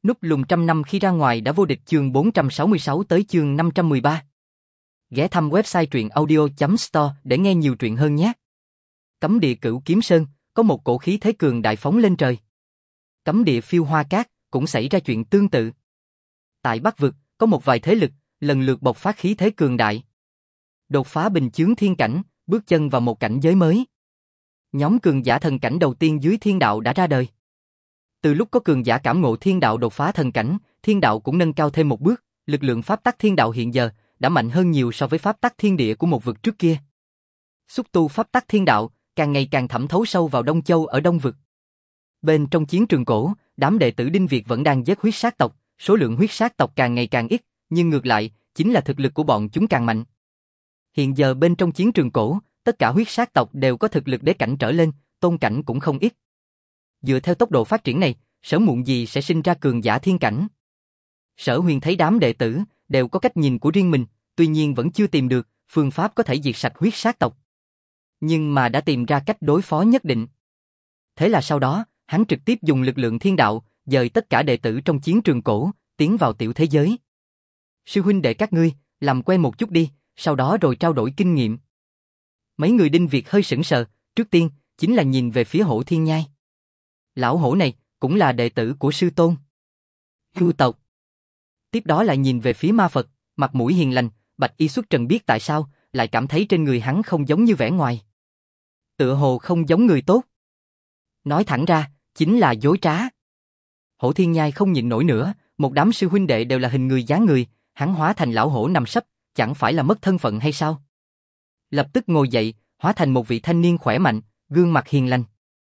Núp lùm trăm năm khi ra ngoài đã vô địch chương 466 tới chương 513. Ghé thăm website truyện audio.store để nghe nhiều truyện hơn nhé. Cấm địa Cửu Kiếm Sơn, có một cổ khí thế cường đại phóng lên trời. Cấm địa Phiêu Hoa Cát, cũng xảy ra chuyện tương tự. Tại Bắc Vực, có một vài thế lực, lần lượt bộc phát khí thế cường đại. Đột phá bình chướng thiên cảnh, bước chân vào một cảnh giới mới. Nhóm cường giả thần cảnh đầu tiên dưới thiên đạo đã ra đời. Từ lúc có cường giả cảm ngộ thiên đạo đột phá thần cảnh, thiên đạo cũng nâng cao thêm một bước, lực lượng pháp tắc thiên đạo hiện giờ đã mạnh hơn nhiều so với pháp tắc thiên địa của một vực trước kia. Xúc tu pháp tắc thiên đạo càng ngày càng thẩm thấu sâu vào Đông Châu ở Đông Vực. Bên trong chiến trường cổ, đám đệ tử Đinh Việt vẫn đang giết huyết sát tộc, số lượng huyết sát tộc càng ngày càng ít, nhưng ngược lại, chính là thực lực của bọn chúng càng mạnh. Hiện giờ bên trong chiến trường cổ, tất cả huyết sát tộc đều có thực lực đế cảnh trở lên, tôn cảnh cũng không ít. Dựa theo tốc độ phát triển này, sớm muộn gì sẽ sinh ra cường giả thiên cảnh. Sở Huyền thấy đám đệ tử đều có cách nhìn của riêng mình, tuy nhiên vẫn chưa tìm được phương pháp có thể diệt sạch huyết sát tộc. Nhưng mà đã tìm ra cách đối phó nhất định. Thế là sau đó, hắn trực tiếp dùng lực lượng thiên đạo, dời tất cả đệ tử trong chiến trường cổ, tiến vào tiểu thế giới. Sư huynh đệ các ngươi, làm quen một chút đi, sau đó rồi trao đổi kinh nghiệm. Mấy người Đinh Việt hơi sững sờ, trước tiên, chính là nhìn về phía Hổ Thiên Nhai. Lão hổ này, cũng là đệ tử của sư tôn. Chu tộc. Tiếp đó lại nhìn về phía ma Phật, mặt mũi hiền lành, Bạch Y Xuất Trần biết tại sao, lại cảm thấy trên người hắn không giống như vẻ ngoài. Tựa hồ không giống người tốt. Nói thẳng ra, chính là dối trá. Hổ Thiên Nhai không nhịn nổi nữa, một đám sư huynh đệ đều là hình người dáng người, hắn hóa thành lão hổ nằm sấp, chẳng phải là mất thân phận hay sao? Lập tức ngồi dậy, hóa thành một vị thanh niên khỏe mạnh, gương mặt hiền lành.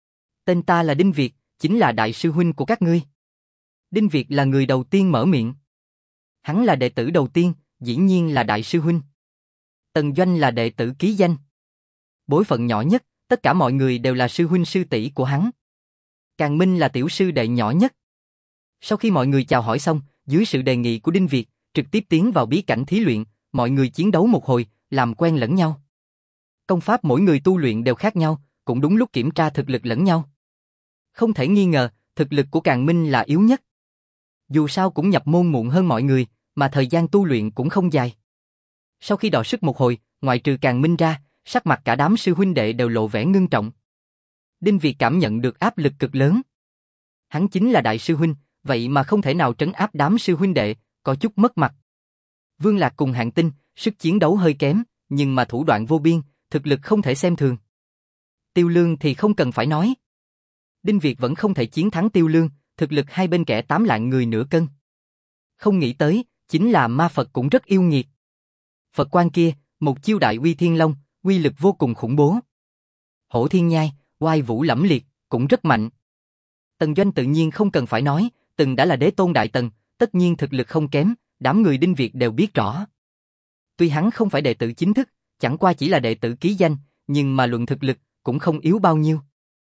Tên ta là Đinh Việt, chính là đại sư huynh của các ngươi. Đinh Việt là người đầu tiên mở miệng. Hắn là đệ tử đầu tiên, dĩ nhiên là đại sư huynh. Tần Doanh là đệ tử ký danh. Bối phận nhỏ nhất, tất cả mọi người đều là sư huynh sư tỷ của hắn. Càn Minh là tiểu sư đệ nhỏ nhất. Sau khi mọi người chào hỏi xong, dưới sự đề nghị của Đinh Việt, trực tiếp tiến vào bí cảnh thí luyện, mọi người chiến đấu một hồi, làm quen lẫn nhau. Công pháp mỗi người tu luyện đều khác nhau, cũng đúng lúc kiểm tra thực lực lẫn nhau. Không thể nghi ngờ, thực lực của Càn Minh là yếu nhất. Dù sao cũng nhập môn muộn hơn mọi người, mà thời gian tu luyện cũng không dài. Sau khi đọ sức một hồi, ngoại trừ Càn Minh ra, sắc mặt cả đám sư huynh đệ đều lộ vẻ ngưng trọng. Đinh Việt cảm nhận được áp lực cực lớn. Hắn chính là đại sư huynh, vậy mà không thể nào trấn áp đám sư huynh đệ, có chút mất mặt. Vương Lạc cùng Hạng Tinh, sức chiến đấu hơi kém, nhưng mà thủ đoạn vô biên, thực lực không thể xem thường. Tiêu Lương thì không cần phải nói. Đinh Việt vẫn không thể chiến thắng Tiêu Lương, thực lực hai bên kẻ 8 lạng người nửa cân. Không nghĩ tới, chính là ma Phật cũng rất yêu nghiệt. Phật quan kia, một chiêu đại uy thiên long, uy lực vô cùng khủng bố. Hổ Thiên Nhai, oai vũ lẫm liệt, cũng rất mạnh. Tần Doanh tự nhiên không cần phải nói, từng đã là đế tôn đại tần, tất nhiên thực lực không kém, đám người Đinh Việt đều biết rõ. Tuy hắn không phải đệ tử chính thức, chẳng qua chỉ là đệ tử ký danh, nhưng mà luận thực lực cũng không yếu bao nhiêu.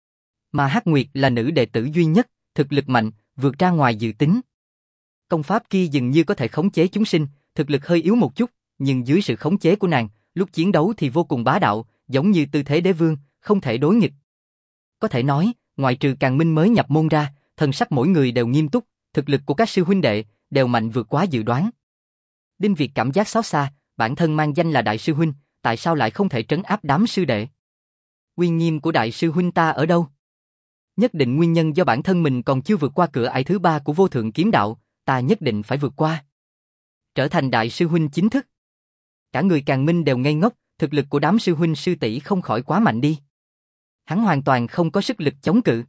Mà Hắc Nguyệt là nữ đệ tử duy nhất, thực lực mạnh, vượt ra ngoài dự tính. Công pháp kia dường như có thể khống chế chúng sinh, thực lực hơi yếu một chút, nhưng dưới sự khống chế của nàng, lúc chiến đấu thì vô cùng bá đạo, giống như tư thế đế vương, không thể đối nghịch. Có thể nói, ngoại trừ Càn Minh mới nhập môn ra, thần sắc mỗi người đều nghiêm túc, thực lực của các sư huynh đệ đều mạnh vượt quá dự đoán. Đinh Việt cảm giác xót xa, bản thân mang danh là đại sư huynh, tại sao lại không thể trấn áp đám sư đệ? Uy nghiêm của đại sư huynh ta ở đâu? Nhất định nguyên nhân do bản thân mình còn chưa vượt qua cửa ải thứ 3 của vô thượng kiếm đạo, ta nhất định phải vượt qua. Trở thành đại sư huynh chính thức. Cả người Càn Minh đều ngây ngốc, thực lực của đám sư huynh sư tỷ không khỏi quá mạnh đi. Hắn hoàn toàn không có sức lực chống cự.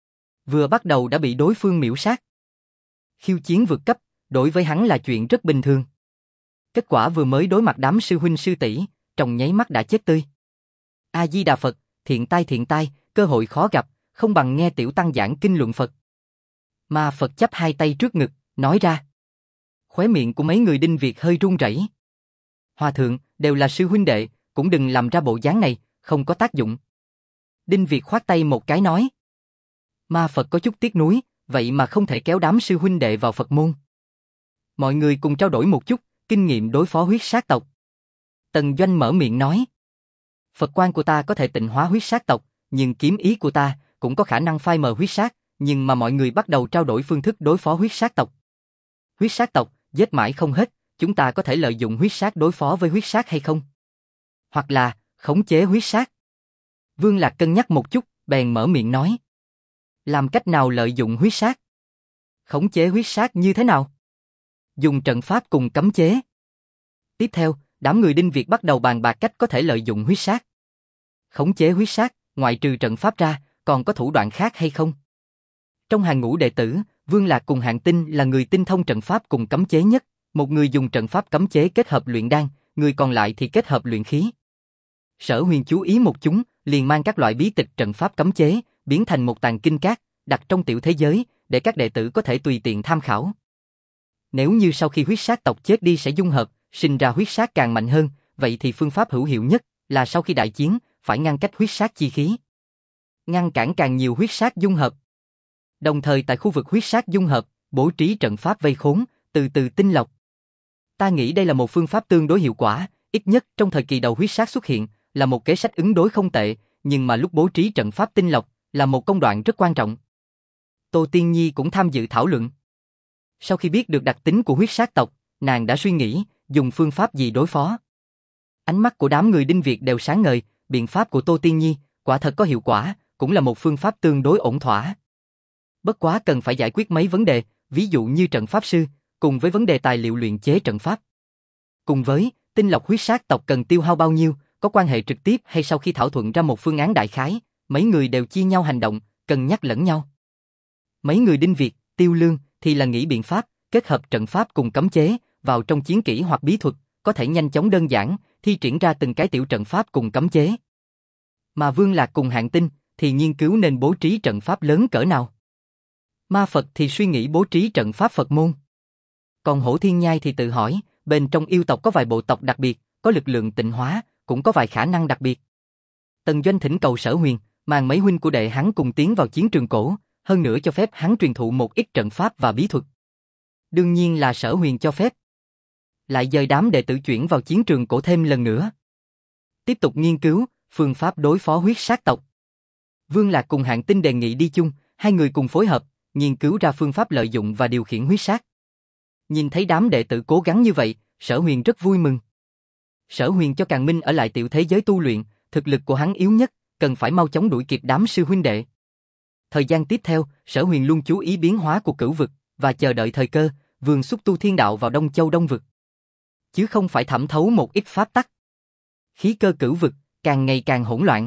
Vừa bắt đầu đã bị đối phương miểu sát. Khiêu chiến vượt cấp, đối với hắn là chuyện rất bình thường. Kết quả vừa mới đối mặt đám sư huynh sư tỷ, trong nháy mắt đã chết tươi. A Di Đà Phật, thiện tai, cơ hội khó gặp, không bằng nghe tiểu tăng giảng kinh luận Phật. Ma Phật chắp hai tay trước ngực, nói ra. Khóe miệng của mấy người Đinh Việt hơi run rẩy. Hòa thượng, đều là sư huynh đệ, cũng đừng làm ra bộ dáng này, không có tác dụng. Đinh Việt khoát tay một cái nói. Ma Phật có chút tiếc nuối, vậy mà không thể kéo đám sư huynh đệ vào Phật môn. Mọi người cùng trao đổi một chút, kinh nghiệm đối phó huyết sát tộc. Tần Doanh mở miệng nói. Phật quan của ta có thể tịnh hóa huyết sát tộc, nhưng kiếm ý của ta cũng có khả năng phai mờ huyết sát, nhưng mà mọi người bắt đầu trao đổi phương thức đối phó huyết sát tộc. Huyết sát tộc, giết mãi không hết, chúng ta có thể lợi dụng huyết sát đối phó với huyết sát hay không? Hoặc là, khống chế huyết sát. Vương Lạc cân nhắc một chút, bèn mở miệng nói. Làm cách nào lợi dụng huyết sát? Khống chế huyết sát như thế nào? Dùng trận pháp cùng cấm chế. Tiếp theo, đám người Đinh Việt bắt đầu bàn bạc cách có thể lợi dụng huyết sát. Khống chế huyết sát, ngoại trừ trận pháp ra, còn có thủ đoạn khác hay không? Trong hàng ngũ đệ tử, Vương Lạc cùng Hạng Tinh là người tinh thông trận pháp cùng cấm chế nhất, một người dùng trận pháp cấm chế kết hợp luyện đan, người còn lại thì kết hợp luyện khí. Sở Huyền chú ý một chúng, liền mang các loại bí tịch trận pháp cấm chế, biến thành một tàng kinh các, đặt trong tiểu thế giới, để các đệ tử có thể tùy tiện tham khảo. Nếu như sau khi huyết sát tộc chết đi sẽ dung hợp, sinh ra huyết sát càng mạnh hơn, vậy thì phương pháp hữu hiệu nhất là sau khi đại chiến, phải ngăn cách huyết sát chi khí. Ngăn cản càng nhiều huyết sát dung hợp. Đồng thời tại khu vực huyết sát dung hợp, bố trí trận pháp vây khốn, từ từ tinh lọc. Ta nghĩ đây là một phương pháp tương đối hiệu quả, ít nhất trong thời kỳ đầu huyết sát xuất hiện, là một kế sách ứng đối không tệ, nhưng mà lúc bố trí trận pháp tinh lọc, là một công đoạn rất quan trọng. Tô Tiên Nhi cũng tham dự thảo luận. Sau khi biết được đặc tính của huyết sát tộc, nàng đã suy nghĩ, dùng phương pháp gì đối phó. Ánh mắt của đám người Đinh Việt đều sáng ngời, biện pháp của Tô Tiên Nhi, quả thật có hiệu quả, cũng là một phương pháp tương đối ổn thỏa. Bất quá cần phải giải quyết mấy vấn đề, ví dụ như trận pháp sư, cùng với vấn đề tài liệu luyện chế trận pháp. Cùng với, tinh lọc huyết sát tộc cần tiêu hao bao nhiêu, có quan hệ trực tiếp hay sau khi thảo luận ra một phương án đại khái, mấy người đều chia nhau hành động, cân nhắc lẫn nhau. Mấy người Đinh Việt, Tiêu Lương thì là nghĩ biện pháp, kết hợp trận pháp cùng cấm chế, vào trong chiến kỹ hoặc bí thuật, có thể nhanh chóng đơn giản, thi triển ra từng cái tiểu trận pháp cùng cấm chế. Mà Vương Lạc cùng Hạng Tinh thì nghiên cứu nên bố trí trận pháp lớn cỡ nào. Ma Phật thì suy nghĩ bố trí trận pháp Phật môn. Còn Hổ Thiên Nhai thì tự hỏi, bên trong yêu tộc có vài bộ tộc đặc biệt, có lực lượng tịnh hóa, cũng có vài khả năng đặc biệt. Tần Doanh thỉnh cầu Sở Huyền, mang mấy huynh của đệ hắn cùng tiến vào chiến trường cổ, hơn nữa cho phép hắn truyền thụ một ít trận pháp và bí thuật. Đương nhiên là Sở Huyền cho phép. Lại dời đám đệ tử chuyển vào chiến trường cổ thêm lần nữa. Tiếp tục nghiên cứu, phương pháp đối phó huyết sát tộc. Vương Lạc cùng Hạng Tinh đề nghị đi chung, hai người cùng phối hợp, nghiên cứu ra phương pháp lợi dụng và điều khiển huyết sát. Nhìn thấy đám đệ tử cố gắng như vậy, Sở Huyền rất vui mừng. Sở Huyền cho Càn Minh ở lại tiểu thế giới tu luyện, thực lực của hắn yếu nhất, cần phải mau chóng đuổi kịp đám sư huynh đệ. Thời gian tiếp theo, Sở Huyền luôn chú ý biến hóa của cửu vực và chờ đợi thời cơ, vườn xúc tu thiên đạo vào Đông Châu Đông vực, chứ không phải thẩm thấu một ít pháp tắc. Khí cơ cửu vực càng ngày càng hỗn loạn.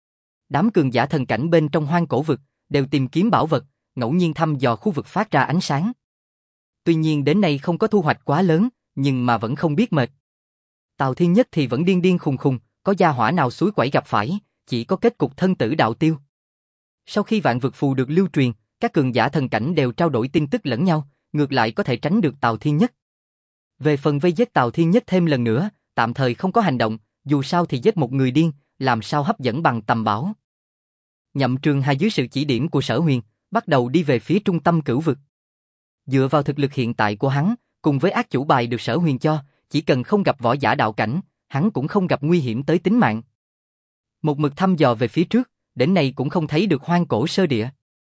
Đám cường giả thần cảnh bên trong hoang cổ vực đều tìm kiếm bảo vật, ngẫu nhiên thăm dò khu vực phát ra ánh sáng. Tuy nhiên đến nay không có thu hoạch quá lớn, nhưng mà vẫn không biết mệt. Tào Thiên Nhất thì vẫn điên điên khùng khùng, có gia hỏa nào suối quẩy gặp phải, chỉ có kết cục thân tử đạo tiêu. Sau khi vạn vực phù được lưu truyền, các cường giả thần cảnh đều trao đổi tin tức lẫn nhau, ngược lại có thể tránh được Tào Thiên Nhất. Về phần vây giết Tào Thiên Nhất thêm lần nữa, tạm thời không có hành động, dù sao thì giết một người điên, làm sao hấp dẫn bằng tầm bảo. Nhậm Trường Hà dưới sự chỉ điểm của Sở Huyền, bắt đầu đi về phía trung tâm cửu vực. Dựa vào thực lực hiện tại của hắn, cùng với ác chủ bài được Sở Huyền cho, chỉ cần không gặp võ giả đạo cảnh, hắn cũng không gặp nguy hiểm tới tính mạng. Một mực thăm dò về phía trước, đến nay cũng không thấy được hoang cổ sơ địa.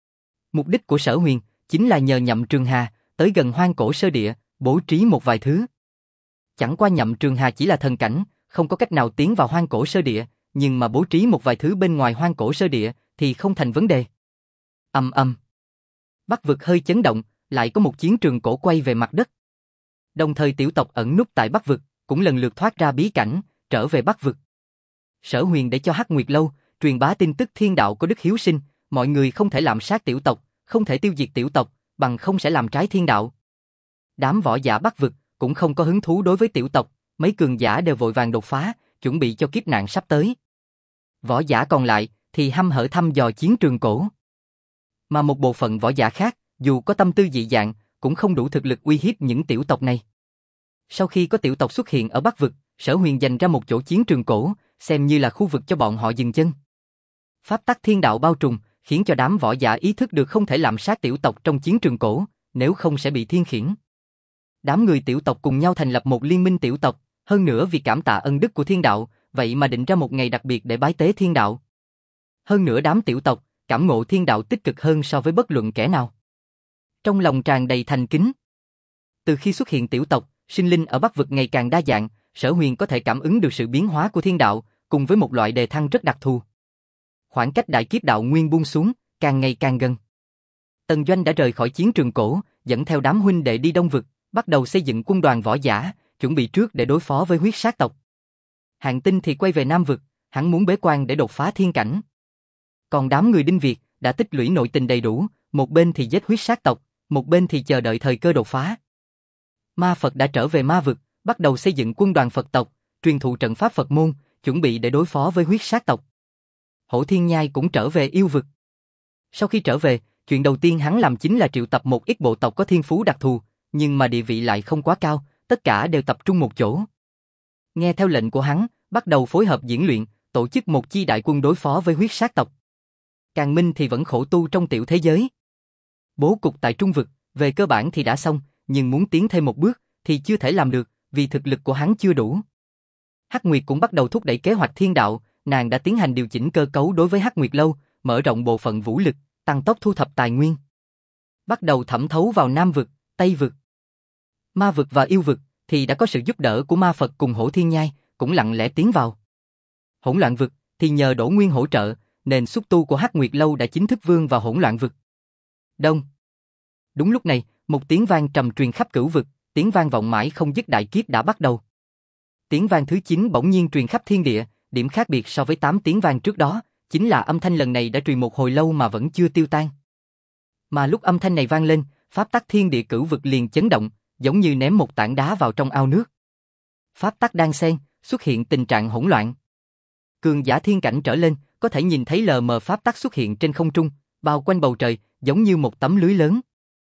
Mục đích của Sở Huyền chính là nhờ Nhậm Trường Hà tới gần hoang cổ sơ địa, bố trí một vài thứ. Chẳng qua Nhậm Trường Hà chỉ là thần cảnh, không có cách nào tiến vào hoang cổ sơ địa, nhưng mà bố trí một vài thứ bên ngoài hoang cổ sơ địa thì không thành vấn đề. Ầm ầm. Bắc vực hơi chấn động, lại có một chiến trường cổ quay về mặt đất. Đồng thời tiểu tộc ẩn núp tại Bắc vực cũng lần lượt thoát ra bí cảnh, trở về Bắc vực. Sở Huyền để cho Hắc Nguyệt Lâu truyền bá tin tức thiên đạo có đức hiếu sinh, mọi người không thể lạm sát tiểu tộc, không thể tiêu diệt tiểu tộc, bằng không sẽ làm trái thiên đạo. Đám võ giả Bắc vực cũng không có hứng thú đối với tiểu tộc, mấy cường giả đều vội vàng đột phá, chuẩn bị cho kiếp nạn sắp tới. Võ giả còn lại thì hăm hở thăm dò chiến trường cổ. Mà một bộ phận võ giả khác, dù có tâm tư dị dạng, cũng không đủ thực lực uy hiếp những tiểu tộc này. Sau khi có tiểu tộc xuất hiện ở Bắc vực, Sở Huyền dành ra một chỗ chiến trường cổ, xem như là khu vực cho bọn họ dừng chân. Pháp tắc thiên đạo bao trùm, khiến cho đám võ giả ý thức được không thể lạm sát tiểu tộc trong chiến trường cổ, nếu không sẽ bị thiên khiển. Đám người tiểu tộc cùng nhau thành lập một liên minh tiểu tộc, hơn nữa vì cảm tạ ân đức của thiên đạo, vậy mà định ra một ngày đặc biệt để bái tế thiên đạo. Hơn nữa đám tiểu tộc cảm ngộ thiên đạo tích cực hơn so với bất luận kẻ nào. Trong lòng tràn đầy thành kính. Từ khi xuất hiện tiểu tộc, sinh linh ở Bắc vực ngày càng đa dạng, Sở Huyền có thể cảm ứng được sự biến hóa của thiên đạo, cùng với một loại đề thăng rất đặc thù. Khoảng cách đại kiếp đạo nguyên buông xuống, càng ngày càng gần. Tần Doanh đã rời khỏi chiến trường cổ, dẫn theo đám huynh đệ đi Đông vực, bắt đầu xây dựng quân đoàn võ giả, chuẩn bị trước để đối phó với huyết sát tộc. Hạng Tinh thì quay về Nam vực, hắn muốn bế quan để đột phá thiên cảnh. Còn đám người Đinh Việt đã tích lũy nội tình đầy đủ, một bên thì giết huyết sát tộc, một bên thì chờ đợi thời cơ đột phá. Ma Phật đã trở về ma vực, bắt đầu xây dựng quân đoàn Phật tộc, truyền thụ trận pháp Phật môn, chuẩn bị để đối phó với huyết sát tộc. Hổ Thiên Nhai cũng trở về yêu vực. Sau khi trở về, chuyện đầu tiên hắn làm chính là triệu tập một ít bộ tộc có thiên phú đặc thù, nhưng mà địa vị lại không quá cao, tất cả đều tập trung một chỗ. Nghe theo lệnh của hắn, bắt đầu phối hợp diễn luyện, tổ chức một chi đại quân đối phó với huyết sát tộc. Càn Minh thì vẫn khổ tu trong tiểu thế giới. Bố cục tại Trung vực, về cơ bản thì đã xong, nhưng muốn tiến thêm một bước thì chưa thể làm được, vì thực lực của hắn chưa đủ. Hắc Nguyệt cũng bắt đầu thúc đẩy kế hoạch thiên đạo, nàng đã tiến hành điều chỉnh cơ cấu đối với Hắc Nguyệt Lâu, mở rộng bộ phận vũ lực, tăng tốc thu thập tài nguyên. Bắt đầu thẩm thấu vào Nam vực, Tây vực. Ma vực và yêu vực thì đã có sự giúp đỡ của Ma Phật cùng Hổ Thiên Nhai, cũng lặng lẽ tiến vào. Hỗn Loạn vực thì nhờ Đỗ Nguyên hỗ trợ, nên xúc tu của Hắc Nguyệt Lâu đã chính thức vươn vào Hỗn Loạn vực. Đông. Đúng lúc này, một tiếng vang trầm truyền khắp cửu vực, tiếng vang vọng mãi không dứt, đại kiếp đã bắt đầu. Tiếng vang thứ 9 bỗng nhiên truyền khắp thiên địa, điểm khác biệt so với 8 tiếng vang trước đó, chính là âm thanh lần này đã truyền một hồi lâu mà vẫn chưa tiêu tan. Mà lúc âm thanh này vang lên, pháp tắc thiên địa cửu vực liền chấn động, giống như ném một tảng đá vào trong ao nước. Pháp tắc đan xen, xuất hiện tình trạng hỗn loạn. Cường giả thiên cảnh trở lên, có thể nhìn thấy lờ mờ pháp tắc xuất hiện trên không trung, bao quanh bầu trời, giống như một tấm lưới lớn.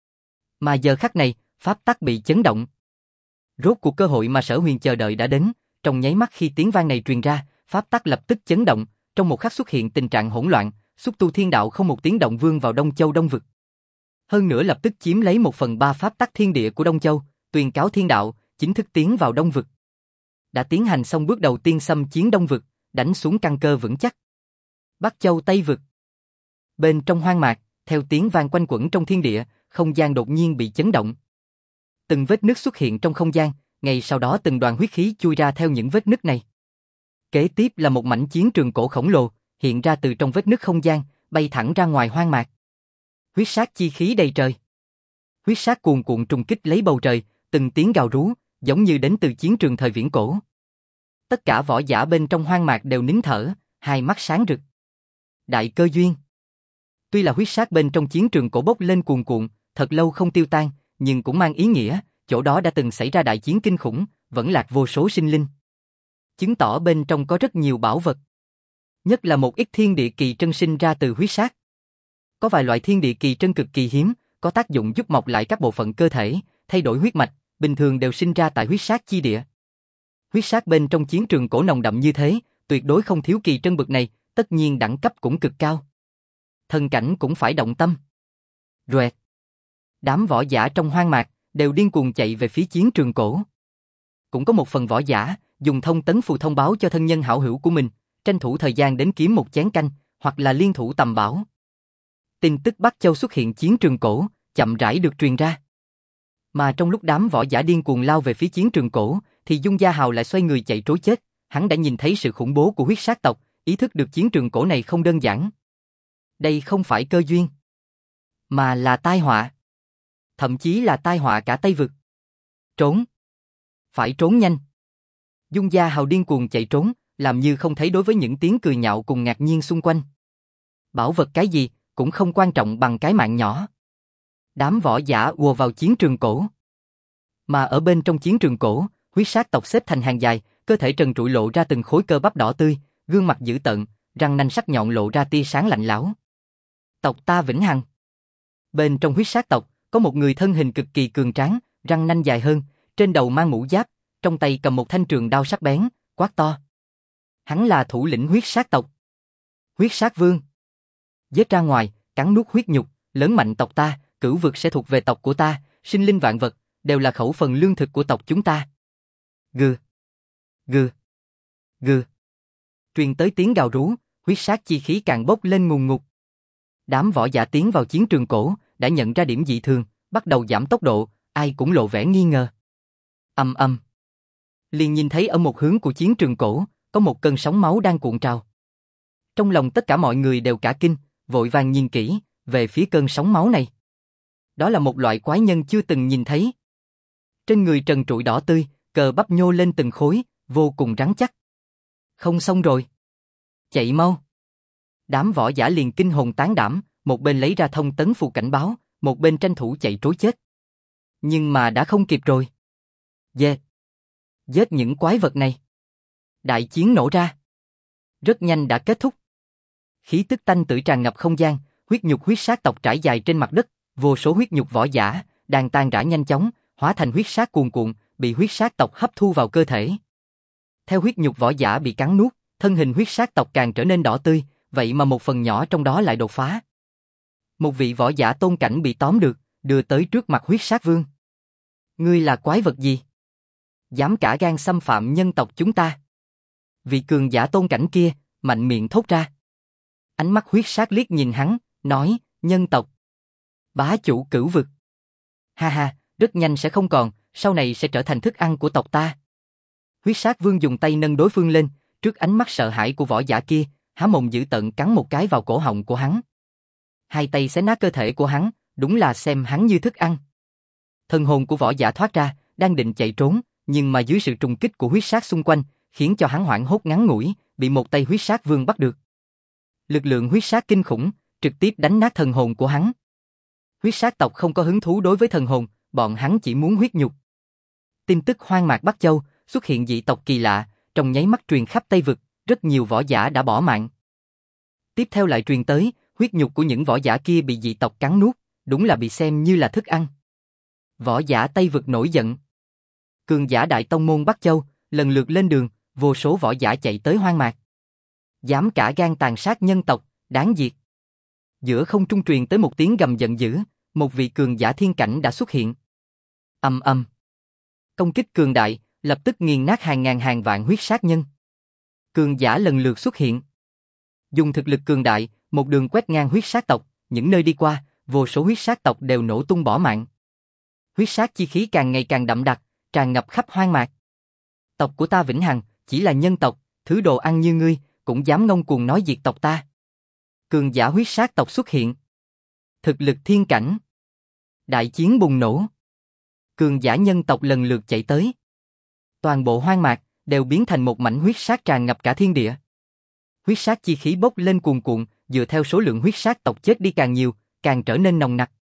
Mà giờ khắc này, pháp tắc bị chấn động. Rốt cuộc cơ hội mà Sở Huyền chờ đợi đã đến, trong nháy mắt khi tiếng vang này truyền ra, pháp tắc lập tức chấn động, trong một khắc xuất hiện tình trạng hỗn loạn, xúc tu thiên đạo không một tiếng động vươn vào Đông Châu Đông vực. Hơn nữa lập tức chiếm lấy 1/3 pháp tắc thiên địa của Đông Châu, tuyên cáo thiên đạo, chính thức tiến vào Đông vực. Đã tiến hành xong bước đầu tiên xâm chiến Đông vực, đánh xuống căn cơ vững chắc. Bắc Châu Tây vực. Bên trong hoang mạc, theo tiếng vang quanh quẩn trong thiên địa, không gian đột nhiên bị chấn động. Từng vết nứt xuất hiện trong không gian, ngay sau đó từng đoàn huyết khí chui ra theo những vết nứt này. Kế tiếp là một mảnh chiến trường cổ khổng lồ, hiện ra từ trong vết nứt không gian, bay thẳng ra ngoài hoang mạc. Huyết sát chi khí đầy trời. Huyết sát cuồn cuộn trùng kích lấy bầu trời, từng tiếng gào rú, giống như đến từ chiến trường thời viễn cổ. Tất cả võ giả bên trong hoang mạc đều nín thở, hai mắt sáng rực. Đại cơ duyên. Tuy là huyết sát bên trong chiến trường cổ bốc lên cuồn cuộn, thật lâu không tiêu tan, nhưng cũng mang ý nghĩa, chỗ đó đã từng xảy ra đại chiến kinh khủng, vẫn lạc vô số sinh linh. Chứng tỏ bên trong có rất nhiều bảo vật. Nhất là một ít thiên địa kỳ trân sinh ra từ huyết sát. Có vài loại thiên địa kỳ trân cực kỳ hiếm, có tác dụng giúp mọc lại các bộ phận cơ thể, thay đổi huyết mạch, bình thường đều sinh ra tại huyết sát chi địa. Huyết sát bên trong chiến trường cổ nồng đậm như thế, tuyệt đối không thiếu kỳ trân bực này, tất nhiên đẳng cấp cũng cực cao. Thần cảnh cũng phải động tâm. Roẹt. Đám võ giả trong hoang mạc đều điên cuồng chạy về phía chiến trường cổ. Cũng có một phần võ giả dùng thông tấn phù thông báo cho thân nhân hảo hữu của mình, tranh thủ thời gian đến kiếm một chén canh, hoặc là liên thủ tầm bảo. Tin tức Bắc Châu xuất hiện chiến trường cổ, chậm rãi được truyền ra. Mà trong lúc đám võ giả điên cuồng lao về phía chiến trường cổ, thì Dung Gia Hào lại xoay người chạy trối chết. Hắn đã nhìn thấy sự khủng bố của huyết sát tộc, ý thức được chiến trường cổ này không đơn giản. Đây không phải cơ duyên, mà là tai họa. Thậm chí là tai họa cả Tây vực. Trốn. Phải trốn nhanh. Dung Gia Hào điên cuồng chạy trốn, làm như không thấy đối với những tiếng cười nhạo cùng ngạc nhiên xung quanh. Bảo vật cái gì cũng không quan trọng bằng cái mạng nhỏ. Đám võ giả ùa vào chiến trường cổ. Mà ở bên trong chiến trường cổ, huyết sát tộc xếp thành hàng dài, cơ thể trần trụi lộ ra từng khối cơ bắp đỏ tươi, gương mặt dữ tợn, răng nanh sắc nhọn lộ ra tia sáng lạnh lẽo. Tộc ta vĩnh hằng. Bên trong huyết sát tộc, có một người thân hình cực kỳ cường tráng, răng nanh dài hơn, trên đầu mang mũ giáp, trong tay cầm một thanh trường đao sắc bén, quát to. Hắn là thủ lĩnh huyết sát tộc. Huyết sát vương. Giết ra ngoài, cắn nuốt huyết nhục, lớn mạnh tộc ta, cửu vực sẽ thuộc về tộc của ta, sinh linh vạn vật, đều là khẩu phần lương thực của tộc chúng ta. Gừ. Gừ. Gừ. Truyền tới tiếng gào rú, huyết sát chi khí càng bốc lên ngùn ngụt. Đám võ giả tiến vào chiến trường cổ, đã nhận ra điểm dị thường, bắt đầu giảm tốc độ, ai cũng lộ vẻ nghi ngờ. Ầm ầm. Liền nhìn thấy ở một hướng của chiến trường cổ, có một cơn sóng máu đang cuộn trào. Trong lòng tất cả mọi người đều cả kinh, vội vàng nhìn kỹ, về phía cơn sóng máu này. Đó là một loại quái nhân chưa từng nhìn thấy. Trên người trần trụi đỏ tươi, cờ bắp nhô lên từng khối, vô cùng rắn chắc. Không xong rồi. Chạy mau. Đám võ giả liền kinh hồn tán đảm, một bên lấy ra thông tấn phù cảnh báo, một bên tranh thủ chạy trối chết. Nhưng mà đã không kịp rồi. Dê. Giết những quái vật này. Đại chiến nổ ra. Rất nhanh đã kết thúc. Khí tức tanh tưởi tràn ngập không gian, huyết nhục huyết sát tộc trải dài trên mặt đất, vô số huyết nhục võ giả đang tan rã nhanh chóng, hóa thành huyết sát cuồn cuộn, bị huyết sát tộc hấp thu vào cơ thể. Theo huyết nhục võ giả bị cắn nuốt, thân hình huyết sát tộc càng trở nên đỏ tươi, vậy mà một phần nhỏ trong đó lại đột phá. Một vị võ giả tôn cảnh bị tóm được, đưa tới trước mặt huyết sát vương. Ngươi là quái vật gì? Dám cả gan xâm phạm nhân tộc chúng ta. Vị cường giả tôn cảnh kia, mạnh miệng thốt ra. Ánh mắt huyết sát liếc nhìn hắn, nói, nhân tộc. Bá chủ cửu vực. Ha ha, rất nhanh sẽ không còn, sau này sẽ trở thành thức ăn của tộc ta. Huyết sát vương dùng tay nâng đối phương lên, trước ánh mắt sợ hãi của võ giả kia, há mồm dữ tợn cắn một cái vào cổ họng của hắn. Hai tay xé nát cơ thể của hắn, đúng là xem hắn như thức ăn. Thần hồn của võ giả thoát ra, đang định chạy trốn, nhưng mà dưới sự trùng kích của huyết sát xung quanh, khiến cho hắn hoảng hốt ngắn ngủi, bị một tay huyết sát vương bắt được. Lực lượng huyết sát kinh khủng, trực tiếp đánh nát thần hồn của hắn. Huyết sát tộc không có hứng thú đối với thần hồn, bọn hắn chỉ muốn huyết nhục. Tin tức hoang mạc Bắc Châu, xuất hiện dị tộc kỳ lạ, trong nháy mắt truyền khắp Tây Vực, rất nhiều võ giả đã bỏ mạng. Tiếp theo lại truyền tới, huyết nhục của những võ giả kia bị dị tộc cắn nuốt, đúng là bị xem như là thức ăn. Võ giả Tây Vực nổi giận. Cường giả Đại Tông môn Bắc Châu, lần lượt lên đường, vô số võ giả chạy tới hoang mạc. Dám cả gan tàn sát nhân tộc, đáng diệt. Giữa không trung truyền tới một tiếng gầm giận dữ, một vị cường giả thiên cảnh đã xuất hiện. Ầm ầm. Công kích cường đại, lập tức nghiền nát hàng ngàn hàng vạn huyết sát nhân. Cường giả lần lượt xuất hiện. Dùng thực lực cường đại, một đường quét ngang huyết sát tộc, những nơi đi qua, vô số huyết sát tộc đều nổ tung bỏ mạng. Huyết sát chi khí càng ngày càng đậm đặc, tràn ngập khắp hoang mạc. Tộc của ta vĩnh hằng, chỉ là nhân tộc, thứ đồ ăn như ngươi, cũng dám ngông cuồng nói diệt tộc ta. Cường giả huyết sát tộc xuất hiện. Thực lực thiên cảnh. Đại chiến bùng nổ. Cường giả nhân tộc lần lượt chạy tới. Toàn bộ hoang mạc đều biến thành một mảnh huyết sát tràn ngập cả thiên địa. Huyết sát chi khí bốc lên cuồn cuộn, dựa theo số lượng huyết sát tộc chết đi càng nhiều, càng trở nên nồng nặc.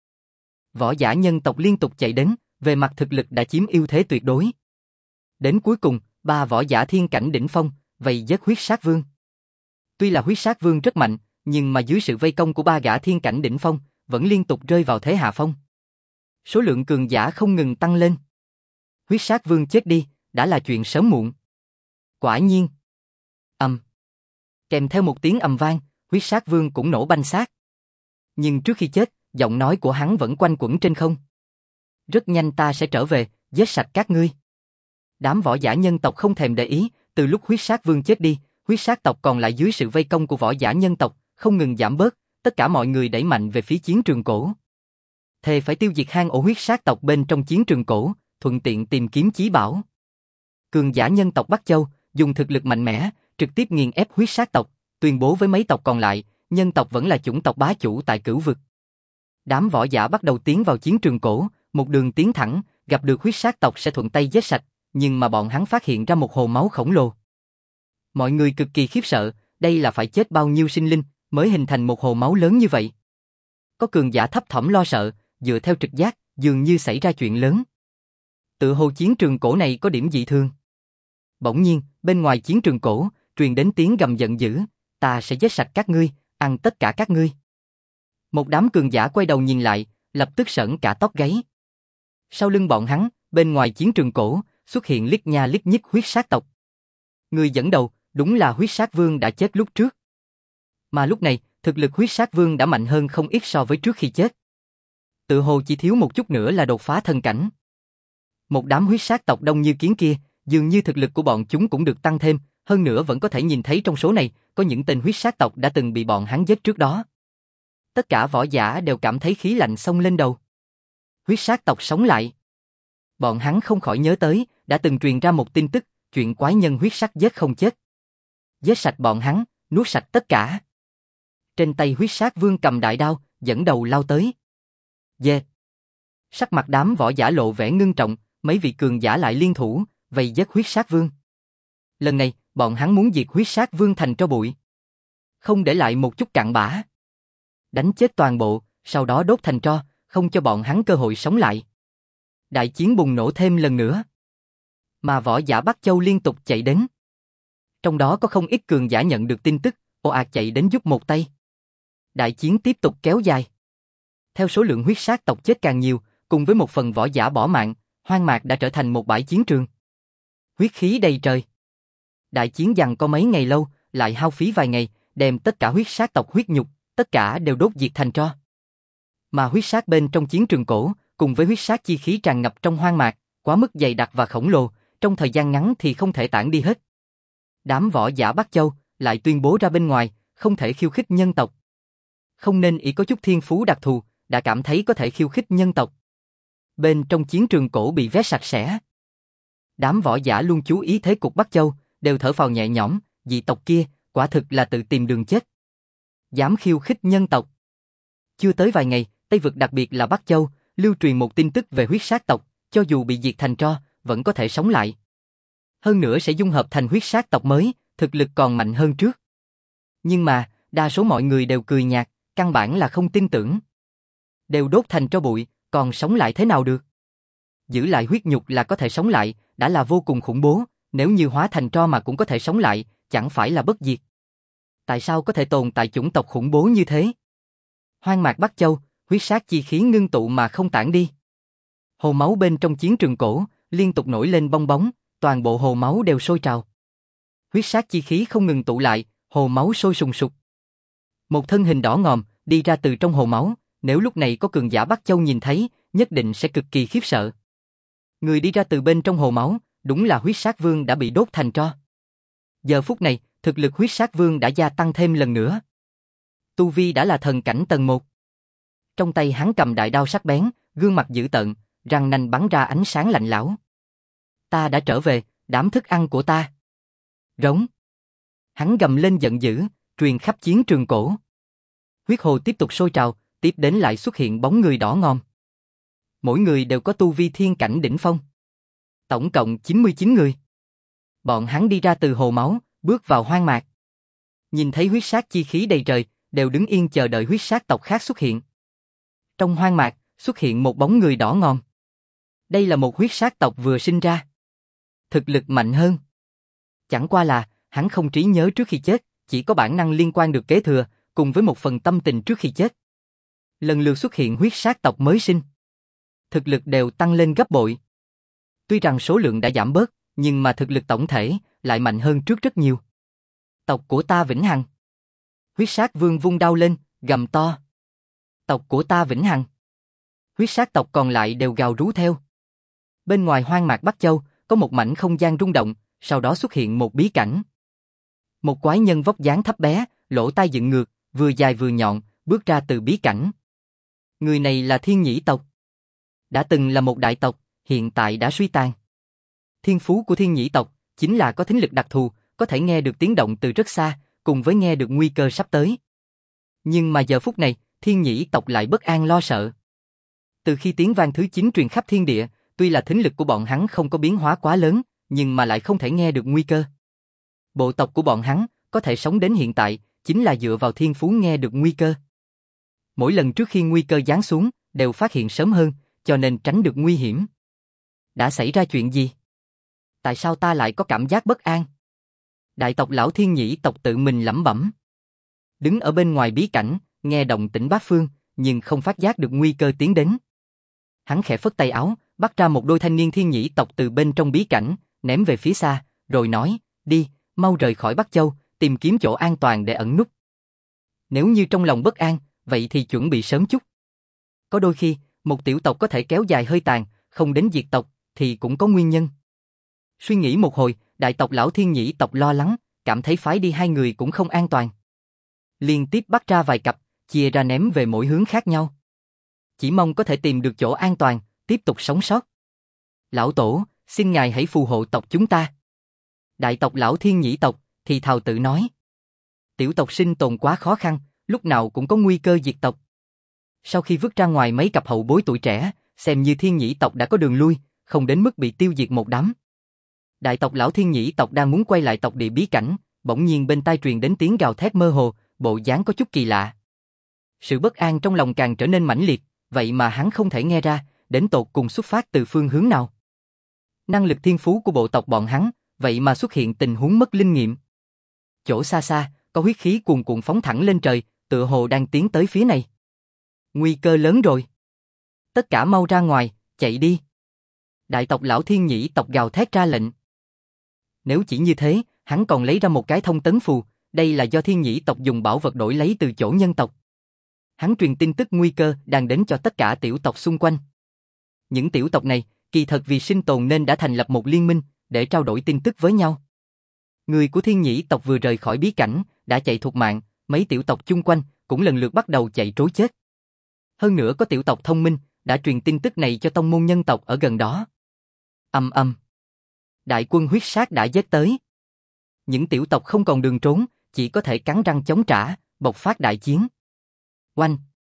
Võ giả nhân tộc liên tục chạy đến, về mặt thực lực đã chiếm ưu thế tuyệt đối. Đến cuối cùng, 3 võ giả thiên cảnh đỉnh phong, vây giết huyết sát vương. Tuy là huyết sát vương rất mạnh, nhưng mà dưới sự vây công của 3 gã thiên cảnh đỉnh phong, vẫn liên tục rơi vào thế hạ phong. Số lượng cường giả không ngừng tăng lên. Huyết sát vương chết đi, đã là chuyện sớm muộn. Quả nhiên. Kèm theo một tiếng ầm vang, huyết sát vương cũng nổ banh xác. Nhưng trước khi chết, giọng nói của hắn vẫn quanh quẩn trên không. Rất nhanh ta sẽ trở về, giết sạch các ngươi. Đám võ giả nhân tộc không thèm để ý, từ lúc huyết sát vương chết đi, huyết sát tộc còn lại dưới sự vây công của võ giả nhân tộc, không ngừng giảm bớt, tất cả mọi người đẩy mạnh về phía chiến trường cổ. Thề phải tiêu diệt hang ổ huyết sát tộc bên trong chiến trường cổ, thuận tiện tìm kiếm chí bảo. Cường giả nhân tộc Bắc Châu, dùng thực lực mạnh mẽ, trực tiếp nghiền ép huyết sát tộc, tuyên bố với mấy tộc còn lại, nhân tộc vẫn là chủng tộc bá chủ tại Cửu Vực. Đám võ giả bắt đầu tiến vào chiến trường cổ, một đường tiến thẳng, gặp được huyết sát tộc sẽ thuận tay giết sạch, nhưng mà bọn hắn phát hiện ra một hồ máu khổng lồ. Mọi người cực kỳ khiếp sợ, đây là phải chết bao nhiêu sinh linh mới hình thành một hồ máu lớn như vậy. Có cường giả thấp thỏm lo sợ, dựa theo trực giác, dường như xảy ra chuyện lớn. Tự hồ chiến trường cổ này có điểm dị thường. Bỗng nhiên, bên ngoài chiến trường cổ, truyền đến tiếng gầm giận dữ, ta sẽ giết sạch các ngươi, ăn tất cả các ngươi. Một đám cường giả quay đầu nhìn lại, lập tức sởn cả tóc gáy. Sau lưng bọn hắn, bên ngoài chiến trường cổ, xuất hiện liếc nha liếc nhích huyết sát tộc. Người dẫn đầu, đúng là huyết sát vương đã chết lúc trước. Mà lúc này, thực lực huyết sát vương đã mạnh hơn không ít so với trước khi chết. Tự hồ chỉ thiếu một chút nữa là đột phá thần cảnh. Một đám huyết sát tộc đông như kiến kia, dường như thực lực của bọn chúng cũng được tăng thêm, hơn nữa vẫn có thể nhìn thấy trong số này, có những tên huyết sát tộc đã từng bị bọn hắn giết trước đó. tất cả võ giả đều cảm thấy khí lạnh xông lên đầu. Huyết sát tộc sống lại. Bọn hắn không khỏi nhớ tới, đã từng truyền ra một tin tức, chuyện quái nhân huyết sắc giết không chết. Giết sạch bọn hắn, nuốt sạch tất cả. Trên tay huyết sát vương cầm đại đao, dẫn đầu lao tới. Dê. Sắc mặt đám võ giả lộ vẻ ngưng trọng, mấy vị cường giả lại liên thủ, vây giết huyết sát vương. Lần này, bọn hắn muốn diệt huyết sát vương thành tro bụi. Không để lại một chút cặn bã. Đánh chết toàn bộ, sau đó đốt thành tro, không cho bọn hắn cơ hội sống lại. Đại chiến bùng nổ thêm lần nữa. Mà võ giả Bắc Châu liên tục chạy đến. Trong đó có không ít cường giả nhận được tin tức, ồ ạt chạy đến giúp một tay. Đại chiến tiếp tục kéo dài. Theo số lượng huyết sát tộc chết càng nhiều, cùng với một phần võ giả bỏ mạng, hoang mạc đã trở thành một bãi chiến trường. Huyết khí đầy trời. Đại chiến giằng có mấy ngày lâu, lại hao phí vài ngày, đem tất cả huyết sát tộc huyết nhục, tất cả đều đốt diệt thành tro. Mà huyết sát bên trong chiến trường cổ, cùng với huyết sát chi khí tràn ngập trong hoang mạc, quá mức dày đặc và khổng lồ, trong thời gian ngắn thì không thể tản đi hết. Đám võ giả Bắc Châu lại tuyên bố ra bên ngoài, không thể khiêu khích nhân tộc. Không nên ý có chút thiên phú đặc thù, đã cảm thấy có thể khiêu khích nhân tộc. Bên trong chiến trường cổ bị vét sạch sẽ. Đám võ giả luôn chú ý thế cục Bắc Châu, đều thở phào nhẹ nhõm, dị tộc kia, quả thực là tự tìm đường chết. Dám khiêu khích nhân tộc. Chưa tới vài ngày, Tây Vực đặc biệt là Bắc Châu, lưu truyền một tin tức về huyết sát tộc, cho dù bị diệt thành tro, vẫn có thể sống lại. Hơn nữa sẽ dung hợp thành huyết sát tộc mới, thực lực còn mạnh hơn trước. Nhưng mà, đa số mọi người đều cười nhạt, căn bản là không tin tưởng. Đều đốt thành tro bụi, còn sống lại thế nào được? Giữ lại huyết nhục là có thể sống lại, đã là vô cùng khủng bố, nếu như hóa thành tro mà cũng có thể sống lại, chẳng phải là bất diệt. Tại sao có thể tồn tại chủng tộc khủng bố như thế? Hoang mạc Bắc Châu, huyết sát chi khí ngưng tụ mà không tản đi. Hồ máu bên trong chiến trường cổ, liên tục nổi lên bong bóng, toàn bộ hồ máu đều sôi trào. Huyết sát chi khí không ngừng tụ lại, hồ máu sôi sùng sục. Một thân hình đỏ ngòm, đi ra từ trong hồ máu, nếu lúc này có cường giả Bắc Châu nhìn thấy, nhất định sẽ cực kỳ khiếp sợ. Người đi ra từ bên trong hồ máu, đúng là huyết sát vương đã bị đốt thành tro. Giờ phút này, thực lực huyết sát vương đã gia tăng thêm lần nữa. Tu vi đã là thần cảnh tầng 1. Trong tay hắn cầm đại đao sắc bén, gương mặt dữ tợn, răng nanh bắn ra ánh sáng lạnh lẽo. Ta đã trở về, đám thức ăn của ta. Rống. Hắn gầm lên giận dữ, truyền khắp chiến trường cổ. Huyết hồ tiếp tục sôi trào, tiếp đến lại xuất hiện bóng người đỏ ngòm. Mỗi người đều có tu vi thiên cảnh đỉnh phong. Tổng cộng 99 người. Bọn hắn đi ra từ hồ máu, bước vào hoang mạc. Nhìn thấy huyết sát chi khí đầy trời, đều đứng yên chờ đợi huyết sát tộc khác xuất hiện. Trong hoang mạc, xuất hiện một bóng người đỏ ngòm. Đây là một huyết sát tộc vừa sinh ra. Thực lực mạnh hơn. Chẳng qua là, hắn không trí nhớ trước khi chết, chỉ có bản năng liên quan được kế thừa, cùng với một phần tâm tình trước khi chết. Lần lượt xuất hiện huyết sát tộc mới sinh. Thực lực đều tăng lên gấp bội. Tuy rằng số lượng đã giảm bớt, nhưng mà thực lực tổng thể lại mạnh hơn trước rất nhiều. Tộc của ta vĩnh hằng. Huyết sát vương vung đao lên, gầm to. Tộc của ta vĩnh hằng. Huyết sát tộc còn lại đều gào rú theo. Bên ngoài hoang mạc Bắc Châu, có một mảnh không gian rung động, sau đó xuất hiện một bí cảnh. Một quái nhân vóc dáng thấp bé, lỗ tai dựng ngược, vừa dài vừa nhọn, bước ra từ bí cảnh. Người này là Thiên Nhĩ tộc. Đã từng là một đại tộc, hiện tại đã suy tàn. Thiên phú của Thiên Nhĩ tộc chính là có thính lực đặc thù, có thể nghe được tiếng động từ rất xa, cùng với nghe được nguy cơ sắp tới. Nhưng mà giờ phút này, Thiên Nhĩ tộc lại bất an lo sợ. Từ khi tiếng vang thứ 9 truyền khắp thiên địa, tuy là thính lực của bọn hắn không có biến hóa quá lớn, nhưng mà lại không thể nghe được nguy cơ. Bộ tộc của bọn hắn có thể sống đến hiện tại, chính là dựa vào thiên phú nghe được nguy cơ. Mỗi lần trước khi nguy cơ giáng xuống, đều phát hiện sớm hơn, cho nên tránh được nguy hiểm. Đã xảy ra chuyện gì? Tại sao ta lại có cảm giác bất an? Đại tộc lão Thiên Nhĩ tộc tự mình lẩm bẩm. Đứng ở bên ngoài bí cảnh, nghe động tĩnh bát phương, nhưng không phát giác được nguy cơ tiến đến. Hắn khẽ phất tay áo, bắt ra một đôi thanh niên Thiên Nhĩ tộc từ bên trong bí cảnh, ném về phía xa, rồi nói, đi, mau rời khỏi Bắc Châu, tìm kiếm chỗ an toàn để ẩn núp. Nếu như trong lòng bất an, vậy thì chuẩn bị sớm chút. Có đôi khi, một tiểu tộc có thể kéo dài hơi tàn, không đến diệt tộc, thì cũng có nguyên nhân. Suy nghĩ một hồi, đại tộc lão Thiên Nhĩ tộc lo lắng, cảm thấy phái đi hai người cũng không an toàn. Liên tiếp bắt ra vài cặp, chia ra ném về mỗi hướng khác nhau. Chỉ mong có thể tìm được chỗ an toàn, tiếp tục sống sót. Lão Tổ, xin ngài hãy phù hộ tộc chúng ta. Đại tộc Lão Thiên Nhĩ tộc, thì thào tự nói. Tiểu tộc sinh tồn quá khó khăn, lúc nào cũng có nguy cơ diệt tộc. Sau khi vứt ra ngoài mấy cặp hậu bối tuổi trẻ, xem như Thiên Nhĩ tộc đã có đường lui, không đến mức bị tiêu diệt một đám. Đại tộc Lão Thiên Nhĩ tộc đang muốn quay lại tộc địa bí cảnh, bỗng nhiên bên tai truyền đến tiếng gào thét mơ hồ, bộ dáng có chút kỳ lạ. Sự bất an trong lòng càng trở nên mãnh liệt, vậy mà hắn không thể nghe ra, đến tột cùng xuất phát từ phương hướng nào. Năng lực thiên phú của bộ tộc bọn hắn, vậy mà xuất hiện tình huống mất linh nghiệm. Chỗ xa xa, có huyết khí cuồn cuộn phóng thẳng lên trời, tựa hồ đang tiến tới phía này. Nguy cơ lớn rồi. Tất cả mau ra ngoài, chạy đi. Đại tộc Lão Thiên Nhĩ tộc gào thét ra lệnh. Nếu chỉ như thế, hắn còn lấy ra một cái thông tấn phù, đây là do Thiên Nhĩ tộc dùng bảo vật đổi lấy từ chỗ nhân tộc. Hắn truyền tin tức nguy cơ đang đến cho tất cả tiểu tộc xung quanh. Những tiểu tộc này, kỳ thật vì sinh tồn nên đã thành lập một liên minh, để trao đổi tin tức với nhau. Người của Thiên Nhĩ tộc vừa rời khỏi bí cảnh, đã chạy thục mạng, mấy tiểu tộc chung quanh cũng lần lượt bắt đầu chạy trối chết. Hơn nữa có tiểu tộc thông minh, đã truyền tin tức này cho tông môn nhân tộc ở gần đó. Ầm ầm. Đại quân huyết sát đã giết tới. Những tiểu tộc không còn đường trốn, chỉ có thể cắn răng chống trả, bộc phát đại chiến. Oanh!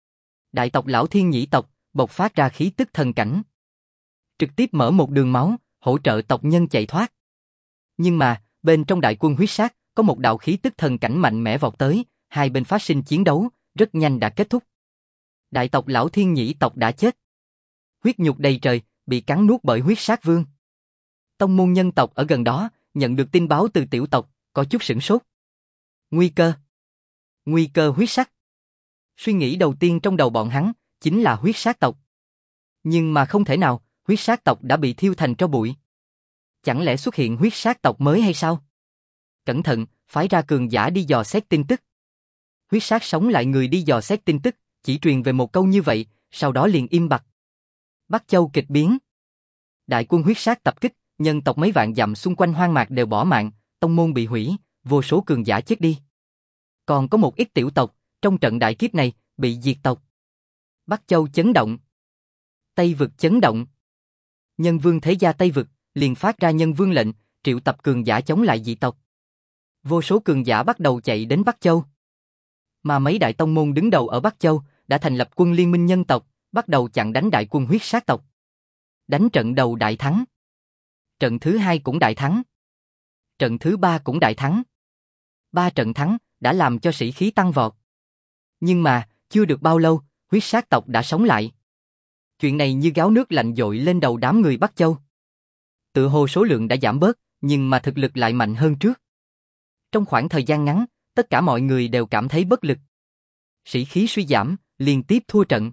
Đại tộc Lão Thiên Nhĩ tộc bộc phát ra khí tức thần cảnh, trực tiếp mở một đường máu, hỗ trợ tộc nhân chạy thoát. Nhưng mà, bên trong đại quân huyết sát, có một đạo khí tức thần cảnh mạnh mẽ vọt tới, hai bên phát sinh chiến đấu, rất nhanh đã kết thúc. Đại tộc Lão Thiên Nhĩ tộc đã chết. Huyết nhục đầy trời, bị cắn nuốt bởi huyết sát vương. Tông môn nhân tộc ở gần đó, nhận được tin báo từ tiểu tộc, có chút sửng sốt. Nguy cơ. Nguy cơ huyết sắc. Suy nghĩ đầu tiên trong đầu bọn hắn, chính là huyết sát tộc. Nhưng mà không thể nào, huyết sát tộc đã bị thiêu thành tro bụi. Chẳng lẽ xuất hiện huyết sát tộc mới hay sao? Cẩn thận, phái ra cường giả đi dò xét tin tức. Huyết sát sống lại người đi dò xét tin tức, chỉ truyền về một câu như vậy, sau đó liền im bặt. Bắc Châu kịch biến. Đại quân huyết sát tập kích, nhân tộc mấy vạn dặm xung quanh hoang mạc đều bỏ mạng, tông môn bị hủy, vô số cường giả chết đi. Còn có một ít tiểu tộc, trong trận đại kiếp này, bị diệt tộc. Bắc Châu chấn động. Tây vực chấn động. Nhân vương thế gia Tây vực, liền phát ra nhân vương lệnh, triệu tập cường giả chống lại dị tộc. Vô số cường giả bắt đầu chạy đến Bắc Châu. Mà mấy đại tông môn đứng đầu ở Bắc Châu, đã thành lập quân liên minh nhân tộc, bắt đầu chặn đánh đại quân huyết sát tộc. Đánh trận đầu đại thắng. Trận thứ hai cũng đại thắng. Trận thứ ba cũng đại thắng. 3 trận thắng, đã làm cho sĩ khí tăng vọt. Nhưng mà, chưa được bao lâu, huyết sát tộc đã sống lại. Chuyện này như gáo nước lạnh dội lên đầu đám người Bắc Châu. Tự hồ số lượng đã giảm bớt, nhưng mà thực lực lại mạnh hơn trước. Trong khoảng thời gian ngắn, tất cả mọi người đều cảm thấy bất lực. Sĩ khí suy giảm, liên tiếp thua trận.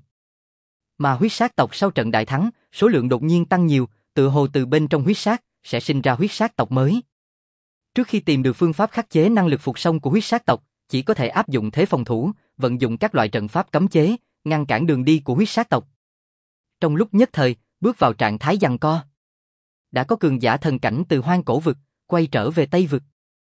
Mà huyết sát tộc sau trận đại thắng, số lượng đột nhiên tăng nhiều, tự hồ từ bên trong huyết sát, sẽ sinh ra huyết sát tộc mới. Trước khi tìm được phương pháp khắc chế năng lực phục song của huyết sát tộc, chỉ có thể áp dụng thế phòng thủ, vận dụng các loại trận pháp cấm chế, ngăn cản đường đi của huyết sát tộc. Trong lúc nhất thời, bước vào trạng thái giằng co. Đã có cường giả thần cảnh từ hoang cổ vực, quay trở về Tây vực.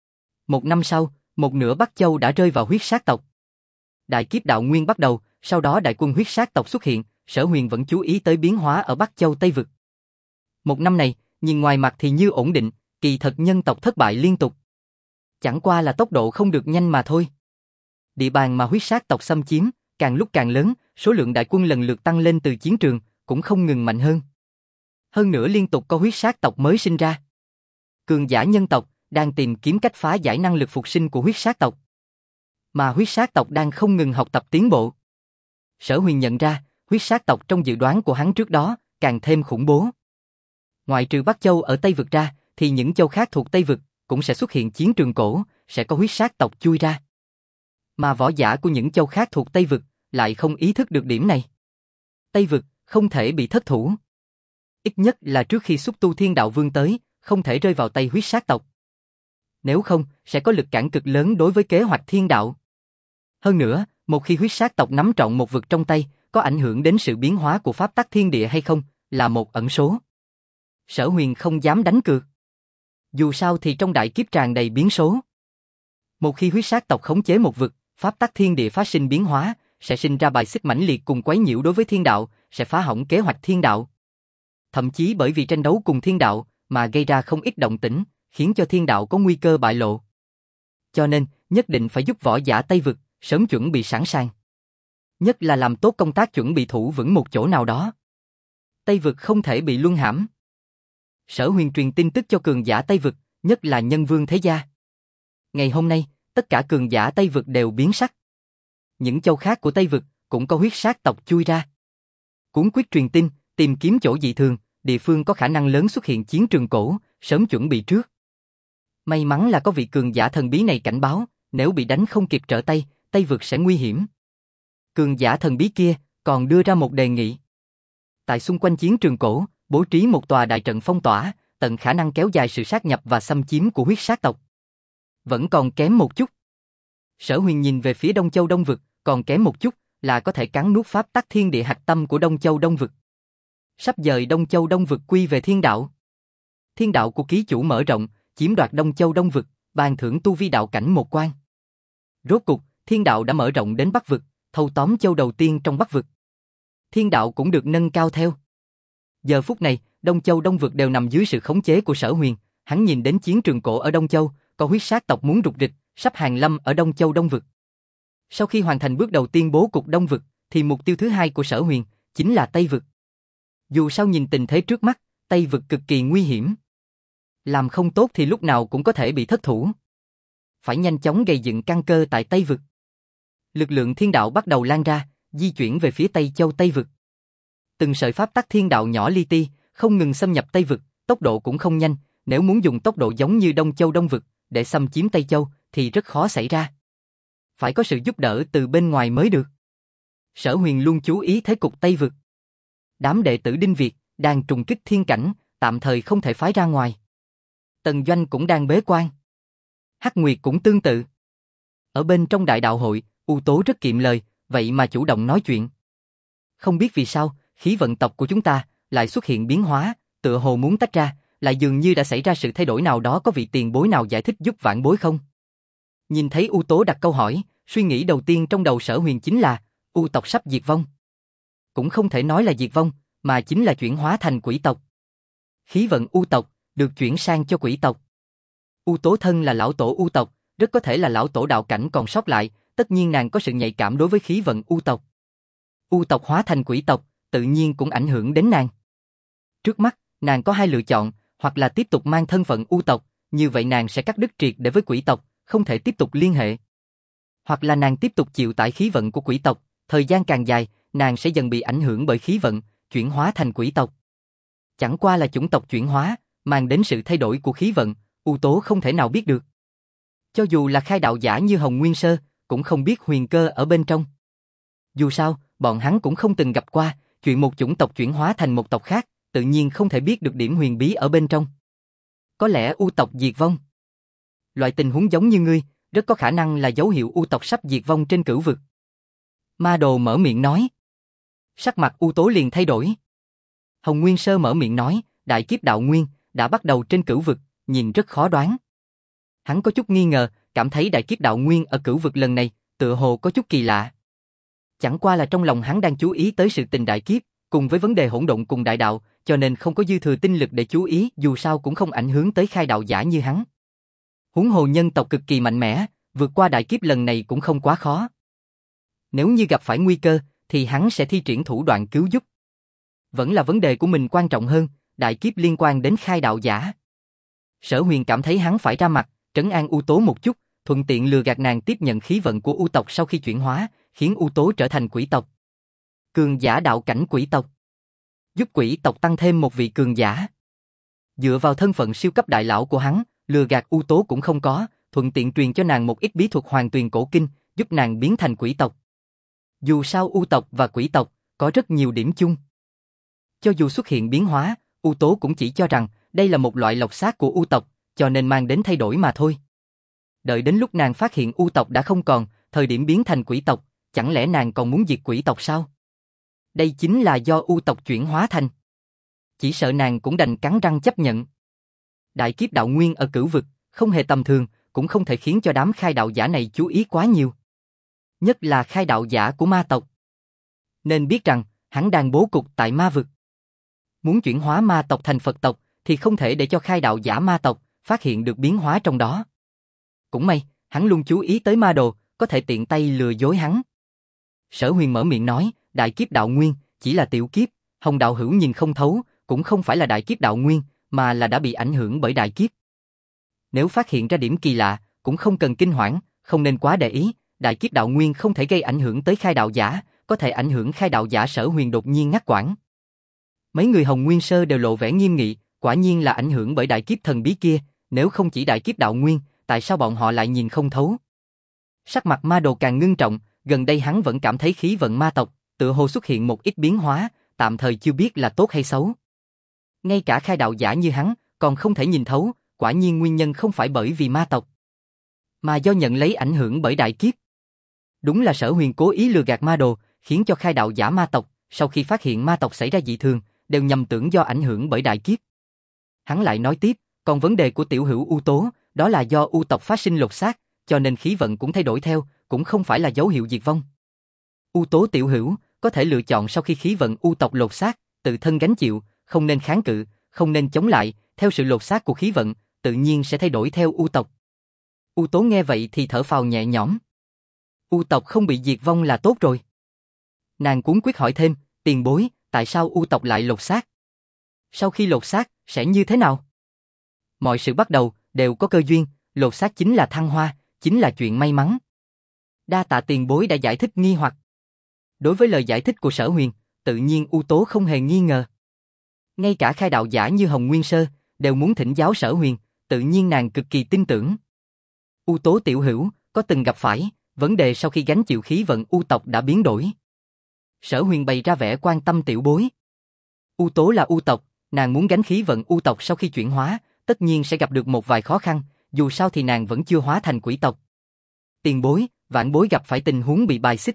1 năm sau, một nửa Bắc Châu đã rơi vào huyết sát tộc. Đại kiếp đạo nguyên bắt đầu, sau đó đại quân huyết sát tộc xuất hiện, Sở Huyền vẫn chú ý tới biến hóa ở Bắc Châu Tây vực. 1 năm này, nhìn ngoài mặt thì như ổn định, kỳ thật nhân tộc thất bại liên tục. Chẳng qua là tốc độ không được nhanh mà thôi. Địa bàn mà huyết sát tộc xâm chiếm, càng lúc càng lớn, số lượng đại quân lần lượt tăng lên từ chiến trường, cũng không ngừng mạnh hơn. Hơn nữa liên tục có huyết sát tộc mới sinh ra. Cường giả nhân tộc đang tìm kiếm cách phá giải năng lực phục sinh của huyết sát tộc. Mà huyết sát tộc đang không ngừng học tập tiến bộ. Sở Huyền nhận ra, huyết sát tộc trong dự đoán của hắn trước đó, càng thêm khủng bố. Ngoại trừ Bắc Châu ở Tây vực ra, thì những châu khác thuộc Tây vực, cũng sẽ xuất hiện chiến trường cổ, sẽ có huyết sát tộc chui ra. Mà võ giả của những châu khác thuộc Tây vực, lại không ý thức được điểm này. Tây vực, không thể bị thất thủ. Ít nhất là trước khi xúc tu thiên đạo vương tới, không thể rơi vào tay huyết sát tộc. Nếu không, sẽ có lực cản cực lớn đối với kế hoạch thiên đạo. Hơn nữa, một khi huyết sát tộc nắm trọn một vực trong tay, có ảnh hưởng đến sự biến hóa của pháp tắc thiên địa hay không, là một ẩn số. Sở Huyền không dám đánh cược. Dù sao thì trong đại kiếp tràn đầy biến số. Một khi huyết sát tộc khống chế một vực, pháp tắc thiên địa phát sinh biến hóa, sẽ sinh ra bài xích mãnh liệt cùng quấy nhiễu đối với thiên đạo, sẽ phá hỏng kế hoạch thiên đạo. Thậm chí bởi vì tranh đấu cùng thiên đạo mà gây ra không ít động tĩnh, khiến cho thiên đạo có nguy cơ bại lộ. Cho nên, nhất định phải giúp võ giả Tây Vực sớm chuẩn bị sẵn sàng. Nhất là làm tốt công tác chuẩn bị thủ vững một chỗ nào đó. Tây Vực không thể bị luân hãm. Sở Huyền truyền tin tức cho cường giả Tây Vực, nhất là nhân vương thế gia. Ngày hôm nay, tất cả cường giả Tây Vực đều biến sắc. Những châu khác của Tây Vực cũng có huyết sát tộc chui ra. Cuốn quyết truyền tin, tìm kiếm chỗ dị thường, địa phương có khả năng lớn xuất hiện chiến trường cổ, sớm chuẩn bị trước. May mắn là có vị cường giả thần bí này cảnh báo, nếu bị đánh không kịp trở tay, Tây Vực sẽ nguy hiểm. Cường giả thần bí kia còn đưa ra một đề nghị. Tại xung quanh chiến trường cổ, bố trí một tòa đại trận phong tỏa, tận khả năng kéo dài sự sát nhập và xâm chiếm của huyết sát tộc. Vẫn còn kém một chút. Sở Huyền nhìn về phía Đông Châu Đông Vực, còn kém một chút là có thể cắn nuốt pháp tắc thiên địa hạch tâm của Đông Châu Đông Vực. Sắp dời Đông Châu Đông Vực quy về thiên đạo. Thiên đạo của ký chủ mở rộng, chiếm đoạt Đông Châu Đông Vực, ban thưởng tu vi đạo cảnh một quan. Rốt cục, thiên đạo đã mở rộng đến Bắc Vực, thâu tóm châu đầu tiên trong Bắc Vực. Thiên đạo cũng được nâng cao theo. Giờ phút này, Đông Châu Đông Vực đều nằm dưới sự khống chế của Sở Huyền, hắn nhìn đến chiến trường cổ ở Đông Châu, có huyết sát tộc muốn rục rịch, sắp hàng lâm ở Đông Châu Đông Vực. Sau khi hoàn thành bước đầu tiên bố cục Đông Vực, thì mục tiêu thứ hai của Sở Huyền chính là Tây Vực. Dù sao nhìn tình thế trước mắt, Tây Vực cực kỳ nguy hiểm. Làm không tốt thì lúc nào cũng có thể bị thất thủ. Phải nhanh chóng gây dựng căn cơ tại Tây Vực. Lực lượng thiên đạo bắt đầu lan ra, di chuyển về phía Tây Châu Tây Vực. Từng sợi pháp tắc thiên đạo nhỏ li ti, không ngừng xâm nhập Tây Vực, tốc độ cũng không nhanh, nếu muốn dùng tốc độ giống như Đông Châu Đông Vực để xâm chiếm Tây Châu thì rất khó xảy ra. Phải có sự giúp đỡ từ bên ngoài mới được. Sở Huyền luôn chú ý thế cục Tây Vực. Đám đệ tử Đinh Việt đang trùng kích thiên cảnh, tạm thời không thể phái ra ngoài. Tần Doanh cũng đang bế quan. Hắc Nguyệt cũng tương tự. Ở bên trong đại đạo hội, U Tố rất kiệm lời, vậy mà chủ động nói chuyện. Không biết vì sao, khí vận tộc của chúng ta lại xuất hiện biến hóa, tựa hồ muốn tách ra, lại dường như đã xảy ra sự thay đổi nào đó, có vị tiền bối nào giải thích giúp vãn bối không? Nhìn thấy U Tố đặt câu hỏi, suy nghĩ đầu tiên trong đầu Sở Huyền chính là U tộc sắp diệt vong. Cũng không thể nói là diệt vong, mà chính là chuyển hóa thành quỷ tộc. Khí vận U tộc được chuyển sang cho quỷ tộc. U Tố thân là lão tổ U tộc, rất có thể là lão tổ đạo cảnh còn sót lại, tất nhiên nàng có sự nhạy cảm đối với khí vận U tộc. U tộc hóa thành quỷ tộc, tự nhiên cũng ảnh hưởng đến nàng. Trước mắt, nàng có hai lựa chọn, hoặc là tiếp tục mang thân phận U tộc, như vậy nàng sẽ cắt đứt triệt để với quỷ tộc, không thể tiếp tục liên hệ. Hoặc là nàng tiếp tục chịu tải khí vận của quỷ tộc, thời gian càng dài, nàng sẽ dần bị ảnh hưởng bởi khí vận, chuyển hóa thành quỷ tộc. Chẳng qua là chủng tộc chuyển hóa, mang đến sự thay đổi của khí vận, U Tố không thể nào biết được. Cho dù là khai đạo giả như Hồng Nguyên Sơ, cũng không biết huyền cơ ở bên trong. Dù sao, bọn hắn cũng không từng gặp qua, chuyện một chủng tộc chuyển hóa thành một tộc khác, tự nhiên không thể biết được điểm huyền bí ở bên trong. Có lẽ U tộc diệt vong. Loại tình huống giống như ngươi, rất có khả năng là dấu hiệu U tộc sắp diệt vong trên cửu vực. Ma Đồ mở miệng nói. Sắc mặt U Tố liền thay đổi. Hồng Nguyên Sơ mở miệng nói, đại kiếp đạo nguyên đã bắt đầu trên cửu vực, nhìn rất khó đoán. Hắn có chút nghi ngờ, cảm thấy đại kiếp đạo nguyên ở cửu vực lần này, tựa hồ có chút kỳ lạ. Chẳng qua là trong lòng hắn đang chú ý tới sự tình đại kiếp, cùng với vấn đề hỗn độn cùng đại đạo, cho nên không có dư thừa tinh lực để chú ý, dù sao cũng không ảnh hưởng tới khai đạo giả như hắn. Huống hồ nhân tộc cực kỳ mạnh mẽ, vượt qua đại kiếp lần này cũng không quá khó. Nếu như gặp phải nguy cơ, thì hắn sẽ thi triển thủ đoạn cứu giúp. Vẫn là vấn đề của mình quan trọng hơn, đại kiếp liên quan đến khai đạo giả. Sở Huyền cảm thấy hắn phải ra mặt, trấn an U Tố một chút, thuận tiện lừa gạt nàng tiếp nhận khí vận của U tộc sau khi chuyển hóa, khiến U Tố trở thành quỷ tộc. Cường giả đạo cảnh quỷ tộc. Giúp quỷ tộc tăng thêm một vị cường giả. Dựa vào thân phận siêu cấp đại lão của hắn, lừa gạt U Tố cũng không có, thuận tiện truyền cho nàng một ít bí thuật Hoàng Tuyền cổ kinh, giúp nàng biến thành quỷ tộc. Dù sao U tộc và quỷ tộc có rất nhiều điểm chung. Cho dù xuất hiện biến hóa, U Tố cũng chỉ cho rằng đây là một loại lột xác của U tộc, cho nên mang đến thay đổi mà thôi. Đợi đến lúc nàng phát hiện U tộc đã không còn, thời điểm biến thành quỷ tộc, chẳng lẽ nàng còn muốn diệt quỷ tộc sao? Đây chính là do U tộc chuyển hóa thành. Chỉ sợ nàng cũng đành cắn răng chấp nhận. Đại kiếp đạo nguyên ở cửu vực, không hề tầm thường, cũng không thể khiến cho đám khai đạo giả này chú ý quá nhiều. nhất là khai đạo giả của ma tộc. Nên biết rằng, hắn đang bố cục tại ma vực. Muốn chuyển hóa ma tộc thành Phật tộc, thì không thể để cho khai đạo giả ma tộc phát hiện được biến hóa trong đó. Cũng may, hắn luôn chú ý tới ma đồ, có thể tiện tay lừa dối hắn. Sở Huyền mở miệng nói, đại kiếp đạo nguyên, chỉ là tiểu kiếp, Hồng đạo hữu nhìn không thấu, cũng không phải là đại kiếp đạo nguyên, mà là đã bị ảnh hưởng bởi đại kiếp. Nếu phát hiện ra điểm kỳ lạ, cũng không cần kinh hoảng, không nên quá để ý, đại kiếp đạo nguyên không thể gây ảnh hưởng tới khai đạo giả, có thể ảnh hưởng khai đạo giả. Sở Huyền đột nhiên ngắt quãng. Mấy người Hồng Nguyên Sơ đều lộ vẻ nghiêm nghị, quả nhiên là ảnh hưởng bởi đại kiếp thần bí kia, nếu không chỉ đại kiếp đạo nguyên, tại sao bọn họ lại nhìn không thấu? Sắc mặt ma đồ càng ngưng trọng, gần đây hắn vẫn cảm thấy khí vận ma tộc, tựa hồ xuất hiện một ít biến hóa, tạm thời chưa biết là tốt hay xấu. Ngay cả khai đạo giả như hắn, còn không thể nhìn thấu, quả nhiên nguyên nhân không phải bởi vì ma tộc, mà do nhận lấy ảnh hưởng bởi đại kiếp. Đúng là Sở Huyền cố ý lừa gạt ma đồ, khiến cho khai đạo giả ma tộc, sau khi phát hiện ma tộc xảy ra dị thường, đều nhầm tưởng do ảnh hưởng bởi đại kiếp. Hắn lại nói tiếp, còn vấn đề của tiểu hữu U Tố, đó là do U tộc phát sinh lột xác, cho nên khí vận cũng thay đổi theo, cũng không phải là dấu hiệu diệt vong. U Tố tiểu hữu có thể lựa chọn sau khi khí vận U tộc lột xác, tự thân gánh chịu, không nên kháng cự, không nên chống lại, theo sự lột xác của khí vận, tự nhiên sẽ thay đổi theo U tộc. U Tố nghe vậy thì thở phào nhẹ nhõm. U tộc không bị diệt vong là tốt rồi. Nàng cuống quyết hỏi thêm, tiền bối, tại sao U tộc lại lột xác? Sau khi lột xác, sẽ như thế nào? Mọi sự bắt đầu, đều có cơ duyên, lột xác chính là thăng hoa, chính là chuyện may mắn. Đa tạ tiền bối đã giải thích nghi hoặc. Đối với lời giải thích của Sở Huyền, tự nhiên U Tố không hề nghi ngờ. Ngay cả khai đạo giả như Hồng Nguyên Sơ, đều muốn thỉnh giáo Sở Huyền, tự nhiên nàng cực kỳ tin tưởng. U Tố tiểu hữu, có từng gặp phải, vấn đề sau khi gánh chịu khí vận U tộc đã biến đổi. Sở Huyền bày ra vẻ quan tâm tiểu bối. U Tố là U tộc, nàng muốn gánh khí vận U tộc sau khi chuyển hóa, tất nhiên sẽ gặp được một vài khó khăn, dù sao thì nàng vẫn chưa hóa thành quỷ tộc. Tiền bối, vãn bối gặp phải tình huống bị bài xích.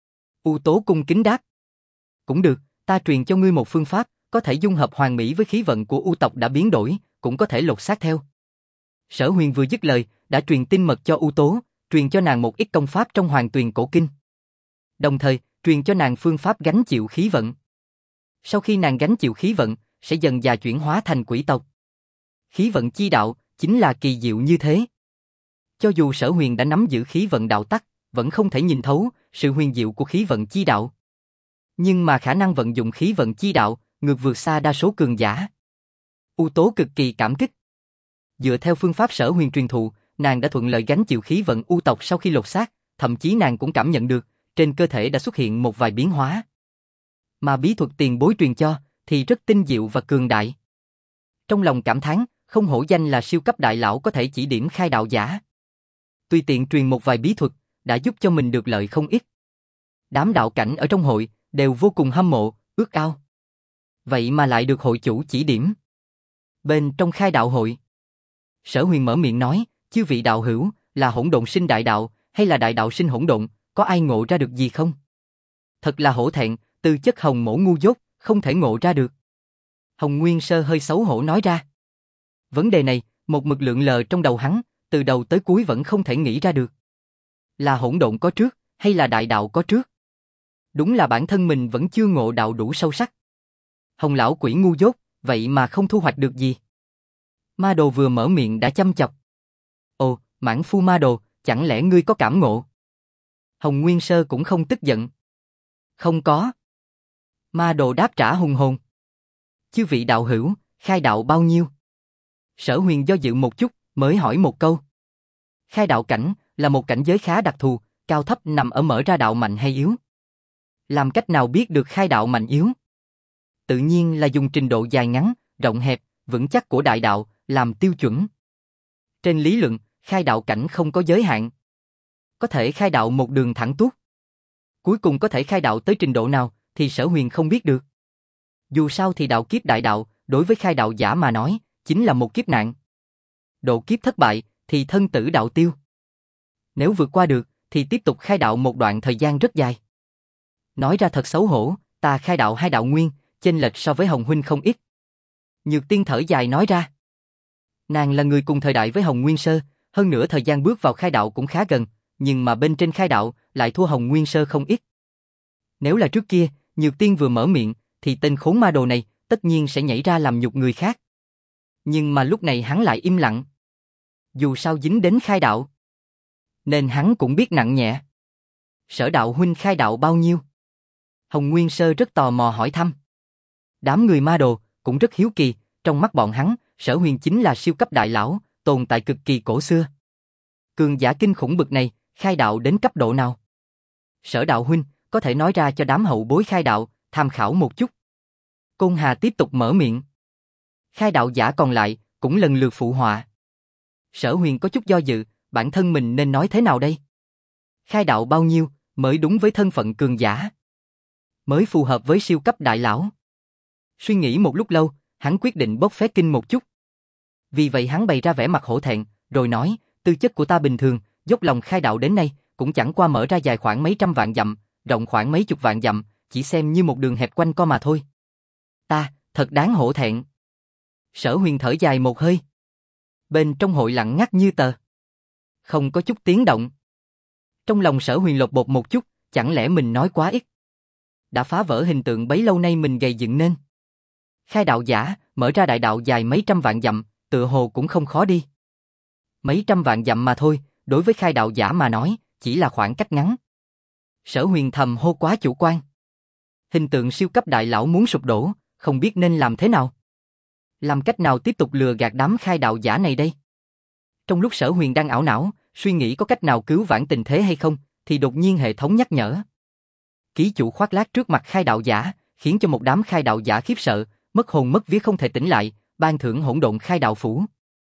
U Tố cung kính đáp. Cũng được, ta truyền cho ngươi một phương pháp, có thể dung hợp hoàn mỹ với khí vận của U tộc đã biến đổi, cũng có thể lột xác theo. Sở Huyền vừa dứt lời, đã truyền tin mật cho U Tố, truyền cho nàng một ít công pháp trong Hoàng Tuyền cổ kinh. Đồng thời, truyền cho nàng phương pháp gánh chịu khí vận. Sau khi nàng gánh chịu khí vận, sẽ dần dà chuyển hóa thành quỷ tộc. Khí vận chi đạo, chính là kỳ diệu như thế. Cho dù Sở Huyền đã nắm giữ khí vận đạo tắc, vẫn không thể nhìn thấu sự huyền diệu của khí vận chi đạo. Nhưng mà khả năng vận dụng khí vận chi đạo, ngược vượt xa đa số cường giả. U Tố cực kỳ cảm kích. Dựa theo phương pháp Sở Huyền truyền thụ, nàng đã thuận lợi gánh chịu khí vận U tộc sau khi lột xác, thậm chí nàng cũng cảm nhận được, trên cơ thể đã xuất hiện một vài biến hóa. Mà bí thuật tiền bối truyền cho, thì rất tinh diệu và cường đại. Trong lòng cảm thán, không hổ danh là siêu cấp đại lão có thể chỉ điểm khai đạo giả. Tùy tiện truyền một vài bí thuật, đã giúp cho mình được lợi không ít. Đám đạo cảnh ở trong hội, đều vô cùng hâm mộ, ước ao. Vậy mà lại được hội chủ chỉ điểm. Bên trong khai đạo hội, Sở Huyền mở miệng nói, chư vị đạo hữu, là hỗn độn sinh đại đạo, hay là đại đạo sinh hỗn độn, có ai ngộ ra được gì không? Thật là hổ thẹn, tư chất Hồng mỗ ngu dốt, không thể ngộ ra được. Hồng Nguyên Sơ hơi xấu hổ nói ra. Vấn đề này, một mực lượn lờ trong đầu hắn, từ đầu tới cuối vẫn không thể nghĩ ra được. Là hỗn độn có trước, hay là đại đạo có trước? Đúng là bản thân mình vẫn chưa ngộ đạo đủ sâu sắc. Hồng lão quỷ ngu dốt, vậy mà không thu hoạch được gì. Ma đồ vừa mở miệng đã chăm chọc. Ồ, mãn phu ma đồ, chẳng lẽ ngươi có cảm ngộ? Hồng Nguyên Sơ cũng không tức giận. Không có. Ma đồ đáp trả hùng hồn. Chư vị đạo hữu, khai đạo bao nhiêu? Sở Huyền do dự một chút, mới hỏi một câu. Khai đạo cảnh là một cảnh giới khá đặc thù, cao thấp nằm ở mở ra đạo mạnh hay yếu. Làm cách nào biết được khai đạo mạnh yếu? Tự nhiên là dùng trình độ dài ngắn, rộng hẹp, vững chắc của đại đạo làm tiêu chuẩn. Trên lý luận, khai đạo cảnh không có giới hạn. Có thể khai đạo một đường thẳng tuốt. Cuối cùng có thể khai đạo tới trình độ nào thì Sở Huyền không biết được. Dù sao thì đạo kiếp đại đạo, đối với khai đạo giả mà nói, chính là một kiếp nạn. Độ kiếp thất bại thì thân tử đạo tiêu. Nếu vượt qua được thì tiếp tục khai đạo một đoạn thời gian rất dài. Nói ra thật xấu hổ, ta khai đạo 2 đạo nguyên, chênh lệch so với Hồng huynh không ít. Nhược Tiên thở dài nói ra. Nàng là người cùng thời đại với Hồng Nguyên Sơ, hơn nữa thời gian bước vào khai đạo cũng khá gần, nhưng mà bên trên khai đạo lại thua Hồng Nguyên Sơ không ít. Nếu là trước kia, Nhược Tiên vừa mở miệng, thì tên khốn ma đồ này tất nhiên sẽ nhảy ra làm nhục người khác. Nhưng mà lúc này hắn lại im lặng. Dù sao dính đến khai đạo, nên hắn cũng biết nặng nhẹ. Sở đạo huynh khai đạo bao nhiêu? Hồng Nguyên Sơ rất tò mò hỏi thăm. Đám người ma đồ cũng rất hiếu kỳ, trong mắt bọn hắn, Sở Huyền chính là siêu cấp đại lão, tồn tại cực kỳ cổ xưa. Cường giả kinh khủng bực này, khai đạo đến cấp độ nào? Sở đạo huynh, có thể nói ra cho đám hậu bối khai đạo, tham khảo một chút. Côn Hà tiếp tục mở miệng. Khai đạo giả còn lại, cũng lần lượt phụ họa. Sở Huyền có chút do dự, bản thân mình nên nói thế nào đây? Khai đạo bao nhiêu, mới đúng với thân phận cường giả? Mới phù hợp với siêu cấp đại lão? Suy nghĩ một lúc lâu, hắn quyết định bốc phét kinh một chút. Vì vậy hắn bày ra vẻ mặt hổ thẹn, rồi nói, tư chất của ta bình thường, dốc lòng khai đạo đến nay, cũng chẳng qua mở ra dài khoảng mấy trăm vạn dặm, rộng khoảng mấy chục vạn dặm, chỉ xem như một đường hẹp quanh co mà thôi. Ta, thật đáng hổ thẹn. Sở Huyền thở dài một hơi. Bên trong hội lặng ngắt như tờ. Không có chút tiếng động. Trong lòng Sở Huyền lột bột một chút, chẳng lẽ mình nói quá ít. Đã phá vỡ hình tượng bấy lâu nay mình gây dựng nên. Khai đạo giả, mở ra đại đạo dài mấy trăm vạn dặm, tựa hồ cũng không khó đi. Mấy trăm vạn dặm mà thôi, đối với khai đạo giả mà nói, chỉ là khoảng cách ngắn. Sở Huyền thầm hô quá chủ quan. Hình tượng siêu cấp đại lão muốn sụp đổ, không biết nên làm thế nào. Làm cách nào tiếp tục lừa gạt đám khai đạo giả này đây? Trong lúc Sở Huyền đang ảo não, suy nghĩ có cách nào cứu vãn tình thế hay không, thì đột nhiên hệ thống nhắc nhở. Ký chủ khoác lác trước mặt khai đạo giả, khiến cho một đám khai đạo giả khiếp sợ, mất hồn mất vía không thể tỉnh lại, ban thưởng hỗn độn khai đạo phủ.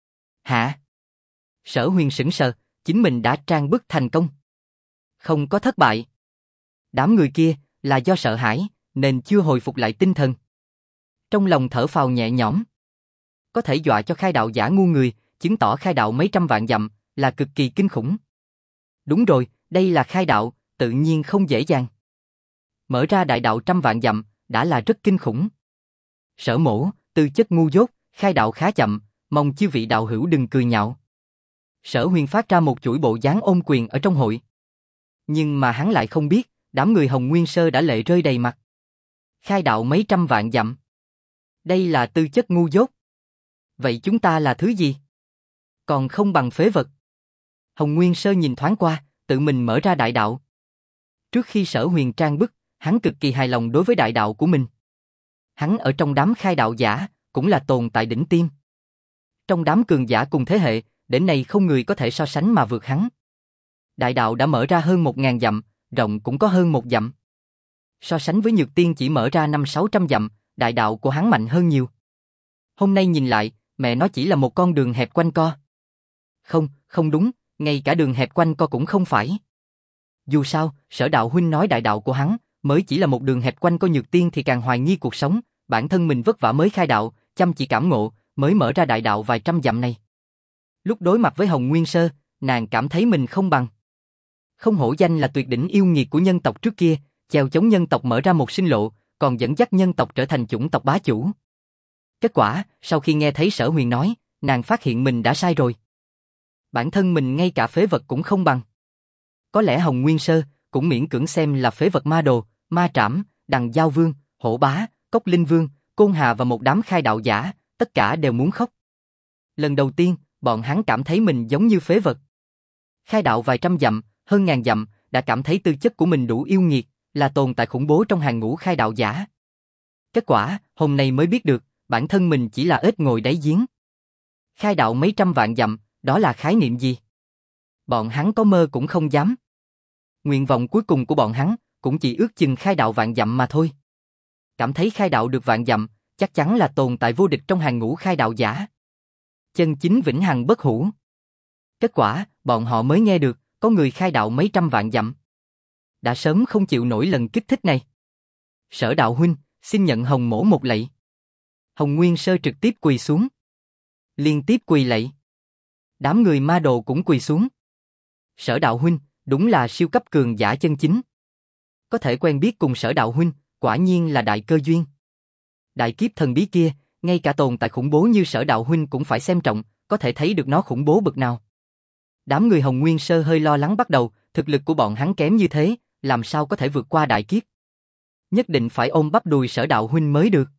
Hả? Sở Huyền sững sờ, chính mình đã trang bức thành công. Không có thất bại. Đám người kia là do sợ hãi, nên chưa hồi phục lại tinh thần. Trong lòng thở phào nhẹ nhõm. Có thể dọa cho khai đạo giả ngu người, chứng tỏ khai đạo mấy trăm vạn dặm, là cực kỳ kinh khủng. Đúng rồi, đây là khai đạo, tự nhiên không dễ dàng. Mở ra đại đạo trăm vạn dặm, đã là rất kinh khủng. Sở Mỗ, tư chất ngu dốt, khai đạo khá chậm, mong chư vị đạo hữu đừng cười nhạo. Sở Huyền phát ra một chuỗi bộ dáng ôm quyền ở trong hội. Nhưng mà hắn lại không biết, đám người Hồng Nguyên Sơ đã lệ rơi đầy mặt. Khai đạo mấy trăm vạn dặm. Đây là tư chất ngu dốt. Vậy chúng ta là thứ gì? Còn không bằng phế vật. Hồng Nguyên Sơ nhìn thoáng qua, tự mình mở ra đại đạo. Trước khi Sở Huyền trang bức, hắn cực kỳ hài lòng đối với đại đạo của mình. Hắn ở trong đám khai đạo giả, cũng là tồn tại đỉnh tiêm. Trong đám cường giả cùng thế hệ, đến nay không người có thể so sánh mà vượt hắn. Đại đạo đã mở ra hơn 1000 dặm, rộng cũng có hơn 1 dặm. So sánh với Nhược Tiên chỉ mở ra 500-600 dặm, đại đạo của hắn mạnh hơn nhiều. Hôm nay nhìn lại, mẹ nó chỉ là một con đường hẹp quanh co. Không đúng, ngay cả đường hẹp quanh co cũng không phải. Dù sao, Sở đạo huynh nói đại đạo của hắn mới chỉ là một đường hẹp quanh co. Nhược Tiên thì càng hoài nghi cuộc sống, bản thân mình vất vả mới khai đạo, chăm chỉ cảm ngộ, mới mở ra đại đạo vài trăm dặm này. Lúc đối mặt với Hồng Nguyên Sơ, nàng cảm thấy mình không bằng. Không hổ danh là tuyệt đỉnh yêu nghiệt của nhân tộc trước kia, chèo chống nhân tộc mở ra một sinh lộ, còn dẫn dắt nhân tộc trở thành chủng tộc bá chủ. Kết quả, sau khi nghe thấy Sở Huyền nói, nàng phát hiện mình đã sai rồi. Bản thân mình ngay cả phế vật cũng không bằng. Có lẽ Hồng Nguyên Sơ cũng miễn cưỡng xem là phế vật ma đồ, ma trảm, Đằng Giao Vương, Hổ Bá, Cốc Linh Vương, Côn Hà và một đám khai đạo giả, tất cả đều muốn khóc. Lần đầu tiên, bọn hắn cảm thấy mình giống như phế vật. Khai đạo vài trăm dặm, hơn ngàn dặm, đã cảm thấy tư chất của mình đủ yêu nghiệt, là tồn tại khủng bố trong hàng ngũ khai đạo giả. Kết quả, hôm nay mới biết được, bản thân mình chỉ là ếch ngồi đáy giếng. Khai đạo mấy trăm vạn dặm, đó là khái niệm gì? Bọn hắn có mơ cũng không dám. Nguyện vọng cuối cùng của bọn hắn, cũng chỉ ước chừng khai đạo vạn dặm mà thôi. Cảm thấy khai đạo được vạn dặm, chắc chắn là tồn tại vô địch trong hàng ngũ khai đạo giả. Chân chính vĩnh hằng bất hủ. Kết quả, bọn họ mới nghe được, có người khai đạo mấy trăm vạn dặm. Đã sớm không chịu nổi lần kích thích này. Sở đạo huynh, xin nhận Hồng Mỗ một lạy. Hồng Nguyên Sơ trực tiếp quỳ xuống. Liên tiếp quỳ lạy. Đám người ma đồ cũng quỳ xuống. Sở đạo huynh, đúng là siêu cấp cường giả chân chính. Có thể quen biết cùng Sở đạo huynh, quả nhiên là đại cơ duyên. Đại kiếp thần bí kia, ngay cả tồn tại khủng bố như Sở đạo huynh cũng phải xem trọng, có thể thấy được nó khủng bố bực nào. Đám người Hồng Nguyên Sơ hơi lo lắng bắt đầu, Thực lực của bọn hắn kém như thế, làm sao có thể vượt qua đại kiếp? Nhất định phải ôm bắp đùi Sở đạo huynh mới được.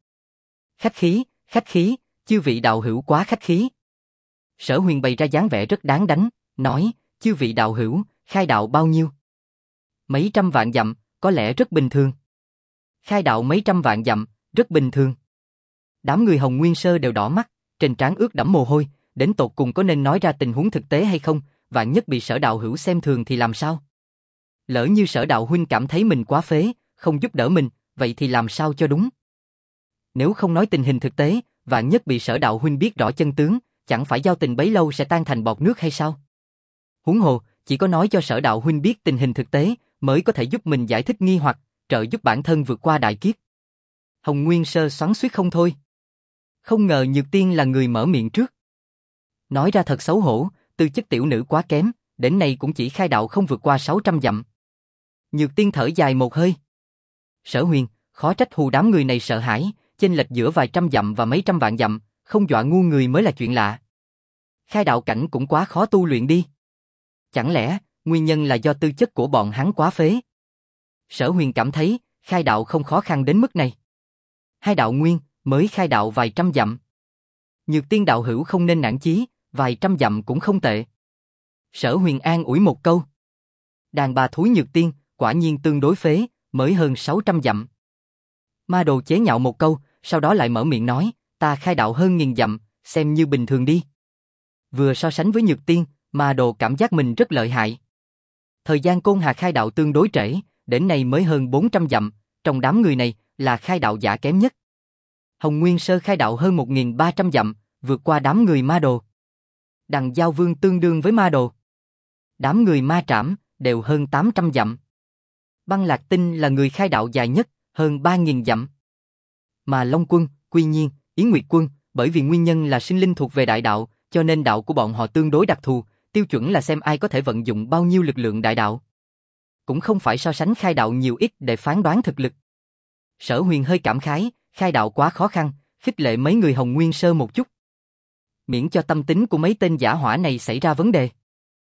Khách khí, chư vị đạo hữu quá khách khí. Sở Huyền bày ra dáng vẻ rất đáng đánh, nói, chư vị đạo hữu, khai đạo bao nhiêu? Mấy trăm vạn dặm, có lẽ rất bình thường. Khai đạo mấy trăm vạn dặm, rất bình thường. Đám người Hồng Nguyên Sơ đều đỏ mắt, trên trán ướt đẫm mồ hôi, đến tột cùng có nên nói ra tình huống thực tế hay không, vạn nhất bị Sở đạo hữu xem thường thì làm sao? Lỡ như Sở đạo huynh cảm thấy mình quá phế, không giúp đỡ mình, vậy thì làm sao cho đúng? Nếu không nói tình hình thực tế, vạn nhất bị Sở đạo huynh biết rõ chân tướng, chẳng phải giao tình bấy lâu sẽ tan thành bọt nước hay sao? Huống hồ, chỉ có nói cho Sở đạo huynh biết tình hình thực tế, mới có thể giúp mình giải thích nghi hoặc, trợ giúp bản thân vượt qua đại kiếp. Hồng Nguyên Sơ xoắn xuýt không thôi. Không ngờ Nhược Tiên là người mở miệng trước. Nói ra thật xấu hổ, tư chất tiểu nữ quá kém, đến nay cũng chỉ khai đạo không vượt qua 600 dặm. Nhược Tiên thở dài một hơi. Sở Huyền, khó trách hù đám người này sợ hãi, chênh lệch giữa vài trăm dặm và mấy trăm vạn dặm, không dọa ngu người mới là chuyện lạ. Khai đạo cảnh cũng quá khó tu luyện đi. Chẳng lẽ, nguyên nhân là do tư chất của bọn hắn quá phế? Sở Huyền cảm thấy, khai đạo không khó khăn đến mức này. Hai đạo nguyên, mới khai đạo vài trăm dặm. Nhược Tiên đạo hữu không nên nản chí, vài trăm dặm cũng không tệ. Sở Huyền an ủi một câu. Đàn bà thúi Nhược Tiên, quả nhiên tương đối phế, mới hơn 600 dặm. Ma Đồ chế nhạo một câu, sau đó lại mở miệng nói, ta khai đạo hơn 1000 dặm, xem như bình thường đi. Vừa so sánh với Nhược Tiên, Ma Đồ cảm giác mình rất lợi hại. Thời gian Côn Hà khai đạo tương đối trễ, đến nay mới hơn 400 dặm, trong đám người này là khai đạo giả kém nhất. Hồng Nguyên Sơ khai đạo hơn 1300 dặm, vượt qua đám người Ma Đồ. Đằng Giao Vương tương đương với Ma Đồ. Đám người Ma Trảm đều hơn 800 dặm. Băng Lạc Tinh là người khai đạo dài nhất, hơn 3000 dặm. Mà Long Quân, Quy Nhiên, Yến Nguyệt Quân, bởi vì nguyên nhân là sinh linh thuộc về đại đạo, cho nên đạo của bọn họ tương đối đặc thù, tiêu chuẩn là xem ai có thể vận dụng bao nhiêu lực lượng đại đạo. Cũng không phải so sánh khai đạo nhiều ít để phán đoán thực lực. Sở Huyền hơi cảm khái, khai đạo quá khó khăn, khích lệ mấy người Hồng Nguyên Sơ một chút. Miễn cho tâm tính của mấy tên giả hỏa này xảy ra vấn đề.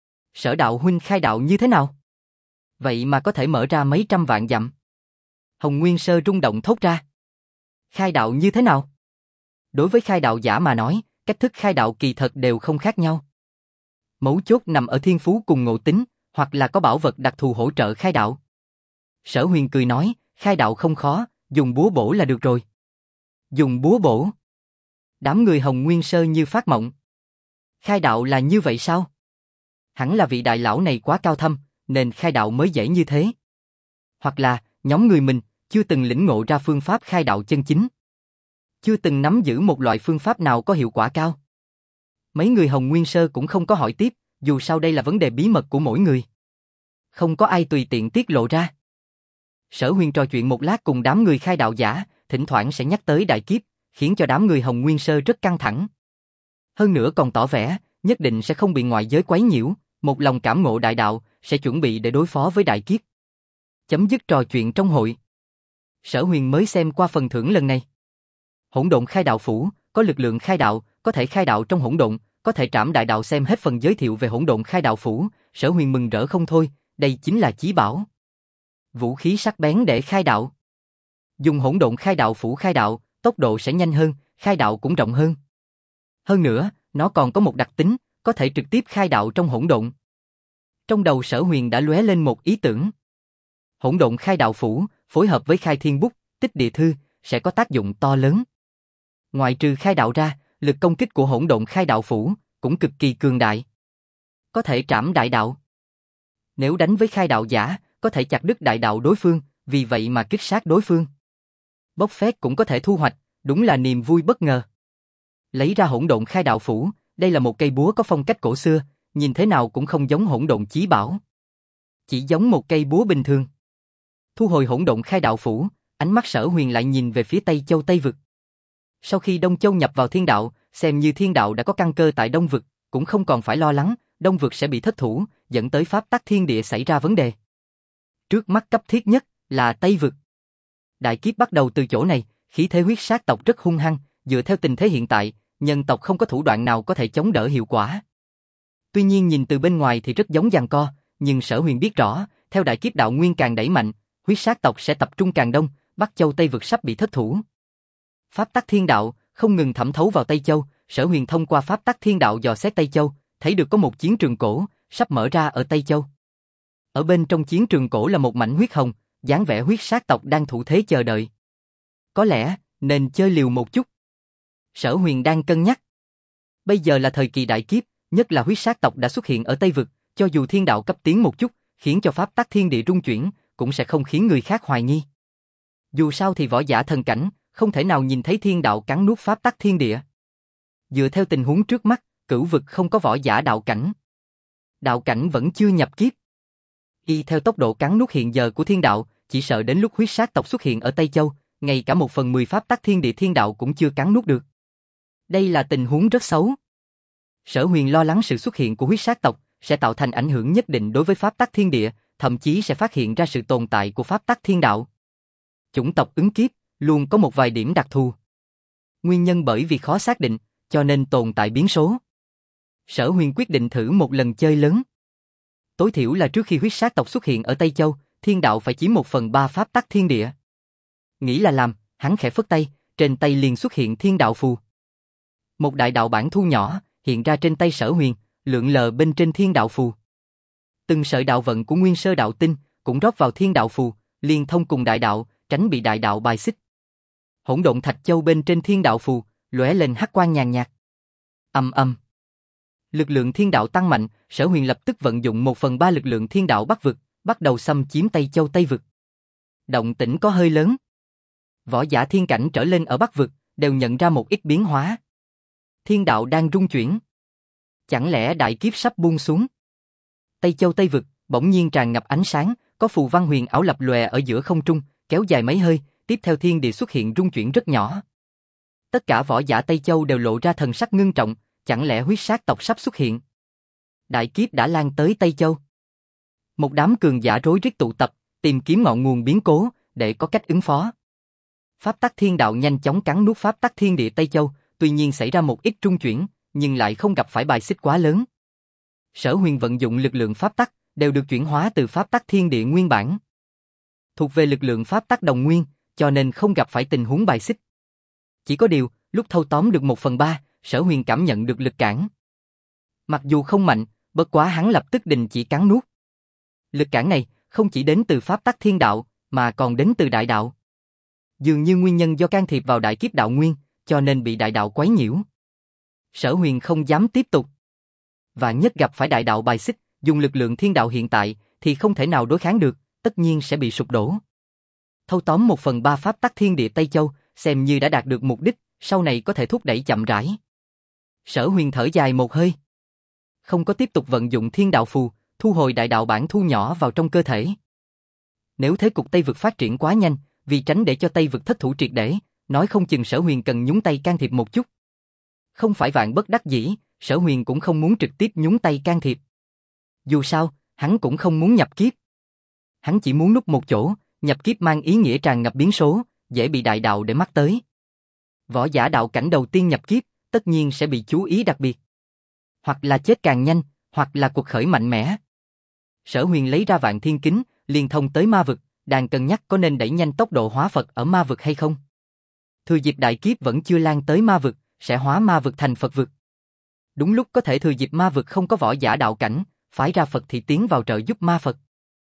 Sở đạo huynh khai đạo như thế nào? Vậy mà có thể mở ra mấy trăm vạn dặm. Hồng Nguyên Sơ rung động thốt ra. Khai đạo như thế nào? Đối với khai đạo giả mà nói, cách thức khai đạo kỳ thật đều không khác nhau. Mấu chốt nằm ở thiên phú cùng ngộ tính, hoặc là có bảo vật đặc thù hỗ trợ khai đạo. Sở Huyền cười nói, khai đạo không khó, dùng búa bổ là được rồi. Dùng búa bổ? Đám người Hồng Nguyên Sơ như phát mộng. Khai đạo là như vậy sao? Hẳn là vị đại lão này quá cao thâm, nên khai đạo mới dễ như thế. Hoặc là, nhóm người mình, chưa từng lĩnh ngộ ra phương pháp khai đạo chân chính. Chưa từng nắm giữ một loại phương pháp nào có hiệu quả cao. Mấy người Hồng Nguyên Sơ cũng không có hỏi tiếp, dù sao đây là vấn đề bí mật của mỗi người. Không có ai tùy tiện tiết lộ ra. Sở Huyền trò chuyện một lát cùng đám người khai đạo giả, thỉnh thoảng sẽ nhắc tới đại kiếp, khiến cho đám người Hồng Nguyên Sơ rất căng thẳng. Hơn nữa còn tỏ vẻ, nhất định sẽ không bị ngoại giới quấy nhiễu, một lòng cảm ngộ đại đạo, sẽ chuẩn bị để đối phó với đại kiếp. Chấm dứt trò chuyện trong hội. Sở Huyền mới xem qua phần thưởng lần này. Hỗn độn khai đạo phủ, có lực lượng khai đạo, có thể khai đạo trong hỗn độn, có thể trảm đại đạo. Xem hết phần giới thiệu về hỗn độn khai đạo phủ, Sở Huyền mừng rỡ không thôi, đây chính là chí bảo. Vũ khí sắc bén để khai đạo. Dùng hỗn độn khai đạo phủ khai đạo, tốc độ sẽ nhanh hơn, khai đạo cũng rộng hơn. Hơn nữa, nó còn có một đặc tính, có thể trực tiếp khai đạo trong hỗn độn. Trong đầu Sở Huyền đã lóe lên một ý tưởng. Hỗn độn khai đạo phủ, phối hợp với khai thiên bút, tích địa thư, sẽ có tác dụng to lớn. Ngoại trừ khai đạo ra, lực công kích của hỗn độn khai đạo phủ cũng cực kỳ cường đại. Có thể trảm đại đạo. Nếu đánh với khai đạo giả, có thể chặt đứt đại đạo đối phương, vì vậy mà kích sát đối phương. Bốc phét cũng có thể thu hoạch, đúng là niềm vui bất ngờ. Lấy ra hỗn độn khai đạo phủ, đây là một cây búa có phong cách cổ xưa, nhìn thế nào cũng không giống hỗn độn chí bảo. Chỉ giống một cây búa bình thường. Thu hồi hỗn độn khai đạo phủ, ánh mắt Sở Huyền lại nhìn về phía Tây Châu Tây Vực. Sau khi Đông Châu nhập vào thiên đạo, xem như thiên đạo đã có căn cơ tại Đông Vực, cũng không còn phải lo lắng, Đông Vực sẽ bị thất thủ, dẫn tới pháp tắc thiên địa xảy ra vấn đề. Trước mắt cấp thiết nhất là Tây Vực. Đại kiếp bắt đầu từ chỗ này, khí thế huyết sát tộc rất hung hăng, dựa theo tình thế hiện tại, nhân tộc không có thủ đoạn nào có thể chống đỡ hiệu quả. Tuy nhiên nhìn từ bên ngoài thì rất giống giằng co, nhưng Sở Huyền biết rõ, theo đại kiếp đạo nguyên càng đẩy mạnh, huyết sát tộc sẽ tập trung càng đông, Bắc Châu Tây vực sắp bị thất thủ. Pháp tắc thiên đạo không ngừng thẩm thấu vào Tây Châu, Sở Huyền thông qua pháp tắc thiên đạo dò xét Tây Châu, thấy được có một chiến trường cổ sắp mở ra ở Tây Châu. Ở bên trong chiến trường cổ là một mảnh huyết hồng, dáng vẻ huyết sát tộc đang thủ thế chờ đợi. Có lẽ nên chơi liều một chút. Sở Huyền đang cân nhắc. Bây giờ là thời kỳ đại kiếp, nhất là huyết sát tộc đã xuất hiện ở Tây vực, cho dù thiên đạo cấp tiến một chút, khiến cho pháp tắc thiên địa rung chuyển, cũng sẽ không khiến người khác hoài nghi. Dù sao thì võ giả thần cảnh, không thể nào nhìn thấy thiên đạo cắn nuốt pháp tắc thiên địa. Dựa theo tình huống trước mắt, cửu vực không có võ giả đạo cảnh. Đạo cảnh vẫn chưa nhập kiếp. Y theo tốc độ cắn nuốt hiện giờ của thiên đạo, chỉ sợ đến lúc huyết sát tộc xuất hiện ở Tây Châu, ngay cả 1/10 pháp tắc thiên địa thiên đạo cũng chưa cắn nuốt được. Đây là tình huống rất xấu. Sở Huyền lo lắng sự xuất hiện của huyết sát tộc sẽ tạo thành ảnh hưởng nhất định đối với pháp tắc thiên địa, thậm chí sẽ phát hiện ra sự tồn tại của pháp tắc thiên đạo. Chủng tộc ứng kiếp luôn có một vài điểm đặc thù. Nguyên nhân bởi vì khó xác định, cho nên tồn tại biến số. Sở Huyền quyết định thử một lần chơi lớn. Tối thiểu là trước khi huyết sát tộc xuất hiện ở Tây Châu, thiên đạo phải chiếm 1/3 pháp tắc thiên địa. Nghĩ là làm, hắn khẽ phất tay, trên tay liền xuất hiện thiên đạo phù. Một đại đạo bản thu nhỏ hiện ra trên tay Sở Huyền, lượn lờ bên trên thiên đạo phù. Từng sợi đạo vận của nguyên sơ đạo tinh cũng rót vào thiên đạo phù, liên thông cùng đại đạo, tránh bị đại đạo bài xích. Hỗn độn thạch châu bên trên thiên đạo phù lóe lên hắc quang nhàn nhạt. Ầm ầm. Lực lượng thiên đạo tăng mạnh, Sở Huyền lập tức vận dụng 1/3 lực lượng thiên đạo Bắc vực, bắt đầu xâm chiếm Tây Châu Tây vực. Động tĩnh có hơi lớn. Võ giả thiên cảnh trở lên ở Bắc vực đều nhận ra một ít biến hóa. Thiên đạo đang rung chuyển. Chẳng lẽ đại kiếp sắp buông xuống? Tây Châu Tây vực bỗng nhiên tràn ngập ánh sáng, có phù văn huyền ảo lập lòe ở giữa không trung, kéo dài mấy hơi, tiếp theo thiên địa xuất hiện rung chuyển rất nhỏ. Tất cả võ giả Tây Châu đều lộ ra thần sắc ngưng trọng, chẳng lẽ huyết sát tộc sắp xuất hiện? Đại kiếp đã lan tới Tây Châu. Một đám cường giả rối rít tụ tập, tìm kiếm ngọn nguồn biến cố để có cách ứng phó. Pháp tắc thiên đạo nhanh chóng cắn nuốt pháp tắc thiên địa Tây Châu, tuy nhiên xảy ra một ít rung chuyển, nhưng lại không gặp phải bài xích quá lớn. Sở Huyền vận dụng lực lượng pháp tắc đều được chuyển hóa từ pháp tắc thiên địa nguyên bản. Thuộc về lực lượng pháp tắc đồng nguyên, cho nên không gặp phải tình huống bài xích. Chỉ có điều, lúc thâu tóm được 1/3, Sở Huyền cảm nhận được lực cản. Mặc dù không mạnh, bất quá hắn lập tức đình chỉ cắn nuốt. Lực cản này không chỉ đến từ pháp tắc thiên đạo, mà còn đến từ đại đạo. Dường như nguyên nhân do can thiệp vào đại kiếp đạo nguyên, cho nên bị đại đạo quấy nhiễu. Sở Huyền không dám tiếp tục. Và nhất gặp phải đại đạo bài xích, dùng lực lượng thiên đạo hiện tại thì không thể nào đối kháng được, tất nhiên sẽ bị sụp đổ. Thâu tóm 1/3 pháp tắc thiên địa Tây Châu, xem như đã đạt được mục đích, sau này có thể thúc đẩy chậm rãi. Sở Huyền thở dài một hơi. Không có tiếp tục vận dụng thiên đạo phù, thu hồi đại đạo bản thu nhỏ vào trong cơ thể. Nếu thế cục Tây vực phát triển quá nhanh, vì tránh để cho Tây vực thất thủ triệt để, nói không chừng Sở Huyền cần nhúng tay can thiệp một chút. Không phải vạn bất đắc dĩ, Sở Huyền cũng không muốn trực tiếp nhúng tay can thiệp. Dù sao, hắn cũng không muốn nhập kiếp. Hắn chỉ muốn núp một chỗ, nhập kiếp mang ý nghĩa tràn ngập biến số, dễ bị đại đạo để mắt tới. Võ giả đạo cảnh đầu tiên nhập kiếp, tất nhiên sẽ bị chú ý đặc biệt. Hoặc là chết càng nhanh, hoặc là cuộc khởi mạnh mẽ. Sở Huyền lấy ra Vạn Thiên Kính, liên thông tới ma vực, đang cân nhắc có nên đẩy nhanh tốc độ hóa Phật ở ma vực hay không. Thừa dịp đại kiếp vẫn chưa lan tới ma vực, sẽ hóa ma vực thành Phật vực. Đúng lúc có thể thừa dịp ma vực không có võ giả đạo cảnh, phái ra Phật thị tiến vào trợ giúp ma Phật.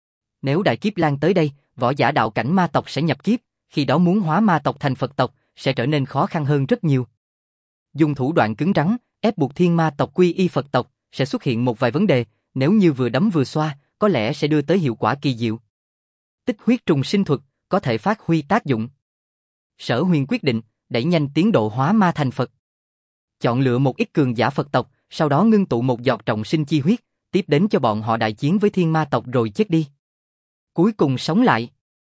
Nếu đại kiếp lan tới đây, võ giả đạo cảnh ma tộc sẽ nhập kiếp, khi đó muốn hóa ma tộc thành Phật tộc sẽ trở nên khó khăn hơn rất nhiều. Dùng thủ đoạn cứng rắn, ép buộc thiên ma tộc quy y Phật tộc, sẽ xuất hiện một vài vấn đề, nếu như vừa đấm vừa xoa, có lẽ sẽ đưa tới hiệu quả kỳ diệu. Tích huyết trùng sinh thuật có thể phát huy tác dụng. Sở Huyền quyết định đẩy nhanh tiến độ hóa ma thành Phật. Chọn lựa một ít cường giả Phật tộc, sau đó ngưng tụ một giọt trọng sinh chi huyết, tiếp đến cho bọn họ đại chiến với thiên ma tộc rồi chết đi. Cuối cùng sống lại.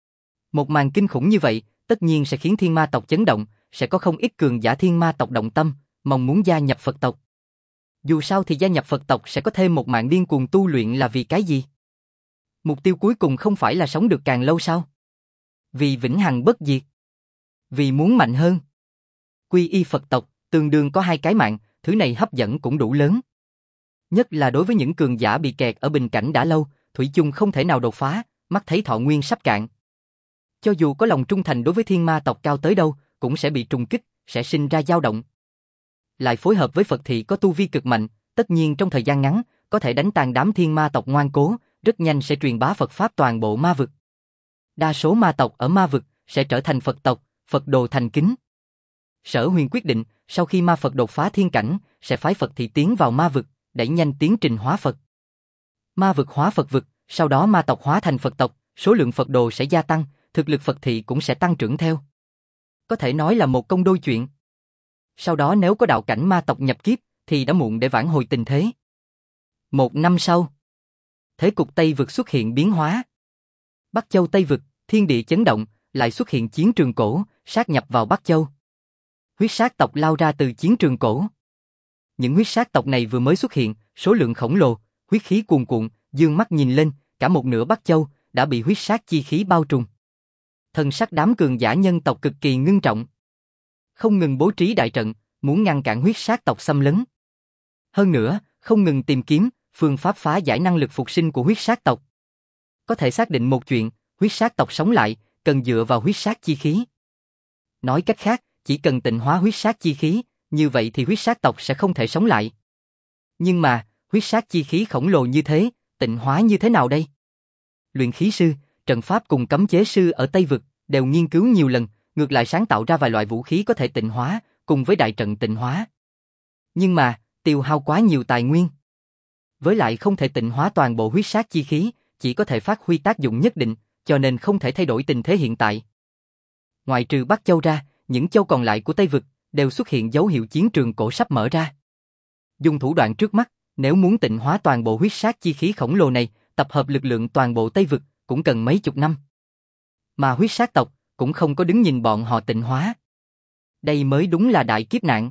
Một màn kinh khủng như vậy, tất nhiên sẽ khiến thiên ma tộc chấn động, sẽ có không ít cường giả thiên ma tộc động tâm, mong muốn gia nhập Phật tộc. Dù sao thì gia nhập Phật tộc sẽ có thêm một mạng điên cuồng tu luyện là vì cái gì? Mục tiêu cuối cùng không phải là sống được càng lâu sao? Vì vĩnh hằng bất diệt. Vì muốn mạnh hơn. Quy y Phật tộc, tương đương có 2 cái mạng, thứ này hấp dẫn cũng đủ lớn. Nhất là đối với những cường giả bị kẹt ở bình cảnh đã lâu, thủy chung không thể nào đột phá, mắt thấy thọ nguyên sắp cạn. Cho dù có lòng trung thành đối với thiên ma tộc cao tới đâu, cũng sẽ bị trùng kích, sẽ sinh ra dao động. Lại phối hợp với Phật thị có tu vi cực mạnh, tất nhiên trong thời gian ngắn, có thể đánh tan đám thiên ma tộc ngoan cố, rất nhanh sẽ truyền bá Phật Pháp toàn bộ ma vực. Đa số ma tộc ở ma vực sẽ trở thành Phật tộc, Phật đồ thành kính. Sở Huyền quyết định, sau khi ma Phật đột phá thiên cảnh, sẽ phái Phật thị tiến vào ma vực, đẩy nhanh tiến trình hóa Phật. Ma vực hóa Phật vực, sau đó ma tộc hóa thành Phật tộc, số lượng Phật đồ sẽ gia tăng, thực lực Phật thị cũng sẽ tăng trưởng theo. Có thể nói là một công đôi chuyện. Sau đó nếu có đạo cảnh ma tộc nhập kiếp, thì đã muộn để vãn hồi tình thế. 1 năm sau, thế cục Tây vực xuất hiện biến hóa. Bắc Châu Tây vực, thiên địa chấn động, lại xuất hiện chiến trường cổ, sát nhập vào Bắc Châu. Huyết sát tộc lao ra từ chiến trường cổ. Những huyết sát tộc này vừa mới xuất hiện, số lượng khổng lồ, huyết khí cuồn cuộn, dương mắt nhìn lên, cả một nửa Bắc Châu đã bị huyết sát chi khí bao trùm. Thần sắc đám cường giả nhân tộc cực kỳ ngưng trọng, không ngừng bố trí đại trận, muốn ngăn cản huyết sát tộc xâm lấn. Hơn nữa, không ngừng tìm kiếm phương pháp phá giải năng lực phục sinh của huyết sát tộc. Có thể xác định một chuyện, huyết sát tộc sống lại, cần dựa vào huyết sát chi khí. Nói cách khác, chỉ cần tịnh hóa huyết sát chi khí, như vậy thì huyết sát tộc sẽ không thể sống lại. Nhưng mà, huyết sát chi khí khổng lồ như thế, tịnh hóa như thế nào đây? Luyện khí sư, trận pháp cùng cấm chế sư ở Tây Vực đều nghiên cứu nhiều lần, ngược lại sáng tạo ra vài loại vũ khí có thể tịnh hóa, cùng với đại trận tịnh hóa. Nhưng mà, tiêu hao quá nhiều tài nguyên. Với lại không thể tịnh hóa toàn bộ huyết sát chi khí, chỉ có thể phát huy tác dụng nhất định, cho nên không thể thay đổi tình thế hiện tại. Ngoại trừ Bắc Châu ra, những châu còn lại của Tây Vực đều xuất hiện dấu hiệu chiến trường cổ sắp mở ra. Dùng thủ đoạn trước mắt, nếu muốn tịnh hóa toàn bộ huyết sát chi khí khổng lồ này, tập hợp lực lượng toàn bộ Tây Vực cũng cần mấy chục năm. Mà huyết sát tộc cũng không có đứng nhìn bọn họ tịnh hóa. Đây mới đúng là đại kiếp nạn.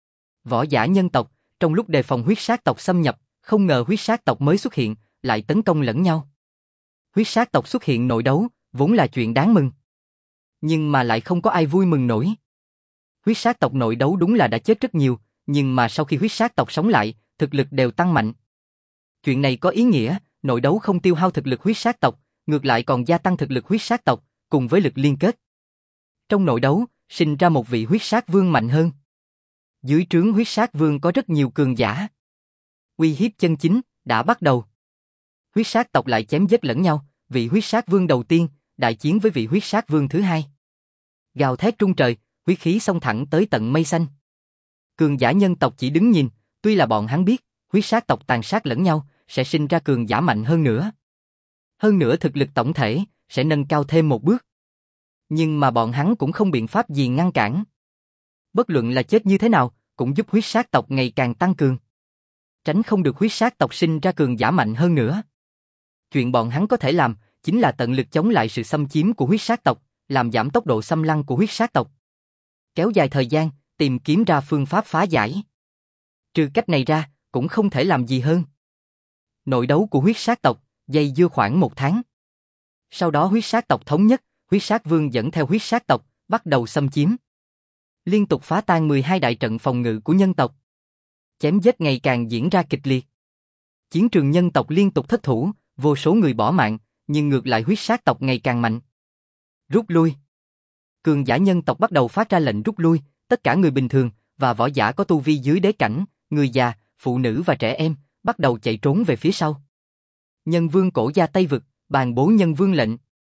Võ giả nhân tộc, trong lúc đề phòng huyết sát tộc xâm nhập, không ngờ huyết sát tộc mới xuất hiện, lại tấn công lẫn nhau. Huyết sát tộc xuất hiện nội đấu, vốn là chuyện đáng mừng. Nhưng mà lại không có ai vui mừng nổi. Huyết sát tộc nội đấu đúng là đã chết rất nhiều, nhưng mà sau khi huyết sát tộc sống lại, thực lực đều tăng mạnh. Chuyện này có ý nghĩa, nội đấu không tiêu hao thực lực huyết sát tộc, ngược lại còn gia tăng thực lực huyết sát tộc, cùng với lực liên kết. Trong nội đấu, sinh ra một vị huyết sát vương mạnh hơn. Dưới trướng huyết sát vương có rất nhiều cường giả. Uy hiếp chân chính đã bắt đầu. Huyết sát tộc lại chém giết lẫn nhau, vị huyết sát vương đầu tiên đại chiến với vị huyết sát vương thứ hai. Gào thét trung trời, huyết khí xông thẳng tới tận mây xanh. Cường giả nhân tộc chỉ đứng nhìn, tuy là bọn hắn biết, huyết sát tộc tàn sát lẫn nhau sẽ sinh ra cường giả mạnh hơn nữa. Hơn nữa thực lực tổng thể sẽ nâng cao thêm một bước. Nhưng mà bọn hắn cũng không biện pháp gì ngăn cản. Bất luận là chết như thế nào, cũng giúp huyết sát tộc ngày càng tăng cường. Tránh không được huyết sát tộc sinh ra cường giả mạnh hơn nữa. Chuyện bọn hắn có thể làm, chính là tận lực chống lại sự xâm chiếm của huyết sát tộc, làm giảm tốc độ xâm lăng của huyết sát tộc. Kéo dài thời gian, tìm kiếm ra phương pháp phá giải. Trừ cách này ra, cũng không thể làm gì hơn. Nội đấu của huyết sát tộc, dây dưa khoảng 1 tháng. Sau đó huyết sát tộc thống nhất, huyết sát vương dẫn theo huyết sát tộc, bắt đầu xâm chiếm. Liên tục phá tan 12 đại trận phòng ngự của nhân tộc. Chém giết ngày càng diễn ra kịch liệt. Chiến trường nhân tộc liên tục thất thủ, vô số người bỏ mạng, nhưng ngược lại huyết sát tộc ngày càng mạnh. Rút lui. Cường giả nhân tộc bắt đầu phát ra lệnh rút lui, tất cả người bình thường và võ giả có tu vi dưới đế cảnh, người già, phụ nữ và trẻ em bắt đầu chạy trốn về phía sau. Nhân vương cổ gia Tây Vực bàn bố nhân vương lệnh.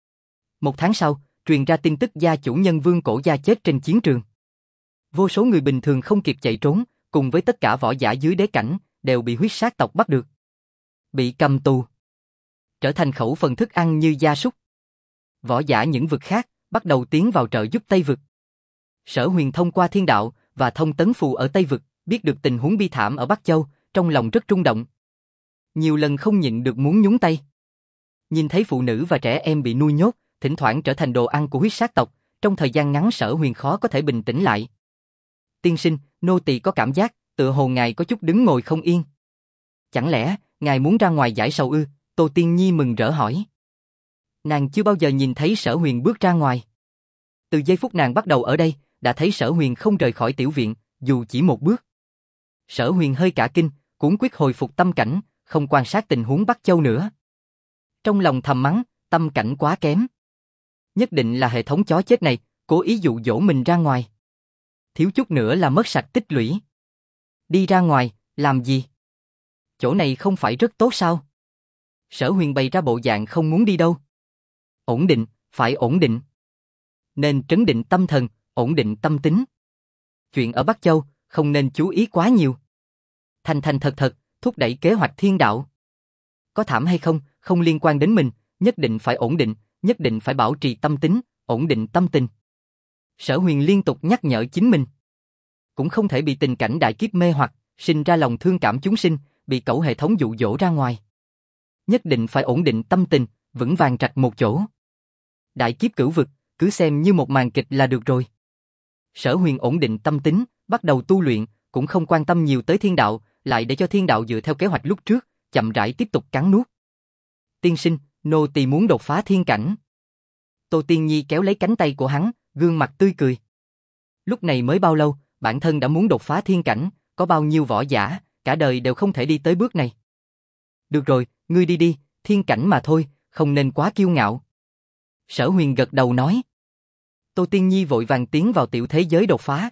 1 tháng sau, truyền ra tin tức gia chủ nhân vương cổ gia chết trên chiến trường. Vô số người bình thường không kịp chạy trốn, cùng với tất cả võ giả dưới đế cảnh đều bị huyết sát tộc bắt được, bị cầm tù, trở thành khẩu phần thức ăn như gia súc. Võ giả những vực khác bắt đầu tiến vào trợ giúp Tây Vực. Sở Huyền thông qua thiên đạo và thông tấn phù ở Tây Vực, biết được tình huống bi thảm ở Bắc Châu, trong lòng rất rung động. Nhiều lần không nhịn được muốn nhúng tay. Nhìn thấy phụ nữ và trẻ em bị nuôi nhốt, thỉnh thoảng trở thành đồ ăn của huyết sát tộc, trong thời gian ngắn Sở Huyền khó có thể bình tĩnh lại. Tiên sinh, nô tỳ có cảm giác, tựa hồ ngài có chút đứng ngồi không yên. Chẳng lẽ, ngài muốn ra ngoài giải sầu ư? Tô Tiên Nhi mừng rỡ hỏi. Nàng chưa bao giờ nhìn thấy Sở Huyền bước ra ngoài. Từ giây phút nàng bắt đầu ở đây, đã thấy Sở Huyền không rời khỏi tiểu viện, dù chỉ một bước. Sở Huyền hơi cả kinh, cuống quyết hồi phục tâm cảnh, không quan sát tình huống Bắc Châu nữa. Trong lòng thầm mắng, tâm cảnh quá kém. Nhất định là hệ thống chó chết này, cố ý dụ dỗ mình ra ngoài. Thiếu chút nữa là mất sạch tích lũy. Đi ra ngoài, làm gì? Chỗ này không phải rất tốt sao? Sở Huyền bày ra bộ dạng không muốn đi đâu. Ổn định, phải ổn định. Nên trấn định tâm thần, ổn định tâm tính. Chuyện ở Bắc Châu, không nên chú ý quá nhiều. Thành thành thật thật, thúc đẩy kế hoạch thiên đạo. Có thảm hay không, không liên quan đến mình, nhất định phải ổn định, nhất định phải bảo trì tâm tính, ổn định tâm tình. Sở Huyền liên tục nhắc nhở chính mình. Cũng không thể bị tình cảnh đại kiếp mê hoặc, sinh ra lòng thương cảm chúng sinh, bị cẩu hệ thống dụ dỗ ra ngoài. Nhất định phải ổn định tâm tình, vững vàng trạch một chỗ. Đại kiếp cửu vực, cứ xem như một màn kịch là được rồi. Sở Huyền ổn định tâm tính, bắt đầu tu luyện, cũng không quan tâm nhiều tới thiên đạo, lại để cho thiên đạo dựa theo kế hoạch lúc trước, chậm rãi tiếp tục cắn nuốt. Tiên sinh, nô tỳ muốn đột phá thiên cảnh. Tô Tiên Nhi kéo lấy cánh tay của hắn, gương mặt tươi cười. Lúc này mới bao lâu, bản thân đã muốn đột phá thiên cảnh, có bao nhiêu võ giả, cả đời đều không thể đi tới bước này. Được rồi, ngươi đi đi, thiên cảnh mà thôi, không nên quá kiêu ngạo. Sở Huyền gật đầu nói. Tô Tiên Nhi vội vàng tiến vào tiểu thế giới đột phá.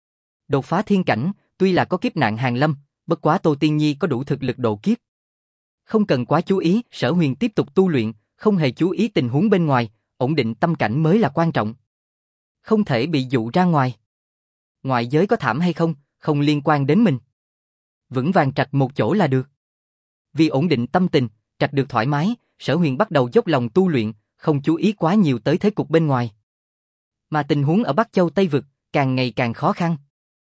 Đột phá thiên cảnh, tuy là có kiếp nạn hàng lâm, bất quá Tô Tiên Nhi có đủ thực lực độ kiếp. Không cần quá chú ý, Sở Huyền tiếp tục tu luyện, không hề chú ý tình huống bên ngoài, ổn định tâm cảnh mới là quan trọng. Không thể bị dụ ra ngoài. Ngoại giới có thảm hay không, không liên quan đến mình. Vững vàng trạch một chỗ là được. Vì ổn định tâm tình, trạch được thoải mái, Sở Huyền bắt đầu dốc lòng tu luyện, không chú ý quá nhiều tới thế cục bên ngoài. Mà tình huống ở Bắc Châu Tây Vực, càng ngày càng khó khăn.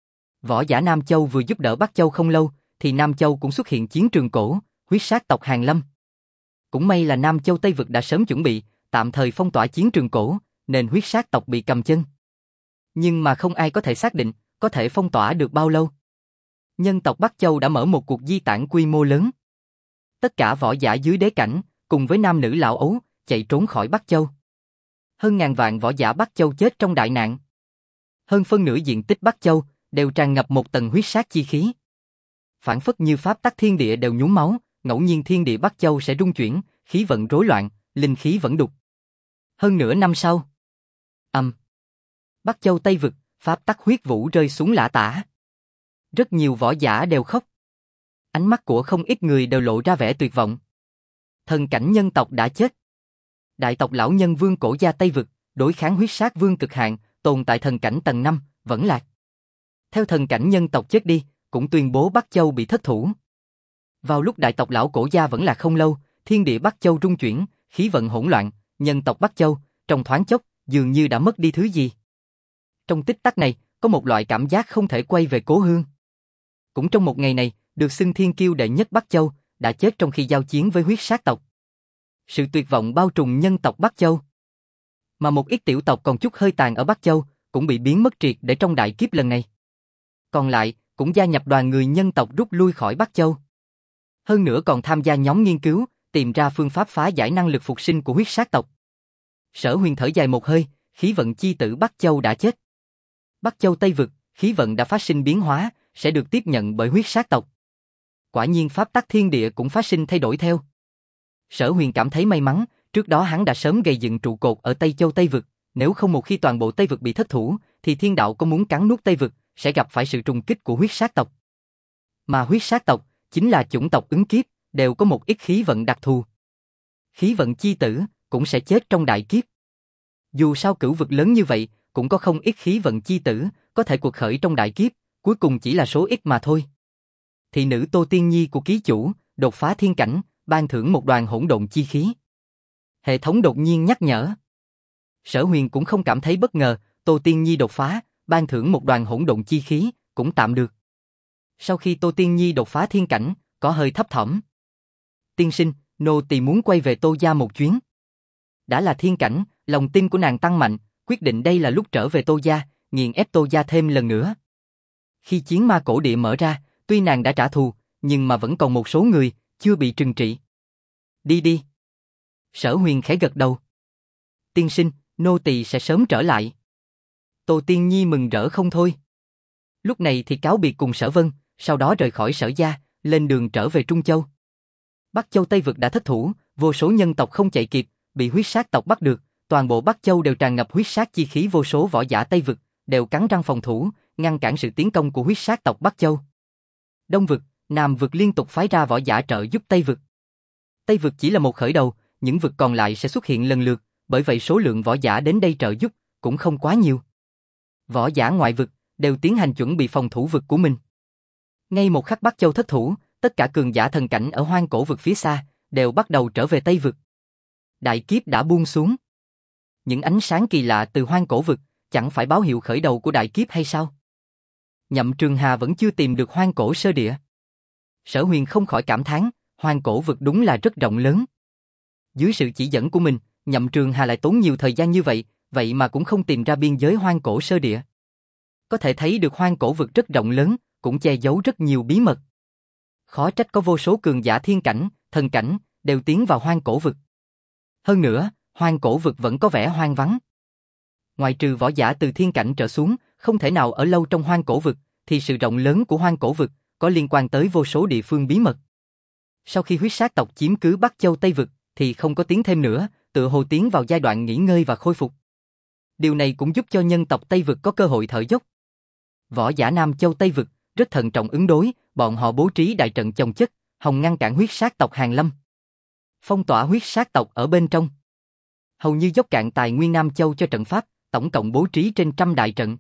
Võ giả Nam Châu vừa giúp đỡ Bắc Châu không lâu, thì Nam Châu cũng xuất hiện chiến trường cổ, huyết sát tộc Hàn Lâm. Cũng may là Nam Châu Tây Vực đã sớm chuẩn bị, tạm thời phong tỏa chiến trường cổ, nên huyết sát tộc bị cầm chân. Nhưng mà không ai có thể xác định, có thể phong tỏa được bao lâu. Nhân tộc Bắc Châu đã mở một cuộc di tản quy mô lớn. Tất cả võ giả dưới đế cảnh, cùng với nam nữ lão ấu, chạy trốn khỏi Bắc Châu. Hơn ngàn vạn võ giả Bắc Châu chết trong đại nạn. Hơn phân nửa diện tích Bắc Châu, đều tràn ngập một tầng huyết sát chi khí. Phản phất như pháp tắc thiên địa đều nhúng máu, ngẫu nhiên thiên địa Bắc Châu sẽ rung chuyển, khí vận rối loạn, linh khí vẫn đục. Hơn nửa năm sau, Bắc Châu Tây Vực, pháp tắc huyết vũ rơi xuống lã tả. Rất nhiều võ giả đều khóc. Ánh mắt của không ít người đều lộ ra vẻ tuyệt vọng. Thần cảnh nhân tộc đã chết. Đại tộc lão nhân vương cổ gia Tây Vực, đối kháng huyết sát vương cực hạn, tồn tại thần cảnh tầng 5, vẫn lạc. Theo thần cảnh nhân tộc chết đi, cũng tuyên bố Bắc Châu bị thất thủ. Vào lúc đại tộc lão cổ gia vẫn là không lâu, thiên địa Bắc Châu rung chuyển, khí vận hỗn loạn, nhân tộc Bắc Châu, trong thoáng chốc, dường như đã mất đi thứ gì. Trong tích tắc này, có một loại cảm giác không thể quay về cố hương. Cũng trong một ngày này, được xưng thiên kiêu đệ nhất Bắc Châu, đã chết trong khi giao chiến với huyết sát tộc. Sự tuyệt vọng bao trùm nhân tộc Bắc Châu. Mà một ít tiểu tộc còn chút hơi tàn ở Bắc Châu, cũng bị biến mất triệt để trong đại kiếp lần này. Còn lại, cũng gia nhập đoàn người nhân tộc rút lui khỏi Bắc Châu. Hơn nữa còn tham gia nhóm nghiên cứu, tìm ra phương pháp phá giải năng lực phục sinh của huyết sát tộc. Sở Huyền thở dài một hơi, khí vận chi tử Bắc Châu đã chết. Bắc Châu Tây Vực, khí vận đã phát sinh biến hóa, sẽ được tiếp nhận bởi huyết sát tộc. Quả nhiên pháp tắc thiên địa cũng phát sinh thay đổi theo. Sở Huyền cảm thấy may mắn, trước đó hắn đã sớm gây dựng trụ cột ở Tây Châu Tây Vực, nếu không một khi toàn bộ Tây Vực bị thất thủ, thì thiên đạo có muốn cắn nuốt Tây Vực, sẽ gặp phải sự trùng kích của huyết sát tộc. Mà huyết sát tộc, chính là chủng tộc ứng kiếp, đều có một ít khí vận đặc thù. Khí vận chi tử, cũng sẽ chết trong đại kiếp. Dù sao cửu vực lớn như vậy, cũng có không ít khí vận chi tử, có thể cuộc khởi trong đại kiếp, cuối cùng chỉ là số ít mà thôi. Thị nữ Tô Tiên Nhi của ký chủ, đột phá thiên cảnh, ban thưởng một đoàn hỗn độn chi khí. Hệ thống đột nhiên nhắc nhở. Sở Huyền cũng không cảm thấy bất ngờ, Tô Tiên Nhi đột phá, ban thưởng một đoàn hỗn độn chi khí, cũng tạm được. Sau khi Tô Tiên Nhi đột phá thiên cảnh, có hơi thấp thỏm. Tiên sinh, nô tỳ muốn quay về Tô gia một chuyến. Đã là thiên cảnh, lòng tin của nàng tăng mạnh, quyết định đây là lúc trở về Tô gia, nghiền ép Tô gia thêm lần nữa. Khi chiến ma cổ địa mở ra, tuy nàng đã trả thù, nhưng mà vẫn còn một số người chưa bị trừng trị. Đi đi. Sở Huyền khẽ gật đầu. Tiên sinh, nô tỳ sẽ sớm trở lại. Tô Tiên Nhi mừng rỡ không thôi. Lúc này thì cáo biệt cùng Sở Vân, sau đó rời khỏi Sở gia, lên đường trở về Trung Châu. Bắc Châu Tây Vực đã thất thủ, Vô số nhân tộc không chạy kịp, bị huyết sát tộc bắt được, toàn bộ Bắc Châu đều tràn ngập huyết sát chi khí, vô số võ giả Tây vực đều cắn răng phòng thủ, ngăn cản sự tiến công của huyết sát tộc Bắc Châu. Đông vực, Nam vực liên tục phái ra võ giả trợ giúp Tây vực. Tây vực chỉ là một khởi đầu, những vực còn lại sẽ xuất hiện lần lượt, bởi vậy số lượng võ giả đến đây trợ giúp cũng không quá nhiều. Võ giả ngoại vực đều tiến hành chuẩn bị phòng thủ vực của mình. Ngay một khắc Bắc Châu thất thủ, tất cả cường giả thần cảnh ở hoang cổ vực phía xa đều bắt đầu trở về Tây vực. Đại kiếp đã buông xuống. Những ánh sáng kỳ lạ từ hoang cổ vực chẳng phải báo hiệu khởi đầu của đại kiếp hay sao? Nhậm Trường Hà vẫn chưa tìm được hoang cổ sơ địa. Sở Huyền không khỏi cảm thán, hoang cổ vực đúng là rất rộng lớn. Dưới sự chỉ dẫn của mình, Nhậm Trường Hà lại tốn nhiều thời gian như vậy, vậy mà cũng không tìm ra biên giới hoang cổ sơ địa. Có thể thấy được hoang cổ vực rất rộng lớn, cũng che giấu rất nhiều bí mật. Khó trách có vô số cường giả thiên cảnh, thần cảnh đều tiến vào hoang cổ vực. Hơn nữa, hoang cổ vực vẫn có vẻ hoang vắng. Ngoại trừ võ giả từ thiên cảnh trở xuống, không thể nào ở lâu trong hoang cổ vực, thì sự rộng lớn của hoang cổ vực có liên quan tới vô số địa phương bí mật. Sau khi huyết sát tộc chiếm cứ Bắc Châu Tây vực, thì không có tiến thêm nữa, tựa hồ tiến vào giai đoạn nghỉ ngơi và khôi phục. Điều này cũng giúp cho nhân tộc Tây vực có cơ hội thở dốc. Võ giả Nam Châu Tây vực rất thận trọng ứng đối, bọn họ bố trí đại trận chồng chất, hòng ngăn cản huyết sát tộc Hàn Lâm. Phong tỏa huyết sát tộc ở bên trong. Hầu như dốc cạn tài nguyên Nam Châu cho trận pháp, tổng cộng bố trí trên 100 đại trận.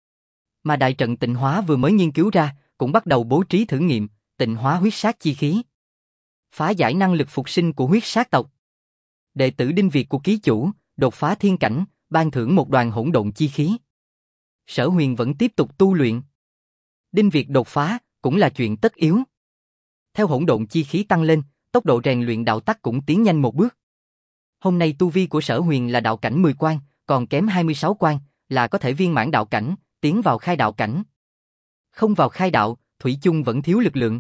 Mà đại trận tịnh hóa vừa mới nghiên cứu ra, cũng bắt đầu bố trí thử nghiệm, tịnh hóa huyết sát chi khí. Phá giải năng lực phục sinh của huyết sát tộc. Đệ tử Đinh Việt của ký chủ, đột phá thiên cảnh, ban thưởng một đoàn hỗn độn chi khí. Sở Huyền vẫn tiếp tục tu luyện. Đinh Việt đột phá, cũng là chuyện tất yếu. Theo hỗn độn chi khí tăng lên, tốc độ rèn luyện đạo tắc cũng tiến nhanh một bước. Hôm nay tu vi của Sở Huyền là đạo cảnh 10 quan, còn kém 26 quan, là có thể viên mãn đạo cảnh, tiến vào khai đạo cảnh. Không vào khai đạo, thủy chung vẫn thiếu lực lượng.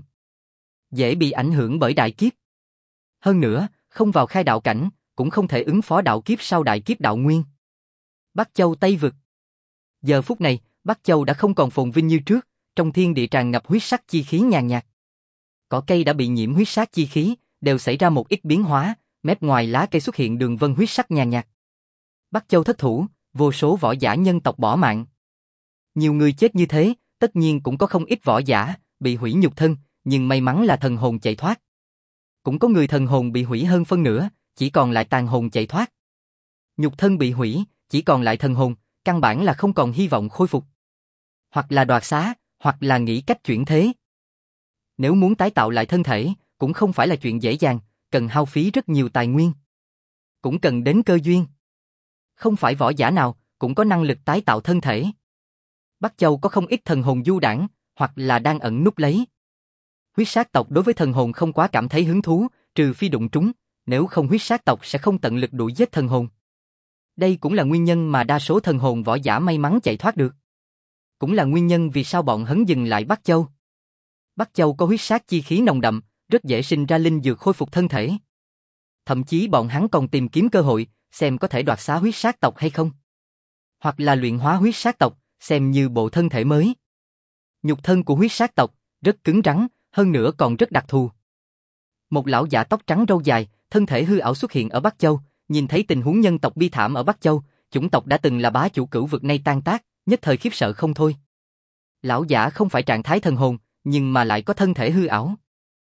Dễ bị ảnh hưởng bởi đại kiếp. Hơn nữa, không vào khai đạo cảnh, cũng không thể ứng phó đạo kiếp sau đại kiếp đạo nguyên. Bắc Châu Tây vực. Giờ phút này, Bắc Châu đã không còn phồn vinh như trước, trong thiên địa tràn ngập huyết sắc chi khí nhàn nhạt. Cỏ cây đã bị nhiễm huyết sắc chi khí, đều xảy ra một ít biến hóa, mép ngoài lá cây xuất hiện đường vân huyết sắc nhàn nhạt. Bắc Châu thất thủ, vô số võ giả nhân tộc bỏ mạng. Nhiều người chết như thế, tất nhiên cũng có không ít võ giả bị hủy nhục thân, nhưng may mắn là thần hồn chạy thoát. Cũng có người thần hồn bị hủy hơn phân nửa, chỉ còn lại tàn hồn chạy thoát. Nhục thân bị hủy, chỉ còn lại thần hồn, căn bản là không còn hy vọng khôi phục. Hoặc là đoạt xá, hoặc là nghĩ cách chuyển thế. Nếu muốn tái tạo lại thân thể, cũng không phải là chuyện dễ dàng, cần hao phí rất nhiều tài nguyên. Cũng cần đến cơ duyên. Không phải võ giả nào cũng có năng lực tái tạo thân thể. Bắc Châu có không ít thần hồn du đãng, hoặc là đang ẩn núp lấy. Huyết sát tộc đối với thần hồn không quá cảm thấy hứng thú, trừ phi đụng trúng, nếu không huyết sát tộc sẽ không tận lực đuổi giết thần hồn. Đây cũng là nguyên nhân mà đa số thần hồn võ giả may mắn chạy thoát được. Cũng là nguyên nhân vì sao bọn hắn dừng lại Bắc Châu. Bắc Châu có huyết sát chi khí nồng đậm, rất dễ sinh ra linh dược khôi phục thân thể. Thậm chí bọn hắn còn tìm kiếm cơ hội, xem có thể đoạt xá huyết sát tộc hay không. Hoặc là luyện hóa huyết sát tộc, xem như bộ thân thể mới. Nhục thân của huyết sát tộc rất cứng rắn, hơn nữa còn rất đặc thù. Một lão giả tóc trắng râu dài, thân thể hư ảo xuất hiện ở Bắc Châu, nhìn thấy tình huống nhân tộc bi thảm ở Bắc Châu, chủng tộc đã từng là bá chủ cửu vực nay tan tác, nhất thời khiếp sợ không thôi. Lão giả không phải trạng thái thần hồn, nhưng mà lại có thân thể hư ảo.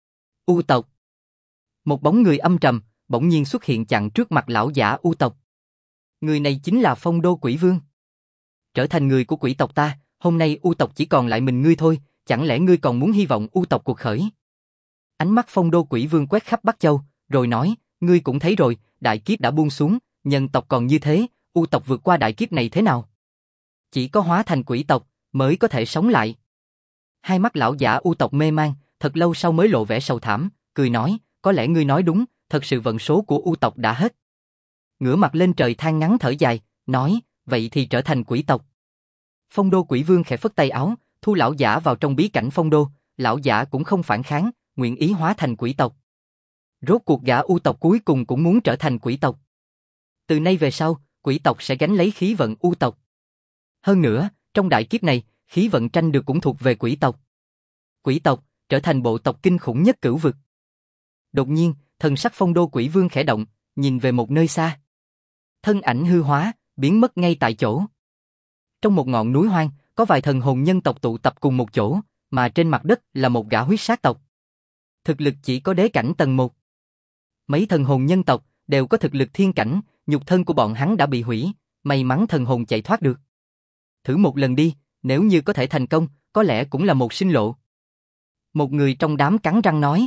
U tộc. Một bóng người âm trầm, bỗng nhiên xuất hiện chặn trước mặt lão giả U tộc. Người này chính là Phong Đô Quỷ Vương. Trở thành người của quỷ tộc ta, hôm nay U tộc chỉ còn lại mình ngươi thôi, chẳng lẽ ngươi còn muốn hy vọng U tộc cuộc khởi? Ánh mắt Phong Đô Quỷ Vương quét khắp Bắc Châu, rồi nói, ngươi cũng thấy rồi, đại kiếp đã buông xuống, nhân tộc còn như thế, U tộc vượt qua đại kiếp này thế nào? Chỉ có hóa thành quỷ tộc mới có thể sống lại. Hai mắt lão giả U tộc mê man, thật lâu sau mới lộ vẻ sầu thảm, cười nói, có lẽ ngươi nói đúng, thật sự vận số của U tộc đã hết. Ngửa mặt lên trời than ngắn thở dài, nói, vậy thì trở thành quỷ tộc. Phong Đô Quỷ Vương khẽ phất tay áo, thu lão giả vào trong bí cảnh Phong Đô, lão giả cũng không phản kháng, nguyện ý hóa thành quỷ tộc. Rốt cuộc gã U tộc cuối cùng cũng muốn trở thành quỷ tộc. Từ nay về sau, quỷ tộc sẽ gánh lấy khí vận U tộc. Hơn nữa, trong đại kiếp này, khí vận tranh được cũng thuộc về quỷ tộc. Quỷ tộc trở thành bộ tộc kinh khủng nhất cửu vực. Đột nhiên, thần sắc Phong Đô Quỷ Vương khẽ động, nhìn về một nơi xa. Thân ảnh hư hóa, biến mất ngay tại chỗ. Trong một ngọn núi hoang, có vài thần hồn nhân tộc tụ tập cùng một chỗ, mà trên mặt đất là một gã huyết sát tộc. Thực lực chỉ có đế cảnh tầng 1. Mấy thần hồn nhân tộc đều có thực lực thiên cảnh, nhục thân của bọn hắn đã bị hủy, may mắn thần hồn chạy thoát được. Thử một lần đi, nếu như có thể thành công, có lẽ cũng là một sinh lộ. Một người trong đám cắn răng nói.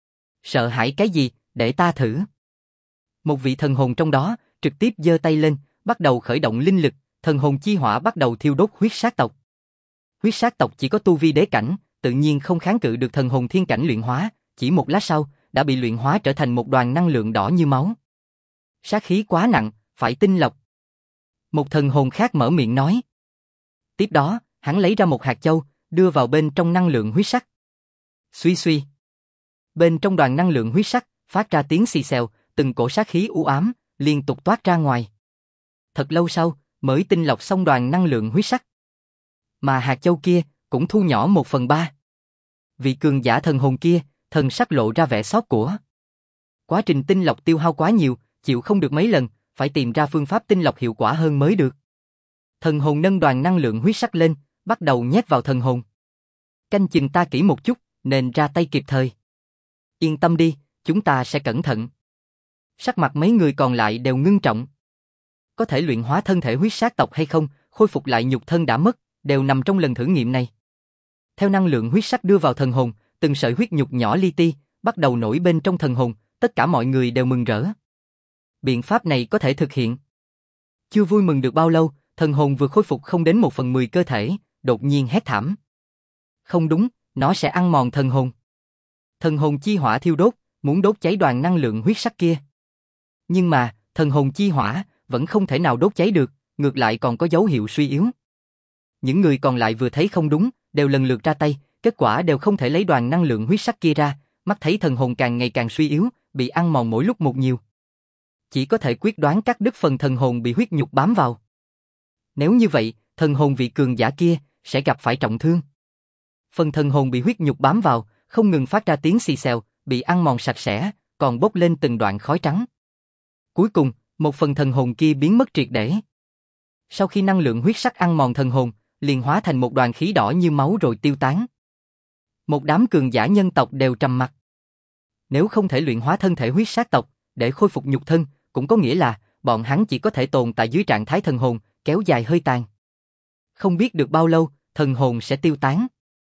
Sợ hãi cái gì, để ta thử. Một vị thần hồn trong đó, trực tiếp giơ tay lên, bắt đầu khởi động linh lực, thần hồn chi hỏa bắt đầu thiêu đốt huyết sát tộc. Huyết sát tộc chỉ có tu vi đế cảnh, tự nhiên không kháng cự được thần hồn thiên cảnh luyện hóa, chỉ một lát sau, đã bị luyện hóa trở thành một đoàn năng lượng đỏ như máu. Sát khí quá nặng, phải tinh lọc. Một thần hồn khác mở miệng nói. Tiếp đó, hắn lấy ra một hạt châu, đưa vào bên trong năng lượng huyết sắc. Suy suy. Bên trong đoàn năng lượng huyết sắc, phát ra tiếng xì xèo, từng cổ sát khí u ám, liên tục toát ra ngoài. Thật lâu sau, mới tinh lọc xong đoàn năng lượng huyết sắc. Mà hạt châu kia, cũng thu nhỏ 1/3. Vị cường giả thần hồn kia, thần sắc lộ ra vẻ xót của. Quá trình tinh lọc tiêu hao quá nhiều, chịu không được mấy lần, phải tìm ra phương pháp tinh lọc hiệu quả hơn mới được. Thần hồn nâng đoàn năng lượng huyết sắc lên, bắt đầu nhét vào thần hồn. Canh chừng ta kỹ một chút, nên ra tay kịp thời. Yên tâm đi, chúng ta sẽ cẩn thận. Sắc mặt mấy người còn lại đều ngưng trọng. Có thể luyện hóa thân thể huyết sát tộc hay không, khôi phục lại nhục thân đã mất, đều nằm trong lần thử nghiệm này. Theo năng lượng huyết sắc đưa vào thần hồn, từng sợi huyết nhục nhỏ li ti bắt đầu nổi bên trong thần hồn, tất cả mọi người đều mừng rỡ. Biện pháp này có thể thực hiện. Chưa vui mừng được bao lâu, thần hồn vừa khôi phục không đến 1/10 cơ thể, đột nhiên hét thảm. Không đúng, nó sẽ ăn mòn thần hồn. Thần hồn chi hỏa thiêu đốt, muốn đốt cháy đoàn năng lượng huyết sắc kia. Nhưng mà, thần hồn chi hỏa vẫn không thể nào đốt cháy được, ngược lại còn có dấu hiệu suy yếu. Những người còn lại vừa thấy không đúng, đều lần lượt ra tay, kết quả đều không thể lấy đoàn năng lượng huyết sắc kia ra, mắt thấy thần hồn càng ngày càng suy yếu, bị ăn mòn mỗi lúc một nhiều. Chỉ có thể quyết đoán cắt đứt phần thần hồn bị huyết nhục bám vào. Nếu như vậy, thần hồn vị cường giả kia sẽ gặp phải trọng thương. Phần thần hồn bị huyết nhục bám vào, không ngừng phát ra tiếng xì xèo, bị ăn mòn sạch sẽ, còn bốc lên từng đoạn khói trắng. Cuối cùng, một phần thần hồn kia biến mất triệt để. Sau khi năng lượng huyết sắc ăn mòn thần hồn, liền hóa thành một đoàn khí đỏ như máu rồi tiêu tán. Một đám cường giả nhân tộc đều trầm mặc. Nếu không thể luyện hóa thân thể huyết sát tộc để khôi phục nhục thân, cũng có nghĩa là bọn hắn chỉ có thể tồn tại dưới trạng thái thần hồn, kéo dài hơi tàn. Không biết được bao lâu, thần hồn sẽ tiêu tán.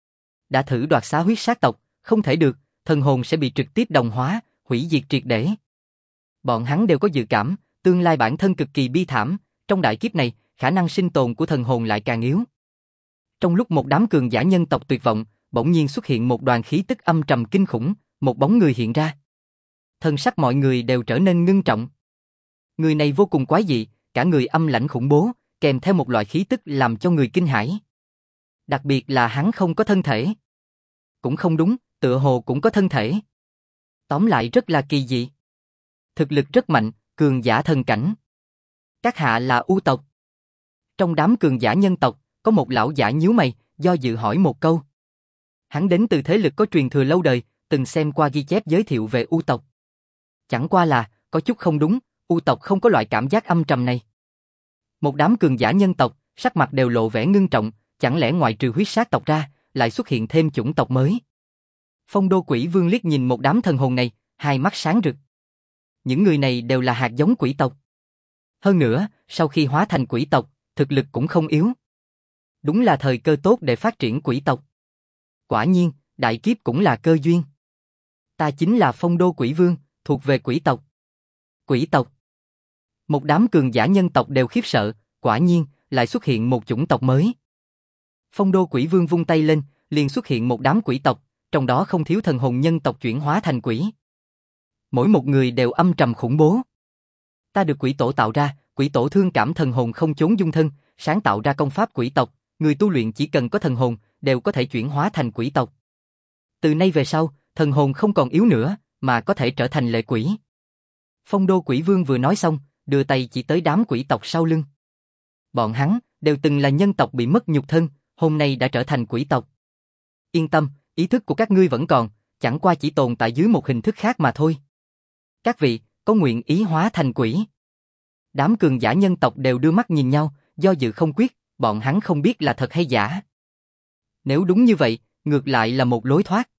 Đã thử đoạt xá huyết sát tộc, không thể được, thần hồn sẽ bị trực tiếp đồng hóa, hủy diệt triệt để. Bọn hắn đều có dự cảm, tương lai bản thân cực kỳ bi thảm, trong đại kiếp này, khả năng sinh tồn của thần hồn lại càng yếu. Trong lúc một đám cường giả nhân tộc tuyệt vọng, bỗng nhiên xuất hiện một đoàn khí tức âm trầm kinh khủng, một bóng người hiện ra. Thân sắc mọi người đều trở nên ngưng trọng. Người này vô cùng quái dị, cả người âm lãnh khủng bố, kèm theo một loại khí tức làm cho người kinh hãi. Đặc biệt là hắn không có thân thể. Cũng không đúng, tựa hồ cũng có thân thể. Tóm lại rất là kỳ dị. Thực lực rất mạnh, cường giả thần cảnh. Các hạ là U tộc. Trong đám cường giả nhân tộc, có một lão giả nhíu mày, do dự hỏi một câu. Hắn đến từ thế lực có truyền thừa lâu đời, từng xem qua ghi chép giới thiệu về U tộc. Chẳng qua là, có chút không đúng, U tộc không có loại cảm giác âm trầm này. Một đám cường giả nhân tộc, sắc mặt đều lộ vẻ ngưng trọng, chẳng lẽ ngoại trừ huyết sát tộc ra, lại xuất hiện thêm chủng tộc mới. Phong Đô Quỷ Vương liếc nhìn một đám thần hồn này, hai mắt sáng rực. Những người này đều là hạt giống quỷ tộc. Hơn nữa, sau khi hóa thành quỷ tộc, thực lực cũng không yếu. Đúng là thời cơ tốt để phát triển quỷ tộc. Quả nhiên, đại kiếp cũng là cơ duyên. Ta chính là Phong Đô Quỷ Vương, thuộc về quỷ tộc. Quỷ tộc. Một đám cường giả nhân tộc đều khiếp sợ, quả nhiên, lại xuất hiện một chủng tộc mới. Phong Đô Quỷ Vương vung tay lên, liền xuất hiện một đám quỷ tộc, trong đó không thiếu thần hồn nhân tộc chuyển hóa thành quỷ. Mỗi một người đều âm trầm khủng bố. Ta được quỷ tổ tạo ra, quỷ tổ thương cảm thần hồn không chốn dung thân, sáng tạo ra công pháp quỷ tộc, người tu luyện chỉ cần có thần hồn, đều có thể chuyển hóa thành quỷ tộc. Từ nay về sau, thần hồn không còn yếu nữa, mà có thể trở thành lệ quỷ. Phong Đô Quỷ Vương vừa nói xong, đưa tay chỉ tới đám quỷ tộc sau lưng. Bọn hắn đều từng là nhân tộc bị mất nhục thân, hôm nay đã trở thành quỷ tộc. Yên tâm, ý thức của các ngươi vẫn còn, chẳng qua chỉ tồn tại dưới một hình thức khác mà thôi. Các vị, có nguyện ý hóa thành quỷ? Đám cường giả nhân tộc đều đưa mắt nhìn nhau, do dự không quyết, bọn hắn không biết là thật hay giả. Nếu đúng như vậy, ngược lại là một lối thoát.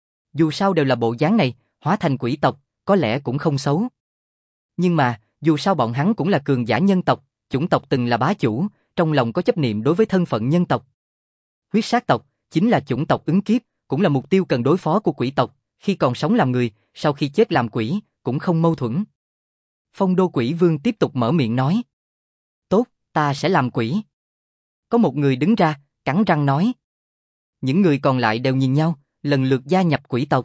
Dù sao đều là bộ dáng này, hóa thành quỷ tộc, có lẽ cũng không xấu. Nhưng mà, dù sao bọn hắn cũng là cường giả nhân tộc, chủng tộc từng là bá chủ, trong lòng có chấp niệm đối với thân phận nhân tộc. Huyết sát tộc, chính là chủng tộc ứng kiếp, cũng là mục tiêu cần đối phó của quỷ tộc, khi còn sống làm người, sau khi chết làm quỷ, cũng không mâu thuẫn. Phong Đô Quỷ Vương tiếp tục mở miệng nói. Tốt, ta sẽ làm quỷ. Có một người đứng ra, cắn răng nói. Những người còn lại đều nhìn nhau, lần lượt gia nhập quỷ tộc.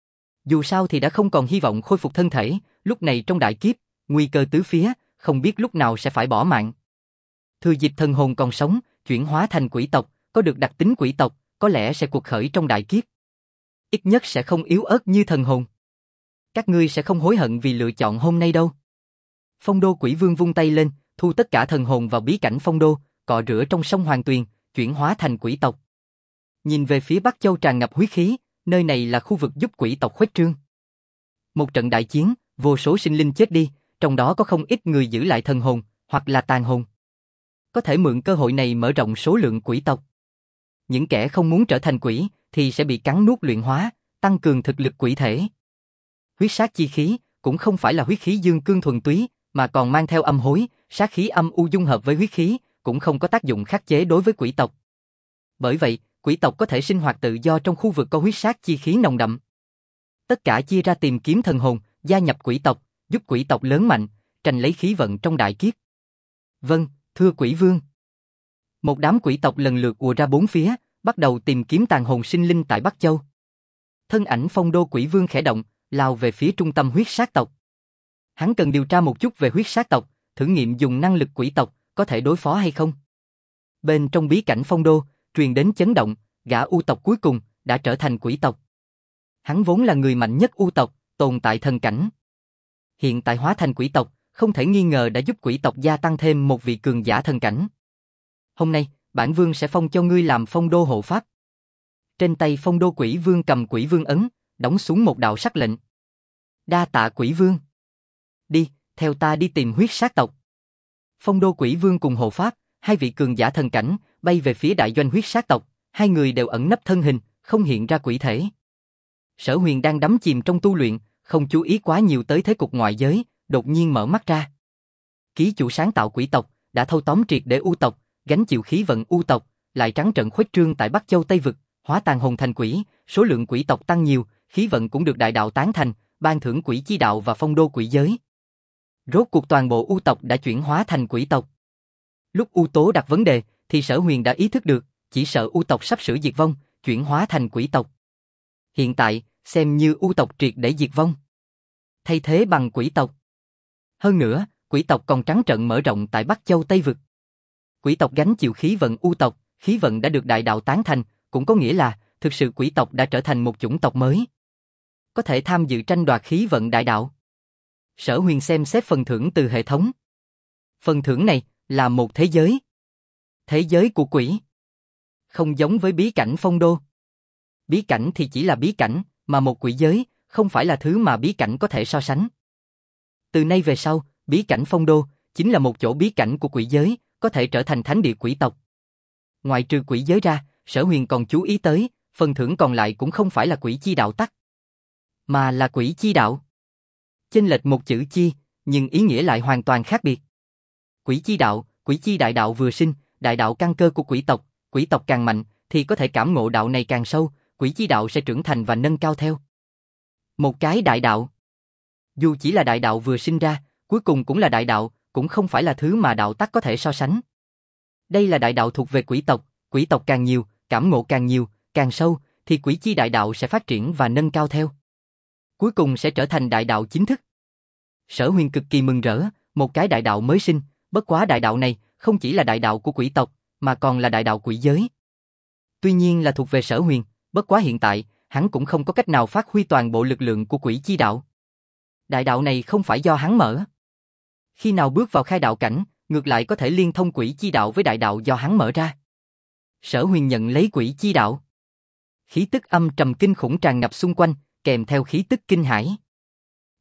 Dù sao thì đã không còn hy vọng khôi phục thân thể, lúc này trong đại kiếp, nguy cơ tứ phía, không biết lúc nào sẽ phải bỏ mạng. Thừa dịp thần hồn còn sống, chuyển hóa thành quỷ tộc, có được đặc tính quỷ tộc, có lẽ sẽ cuộc khởi trong đại kiếp. Ít nhất sẽ không yếu ớt như thần hồn. Các ngươi sẽ không hối hận vì lựa chọn hôm nay đâu. Phong Đô Quỷ Vương vung tay lên, thu tất cả thần hồn vào bí cảnh Phong Đô, cọ rửa trong sông Hoàng Tuyền, chuyển hóa thành quỷ tộc. Nhìn về phía Bắc Châu tràn ngập huyết khí, nơi này là khu vực giúp quỷ tộc khuếch trương. Một trận đại chiến, vô số sinh linh chết đi, trong đó có không ít người giữ lại thần hồn, hoặc là tàn hồn. Có thể mượn cơ hội này mở rộng số lượng quỷ tộc. Những kẻ không muốn trở thành quỷ, thì sẽ bị cắn nuốt luyện hóa, tăng cường thực lực quỷ thể. Huyết sát chi khí, cũng không phải là huyết khí dương cương thuần túy, mà còn mang theo âm hối, sát khí âm u dung hợp với huyết khí, cũng không có tác dụng khắc chế đối với quỷ tộc. Bởi vậy, quỷ tộc có thể sinh hoạt tự do trong khu vực có huyết sát chi khí nồng đậm. Tất cả chia ra tìm kiếm thần hồn, gia nhập quỷ tộc, giúp quỷ tộc lớn mạnh, tranh lấy khí vận trong đại kiếp. Vâng, thưa quỷ vương. Một đám quỷ tộc lần lượt ùa ra bốn phía, bắt đầu tìm kiếm tàn hồn sinh linh tại Bắc Châu. Thân ảnh Phong Đô Quỷ Vương khẽ động, lao về phía trung tâm huyết sát tộc. Hắn cần điều tra một chút về huyết sát tộc, thử nghiệm dùng năng lực quỷ tộc, có thể đối phó hay không. Bên trong bí cảnh Phong Đô, truyền đến chấn động, gã U tộc cuối cùng đã trở thành quỷ tộc. Hắn vốn là người mạnh nhất U tộc, tồn tại thần cảnh. Hiện tại hóa thành quỷ tộc, không thể nghi ngờ đã giúp quỷ tộc gia tăng thêm một vị cường giả thần cảnh. Hôm nay, bản vương sẽ phong cho ngươi làm Phong Đô hộ pháp. Trên tay Phong Đô Quỷ Vương cầm quỷ vương ấn, đóng xuống một đạo sắc lệnh. Đa tạ quỷ vương. Đi, theo ta đi tìm huyết sát tộc. Phong Đô Quỷ Vương cùng hộ pháp, hai vị cường giả thần cảnh, bay về phía đại doanh huyết sát tộc, hai người đều ẩn nấp thân hình, không hiện ra quỷ thể. Sở Huyền đang đắm chìm trong tu luyện, không chú ý quá nhiều tới thế cục ngoại giới, đột nhiên mở mắt ra. Ký chủ sáng tạo quỷ tộc, đã thâu tóm triệt để U tộc, gánh chịu khí vận U tộc, lại trắng trợn khuếch trương tại Bắc Châu Tây Vực, hóa tàn hồn thành quỷ, số lượng quỷ tộc tăng nhiều, khí vận cũng được đại đạo tán thành, ban thưởng quỷ chi đạo và phong đô quỷ giới. Rốt cuộc toàn bộ U tộc đã chuyển hóa thành quỷ tộc. Lúc U Tố đặt vấn đề, thì Sở Huyền đã ý thức được, chỉ sợ U tộc sắp sửa diệt vong, chuyển hóa thành quỷ tộc. Hiện tại, xem như U tộc triệt để diệt vong, thay thế bằng quỷ tộc. Hơn nữa, quỷ tộc còn trắng trợn mở rộng tại Bắc Châu Tây Vực. Quỷ tộc gánh chịu khí vận U tộc, khí vận đã được đại đạo tán thành, cũng có nghĩa là, thực sự quỷ tộc đã trở thành một chủng tộc mới. Có thể tham dự tranh đoạt khí vận đại đạo. Sở Huyền xem xét phần thưởng từ hệ thống. Phần thưởng này là một thế giới. Thế giới của quỷ. Không giống với bí cảnh Phong Đô. Bí cảnh thì chỉ là bí cảnh, mà một quỷ giới không phải là thứ mà bí cảnh có thể so sánh. Từ nay về sau, bí cảnh Phong Đô chính là một chỗ bí cảnh của quỷ giới, có thể trở thành thánh địa quỷ tộc. Ngoại trừ quỷ giới ra, Sở Huyền còn chú ý tới, phần thưởng còn lại cũng không phải là quỷ chi đạo tắc, mà là quỷ chi đạo. Chênh lệch một chữ chi, nhưng ý nghĩa lại hoàn toàn khác biệt. Quỷ chi đạo, quỷ chi đại đạo vừa sinh, đại đạo căn cơ của quỷ tộc càng mạnh, thì có thể cảm ngộ đạo này càng sâu, quỷ chi đạo sẽ trưởng thành và nâng cao theo. Một cái đại đạo. Dù chỉ là đại đạo vừa sinh ra, cuối cùng cũng là đại đạo, cũng không phải là thứ mà đạo tắc có thể so sánh. Đây là đại đạo thuộc về quỷ tộc càng nhiều, cảm ngộ càng nhiều, càng sâu, thì quỷ chi đại đạo sẽ phát triển và nâng cao theo. Cuối cùng sẽ trở thành đại đạo chính thức. Sở Huyền cực kỳ mừng rỡ, một cái đại đạo mới sinh, bất quá đại đạo này không chỉ là đại đạo của quỷ tộc, mà còn là đại đạo quỷ giới. Tuy nhiên là thuộc về Sở Huyền, bất quá hiện tại, hắn cũng không có cách nào phát huy toàn bộ lực lượng của quỷ chi đạo. Đại đạo này không phải do hắn mở. Khi nào bước vào khai đạo cảnh, ngược lại có thể liên thông quỷ chi đạo với đại đạo do hắn mở ra. Sở Huyền nhận lấy quỷ chi đạo. Khí tức âm trầm kinh khủng tràn ngập xung quanh, kèm theo khí tức kinh hãi.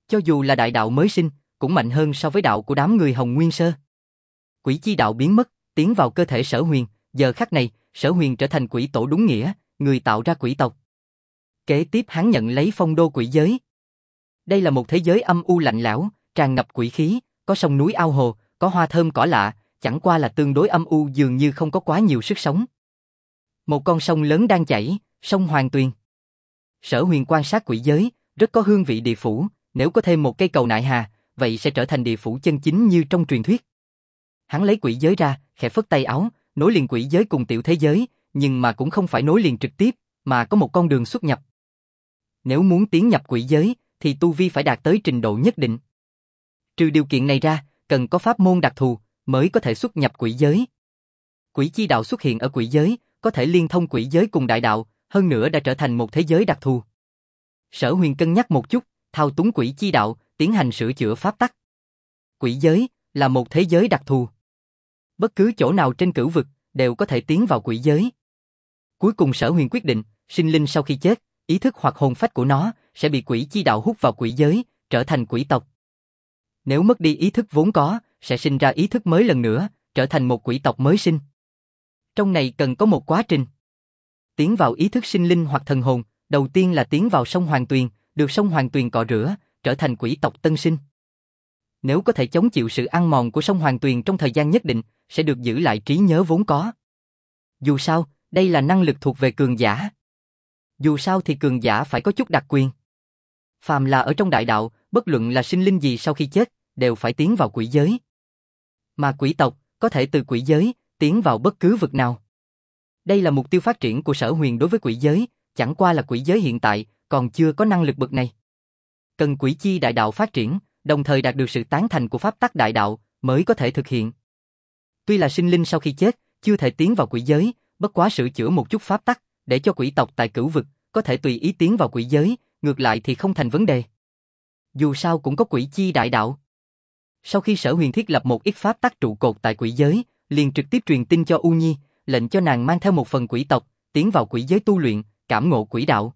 Cho dù là đại đạo mới sinh, cũng mạnh hơn so với đạo của đám người Hồng Nguyên Sơ. Quỷ chi đạo biến mất, tiến vào cơ thể Sở Huyền, giờ khắc này, Sở Huyền trở thành quỷ tổ đúng nghĩa, người tạo ra quỷ tộc. Kế tiếp hắn nhận lấy phong đô quỷ giới. Đây là một thế giới âm u lạnh lẽo, tràn ngập quỷ khí, có sông núi ao hồ, có hoa thơm cỏ lạ, chẳng qua là tương đối âm u dường như không có quá nhiều sức sống. Một con sông lớn đang chảy, sông Hoàng Tuyền. Sở Huyền quan sát quỷ giới, rất có hương vị địa phủ, nếu có thêm một cây cầu nại hà, vậy sẽ trở thành địa phủ chân chính như trong truyền thuyết. Hắn lấy quỷ giới ra, khẽ phất tay áo, nối liền quỷ giới cùng tiểu thế giới, nhưng mà cũng không phải nối liền trực tiếp, mà có một con đường xuất nhập. Nếu muốn tiến nhập quỷ giới, thì tu vi phải đạt tới trình độ nhất định. Trừ điều kiện này ra, cần có pháp môn đặc thù, mới có thể xuất nhập quỷ giới. Quỷ chi đạo xuất hiện ở quỷ giới, có thể liên thông quỷ giới cùng đại đạo, hơn nữa đã trở thành một thế giới đặc thù. Sở Huyền cân nhắc một chút, thao túng quỷ chi đạo, tiến hành sửa chữa pháp tắc. Quỷ giới là một thế giới đặc thù. Bất cứ chỗ nào trên cửu vực đều có thể tiến vào quỷ giới. Cuối cùng Sở Huyền quyết định, sinh linh sau khi chết, ý thức hoặc hồn phách của nó sẽ bị quỷ chi đạo hút vào quỷ giới, trở thành quỷ tộc. Nếu mất đi ý thức vốn có, sẽ sinh ra ý thức mới lần nữa, trở thành một quỷ tộc mới sinh. Trong này cần có một quá trình. Tiến vào ý thức sinh linh hoặc thần hồn, đầu tiên là tiến vào sông Hoàng Tuyền, được sông Hoàng Tuyền cọ rửa, trở thành quỷ tộc tân sinh. Nếu có thể chống chịu sự ăn mòn của sông Hoàng Tuyền trong thời gian nhất định, sẽ được giữ lại trí nhớ vốn có. Dù sao, đây là năng lực thuộc về cường giả. Dù sao thì cường giả phải có chút đặc quyền. Phàm là ở trong đại đạo, bất luận là sinh linh gì sau khi chết, đều phải tiến vào quỷ giới. Mà quỷ tộc, có thể từ quỷ giới, tiến vào bất cứ vực nào. Đây là mục tiêu phát triển của Sở Huyền đối với quỷ giới, chẳng qua là quỷ giới hiện tại, còn chưa có năng lực bậc này. Cần quỷ chi đại đạo phát triển, đồng thời đạt được sự tán thành của pháp tắc đại đạo, mới có thể thực hiện. Tuy là sinh linh sau khi chết, chưa thể tiến vào quỷ giới, bất quá sửa chữa một chút pháp tắc, để cho quỷ tộc tại cửu vực, có thể tùy ý tiến vào quỷ giới, ngược lại thì không thành vấn đề. Dù sao cũng có quỷ chi đại đạo. Sau khi Sở Huyền thiết lập một ít pháp tắc trụ cột tại quỷ giới, liền trực tiếp truyền tin cho U Nhi, lệnh cho nàng mang theo một phần quỷ tộc, tiến vào quỷ giới tu luyện, cảm ngộ quỷ đạo.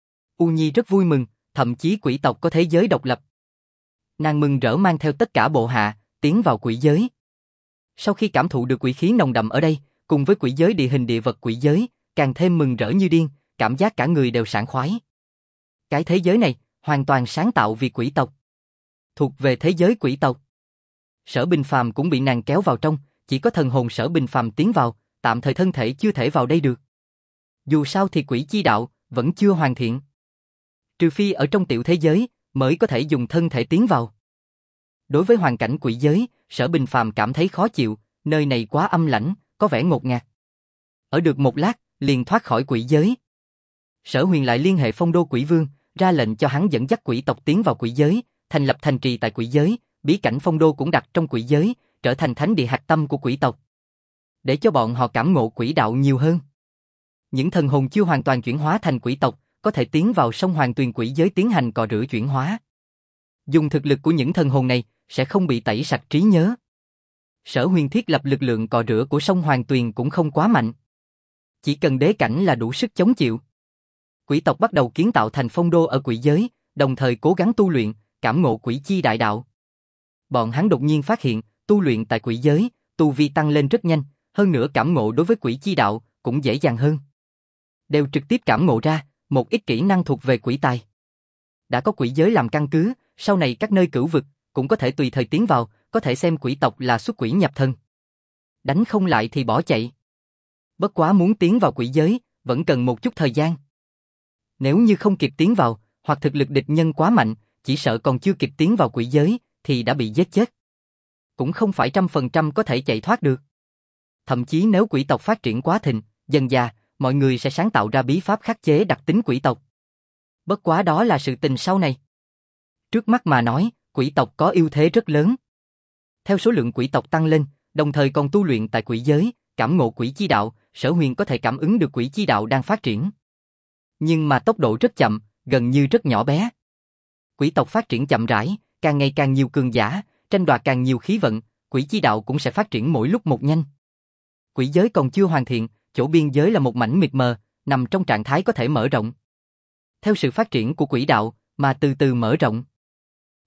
U Nhi rất vui mừng, thậm chí quỷ tộc có thế giới độc lập. Nàng mừng rỡ mang theo tất cả bộ hạ, tiến vào quỷ giới. Sau khi cảm thụ được quỷ khí nồng đậm ở đây, cùng với quỷ giới địa hình địa vật quỷ giới, càng thêm mừng rỡ như điên, cảm giác cả người đều sảng khoái. Cái thế giới này, hoàn toàn sáng tạo vì quỷ tộc. Thuộc về thế giới quỷ tộc. Sở Bình Phàm cũng bị nàng kéo vào trong, chỉ có thần hồn Sở Bình Phàm tiến vào, tạm thời thân thể chưa thể vào đây được. Dù sao thì quỷ chi đạo, vẫn chưa hoàn thiện. Trừ phi ở trong tiểu thế giới, mới có thể dùng thân thể tiến vào. Đối với hoàn cảnh quỷ giới, Sở Bình Phàm cảm thấy khó chịu, nơi này quá âm lãnh, có vẻ ngột ngạt. Ở được một lát, liền thoát khỏi quỷ giới. Sở Huyền lại liên hệ Phong Đô Quỷ Vương, ra lệnh cho hắn dẫn dắt quỷ tộc tiến vào quỷ giới, thành lập thành trì tại quỷ giới, bí cảnh Phong Đô cũng đặt trong quỷ giới, trở thành thánh địa hạch tâm của quỷ tộc. Để cho bọn họ cảm ngộ quỷ đạo nhiều hơn. Những thần hồn chưa hoàn toàn chuyển hóa thành quỷ tộc, có thể tiến vào sông Hoàng Tuyền quỷ giới tiến hành cọ rửa chuyển hóa. Dùng thực lực của những thần hồn này, sẽ không bị tẩy sạch trí nhớ. Sở Huyền thiết lập lực lượng cọ rửa của sông Hoàng Tuyền cũng không quá mạnh. Chỉ cần đế cảnh là đủ sức chống chịu. Quỷ tộc bắt đầu kiến tạo thành phong đô ở quỷ giới, đồng thời cố gắng tu luyện, cảm ngộ quỷ chi đại đạo. Bọn hắn đột nhiên phát hiện, tu luyện tại quỷ giới, tu vi tăng lên rất nhanh, hơn nữa cảm ngộ đối với quỷ chi đạo cũng dễ dàng hơn. Đều trực tiếp cảm ngộ ra một ít kỹ năng thuộc về quỷ tài. Đã có quỷ giới làm căn cứ, sau này các nơi cửu vực cũng có thể tùy thời tiến vào, có thể xem quỷ tộc là xuất quỷ nhập thần. Đánh không lại thì bỏ chạy. Bất quá muốn tiến vào quỷ giới, vẫn cần một chút thời gian. Nếu như không kịp tiến vào, hoặc thực lực địch nhân quá mạnh, chỉ sợ còn chưa kịp tiến vào quỷ giới, thì đã bị giết chết. Cũng không phải 100% có thể chạy thoát được. Thậm chí nếu quỷ tộc phát triển quá thịnh, dần dà, mọi người sẽ sáng tạo ra bí pháp khắc chế đặc tính quỷ tộc. Bất quá đó là sự tình sau này. Trước mắt mà nói, quỷ tộc có ưu thế rất lớn. Theo số lượng quỷ tộc tăng lên, đồng thời còn tu luyện tại quỷ giới, cảm ngộ quỷ chi đạo, Sở Huyền có thể cảm ứng được quỷ chi đạo đang phát triển. Nhưng mà tốc độ rất chậm, gần như rất nhỏ bé. Quỷ tộc phát triển chậm rãi, càng ngày càng nhiều cường giả, tranh đoạt càng nhiều khí vận, quỷ chi đạo cũng sẽ phát triển mỗi lúc một nhanh. Quỷ giới còn chưa hoàn thiện, chỗ biên giới là một mảnh mịt mờ, nằm trong trạng thái có thể mở rộng. Theo sự phát triển của quỷ đạo, mà từ từ mở rộng.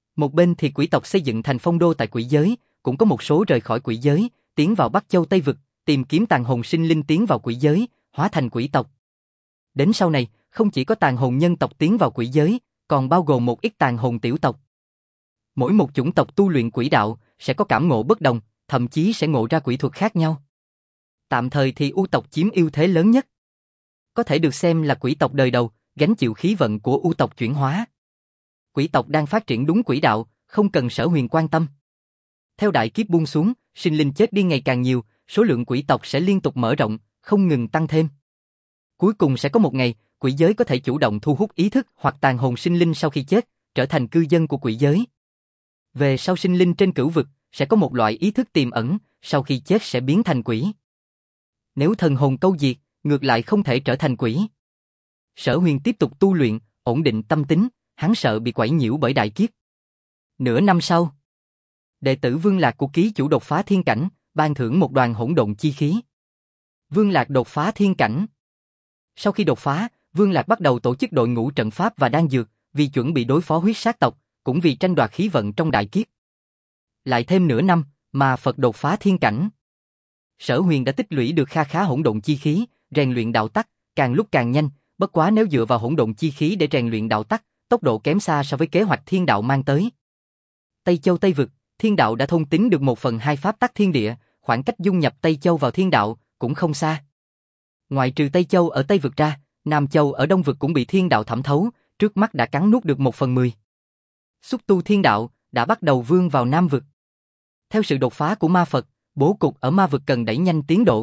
Một bên thì quỷ tộc xây dựng thành phong đô tại quỷ giới, cũng có một số rời khỏi quỷ giới, tiến vào Bắc Châu Tây Vực, tìm kiếm tàn hồn sinh linh tiến vào quỷ giới, hóa thành quỷ tộc. Đến sau này, không chỉ có tàn hồn nhân tộc tiến vào quỷ giới, còn bao gồm một ít tàn hồn tiểu tộc. Mỗi một chủng tộc tu luyện quỷ đạo sẽ có cảm ngộ bất đồng, thậm chí sẽ ngộ ra quỷ thuật khác nhau. Tạm thời thì U tộc chiếm ưu thế lớn nhất. Có thể được xem là quỷ tộc đời đầu, gánh chịu khí vận của U tộc chuyển hóa. Quỷ tộc đang phát triển đúng quỷ đạo, không cần Sở Huyền quan tâm. Theo đại kiếp buông xuống, sinh linh chết đi ngày càng nhiều, số lượng quỷ tộc sẽ liên tục mở rộng, không ngừng tăng thêm. Cuối cùng sẽ có một ngày, quỷ giới có thể chủ động thu hút ý thức hoặc tàn hồn sinh linh sau khi chết, trở thành cư dân của quỷ giới. Về sau sinh linh trên cửu vực, sẽ có một loại ý thức tiềm ẩn, sau khi chết sẽ biến thành quỷ. Nếu thần hồn câu diệt, ngược lại không thể trở thành quỷ. Sở Huyền tiếp tục tu luyện, ổn định tâm tính, hắn sợ bị quấy nhiễu bởi đại kiếp. Nửa năm sau, đệ tử Vương Lạc của ký chủ đột phá thiên cảnh, ban thưởng một đoàn hỗn độn chi khí. Vương Lạc đột phá thiên cảnh. Sau khi đột phá, Vương Lạc bắt đầu tổ chức đội ngũ trận pháp và đan dược, vì chuẩn bị đối phó huyết sát tộc, cũng vì tranh đoạt khí vận trong đại kiếp. Lại thêm nửa năm, mà Phật đột phá thiên cảnh. Sở Huyền đã tích lũy được kha khá hỗn độn chi khí, rèn luyện đạo tắc, càng lúc càng nhanh, bất quá nếu dựa vào hỗn độn chi khí để rèn luyện đạo tắc, tốc độ kém xa so với kế hoạch thiên đạo mang tới. Tây Châu Tây Vực, thiên đạo đã thôn tính được 1/2 pháp tắc thiên địa, khoảng cách dung nhập Tây Châu vào thiên đạo cũng không xa. Ngoại trừ Tây Châu ở Tây Vực ra, Nam Châu ở Đông Vực cũng bị thiên đạo thẩm thấu, trước mắt đã cắn nuốt được 1/10. Xúc tu thiên đạo đã bắt đầu vươn vào Nam Vực. Theo sự đột phá của ma Phật, bố cục ở ma vực cần đẩy nhanh tiến độ.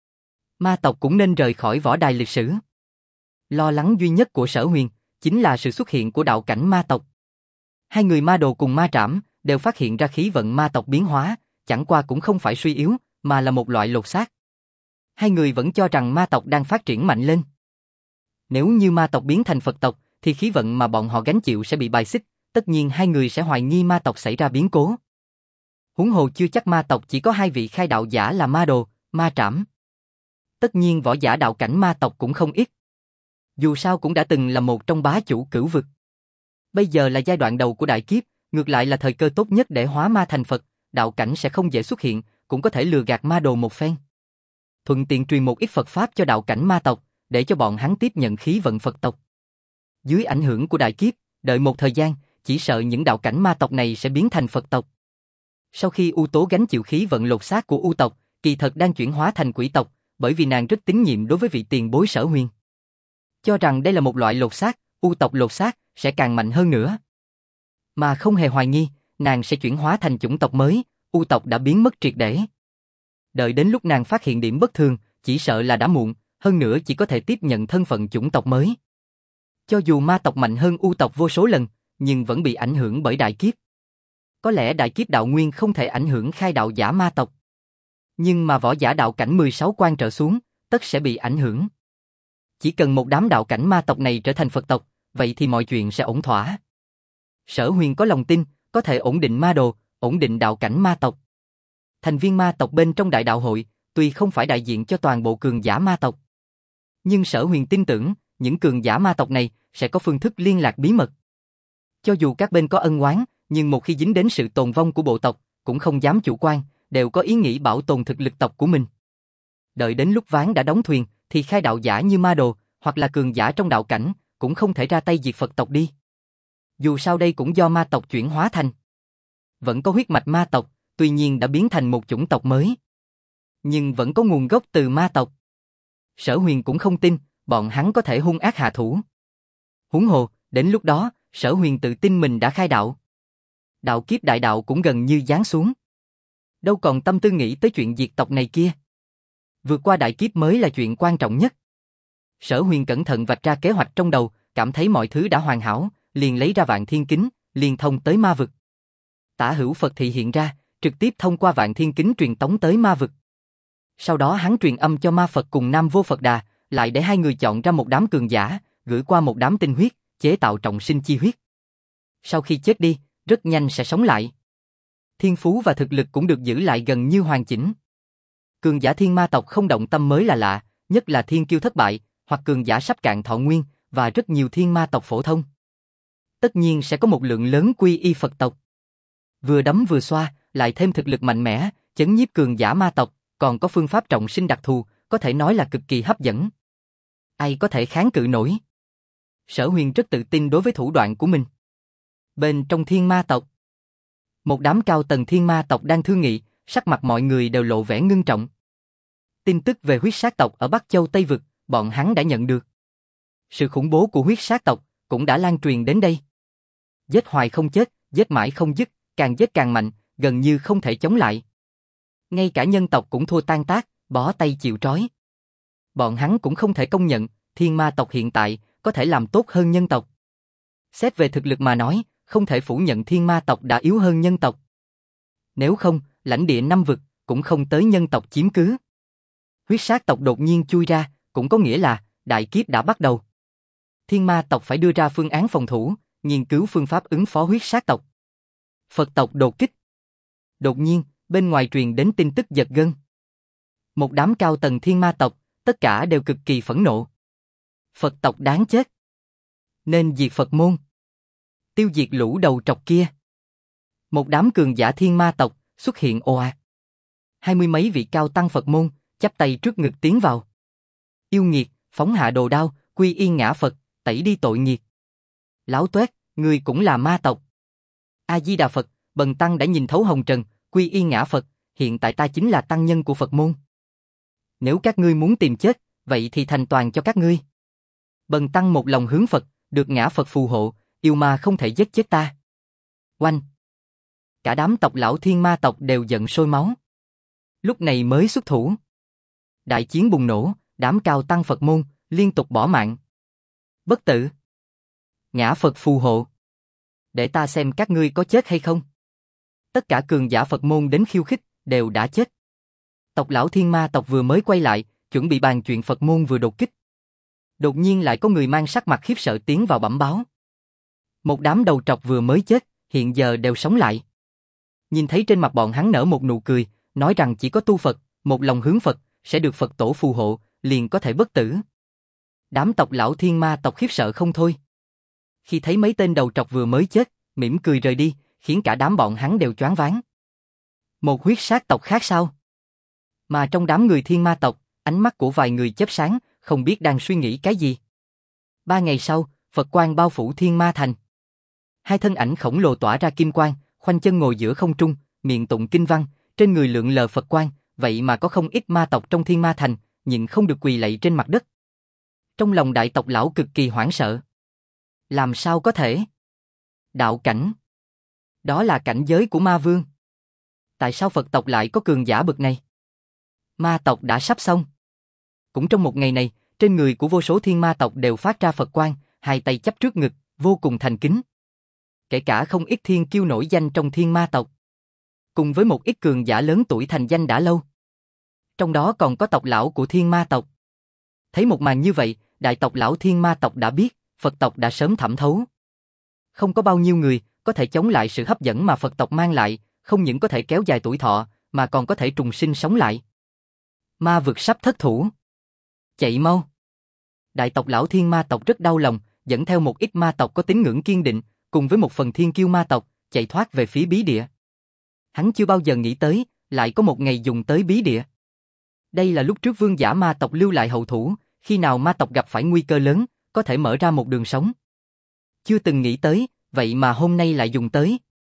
Ma tộc cũng nên rời khỏi võ đài lịch sử. Lo lắng duy nhất của Sở Huyền chính là sự xuất hiện của đạo cảnh ma tộc. Hai người ma đồ cùng ma trảm đều phát hiện ra khí vận ma tộc biến hóa, chẳng qua cũng không phải suy yếu, mà là một loại lột xác. Hai người vẫn cho rằng ma tộc đang phát triển mạnh lên. Nếu như ma tộc biến thành Phật tộc, thì khí vận mà bọn họ gánh chịu sẽ bị bài xích, tất nhiên hai người sẽ hoài nghi ma tộc xảy ra biến cố. Huống hồ chưa chắc ma tộc chỉ có hai vị khai đạo giả là ma đồ, ma trảm. Tất nhiên võ giả đạo cảnh ma tộc cũng không ít. Dù sao cũng đã từng là một trong bá chủ cửu vực. Bây giờ là giai đoạn đầu của đại kiếp, ngược lại là thời cơ tốt nhất để hóa ma thành Phật, đạo cảnh sẽ không dễ xuất hiện, cũng có thể lừa gạt ma đồ một phen. Thuận tiện truyền một ít Phật Pháp cho đạo cảnh ma tộc, để cho bọn hắn tiếp nhận khí vận Phật tộc. Dưới ảnh hưởng của đại kiếp, đợi một thời gian, chỉ sợ những đạo cảnh ma tộc này sẽ biến thành Phật tộc. Sau khi U Tố gánh chịu khí vận lột xác của U tộc, kỳ thật đang chuyển hóa thành quỷ tộc, bởi vì nàng rất tín nhiệm đối với vị tiền bối Sở Huyền. Cho rằng đây là một loại lột xác, U tộc lột xác sẽ càng mạnh hơn nữa. Mà không hề hoài nghi, nàng sẽ chuyển hóa thành chủng tộc mới, U tộc đã biến mất triệt để. Đợi đến lúc nàng phát hiện điểm bất thường, chỉ sợ là đã muộn, hơn nữa chỉ có thể tiếp nhận thân phận chủng tộc mới. Cho dù ma tộc mạnh hơn U tộc vô số lần, nhưng vẫn bị ảnh hưởng bởi đại kiếp. Có lẽ đại kiếp đạo nguyên không thể ảnh hưởng khai đạo giả ma tộc. Nhưng mà võ giả đạo cảnh 16 quan trở xuống, tất sẽ bị ảnh hưởng. Chỉ cần một đám đạo cảnh ma tộc này trở thành Phật tộc, vậy thì mọi chuyện sẽ ổn thỏa. Sở Huyền có lòng tin, có thể ổn định ma đồ, ổn định đạo cảnh ma tộc. Thành viên ma tộc bên trong đại đạo hội, tuy không phải đại diện cho toàn bộ cường giả ma tộc. Nhưng Sở Huyền tin tưởng, những cường giả ma tộc này sẽ có phương thức liên lạc bí mật. Cho dù các bên có ân oán, nhưng một khi dính đến sự tồn vong của bộ tộc, cũng không dám chủ quan, đều có ý nghĩ bảo tồn thực lực tộc của mình. Đợi đến lúc ván đã đóng thuyền, thì khai đạo giả như ma đồ, hoặc là cường giả trong đạo cảnh, cũng không thể ra tay diệt Phật tộc đi. Dù sao đây cũng do ma tộc chuyển hóa thành. Vẫn có huyết mạch ma tộc, tuy nhiên đã biến thành một chủng tộc mới. Nhưng vẫn có nguồn gốc từ ma tộc. Sở Huyền cũng không tin, bọn hắn có thể hung ác hạ thủ. Huống hồ, đến lúc đó, Sở Huyền tự tin mình đã khai đạo. Đạo kiếp đại đạo cũng gần như giáng xuống. Đâu còn tâm tư nghĩ tới chuyện diệt tộc này kia. Vượt qua đại kiếp mới là chuyện quan trọng nhất. Sở Huyền cẩn thận vạch ra kế hoạch trong đầu, cảm thấy mọi thứ đã hoàn hảo, liền lấy ra Vạn Thiên Kính, liền thông tới ma vực. Tả hữu Phật thị hiện ra, trực tiếp thông qua Vạn Thiên Kính truyền tống tới ma vực. Sau đó hắn truyền âm cho ma Phật cùng Nam Vô Phật Đà, lại để hai người chọn ra một đám cường giả, gửi qua một đám tinh huyết, chế tạo trọng sinh chi huyết. Sau khi chết đi, rất nhanh sẽ sống lại. Thiên phú và thực lực cũng được giữ lại gần như hoàn chỉnh. Cường giả thiên ma tộc không động tâm mới là lạ, nhất là thiên kiêu thất bại, hoặc cường giả sắp cạn thọ nguyên, và rất nhiều thiên ma tộc phổ thông. tất nhiên sẽ có một lượng lớn quy y Phật tộc. Vừa đấm vừa xoa, lại thêm thực lực mạnh mẽ, chấn nhiếp cường giả ma tộc, còn có phương pháp trọng sinh đặc thù, có thể nói là cực kỳ hấp dẫn. Ai có thể kháng cự nổi? Sở Huyền rất tự tin đối với thủ đoạn của mình. Bên trong thiên ma tộc, một đám cao tầng thiên ma tộc đang thương nghị, sắc mặt mọi người đều lộ vẻ ngưng trọng. Tin tức về huyết sát tộc ở Bắc Châu Tây Vực, bọn hắn đã nhận được. Sự khủng bố của huyết sát tộc cũng đã lan truyền đến đây. Giết hoài không chết, giết mãi không dứt, càng giết càng mạnh, gần như không thể chống lại. Ngay cả nhân tộc cũng thua tan tác, bó tay chịu trói. Bọn hắn cũng không thể công nhận, thiên ma tộc hiện tại có thể làm tốt hơn nhân tộc. Xét về thực lực mà nói, không thể phủ nhận thiên ma tộc đã yếu hơn nhân tộc. Nếu không, lãnh địa năm vực cũng không tới nhân tộc chiếm cứ. Huyết sát tộc đột nhiên chui ra, cũng có nghĩa là đại kiếp đã bắt đầu. Thiên ma tộc phải đưa ra phương án phòng thủ, nghiên cứu phương pháp ứng phó huyết sát tộc. Phật tộc đột kích. Đột nhiên, bên ngoài truyền đến tin tức giật gân. Một đám cao tầng thiên ma tộc, tất cả đều cực kỳ phẫn nộ. Phật tộc đáng chết. Nên diệt Phật môn. Tiêu diệt lũ đầu trọc kia. Một đám cường giả thiên ma tộc xuất hiện ồ ạt. 20 mấy vị cao tăng Phật môn, chắp tay trước ngực tiến vào. Yêu nghiệt, phóng hạ đồ đao, quy y ngã Phật, tẩy đi tội nghiệt. Láo toét, người cũng là ma tộc. A-di-đà Phật, bần tăng đã nhìn thấu hồng trần, quy y ngã Phật, hiện tại ta chính là tăng nhân của Phật môn. Nếu các ngươi muốn tìm chết, vậy thì thành toàn cho các ngươi. Bần tăng một lòng hướng Phật, được ngã Phật phù hộ, yêu ma không thể giết chết ta. Oanh! Cả đám tộc lão thiên ma tộc đều giận sôi máu. Lúc này mới xuất thủ. Đại chiến bùng nổ, đám cao tăng Phật môn, liên tục bỏ mạng. Bất tử. Ngã Phật phù hộ. Để ta xem các ngươi có chết hay không. Tất cả cường giả Phật môn đến khiêu khích, đều đã chết. Tộc lão thiên ma tộc vừa mới quay lại, chuẩn bị bàn chuyện Phật môn vừa đột kích. Đột nhiên lại có người mang sắc mặt khiếp sợ tiến vào bẩm báo. Một đám đầu trọc vừa mới chết, hiện giờ đều sống lại. Nhìn thấy trên mặt bọn hắn nở một nụ cười, nói rằng chỉ có tu Phật, một lòng hướng Phật, sẽ được Phật tổ phù hộ, liền có thể bất tử. Đám tộc lão thiên ma tộc khiếp sợ không thôi. Khi thấy mấy tên đầu trọc vừa mới chết, mỉm cười rời đi, khiến cả đám bọn hắn đều choáng váng. Một huyết sát tộc khác sao? Mà trong đám người thiên ma tộc, ánh mắt của vài người chớp sáng, không biết đang suy nghĩ cái gì. 3 ngày sau, Phật quang bao phủ thiên ma thành. Hai thân ảnh khổng lồ tỏa ra kim quang, khoanh chân ngồi giữa không trung, miệng tụng kinh văn, trên người lượn lờ Phật quang, vậy mà có không ít ma tộc trong thiên ma thành, nhịn không được quỳ lạy trên mặt đất. Trong lòng đại tộc lão cực kỳ hoảng sợ. Làm sao có thể? Đạo cảnh. Đó là cảnh giới của ma vương. Tại sao Phật tộc lại có cường giả bậc này? Ma tộc đã sắp xong. Cũng trong một ngày này, trên người của vô số thiên ma tộc đều phát ra Phật quang, hai tay chắp trước ngực, vô cùng thành kính. Kể cả không ít thiên kiêu nổi danh trong thiên ma tộc. Cùng với một ít cường giả lớn tuổi thành danh đã lâu. Trong đó còn có tộc lão của thiên ma tộc. Thấy một màn như vậy, đại tộc lão thiên ma tộc đã biết, Phật tộc đã sớm thẩm thấu. Không có bao nhiêu người có thể chống lại sự hấp dẫn mà Phật tộc mang lại, không những có thể kéo dài tuổi thọ, mà còn có thể trùng sinh sống lại. Ma vực sắp thất thủ. Chạy mau. Đại tộc lão thiên ma tộc rất đau lòng, dẫn theo một ít ma tộc có tín ngưỡng kiên định, cùng với một phần thiên kiêu ma tộc, chạy thoát về phía bí địa. Hắn chưa bao giờ nghĩ tới, lại có một ngày dùng tới bí địa. Đây là lúc trước vương giả ma tộc lưu lại hậu thủ, khi nào ma tộc gặp phải nguy cơ lớn, có thể mở ra một đường sống. Chưa từng nghĩ tới, vậy mà hôm nay lại dùng tới.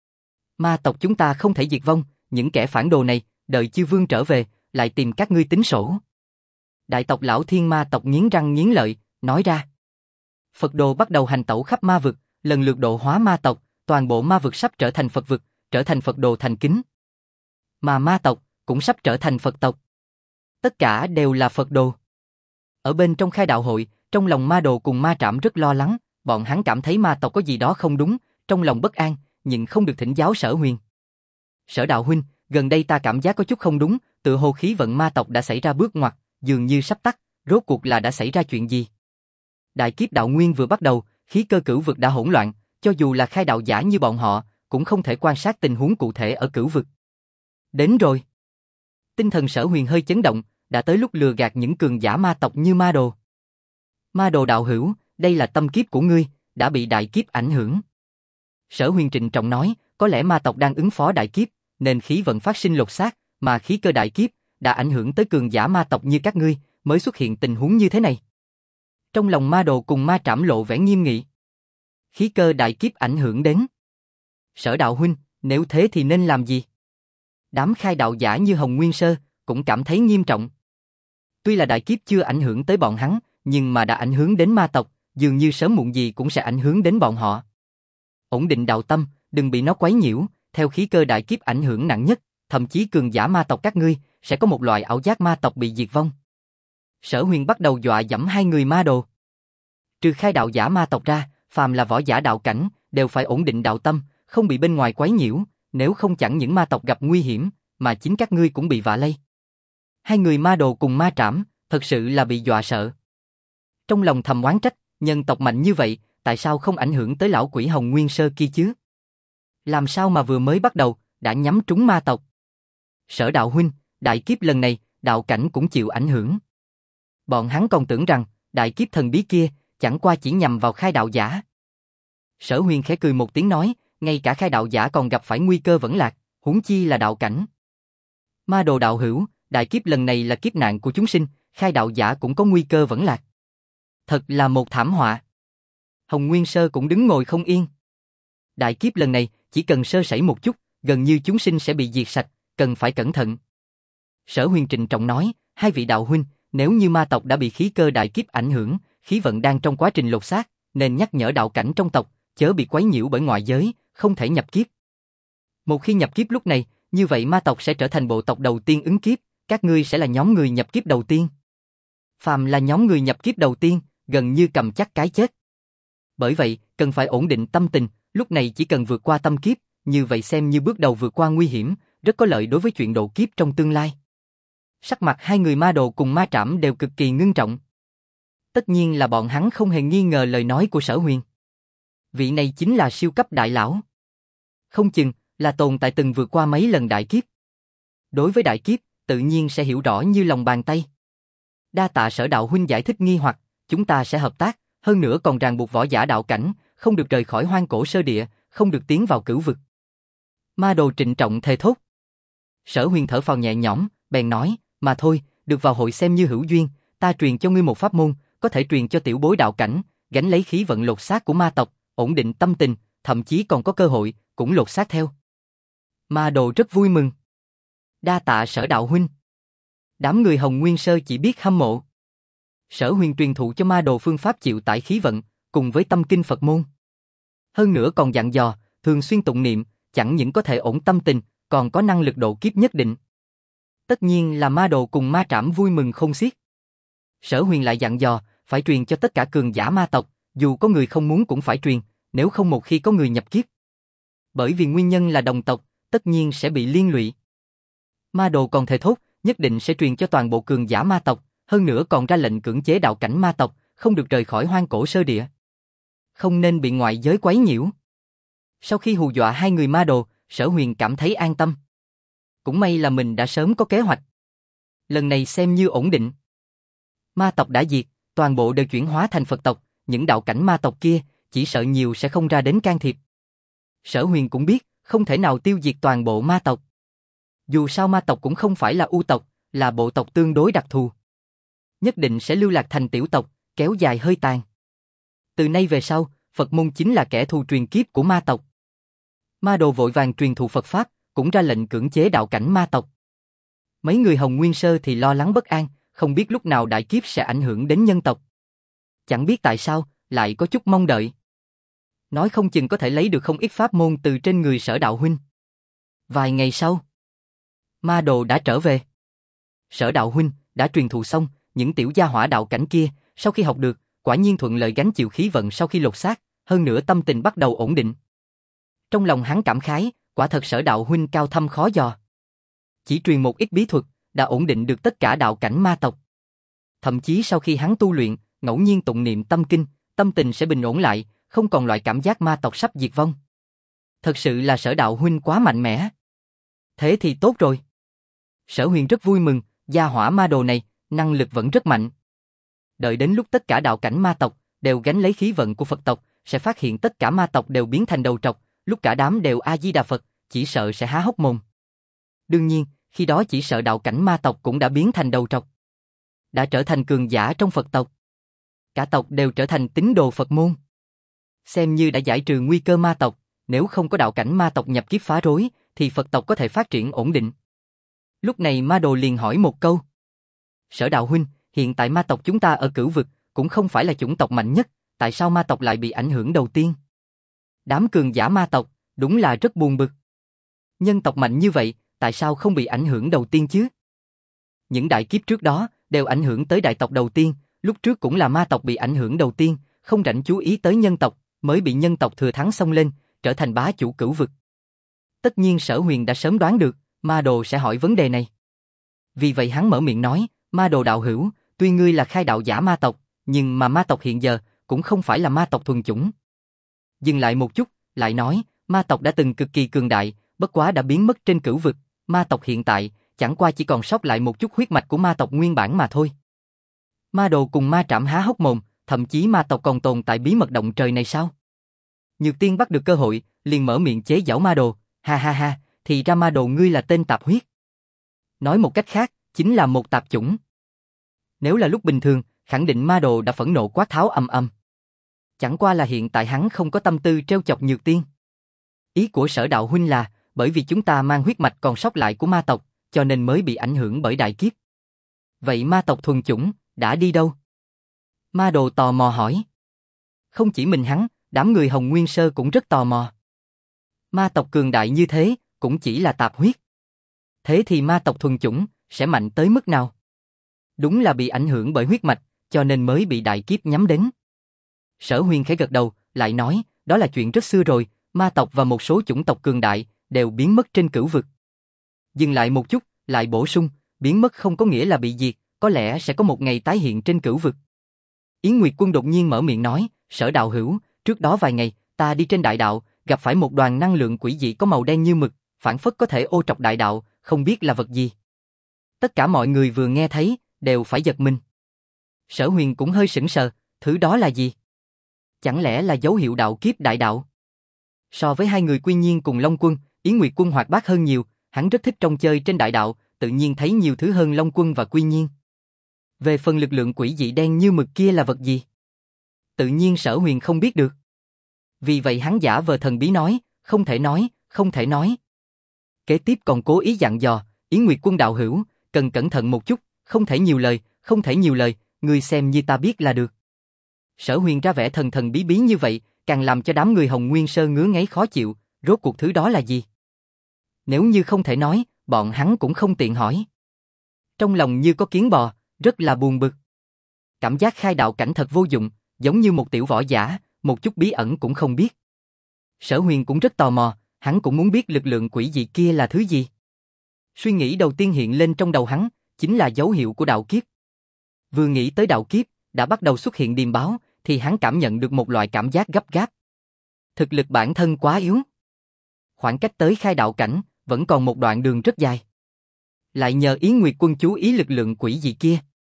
Ma tộc chúng ta không thể diệt vong, những kẻ phản đồ này, đợi chư vương trở về, lại tìm các ngươi tính sổ. Đại tộc lão thiên ma tộc nghiến răng nghiến lợi, nói ra. Phật đồ bắt đầu hành tẩu khắp ma vực, lần lượt độ hóa ma tộc, toàn bộ ma vực sắp trở thành Phật vực, trở thành Phật đồ thành kính. Mà ma tộc cũng sắp trở thành Phật tộc. Tất cả đều là Phật đồ. Ở bên trong khai đạo hội, trong lòng ma đồ cùng ma trảm rất lo lắng, bọn hắn cảm thấy ma tộc có gì đó không đúng, trong lòng bất an, nhịn không được thỉnh giáo Sở Huyền. Sở đạo huynh, gần đây ta cảm giác có chút không đúng, tựa hồ khí vận ma tộc đã xảy ra bước ngoặt, dường như sắp tắt, rốt cuộc là đã xảy ra chuyện gì? Đại kiếp đạo nguyên vừa bắt đầu, khí cơ cửu vực đã hỗn loạn, cho dù là khai đạo giả như bọn họ, cũng không thể quan sát tình huống cụ thể ở cửu vực. Đến rồi. Tinh thần Sở Huyền hơi chấn động, đã tới lúc lừa gạt những cường giả ma tộc như ma đồ. Ma đồ đạo hữu, đây là tâm kiếp của ngươi, đã bị đại kiếp ảnh hưởng. Sở Huyền trịnh trọng nói, có lẽ ma tộc đang ứng phó đại kiếp, nên khí vận phát sinh lột xác, mà khí cơ đại kiếp đã ảnh hưởng tới cường giả ma tộc như các ngươi, mới xuất hiện tình huống như thế này. Trong lòng Ma Đồ cùng Ma Trảm lộ vẻ nghiêm nghị. Khí cơ đại kiếp ảnh hưởng đến. Sở đạo huynh, nếu thế thì nên làm gì? Đám khai đạo giả như Hồng Nguyên Sơ cũng cảm thấy nghiêm trọng. Tuy là đại kiếp chưa ảnh hưởng tới bọn hắn, nhưng mà đã ảnh hưởng đến ma tộc, dường như sớm muộn gì cũng sẽ ảnh hưởng đến bọn họ. Ổn định đạo tâm, đừng bị nó quấy nhiễu, theo khí cơ đại kiếp ảnh hưởng nặng nhất, thậm chí cường giả ma tộc các ngươi sẽ có một loại ảo giác ma tộc bị diệt vong. Sở Huyền bắt đầu dọa dẫm hai người Ma Đồ. Trừ khai đạo giả ma tộc ra, phàm là võ giả đạo cảnh đều phải ổn định đạo tâm, không bị bên ngoài quấy nhiễu, nếu không chẳng những ma tộc gặp nguy hiểm, mà chính các ngươi cũng bị vạ lây. Hai người Ma Đồ cùng Ma Trảm thật sự là bị dọa sợ. Trong lòng thầm oán trách, nhân tộc mạnh như vậy, tại sao không ảnh hưởng tới lão quỷ Hồng Nguyên Sơ kia chứ? Làm sao mà vừa mới bắt đầu đã nhắm trúng ma tộc? Sở đạo huynh, đại kiếp lần này, đạo cảnh cũng chịu ảnh hưởng. Bọn hắn còn tưởng rằng đại kiếp thần bí kia chẳng qua chỉ nhằm vào khai đạo giả. Sở Huyền khẽ cười một tiếng nói, ngay cả khai đạo giả còn gặp phải nguy cơ vẫn lạc, huống chi là đạo cảnh. Ma Đồ đạo hữu, đại kiếp lần này là kiếp nạn của chúng sinh, khai đạo giả cũng có nguy cơ vẫn lạc. Thật là một thảm họa. Hồng Nguyên Sơ cũng đứng ngồi không yên. Đại kiếp lần này, chỉ cần sơ sẩy một chút, gần như chúng sinh sẽ bị diệt sạch, cần phải cẩn thận. Sở Huyền trịnh trọng nói, hai vị đạo huynh, nếu như ma tộc đã bị khí cơ đại kiếp ảnh hưởng, khí vận đang trong quá trình lột xác, nên nhắc nhở đạo cảnh trong tộc, chớ bị quấy nhiễu bởi ngoại giới, không thể nhập kiếp. Một khi nhập kiếp lúc này, như vậy ma tộc sẽ trở thành bộ tộc đầu tiên ứng kiếp, các ngươi sẽ là nhóm người nhập kiếp đầu tiên. Phàm là nhóm người nhập kiếp đầu tiên, gần như cầm chắc cái chết. Bởi vậy, cần phải ổn định tâm tình, lúc này chỉ cần vượt qua tâm kiếp, như vậy xem như bước đầu vượt qua nguy hiểm, rất có lợi đối với chuyện độ kiếp trong tương lai. Sắc mặt hai người Ma Đồ cùng Ma Trảm đều cực kỳ ngưng trọng. Tất nhiên là bọn hắn không hề nghi ngờ lời nói của Sở Huyền. Vị này chính là siêu cấp đại lão. Không chừng là tồn tại từng vượt qua mấy lần đại kiếp. Đối với đại kiếp, tự nhiên sẽ hiểu rõ như lòng bàn tay. Đa tạ Sở đạo huynh giải thích nghi hoặc, chúng ta sẽ hợp tác, hơn nữa còn ràng buộc võ giả đạo cảnh, không được rời khỏi hoang cổ sơ địa, không được tiến vào cửu vực. Ma Đồ trịnh trọng thề thốt. Sở Huyền thở phào nhẹ nhõm, bèn nói, mà thôi, được vào hội xem như hữu duyên, ta truyền cho ngươi một pháp môn, có thể truyền cho tiểu bối đạo cảnh, gánh lấy khí vận lột xác của ma tộc, ổn định tâm tình, thậm chí còn có cơ hội, cũng lột xác theo. Ma Đồ rất vui mừng. Đa tạ Sở đạo huynh. Đám người Hồng Nguyên Sơ chỉ biết hâm mộ. Sở Huyền truyền thụ cho Ma Đồ phương pháp chịu tải khí vận, cùng với tâm kinh Phật môn. Hơn nữa còn dặn dò, thường xuyên tụng niệm, chẳng những có thể ổn tâm tình, còn có năng lực độ kiếp nhất định. Tất nhiên là Ma Đồ cùng Ma Trảm vui mừng không xiết. Sở Huyền lại dặn dò, phải truyền cho tất cả cường giả ma tộc, dù có người không muốn cũng phải truyền, nếu không một khi có người nhập kiếp. Bởi vì nguyên nhân là đồng tộc, tất nhiên sẽ bị liên lụy. Ma Đồ còn thề thốt, nhất định sẽ truyền cho toàn bộ cường giả ma tộc, hơn nữa còn ra lệnh cưỡng chế đạo cảnh ma tộc, không được rời khỏi hoang cổ sơ địa. Không nên bị ngoại giới quấy nhiễu. Sau khi hù dọa hai người Ma Đồ, Sở Huyền cảm thấy an tâm. Cũng may là mình đã sớm có kế hoạch. Lần này xem như ổn định. Ma tộc đã diệt, toàn bộ đều chuyển hóa thành Phật tộc, những đạo cảnh ma tộc kia, chỉ sợ nhiều sẽ không ra đến can thiệp. Sở Huyền cũng biết, không thể nào tiêu diệt toàn bộ ma tộc. Dù sao ma tộc cũng không phải là u tộc, là bộ tộc tương đối đặc thù. Nhất định sẽ lưu lạc thành tiểu tộc, kéo dài hơi tàn. Từ nay về sau, Phật môn chính là kẻ thù truyền kiếp của ma tộc. Ma Đồ vội vàng truyền thụ Phật Pháp, cũng ra lệnh cưỡng chế đạo cảnh ma tộc. Mấy người Hồng Nguyên Sơ thì lo lắng bất an, không biết lúc nào đại kiếp sẽ ảnh hưởng đến nhân tộc. Chẳng biết tại sao, lại có chút mong đợi. Nói không chừng có thể lấy được không ít pháp môn từ trên người Sở đạo huynh. Vài ngày sau, Ma Đồ đã trở về. Sở đạo huynh đã truyền thụ xong, những tiểu gia hỏa đạo cảnh kia, sau khi học được, quả nhiên thuận lợi gánh chịu khí vận sau khi lột xác, hơn nữa tâm tình bắt đầu ổn định. Trong lòng hắn cảm khái, quả thật Sở đạo huynh cao thâm khó dò. Chỉ truyền một ít bí thuật, đã ổn định được tất cả đạo cảnh ma tộc. Thậm chí sau khi hắn tu luyện, ngẫu nhiên tụng niệm tâm kinh, tâm tình sẽ bình ổn lại, không còn loại cảm giác ma tộc sắp diệt vong. Thật sự là Sở đạo huynh quá mạnh mẽ. Thế thì tốt rồi. Sở Huyền rất vui mừng, gia hỏa Ma Đồ này, năng lực vẫn rất mạnh. Đợi đến lúc tất cả đạo cảnh ma tộc đều gánh lấy khí vận của Phật tộc, sẽ phát hiện tất cả ma tộc đều biến thành đầu trọc, lúc cả đám đều A Di Đà Phật, chỉ sợ sẽ há hốc mồm. Đương nhiên, khi đó chỉ sợ đạo cảnh ma tộc cũng đã biến thành đầu trọc. Đã trở thành cường giả trong Phật tộc. Cả tộc đều trở thành tín đồ Phật môn. Xem như đã giải trừ nguy cơ ma tộc, nếu không có đạo cảnh ma tộc nhập kiếp phá rối, thì Phật tộc có thể phát triển ổn định. Lúc này Ma Đồ liền hỏi một câu. Sở đạo huynh, hiện tại ma tộc chúng ta ở Cửu Vực, cũng không phải là chủng tộc mạnh nhất, tại sao ma tộc lại bị ảnh hưởng đầu tiên? Đám cường giả ma tộc, đúng là rất buồn bực. Nhân tộc mạnh như vậy, tại sao không bị ảnh hưởng đầu tiên chứ? Những đại kiếp trước đó, đều ảnh hưởng tới đại tộc đầu tiên, lúc trước cũng là ma tộc bị ảnh hưởng đầu tiên, không rảnh chú ý tới nhân tộc, mới bị nhân tộc thừa thắng xông lên, trở thành bá chủ Cửu Vực. Tất nhiên Sở Huyền đã sớm đoán được, Ma Đồ sẽ hỏi vấn đề này. Vì vậy hắn mở miệng nói, Ma Đồ đạo hữu, tuy ngươi là khai đạo giả ma tộc, nhưng mà ma tộc hiện giờ cũng không phải là ma tộc thuần chủng. Dừng lại một chút, lại nói, ma tộc đã từng cực kỳ cường đại, bất quá đã biến mất trên Cửu Vực, ma tộc hiện tại chẳng qua chỉ còn sót lại một chút huyết mạch của ma tộc nguyên bản mà thôi. Ma Đồ cùng Ma Trảm há hốc mồm, thậm chí ma tộc còn tồn tại bí mật động trời này sao? Nhược Tiên bắt được cơ hội, liền mở miệng chế giễu Ma Đồ, ha ha ha, thì ra Ma Đồ ngươi là tên tạp huyết. Nói một cách khác, chính là một tạp chủng. Nếu là lúc bình thường, khẳng định Ma Đồ đã phẫn nộ quát tháo ầm ầm. Chẳng qua là hiện tại hắn không có tâm tư trêu chọc Nhược Tiên. Ý của Sở đạo huynh là, bởi vì chúng ta mang huyết mạch còn sót lại của ma tộc, cho nên mới bị ảnh hưởng bởi đại kiếp. Vậy ma tộc thuần chủng, đã đi đâu? Ma Đồ tò mò hỏi. Không chỉ mình hắn, đám người Hồng Nguyên Sơ cũng rất tò mò. Ma tộc cường đại như thế, cũng chỉ là tạp huyết. Thế thì ma tộc thuần chủng, sẽ mạnh tới mức nào? Đúng là bị ảnh hưởng bởi huyết mạch, cho nên mới bị đại kiếp nhắm đến. Sở Huyền khẽ gật đầu, lại nói, đó là chuyện rất xưa rồi, ma tộc và một số chủng tộc cường đại, đều biến mất trên Cửu Vực. Dừng lại một chút, lại bổ sung, biến mất không có nghĩa là bị diệt, có lẽ sẽ có một ngày tái hiện trên Cửu Vực. Yến Nguyệt Quân đột nhiên mở miệng nói, Sở đạo hữu, trước đó vài ngày, ta đi trên đại đạo, gặp phải một đoàn năng lượng quỷ dị có màu đen như mực, phảng phất có thể ô trọc đại đạo, không biết là vật gì. Tất cả mọi người vừa nghe thấy, đều phải giật mình. Sở Huyền cũng hơi sững sờ, thứ đó là gì? Chẳng lẽ là dấu hiệu đạo kiếp đại đạo? So với hai người Quy Nhiên cùng Long Quân, Yến Nguyệt Quân hoạt bát hơn nhiều, hắn rất thích trông chơi trên đại đạo, tự nhiên thấy nhiều thứ hơn Long Quân và Quy Nhiên. Về phần lực lượng quỷ dị đen như mực kia là vật gì? Tự nhiên Sở Huyền không biết được. Vì vậy hắn giả vờ thần bí nói, không thể nói, không thể nói. Kế tiếp còn cố ý dặn dò, Yến Nguyệt Quân đạo hữu, cần cẩn thận một chút, không thể nhiều lời, không thể nhiều lời, ngươi xem như ta biết là được. Sở Huyền ra vẻ thần thần bí bí như vậy, càng làm cho đám người Hồng Nguyên Sơ ngứa ngáy khó chịu, rốt cuộc thứ đó là gì? Nếu như không thể nói, bọn hắn cũng không tiện hỏi. Trong lòng như có kiến bò, rất là buồn bực. Cảm giác khai đạo cảnh thật vô dụng, giống như một tiểu võ giả, một chút bí ẩn cũng không biết. Sở Huyền cũng rất tò mò, hắn cũng muốn biết lực lượng quỷ dị kia là thứ gì. Suy nghĩ đầu tiên hiện lên trong đầu hắn, chính là dấu hiệu của đạo kiếp. Vừa nghĩ tới đạo kiếp, đã bắt đầu xuất hiện điềm báo, thì hắn cảm nhận được một loại cảm giác gấp gáp. Thực lực bản thân quá yếu. Khoảng cách tới khai đạo cảnh, vẫn còn một đoạn đường rất dài. Lại nhờ Yến Nguyệt Quân chú ý lực lượng quỷ dị kia.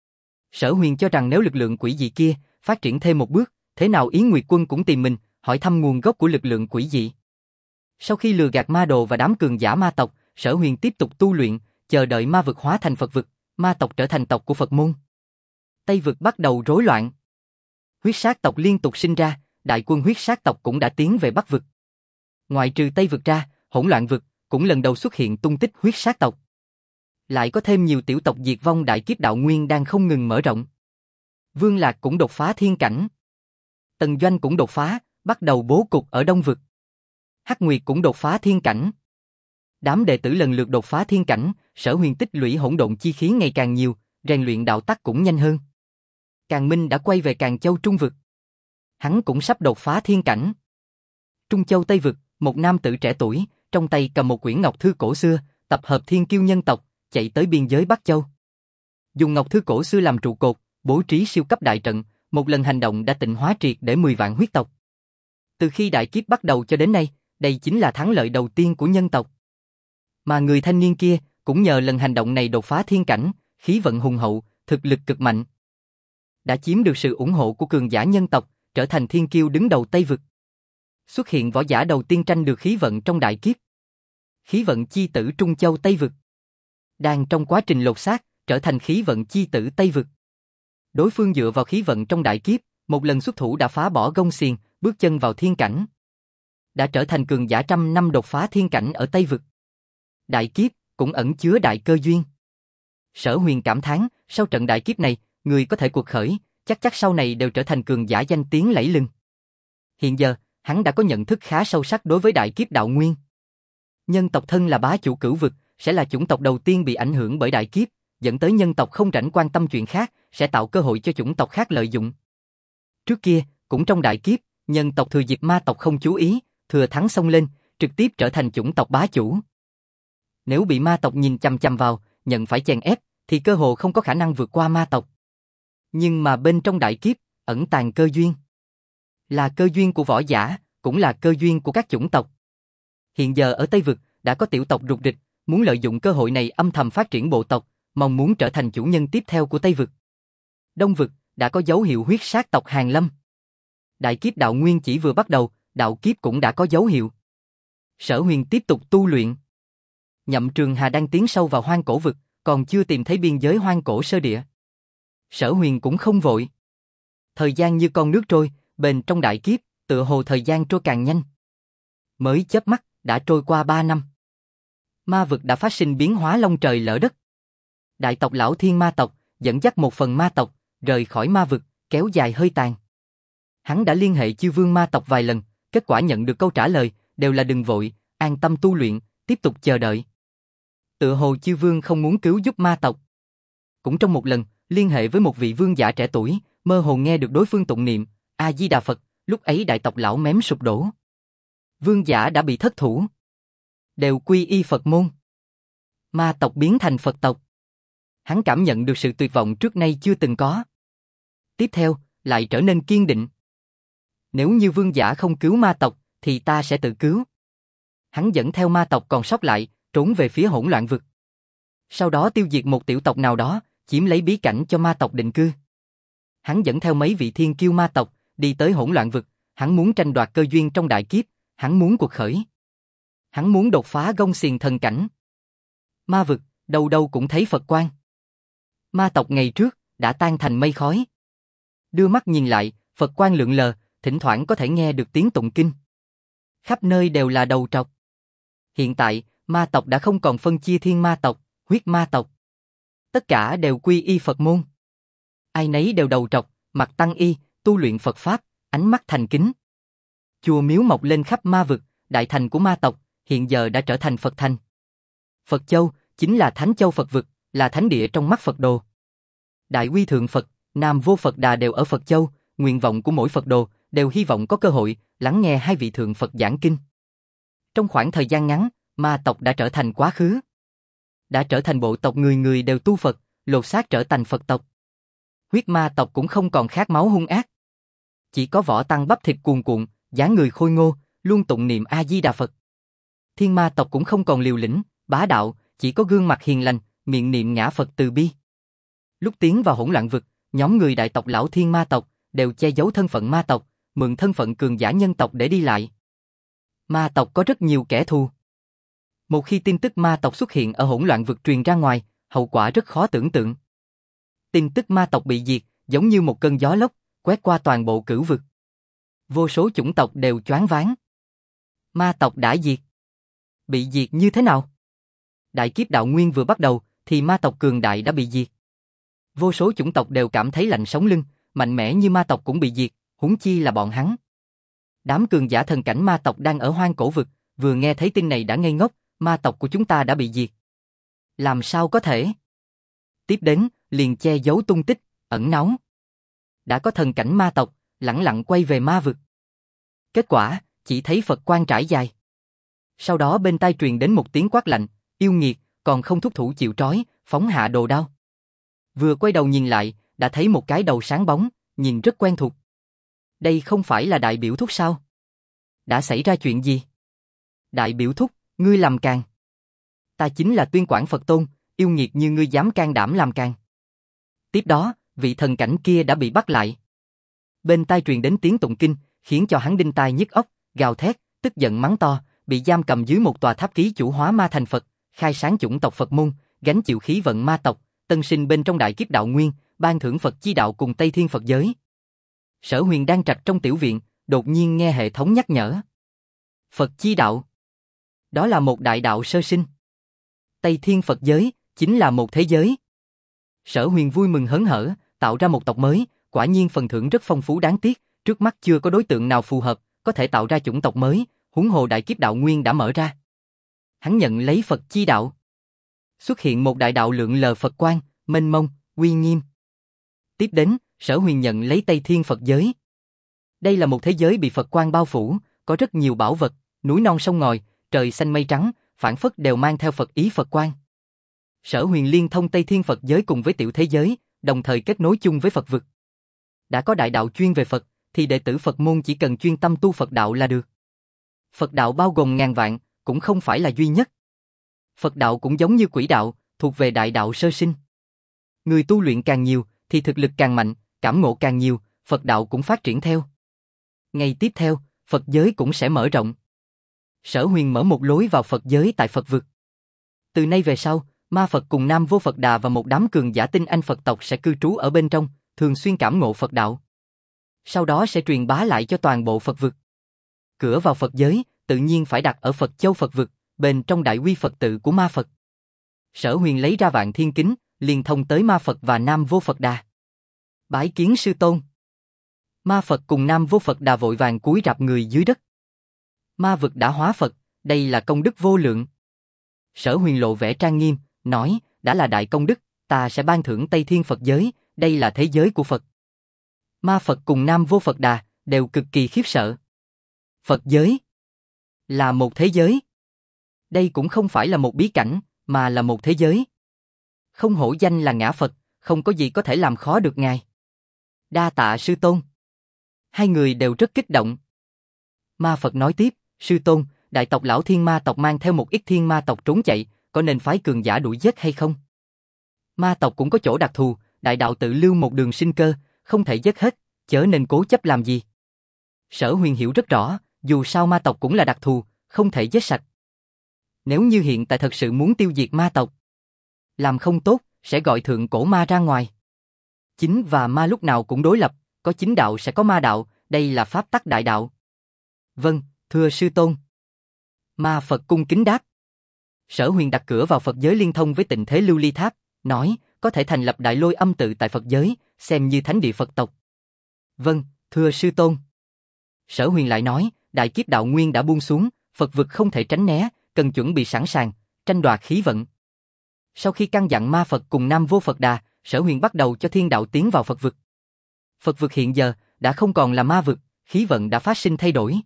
Sở Huyền cho rằng nếu lực lượng quỷ dị kia phát triển thêm một bước, thế nào Yến Nguyệt Quân cũng tìm mình, hỏi thăm nguồn gốc của lực lượng quỷ dị. Sau khi lừa gạt Ma Đồ và đám cường giả ma tộc, Sở Huyền tiếp tục tu luyện, chờ đợi ma vực hóa thành Phật vực, ma tộc trở thành tộc của Phật môn. Tây vực bắt đầu rối loạn. Huyết sát tộc liên tục sinh ra, đại quân huyết sát tộc cũng đã tiến về Bắc vực. Ngoại trừ Tây vực ra, hỗn loạn vực cũng lần đầu xuất hiện tung tích huyết sát tộc. Lại có thêm nhiều tiểu tộc diệt vong, đại kiếp đạo nguyên đang không ngừng mở rộng. Vương Lạc cũng đột phá thiên cảnh. Tần Doanh cũng đột phá, bắt đầu bố cục ở Đông vực. Hắc Nguyệt cũng đột phá thiên cảnh. Đám đệ tử lần lượt đột phá thiên cảnh, Sở Huyền tích lũy hỗn độn chi khí ngày càng nhiều, rèn luyện đạo tắc cũng nhanh hơn. Càn Minh đã quay về Càn Châu Trung vực. Hắn cũng sắp đột phá thiên cảnh. Trung Châu Tây vực, một nam tử trẻ tuổi, trong tay cầm một quyển ngọc thư cổ xưa, tập hợp thiên kiêu nhân tộc, chạy tới biên giới Bắc Châu. Dùng ngọc thư cổ xưa làm trụ cột, bố trí siêu cấp đại trận, một lần hành động đã tịnh hóa triệt để 10 vạn huyết tộc. Từ khi đại kiếp bắt đầu cho đến nay, đây chính là thắng lợi đầu tiên của nhân tộc. Mà người thanh niên kia cũng nhờ lần hành động này đột phá thiên cảnh, khí vận hùng hậu, thực lực cực mạnh. Đã chiếm được sự ủng hộ của cường giả nhân tộc, trở thành thiên kiêu đứng đầu Tây vực. Xuất hiện võ giả đầu tiên tranh được khí vận trong đại kiếp. Khí vận chi tử Trung Châu Tây Vực. Đang trong quá trình lột xác, trở thành khí vận chi tử Tây Vực. Đối phương dựa vào khí vận trong đại kiếp, một lần xuất thủ đã phá bỏ gông xiềng, bước chân vào thiên cảnh. Đã trở thành cường giả trăm năm đột phá thiên cảnh ở Tây Vực. Đại kiếp cũng ẩn chứa đại cơ duyên. Sở Huyền cảm thán, sau trận đại kiếp này, người có thể cuộc khởi, chắc sau này đều trở thành cường giả danh tiếng lẫy lừng. Hiện giờ, hắn đã có nhận thức khá sâu sắc đối với đại kiếp đạo nguyên. Nhân tộc thân là bá chủ cửu vực, sẽ là chủng tộc đầu tiên bị ảnh hưởng bởi đại kiếp, dẫn tới nhân tộc không rảnh quan tâm chuyện khác, sẽ tạo cơ hội cho chủng tộc khác lợi dụng. Trước kia, cũng trong đại kiếp, nhân tộc thừa dịp ma tộc không chú ý, thừa thắng xông lên, trực tiếp trở thành chủng tộc bá chủ. Nếu bị ma tộc nhìn chằm chằm vào, nhận phải chèn ép, thì cơ hồ không có khả năng vượt qua ma tộc. Nhưng mà bên trong đại kiếp, ẩn tàng cơ duyên. Là cơ duyên của võ giả, cũng là cơ duyên của các chủng tộc. Hiện giờ ở Tây Vực, đã có tiểu tộc rục rịch, muốn lợi dụng cơ hội này âm thầm phát triển bộ tộc, mong muốn trở thành chủ nhân tiếp theo của Tây Vực. Đông Vực, đã có dấu hiệu huyết sát tộc Hàn Lâm. Đại kiếp đạo nguyên chỉ vừa bắt đầu, đạo kiếp cũng đã có dấu hiệu. Sở Huyền tiếp tục tu luyện. Nhậm Trường Hà đang tiến sâu vào hoang cổ vực, còn chưa tìm thấy biên giới hoang cổ sơ địa. Sở Huyền cũng không vội. Thời gian như con nước trôi, bên trong đại kiếp, tựa hồ thời gian trôi càng nhanh. Mới chớp mắt, đã trôi qua 3 năm. Ma vực đã phát sinh biến hóa long trời lở đất. Đại tộc Lão Thiên ma tộc, dẫn dắt một phần ma tộc, rời khỏi ma vực, kéo dài hơi tàn. Hắn đã liên hệ Chư Vương ma tộc vài lần, kết quả nhận được câu trả lời, đều là đừng vội, an tâm tu luyện, tiếp tục chờ đợi. Tựa hồ Chư Vương không muốn cứu giúp ma tộc. Cũng trong một lần, liên hệ với một vị vương giả trẻ tuổi, mơ hồ nghe được đối phương tụng niệm, A-di-đà Phật, lúc ấy đại tộc lão mém sụp đổ. Vương giả đã bị thất thủ. Đều quy y Phật môn. Ma tộc biến thành Phật tộc. Hắn cảm nhận được sự tuyệt vọng trước nay chưa từng có. Tiếp theo, lại trở nên kiên định. Nếu như vương giả không cứu ma tộc, thì ta sẽ tự cứu. Hắn dẫn theo ma tộc còn sót lại, trốn về phía hỗn loạn vực. Sau đó tiêu diệt một tiểu tộc nào đó, chiếm lấy bí cảnh cho ma tộc định cư. Hắn dẫn theo mấy vị thiên kiêu ma tộc, đi tới hỗn loạn vực, hắn muốn tranh đoạt cơ duyên trong đại kiếp, hắn muốn cuộc khởi. Hắn muốn đột phá gông xiềng thần cảnh. Ma vực, đâu đâu cũng thấy Phật quang. Ma tộc ngày trước, đã tan thành mây khói. Đưa mắt nhìn lại, Phật quang lượn lờ, thỉnh thoảng có thể nghe được tiếng tụng kinh. Khắp nơi đều là đầu trọc. Hiện tại, ma tộc đã không còn phân chia thiên ma tộc, huyết ma tộc. Tất cả đều quy y Phật môn. Ai nấy đều đầu trọc, mặc tăng y, tu luyện Phật Pháp, ánh mắt thành kính. Chùa miếu mọc lên khắp ma vực, đại thành của ma tộc, hiện giờ đã trở thành Phật thành. Phật Châu, chính là Thánh Châu Phật vực, là thánh địa trong mắt Phật đồ. Đại Uy Thượng Phật, Nam Vô Phật Đà đều ở Phật Châu, nguyện vọng của mỗi Phật đồ, đều hy vọng có cơ hội, lắng nghe hai vị Thượng Phật giảng kinh. Trong khoảng thời gian ngắn, ma tộc đã trở thành quá khứ. Đã trở thành bộ tộc người người đều tu Phật, lột xác trở thành Phật tộc. Huyết ma tộc cũng không còn khát máu hung ác. Chỉ có võ tăng bắp thịt cuồn cuộn, dáng người khôi ngô, luôn tụng niệm A-di-đà Phật. Thiên ma tộc cũng không còn liều lĩnh, bá đạo, chỉ có gương mặt hiền lành, miệng niệm ngã Phật từ bi. Lúc tiến vào hỗn loạn vực, nhóm người đại tộc Lão Thiên ma tộc đều che giấu thân phận ma tộc, mượn thân phận cường giả nhân tộc để đi lại. Ma tộc có rất nhiều kẻ thù. Một khi tin tức ma tộc xuất hiện ở hỗn loạn vực truyền ra ngoài, hậu quả rất khó tưởng tượng. Tin tức ma tộc bị diệt, giống như một cơn gió lốc, quét qua toàn bộ cửu vực. Vô số chủng tộc đều choáng váng. Ma tộc đã diệt. Bị diệt như thế nào? Đại kiếp đạo nguyên vừa bắt đầu, thì ma tộc cường đại đã bị diệt. Vô số chủng tộc đều cảm thấy lạnh sống lưng, mạnh mẽ như ma tộc cũng bị diệt, huống chi là bọn hắn. Đám cường giả thần cảnh ma tộc đang ở hoang cổ vực, vừa nghe thấy tin này đã ngây ngốc, ma tộc của chúng ta đã bị diệt. Làm sao có thể? Tiếp đến, liền che giấu tung tích, ẩn náu. Đã có thần cảnh ma tộc, lẳng lặng quay về ma vực. Kết quả, chỉ thấy Phật quang trải dài. Sau đó bên tai truyền đến một tiếng quát lạnh, yêu nghiệt, còn không thúc thủ chịu trói, phóng hạ đồ đao. Vừa quay đầu nhìn lại, đã thấy một cái đầu sáng bóng, nhìn rất quen thuộc. Đây không phải là đại biểu thúc sao? Đã xảy ra chuyện gì? Đại biểu thúc, ngươi làm càn. Ta chính là Tuyên Quảng Phật Tôn, yêu nghiệt như ngươi dám can đảm làm càn. Tiếp đó, vị thần cảnh kia đã bị bắt lại. Bên tai truyền đến tiếng tụng kinh, khiến cho hắn đinh tai nhức óc, gào thét, tức giận mắng to, bị giam cầm dưới một tòa tháp ký chủ hóa ma thành Phật, khai sáng chủng tộc Phật môn, gánh chịu khí vận ma tộc, tân sinh bên trong đại kiếp đạo nguyên, ban thưởng Phật chi đạo cùng Tây Thiên Phật giới. Sở Huyền đang trạch trong tiểu viện, đột nhiên nghe hệ thống nhắc nhở. Phật chi đạo. Đó là một đại đạo sơ sinh. Tây Thiên Phật giới, chính là một thế giới. Sở Huyền vui mừng hớn hở, tạo ra một tộc mới, quả nhiên phần thưởng rất phong phú đáng tiếc, trước mắt chưa có đối tượng nào phù hợp, có thể tạo ra chủng tộc mới, huống hồ đại kiếp đạo nguyên đã mở ra. Hắn nhận lấy Phật chi đạo. Xuất hiện một đại đạo lượng lờ Phật quang, mênh mông, uy nghiêm. Tiếp đến, Sở Huyền nhận lấy Tây Thiên Phật giới. Đây là một thế giới bị Phật quang bao phủ, có rất nhiều bảo vật, núi non sông ngòi, trời xanh mây trắng, phảng phất đều mang theo Phật ý Phật quang. Sở Huyền liên thông Tây Thiên Phật giới cùng với tiểu thế giới, đồng thời kết nối chung với Phật vực. Đã có đại đạo chuyên về Phật, thì đệ tử Phật môn chỉ cần chuyên tâm tu Phật đạo là được. Phật đạo bao gồm ngàn vạn, cũng không phải là duy nhất. Phật đạo cũng giống như quỷ đạo, thuộc về đại đạo sơ sinh. Người tu luyện càng nhiều, thì thực lực càng mạnh, cảm ngộ càng nhiều, Phật đạo cũng phát triển theo. Ngày tiếp theo, Phật giới cũng sẽ mở rộng. Sở Huyền mở một lối vào Phật giới tại Phật vực. Từ nay về sau, Ma Phật cùng Nam Vô Phật Đà và một đám cường giả tinh anh Phật tộc sẽ cư trú ở bên trong, thường xuyên cảm ngộ Phật đạo. Sau đó sẽ truyền bá lại cho toàn bộ Phật vực. Cửa vào Phật giới, tự nhiên phải đặt ở Phật Châu Phật vực, bên trong đại uy Phật tự của Ma Phật. Sở Huyền lấy ra Vạn Thiên Kính, liên thông tới Ma Phật và Nam Vô Phật Đà. Bái kiến sư tôn. Ma Phật cùng Nam Vô Phật Đà vội vàng cúi rạp người dưới đất. Ma vực đã hóa Phật, đây là công đức vô lượng. Sở Huyền lộ vẻ trang nghiêm, nói, đã là đại công đức, ta sẽ ban thưởng Tây Thiên Phật giới, đây là thế giới của Phật. Ma Phật cùng Nam Vô Phật Đà đều cực kỳ khiếp sợ. Phật giới là một thế giới. Đây cũng không phải là một bí cảnh, mà là một thế giới. Không hổ danh là ngã Phật, không có gì có thể làm khó được ngài. Đa tạ sư tôn. Hai người đều rất kích động. Ma Phật nói tiếp, sư tôn, đại tộc lão thiên ma tộc mang theo một ít thiên ma tộc trốn chạy, có nên phái cường giả đuổi giết hay không? Ma tộc cũng có chỗ đặc thù, đại đạo tự lưu một đường sinh cơ, không thể giết hết, chớ nên cố chấp làm gì. Sở Huyền hiểu rất rõ, dù sao ma tộc cũng là đặc thù, không thể giết sạch. Nếu như hiện tại thật sự muốn tiêu diệt ma tộc, làm không tốt, sẽ gọi thượng cổ ma ra ngoài. Chính và ma lúc nào cũng đối lập, có chính đạo sẽ có ma đạo, đây là pháp tắc đại đạo. Vâng, thưa sư tôn. Ma Phật cung kính đáp. Sở Huyền đặt cửa vào Phật giới liên thông với Tịnh Thế Lưu Ly Tháp, nói, có thể thành lập Đại Lôi Âm tự tại Phật giới, xem như thánh địa Phật tộc. Vâng, thưa sư tôn. Sở Huyền lại nói, đại kiếp đạo nguyên đã buông xuống, Phật vực không thể tránh né, cần chuẩn bị sẵn sàng, tranh đoạt khí vận. Sau khi căn dặn Ma Phật cùng Nam Vô Phật Đà, Sở Huyền bắt đầu cho thiên đạo tiến vào Phật vực. Phật vực hiện giờ đã không còn là ma vực, khí vận đã phát sinh thay đổi.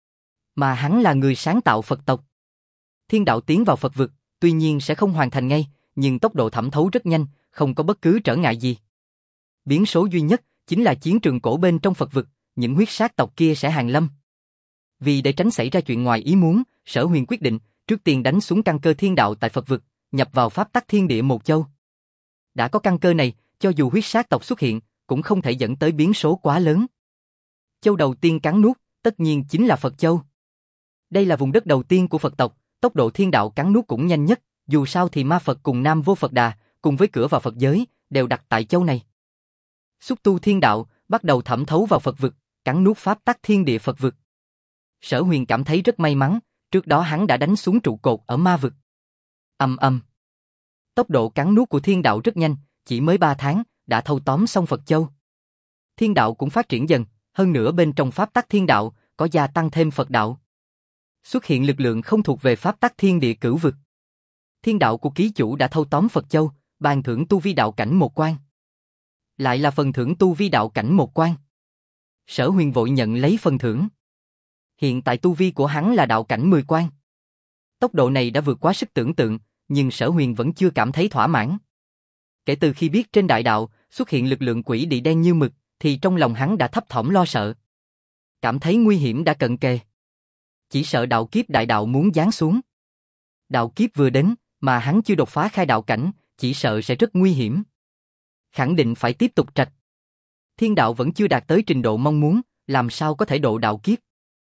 Mà hắn là người sáng tạo Phật tộc. Thiên đạo tiến vào Phật vực, tuy nhiên sẽ không hoàn thành ngay, nhưng tốc độ thẩm thấu rất nhanh, không có bất cứ trở ngại gì. Biến số duy nhất chính là chiến trường cổ bên trong Phật vực, những huyết sát tộc kia sẽ hàng lâm. Vì để tránh xảy ra chuyện ngoài ý muốn, Sở Huyền quyết định trước tiên đánh xuống căn cơ thiên đạo tại Phật vực, nhập vào pháp tắc thiên địa một châu. Đã có căn cơ này, cho dù huyết sát tộc xuất hiện, cũng không thể dẫn tới biến số quá lớn. Châu đầu tiên cắn nuốt, tất nhiên chính là Phật Châu. Đây là vùng đất đầu tiên của Phật tộc, tốc độ thiên đạo cắn nuốt cũng nhanh nhất, dù sao thì Ma Phật cùng Nam Vô Phật Đà, cùng với cửa vào Phật giới, đều đặt tại châu này. Xúc tu thiên đạo, bắt đầu thẩm thấu vào Phật vực, cắn nuốt pháp tắc thiên địa Phật vực. Sở Huyền cảm thấy rất may mắn, trước đó hắn đã đánh xuống trụ cột ở ma vực. Ầm ầm. Tốc độ cắn nuốt của thiên đạo rất nhanh, chỉ mới 3 tháng, đã thâu tóm xong Phật Châu. Thiên đạo cũng phát triển dần, hơn nữa bên trong pháp tắc thiên đạo, có gia tăng thêm Phật đạo. Xuất hiện lực lượng không thuộc về pháp tắc thiên địa cửu vực. Thiên đạo của ký chủ đã thâu tóm Phật Châu, ban thưởng tu vi đạo cảnh một quan. Lại là phần thưởng tu vi đạo cảnh một quan. Sở Huyền vội nhận lấy phần thưởng. Hiện tại tu vi của hắn là đạo cảnh 10 quan. Tốc độ này đã vượt quá sức tưởng tượng, nhưng Sở Huyền vẫn chưa cảm thấy thỏa mãn. Kể từ khi biết trên đại đạo xuất hiện lực lượng quỷ địa đen như mực, thì trong lòng hắn đã thấp thỏm lo sợ. Cảm thấy nguy hiểm đã cận kề. Chỉ sợ đạo kiếp đại đạo muốn giáng xuống. Đạo kiếp vừa đến, mà hắn chưa đột phá khai đạo cảnh, chỉ sợ sẽ rất nguy hiểm. Khẳng định phải tiếp tục trạch. Thiên đạo vẫn chưa đạt tới trình độ mong muốn, làm sao có thể độ đạo kiếp.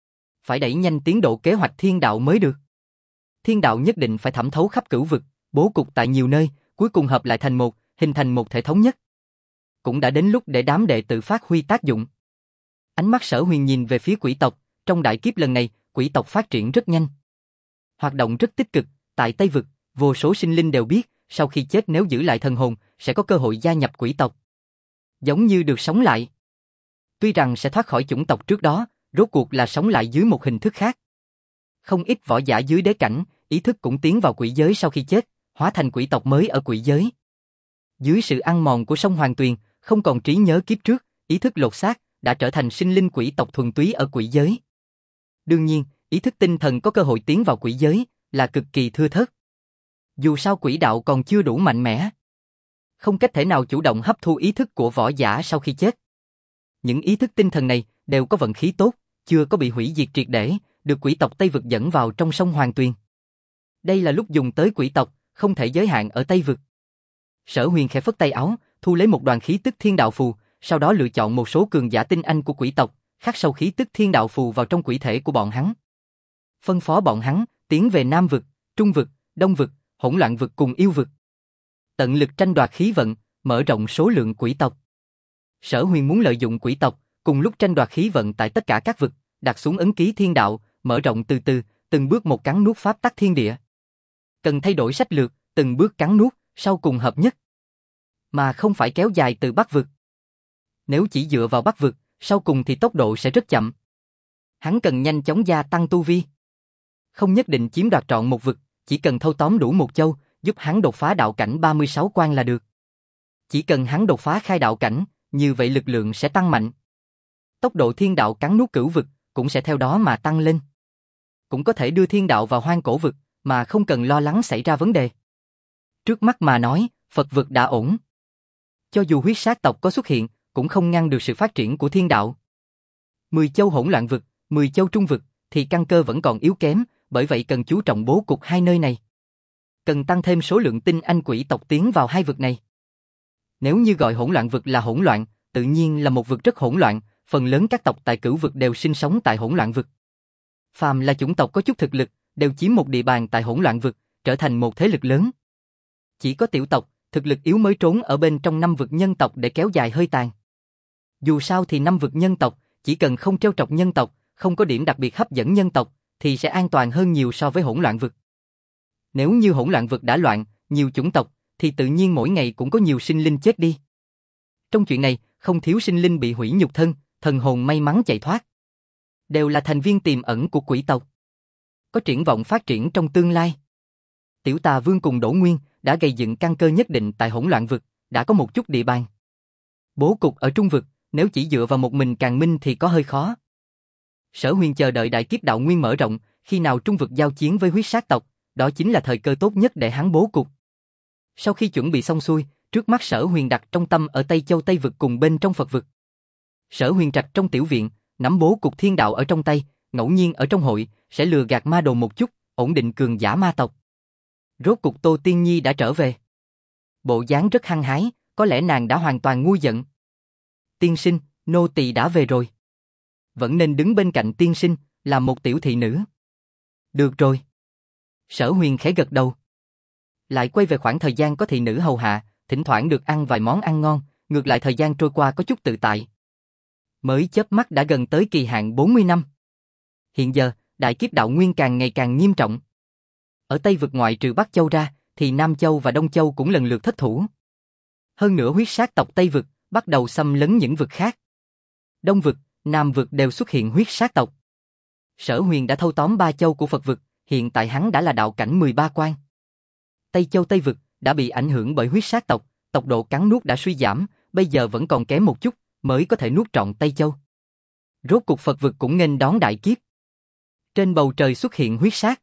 phải đẩy nhanh tiến độ kế hoạch thiên đạo mới được. Thiên đạo nhất định phải thẩm thấu khắp cửu vực, bố cục tại nhiều nơi, cuối cùng hợp lại thành một, hình thành một thể thống nhất. Cũng đã đến lúc để đám đệ tử phát huy tác dụng. Ánh mắt Sở Huyền nhìn về phía quỷ tộc, trong đại kiếp lần này, quỷ tộc phát triển rất nhanh. Hoạt động rất tích cực, tại Tây Vực, vô số sinh linh đều biết, sau khi chết nếu giữ lại thần hồn, sẽ có cơ hội gia nhập quỷ tộc. Giống như được sống lại. Tuy rằng sẽ thoát khỏi chủng tộc trước đó, rốt cuộc là sống lại dưới một hình thức khác. Không ít võ giả dưới đế cảnh, ý thức cũng tiến vào quỷ giới sau khi chết, hóa thành quỷ tộc mới ở quỷ giới. Dưới sự ăn mòn của sông Hoàng Tuyền, không còn trí nhớ kiếp trước, ý thức lột xác, đã trở thành sinh linh quỷ tộc thuần túy ở quỷ giới. Đương nhiên, ý thức tinh thần có cơ hội tiến vào quỷ giới, là cực kỳ thưa thớt. Dù sao quỷ đạo còn chưa đủ mạnh mẽ. Không cách thể nào chủ động hấp thu ý thức của võ giả sau khi chết. Những ý thức tinh thần này đều có vận khí tốt, chưa có bị hủy diệt triệt để, được quỷ tộc Tây Vực dẫn vào trong sông Hoàng Tuyền. Đây là lúc dùng tới quỷ tộc, không thể giới hạn ở Tây Vực. Sở Huyền khẽ phất tay áo, thu lấy một đoàn khí tức thiên đạo phù, sau đó lựa chọn một số cường giả tinh anh của quỷ tộc, khắc sâu khí tức thiên đạo phù vào trong quỷ thể của bọn hắn. Phân phó bọn hắn, tiến về Nam Vực, Trung Vực, Đông Vực, Hỗn Loạn Vực cùng Yêu Vực. Tận lực tranh đoạt khí vận, mở rộng số lượng quỷ tộc. Sở Huyền muốn lợi dụng quỷ tộc, cùng lúc tranh đoạt khí vận tại tất cả các vực, đặt xuống ấn ký thiên đạo, mở rộng từ từ, từng bước một cắn nuốt pháp tắc thiên địa. Cần thay đổi sách lược, từng bước cắn nuốt, sau cùng hợp nhất. Mà không phải kéo dài từ Bắc Vực. Nếu chỉ dựa vào Bắc Vực, sau cùng thì tốc độ sẽ rất chậm. Hắn cần nhanh chóng gia tăng tu vi. Không nhất định chiếm đoạt trọn một vực, chỉ cần thâu tóm đủ một châu, giúp hắn đột phá đạo cảnh 36 quan là được. Chỉ cần hắn đột phá khai đạo cảnh, như vậy lực lượng sẽ tăng mạnh. Tốc độ thiên đạo cắn nuốt cửu vực, cũng sẽ theo đó mà tăng lên. Cũng có thể đưa thiên đạo vào hoang cổ vực, mà không cần lo lắng xảy ra vấn đề. Trước mắt mà nói, Phật vực đã ổn. Cho dù huyết sát tộc có xuất hiện, cũng không ngăn được sự phát triển của thiên đạo. 10 châu hỗn loạn vực, 10 châu trung vực, thì căn cơ vẫn còn yếu kém, bởi vậy cần chú trọng bố cục hai nơi này. Cần tăng thêm số lượng tinh anh quỷ tộc tiến vào hai vực này. Nếu như gọi hỗn loạn vực là hỗn loạn, tự nhiên là một vực rất hỗn loạn, phần lớn các tộc tại cửu vực đều sinh sống tại hỗn loạn vực. Phàm là chủng tộc có chút thực lực, đều chiếm một địa bàn tại hỗn loạn vực, trở thành một thế lực lớn. Chỉ có tiểu tộc, thực lực yếu mới trốn ở bên trong năm vực nhân tộc để kéo dài hơi tàn. Dù sao thì năm vực nhân tộc, chỉ cần không trêu chọc nhân tộc, không có điểm đặc biệt hấp dẫn nhân tộc, thì sẽ an toàn hơn nhiều so với hỗn loạn vực. Nếu như hỗn loạn vực đã loạn, nhiều chủng tộc, thì tự nhiên mỗi ngày cũng có nhiều sinh linh chết đi. Trong chuyện này, không thiếu sinh linh bị hủy nhục thân, thần hồn may mắn chạy thoát. Đều là thành viên tiềm ẩn của quỷ tộc. Có triển vọng phát triển trong tương lai. Tiểu Tà Vương cùng Đỗ Nguyên đã gây dựng căn cơ nhất định tại hỗn loạn vực, đã có một chút địa bàn. Bố cục ở trung vực, nếu chỉ dựa vào một mình Càn Minh thì có hơi khó. Sở Huyền chờ đợi đại kiếp đạo nguyên mở rộng, khi nào trung vực giao chiến với huyết sát tộc, đó chính là thời cơ tốt nhất để hắn bố cục. Sau khi chuẩn bị xong xuôi, trước mắt Sở Huyền đặt trong tâm ở Tây Châu Tây vực cùng bên trong Phật vực. Sở Huyền trạch trong tiểu viện, nắm bố cục thiên đạo ở trong tay, ngẫu nhiên ở trong hội, sẽ lừa gạt ma đồ một chút, ổn định cường giả ma tộc. Rốt cục Tô Tiên Nhi đã trở về. Bộ dáng rất hăng hái, có lẽ nàng đã hoàn toàn nguôi giận. Tiên sinh, nô tỳ đã về rồi. Vẫn nên đứng bên cạnh tiên sinh, làm một tiểu thị nữ. Được rồi. Sở Huyền khẽ gật đầu. Lại quay về khoảng thời gian có thị nữ hầu hạ, thỉnh thoảng được ăn vài món ăn ngon, ngược lại thời gian trôi qua có chút tự tại. Mới chớp mắt đã gần tới kỳ hạn 40 năm. Hiện giờ, đại kiếp đạo nguyên càng ngày càng nghiêm trọng. Ở Tây vực ngoại trừ Bắc Châu ra, thì Nam Châu và Đông Châu cũng lần lượt thất thủ. Hơn nữa huyết sát tộc Tây vực bắt đầu xâm lấn những vực khác. Đông vực, Nam vực đều xuất hiện huyết sát tộc. Sở Huyền đã thâu tóm 3 châu của Phật vực, hiện tại hắn đã là đạo cảnh 13 quan. Tây Châu Tây vực đã bị ảnh hưởng bởi huyết sát tộc, tốc độ cắn nuốt đã suy giảm, bây giờ vẫn còn kém một chút mới có thể nuốt trọn Tây Châu. Rốt cuộc Phật vực cũng nghênh đón đại kiếp. Trên bầu trời xuất hiện huyết sát.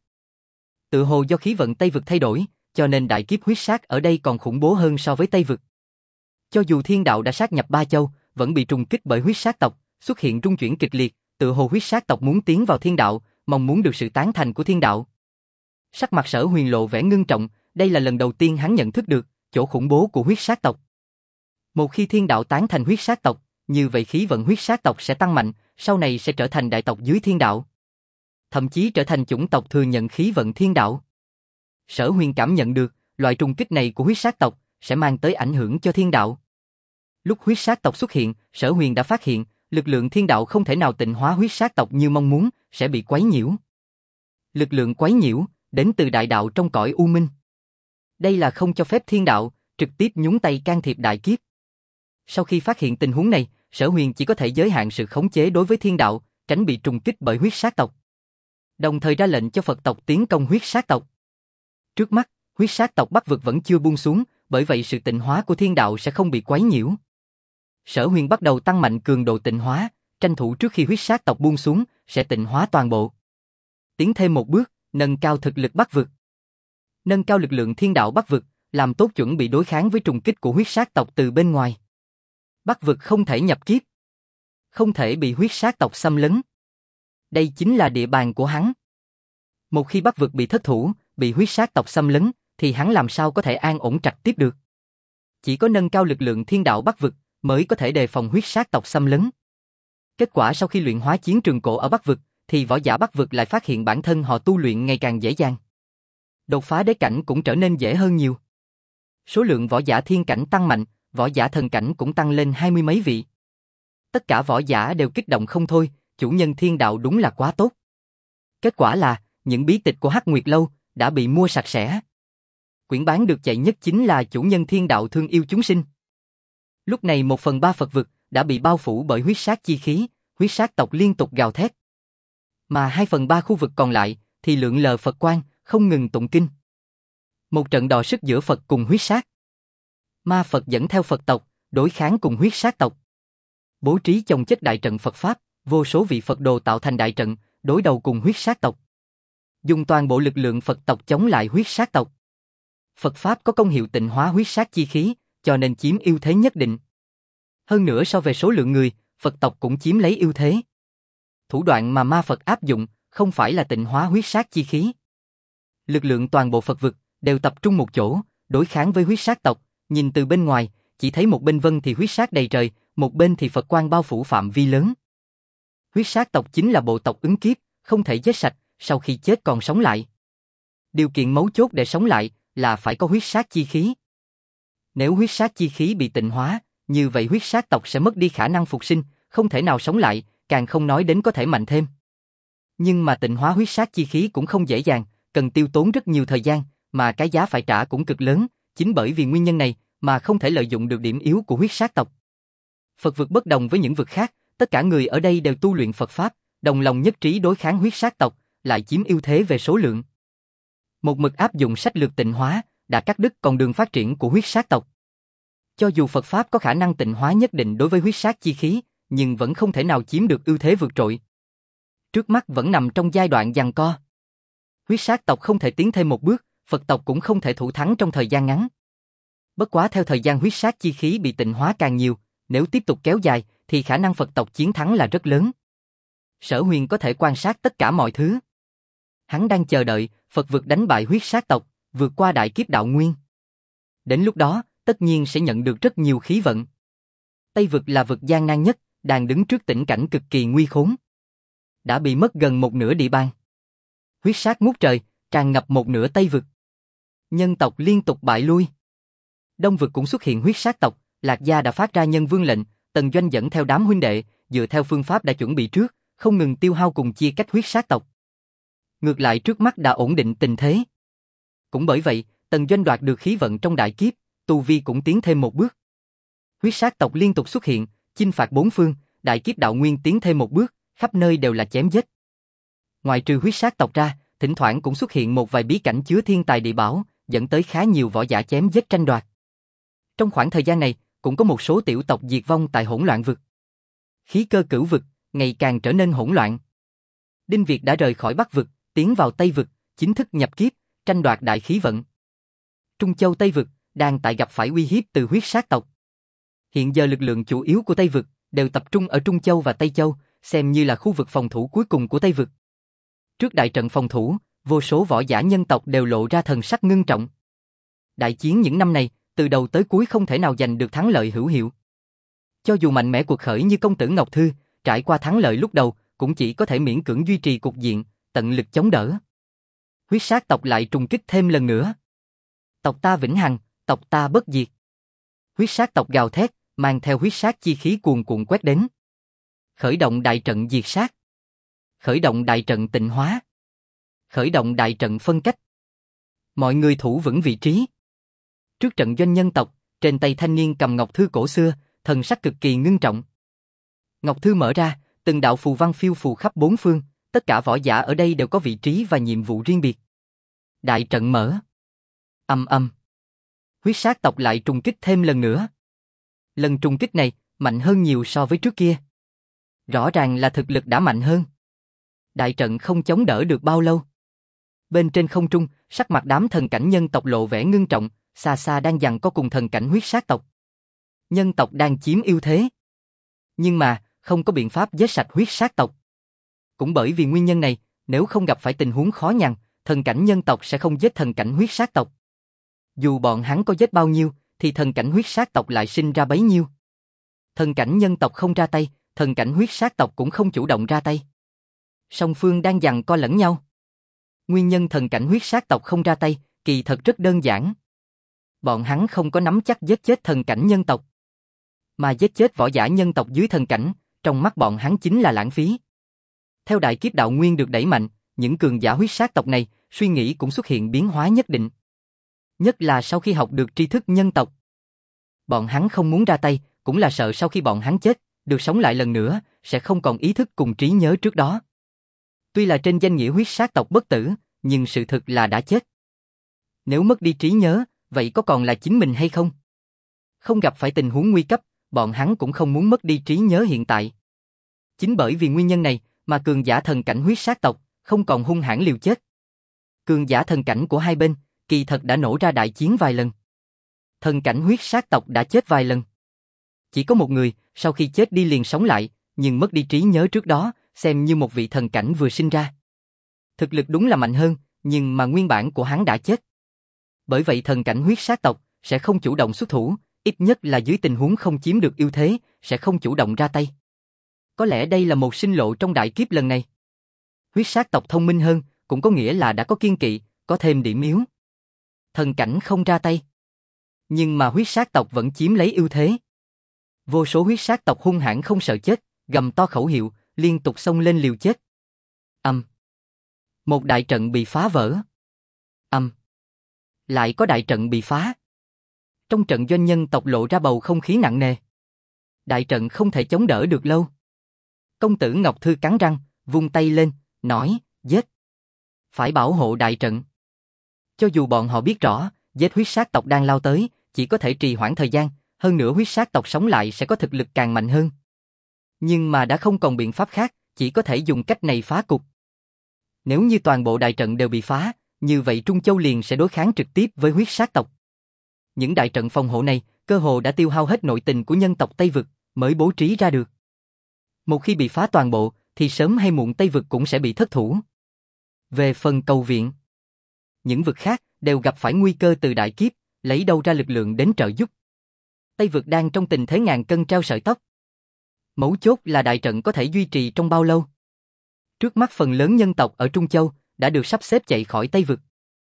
Tự hồ do khí vận Tây vực thay đổi, cho nên đại kiếp huyết sát ở đây còn khủng bố hơn so với Tây vực. Cho dù thiên đạo đã sát nhập 3 châu, vẫn bị trùng kích bởi huyết sát tộc, xuất hiện rung chuyển kịch liệt, tự hồ huyết sát tộc muốn tiến vào thiên đạo, mong muốn được sự tán thành của thiên đạo. Sắc mặt Sở Huyền lộ vẻ ngưng trọng, đây là lần đầu tiên hắn nhận thức được chỗ khủng bố của huyết sát tộc. Một khi thiên đạo tán thành huyết sát tộc, như vậy khí vận huyết sát tộc sẽ tăng mạnh, sau này sẽ trở thành đại tộc dưới thiên đạo. thậm chí trở thành chủng tộc thừa nhận khí vận thiên đạo. Sở Huyền cảm nhận được, loại trùng kích này của huyết sát tộc sẽ mang tới ảnh hưởng cho thiên đạo. Lúc huyết sát tộc xuất hiện, Sở Huyền đã phát hiện, lực lượng thiên đạo không thể nào tịnh hóa huyết sát tộc như mong muốn, sẽ bị quấy nhiễu. Lực lượng quấy nhiễu đến từ đại đạo trong cõi u minh. Đây là không cho phép thiên đạo trực tiếp nhúng tay can thiệp đại kiếp. Sau khi phát hiện tình huống này, Sở Huyền chỉ có thể giới hạn sự khống chế đối với thiên đạo, tránh bị trùng kích bởi huyết sát tộc. Đồng thời ra lệnh cho Phật tộc tiến công huyết sát tộc. Trước mắt, huyết sát tộc Bắc vực vẫn chưa buông xuống, bởi vậy sự tịnh hóa của thiên đạo sẽ không bị quấy nhiễu. Sở Huyền bắt đầu tăng mạnh cường độ tịnh hóa, tranh thủ trước khi huyết sát tộc buông xuống, sẽ tịnh hóa toàn bộ. Tiến thêm một bước, nâng cao thực lực Bắc vực. Nâng cao lực lượng thiên đạo Bắc vực, làm tốt chuẩn bị đối kháng với trùng kích của huyết sát tộc từ bên ngoài. Bắc vực không thể nhập kiếp, không thể bị huyết sát tộc xâm lấn. Đây chính là địa bàn của hắn. Một khi Bắc vực bị thất thủ, bị huyết sát tộc xâm lấn, thì hắn làm sao có thể an ổn trạch tiếp được. Chỉ có nâng cao lực lượng thiên đạo Bắc vực, mới có thể đề phòng huyết sát tộc xâm lấn. Kết quả sau khi luyện hóa chiến trường cổ ở Bắc vực, thì võ giả Bắc vực lại phát hiện bản thân họ tu luyện ngày càng dễ dàng. Đột phá đế cảnh cũng trở nên dễ hơn nhiều. Số lượng võ giả thiên cảnh tăng mạnh, võ giả thần cảnh cũng tăng lên 20 mấy vị. Tất cả võ giả đều kích động không thôi, chủ nhân thiên đạo đúng là quá tốt. Kết quả là, những bí tịch của Hắc Nguyệt Lâu đã bị mua sạch sẽ. Quyển bán được chạy nhất chính là chủ nhân thiên đạo thương yêu chúng sinh. Lúc này 1/3 Phật vực đã bị bao phủ bởi huyết sát chi khí, huyết sát tộc liên tục gào thét. Mà 2/3 khu vực còn lại thì lượn lờ Phật quang, không ngừng tụng kinh. Một trận đọ sức giữa Phật cùng huyết sát. Ma Phật dẫn theo Phật tộc, đối kháng cùng huyết sát tộc. Bố trí chồng chất đại trận Phật Pháp, vô số vị Phật đồ tạo thành đại trận, đối đầu cùng huyết sát tộc. Dùng toàn bộ lực lượng Phật tộc chống lại huyết sát tộc. Phật Pháp có công hiệu tịnh hóa huyết sát chi khí, cho nên chiếm ưu thế nhất định. Hơn nữa so về số lượng người, Phật tộc cũng chiếm lấy ưu thế. Thủ đoạn mà ma Phật áp dụng, không phải là tịnh hóa huyết sát chi khí. Lực lượng toàn bộ Phật vực, đều tập trung một chỗ, đối kháng với huyết sát tộc, nhìn từ bên ngoài, chỉ thấy một bên vân thì huyết sát đầy trời, một bên thì Phật quang bao phủ phạm vi lớn. Huyết sát tộc chính là bộ tộc ứng kiếp, không thể giết sạch, sau khi chết còn sống lại. Điều kiện mấu chốt để sống lại là phải có huyết sát chi khí. Nếu huyết sát chi khí bị tịnh hóa, như vậy huyết sát tộc sẽ mất đi khả năng phục sinh, không thể nào sống lại, càng không nói đến có thể mạnh thêm. Nhưng mà tịnh hóa huyết sát chi khí cũng không dễ dàng, cần tiêu tốn rất nhiều thời gian, mà cái giá phải trả cũng cực lớn, chính bởi vì nguyên nhân này mà không thể lợi dụng được điểm yếu của huyết sát tộc. Phật vực bất đồng với những vực khác, tất cả người ở đây đều tu luyện Phật Pháp, đồng lòng nhất trí đối kháng huyết sát tộc, lại chiếm ưu thế về số lượng. Một mực áp dụng sách lược tịnh hóa, đã cắt đứt con đường phát triển của huyết sát tộc. Cho dù Phật Pháp có khả năng tịnh hóa nhất định đối với huyết sát chi khí, nhưng vẫn không thể nào chiếm được ưu thế vượt trội. Trước mắt vẫn nằm trong giai đoạn giằng co. Huyết sát tộc không thể tiến thêm một bước, Phật tộc cũng không thể thủ thắng trong thời gian ngắn. Bất quá theo thời gian huyết sát chi khí bị tịnh hóa càng nhiều, nếu tiếp tục kéo dài, thì khả năng Phật tộc chiến thắng là rất lớn. Sở Huyền có thể quan sát tất cả mọi thứ. Hắn đang chờ đợi Phật vực đánh bại huyết sát tộc, vượt qua đại kiếp đạo nguyên. Đến lúc đó, tất nhiên sẽ nhận được rất nhiều khí vận. Tây vực là vực gian nan nhất, đang đứng trước tình cảnh cực kỳ nguy khốn. Đã bị mất gần một nửa địa bàn. Huyết sát ngút trời, tràn ngập một nửa Tây vực. Nhân tộc liên tục bại lui. Đông vực cũng xuất hiện huyết sát tộc, Lạc Gia đã phát ra nhân vương lệnh, Tần Doanh dẫn theo đám huynh đệ, dựa theo phương pháp đã chuẩn bị trước, không ngừng tiêu hao cùng chia cách huyết sát tộc. Ngược lại trước mắt đã ổn định tình thế. Cũng bởi vậy, Tần Doanh đoạt được khí vận trong đại kiếp, tu vi cũng tiến thêm một bước. Huyết sát tộc liên tục xuất hiện, chinh phạt bốn phương, đại kiếp đạo nguyên tiến thêm một bước, khắp nơi đều là chém giết. Ngoài trừ huyết sát tộc ra, thỉnh thoảng cũng xuất hiện một vài bí cảnh chứa thiên tài địa bảo, dẫn tới khá nhiều võ giả chém giết tranh đoạt. Trong khoảng thời gian này, cũng có một số tiểu tộc diệt vong tại hỗn loạn vực. Khí cơ cửu vực ngày càng trở nên hỗn loạn. Đinh Việt đã rời khỏi Bắc vực, tiến vào Tây vực, chính thức nhập kiếp, tranh đoạt đại khí vận. Trung Châu Tây vực đang tại gặp phải uy hiếp từ huyết sát tộc. Hiện giờ lực lượng chủ yếu của Tây vực đều tập trung ở Trung Châu và Tây Châu, xem như là khu vực phòng thủ cuối cùng của Tây vực. Trước đại trận phòng thủ, vô số võ giả nhân tộc đều lộ ra thần sắc ngưng trọng. Đại chiến những năm này, từ đầu tới cuối không thể nào giành được thắng lợi hữu hiệu. Cho dù mạnh mẽ cuộc khởi như công tử Ngọc Thư, trải qua thắng lợi lúc đầu, cũng chỉ có thể miễn cưỡng duy trì cục diện, tận lực chống đỡ. Huyết sát tộc lại trùng kích thêm lần nữa. Tộc ta vĩnh hằng, tộc ta bất diệt. Huyết sát tộc gào thét, mang theo huyết sát chi khí cuồn cuộn quét đến. Khởi động đại trận diệt sát. Khởi động đại trận tịnh hóa. Khởi động đại trận phân cách. Mọi người thủ vững vị trí. Trước trận doanh nhân tộc, trên tay thanh niên cầm ngọc thư cổ xưa, thần sắc cực kỳ ngưng trọng. Ngọc thư mở ra, từng đạo phù văn phiêu phù khắp bốn phương, tất cả võ giả ở đây đều có vị trí và nhiệm vụ riêng biệt. Đại trận mở. Ầm ầm. Huyết sát tộc lại trùng kích thêm lần nữa. Lần trùng kích này mạnh hơn nhiều so với trước kia. Rõ ràng là thực lực đã mạnh hơn. Đại trận không chống đỡ được bao lâu. Bên trên không trung, sắc mặt đám thần cảnh nhân tộc lộ vẻ ngưng trọng, xa xa đang giằng co cùng thần cảnh huyết sát tộc. Nhân tộc đang chiếm ưu thế. Nhưng mà, không có biện pháp giết sạch huyết sát tộc. Cũng bởi vì nguyên nhân này, nếu không gặp phải tình huống khó nhằn, thần cảnh nhân tộc sẽ không giết thần cảnh huyết sát tộc. Dù bọn hắn có giết bao nhiêu, thì thần cảnh huyết sát tộc lại sinh ra bấy nhiêu. Thần cảnh nhân tộc không ra tay, thần cảnh huyết sát tộc cũng không chủ động ra tay. Song phương đang giằng co lẫn nhau. Nguyên nhân thần cảnh huyết sát tộc không ra tay, kỳ thật rất đơn giản. Bọn hắn không có nắm chắc giết chết thần cảnh nhân tộc. Mà giết chết võ giả nhân tộc dưới thần cảnh, trong mắt bọn hắn chính là lãng phí. Theo đại kiếp đạo nguyên được đẩy mạnh, những cường giả huyết sát tộc này, suy nghĩ cũng xuất hiện biến hóa nhất định. Nhất là sau khi học được tri thức nhân tộc. Bọn hắn không muốn ra tay, cũng là sợ sau khi bọn hắn chết, được sống lại lần nữa, sẽ không còn ý thức cùng trí nhớ trước đó. Tuy là trên danh nghĩa huyết sát tộc bất tử, nhưng sự thực là đã chết. Nếu mất đi trí nhớ, vậy có còn là chính mình hay không? Không gặp phải tình huống nguy cấp, bọn hắn cũng không muốn mất đi trí nhớ hiện tại. Chính bởi vì nguyên nhân này, mà cường giả thần cảnh huyết sát tộc không còn hung hãn liều chết. Cường giả thần cảnh của hai bên, kỳ thật đã nổ ra đại chiến vài lần. Thần cảnh huyết sát tộc đã chết vài lần. Chỉ có một người, sau khi chết đi liền sống lại, nhưng mất đi trí nhớ trước đó, xem như một vị thần cảnh vừa sinh ra. Thực lực đúng là mạnh hơn, nhưng mà nguyên bản của hắn đã chết. Bởi vậy thần cảnh huyết sát tộc sẽ không chủ động xuất thủ, ít nhất là dưới tình huống không chiếm được ưu thế, sẽ không chủ động ra tay. Có lẽ đây là một sinh lộ trong đại kiếp lần này. Huyết sát tộc thông minh hơn, cũng có nghĩa là đã có kiên kỵ, có thêm điểm yếu. Thần cảnh không ra tay. Nhưng mà huyết sát tộc vẫn chiếm lấy ưu thế. Vô số huyết sát tộc hung hãn không sợ chết, gầm to khẩu hiệu, liên tục xông lên liều chết. Một đại trận bị phá vỡ. Lại có đại trận bị phá. Trong trận doanh nhân tộc lộ ra bầu không khí nặng nề. Đại trận không thể chống đỡ được lâu. Công tử Ngọc Thư cắn răng, vung tay lên, nói, giết. Phải bảo hộ đại trận. Cho dù bọn họ biết rõ, giết huyết sát tộc đang lao tới, chỉ có thể trì hoãn thời gian, hơn nữa huyết sát tộc sống lại sẽ có thực lực càng mạnh hơn. Nhưng mà đã không còn biện pháp khác, chỉ có thể dùng cách này phá cục. Nếu như toàn bộ đại trận đều bị phá, như vậy Trung Châu liền sẽ đối kháng trực tiếp với huyết sát tộc. Những đại trận phòng hộ này, cơ hồ đã tiêu hao hết nội tình của nhân tộc Tây Vực, mới bố trí ra được. Một khi bị phá toàn bộ, thì sớm hay muộn Tây Vực cũng sẽ bị thất thủ. Về phần cầu viện, những vực khác đều gặp phải nguy cơ từ đại kiếp, lấy đâu ra lực lượng đến trợ giúp. Tây Vực đang trong tình thế ngàn cân treo sợi tóc. Mấu chốt là đại trận có thể duy trì trong bao lâu. Trước mắt phần lớn nhân tộc ở Trung Châu đã được sắp xếp chạy khỏi Tây Vực.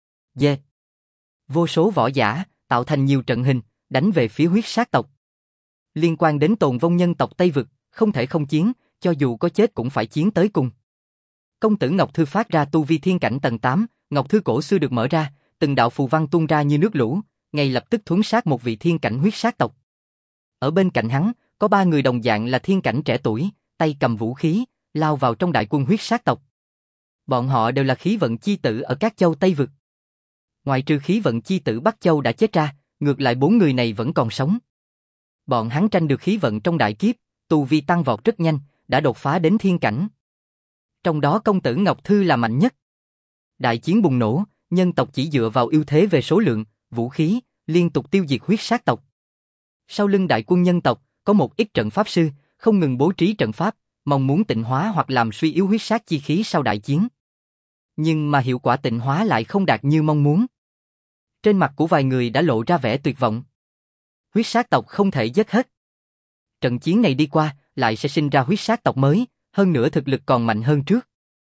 Vô số võ giả tạo thành nhiều trận hình, đánh về phía huyết sát tộc. Liên quan đến tồn vong nhân tộc Tây Vực, không thể không chiến, cho dù có chết cũng phải chiến tới cùng. Công tử Ngọc Thư phát ra tu vi thiên cảnh tầng 8, Ngọc Thư cổ xưa được mở ra, từng đạo phù văn tuôn ra như nước lũ, ngay lập tức thuấn sát một vị thiên cảnh huyết sát tộc. Ở bên cạnh hắn, có 3 người đồng dạng là thiên cảnh trẻ tuổi, tay cầm vũ khí, lao vào trong đại quân huyết sát tộc. Bọn họ đều là khí vận chi tử ở các châu Tây Vực. Ngoại trừ khí vận chi tử Bắc Châu đã chết ra, ngược lại 4 người này vẫn còn sống. Bọn hắn tranh được khí vận trong đại kiếp, tu vi tăng vọt rất nhanh, đã đột phá đến thiên cảnh. Trong đó công tử Ngọc Thư là mạnh nhất. Đại chiến bùng nổ, nhân tộc chỉ dựa vào ưu thế về số lượng, vũ khí, liên tục tiêu diệt huyết sát tộc. Sau lưng đại quân nhân tộc, có một ít trận pháp sư, không ngừng bố trí trận pháp, mong muốn tịnh hóa hoặc làm suy yếu huyết sát chi khí sau đại chiến. Nhưng mà hiệu quả tịnh hóa lại không đạt như mong muốn. Trên mặt của vài người đã lộ ra vẻ tuyệt vọng. Huyết sát tộc không thể giết hết. Trận chiến này đi qua, lại sẽ sinh ra huyết sát tộc mới, hơn nữa thực lực còn mạnh hơn trước.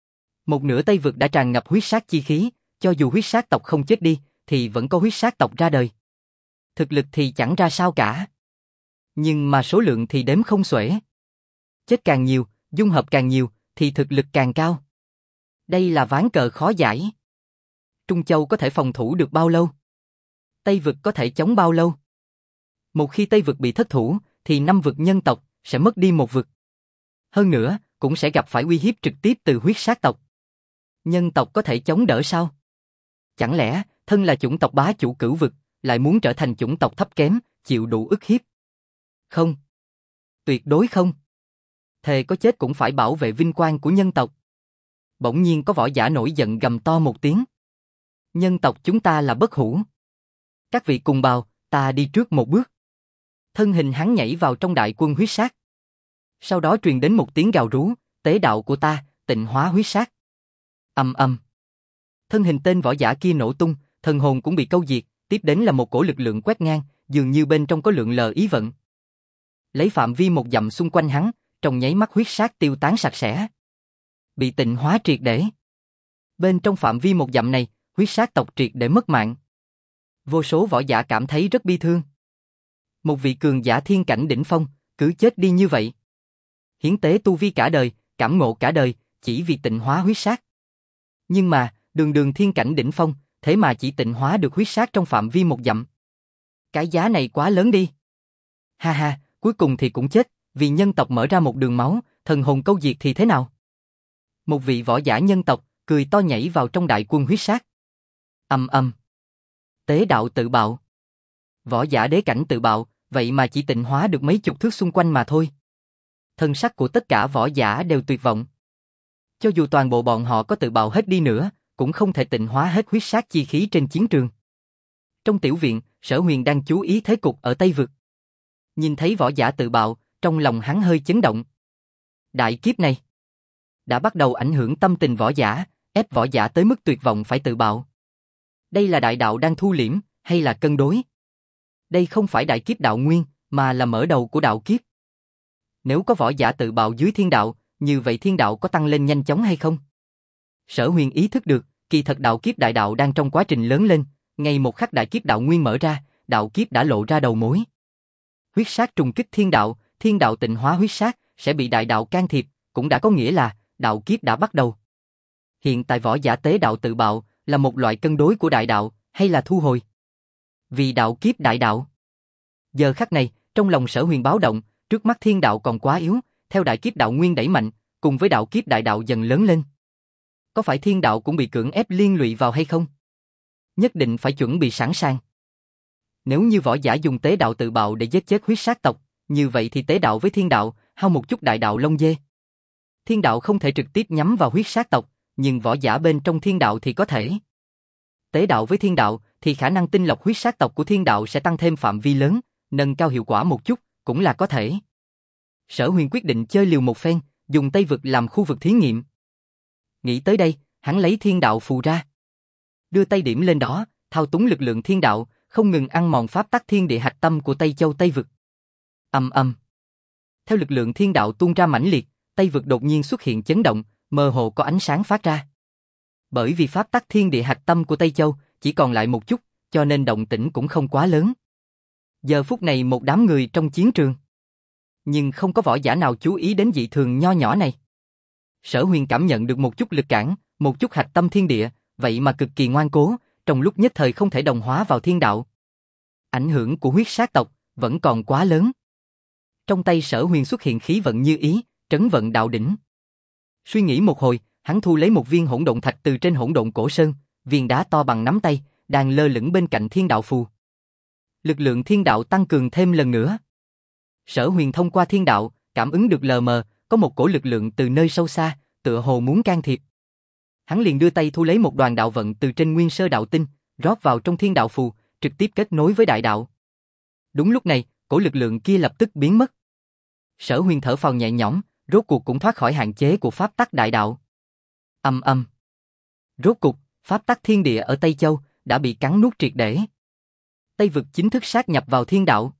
Một nửa Tây vực đã tràn ngập huyết sát chi khí, cho dù huyết sát tộc không chết đi, thì vẫn có huyết sát tộc ra đời. Thực lực thì chẳng ra sao cả. Nhưng mà số lượng thì đếm không xuể. Chết càng nhiều, dung hợp càng nhiều, thì thực lực càng cao. Đây là ván cờ khó giải. Trung Châu có thể phòng thủ được bao lâu? Tây vực có thể chống bao lâu? Một khi Tây vực bị thất thủ, thì 5 vực nhân tộc sẽ mất đi một vực. Hơn nữa, cũng sẽ gặp phải uy hiếp trực tiếp từ huyết sát tộc. Nhân tộc có thể chống đỡ sao? Chẳng lẽ, thân là chủng tộc bá chủ cửu vực, lại muốn trở thành chủng tộc thấp kém, chịu đủ ức hiếp? Không. Tuyệt đối không. Thề có chết cũng phải bảo vệ vinh quang của nhân tộc. Bỗng nhiên có võ giả nổi giận gầm to một tiếng. Nhân tộc chúng ta là bất hủ. Các vị cùng bào, ta đi trước một bước. Thân hình hắn nhảy vào trong đại quân huyết sát. Sau đó truyền đến một tiếng gào rú, tế đạo của ta, tịnh hóa huyết sát. Ầm ầm. Thân hình tên võ giả kia nổ tung, thần hồn cũng bị câu diệt, tiếp đến là một cổ lực lượng quét ngang, dường như bên trong có lượng lờ ý vận. Lấy phạm vi một dặm xung quanh hắn, trong nháy mắt huyết sát tiêu tán sạch sẽ. Bị tịnh hóa triệt để. Bên trong phạm vi một dặm này, huyết sát tộc triệt để mất mạng. Vô số võ giả cảm thấy rất bi thương. Một vị cường giả thiên cảnh đỉnh phong, cứ chết đi như vậy. Hiến tế tu vi cả đời, cảm ngộ cả đời, chỉ vì tịnh hóa huyết sát. Nhưng mà, đường thiên cảnh đỉnh phong, thế mà chỉ tịnh hóa được huyết sát trong phạm vi một dặm. Cái giá này quá lớn đi. Ha ha, cuối cùng thì cũng chết, vì nhân tộc mở ra một đường máu, thần hồn câu diệt thì thế nào? Một vị võ giả nhân tộc, cười to nhảy vào trong đại quân huyết sát. Ầm ầm. Tế đạo tự bạo. Võ giả đế cảnh tự bạo, vậy mà chỉ tịnh hóa được mấy chục thước xung quanh mà thôi. Thân sắc của tất cả võ giả đều tuyệt vọng. Cho dù toàn bộ bọn họ có tự bạo hết đi nữa, cũng không thể tịnh hóa hết huyết sát chi khí trên chiến trường. Trong tiểu viện, Sở Huyền đang chú ý thế cục ở Tây Vực. Nhìn thấy võ giả tự bạo, trong lòng hắn hơi chấn động. Đại kiếp này đã bắt đầu ảnh hưởng tâm tình võ giả, ép võ giả tới mức tuyệt vọng phải tự bạo. Đây là đại đạo đang thu liễm, hay là cân đối? Đây không phải đại kiếp đạo nguyên, mà là mở đầu của đạo kiếp. Nếu có võ giả tự bạo dưới thiên đạo, như vậy thiên đạo có tăng lên nhanh chóng hay không? Sở Huyền ý thức được, kỳ thật đạo kiếp đại đạo đang trong quá trình lớn lên, ngay một khắc đại kiếp đạo nguyên mở ra, đạo kiếp đã lộ ra đầu mối. Huyết sát trùng kích thiên đạo tịnh hóa huyết sát, sẽ bị đại đạo can thiệp, cũng đã có nghĩa là đạo kiếp đã bắt đầu. Hiện tại võ giả tế đạo tự bạo là một loại cân đối của đại đạo, hay là thu hồi? Vì đạo kiếp đại đạo. Giờ khắc này, trong lòng Sở Huyền báo động, trước mắt thiên đạo còn quá yếu, theo đại kiếp đạo nguyên đẩy mạnh, cùng với đạo kiếp đại đạo dần lớn lên. Có phải thiên đạo cũng bị cưỡng ép liên lụy vào hay không? Nhất định phải chuẩn bị sẵn sàng. Nếu như võ giả dùng tế đạo tự bạo để giết chết huyết sát tộc, như vậy thì tế đạo với thiên đạo, hao một chút đại đạo lông dê. Thiên đạo không thể trực tiếp nhắm vào huyết sát tộc, nhưng võ giả bên trong thiên đạo thì có thể. Tế đạo với thiên đạo thì khả năng tinh lọc huyết sát tộc của thiên đạo sẽ tăng thêm phạm vi lớn, nâng cao hiệu quả một chút, cũng là có thể. Sở Huyền quyết định chơi liều một phen, dùng Tây Vực làm khu vực thí nghiệm. Nghĩ tới đây, hắn lấy thiên đạo phù ra. Đưa tay điểm lên đó, thao túng lực lượng thiên đạo, không ngừng ăn mòn pháp tắc thiên địa hạch tâm của Tây Châu Tây Vực. Ầm ầm. Theo lực lượng thiên đạo tuôn ra mãnh liệt, Tây Vực đột nhiên xuất hiện chấn động, mơ hồ có ánh sáng phát ra. Bởi vì pháp tắc thiên địa hạch tâm của Tây Châu chỉ còn lại một chút, cho nên động tĩnh cũng không quá lớn. Giờ phút này một đám người trong chiến trường, nhưng không có võ giả nào chú ý đến dị thường nho nhỏ này. Sở Huyền cảm nhận được một chút lực cản, một chút hạch tâm thiên địa, vậy mà cực kỳ ngoan cố, trong lúc nhất thời không thể đồng hóa vào thiên đạo. Ảnh hưởng của huyết sát tộc vẫn còn quá lớn. Trong tay Sở Huyền xuất hiện khí vận như ý, trấn vận đạo đỉnh. Suy nghĩ một hồi, hắn thu lấy một viên hỗn độn thạch từ trên hỗn độn cổ sơn, viên đá to bằng nắm tay, đang lơ lửng bên cạnh thiên đạo phù. Lực lượng thiên đạo tăng cường thêm lần nữa. Sở Huyền thông qua thiên đạo, cảm ứng được lờ mờ, có một cổ lực lượng từ nơi sâu xa, tựa hồ muốn can thiệp. Hắn liền đưa tay thu lấy một đoàn đạo vận từ trên nguyên sơ đạo tinh, rót vào trong thiên đạo phù, trực tiếp kết nối với đại đạo. Đúng lúc này, cổ lực lượng kia lập tức biến mất. Sở Huyền thở phào nhẹ nhõm, rốt cuộc cũng thoát khỏi hạn chế của pháp tắc đại đạo. Ầm ầm. Rốt cuộc, pháp tắc thiên địa ở Tây Châu đã bị cắn nuốt triệt để. Tây Vực chính thức sát nhập vào thiên đạo.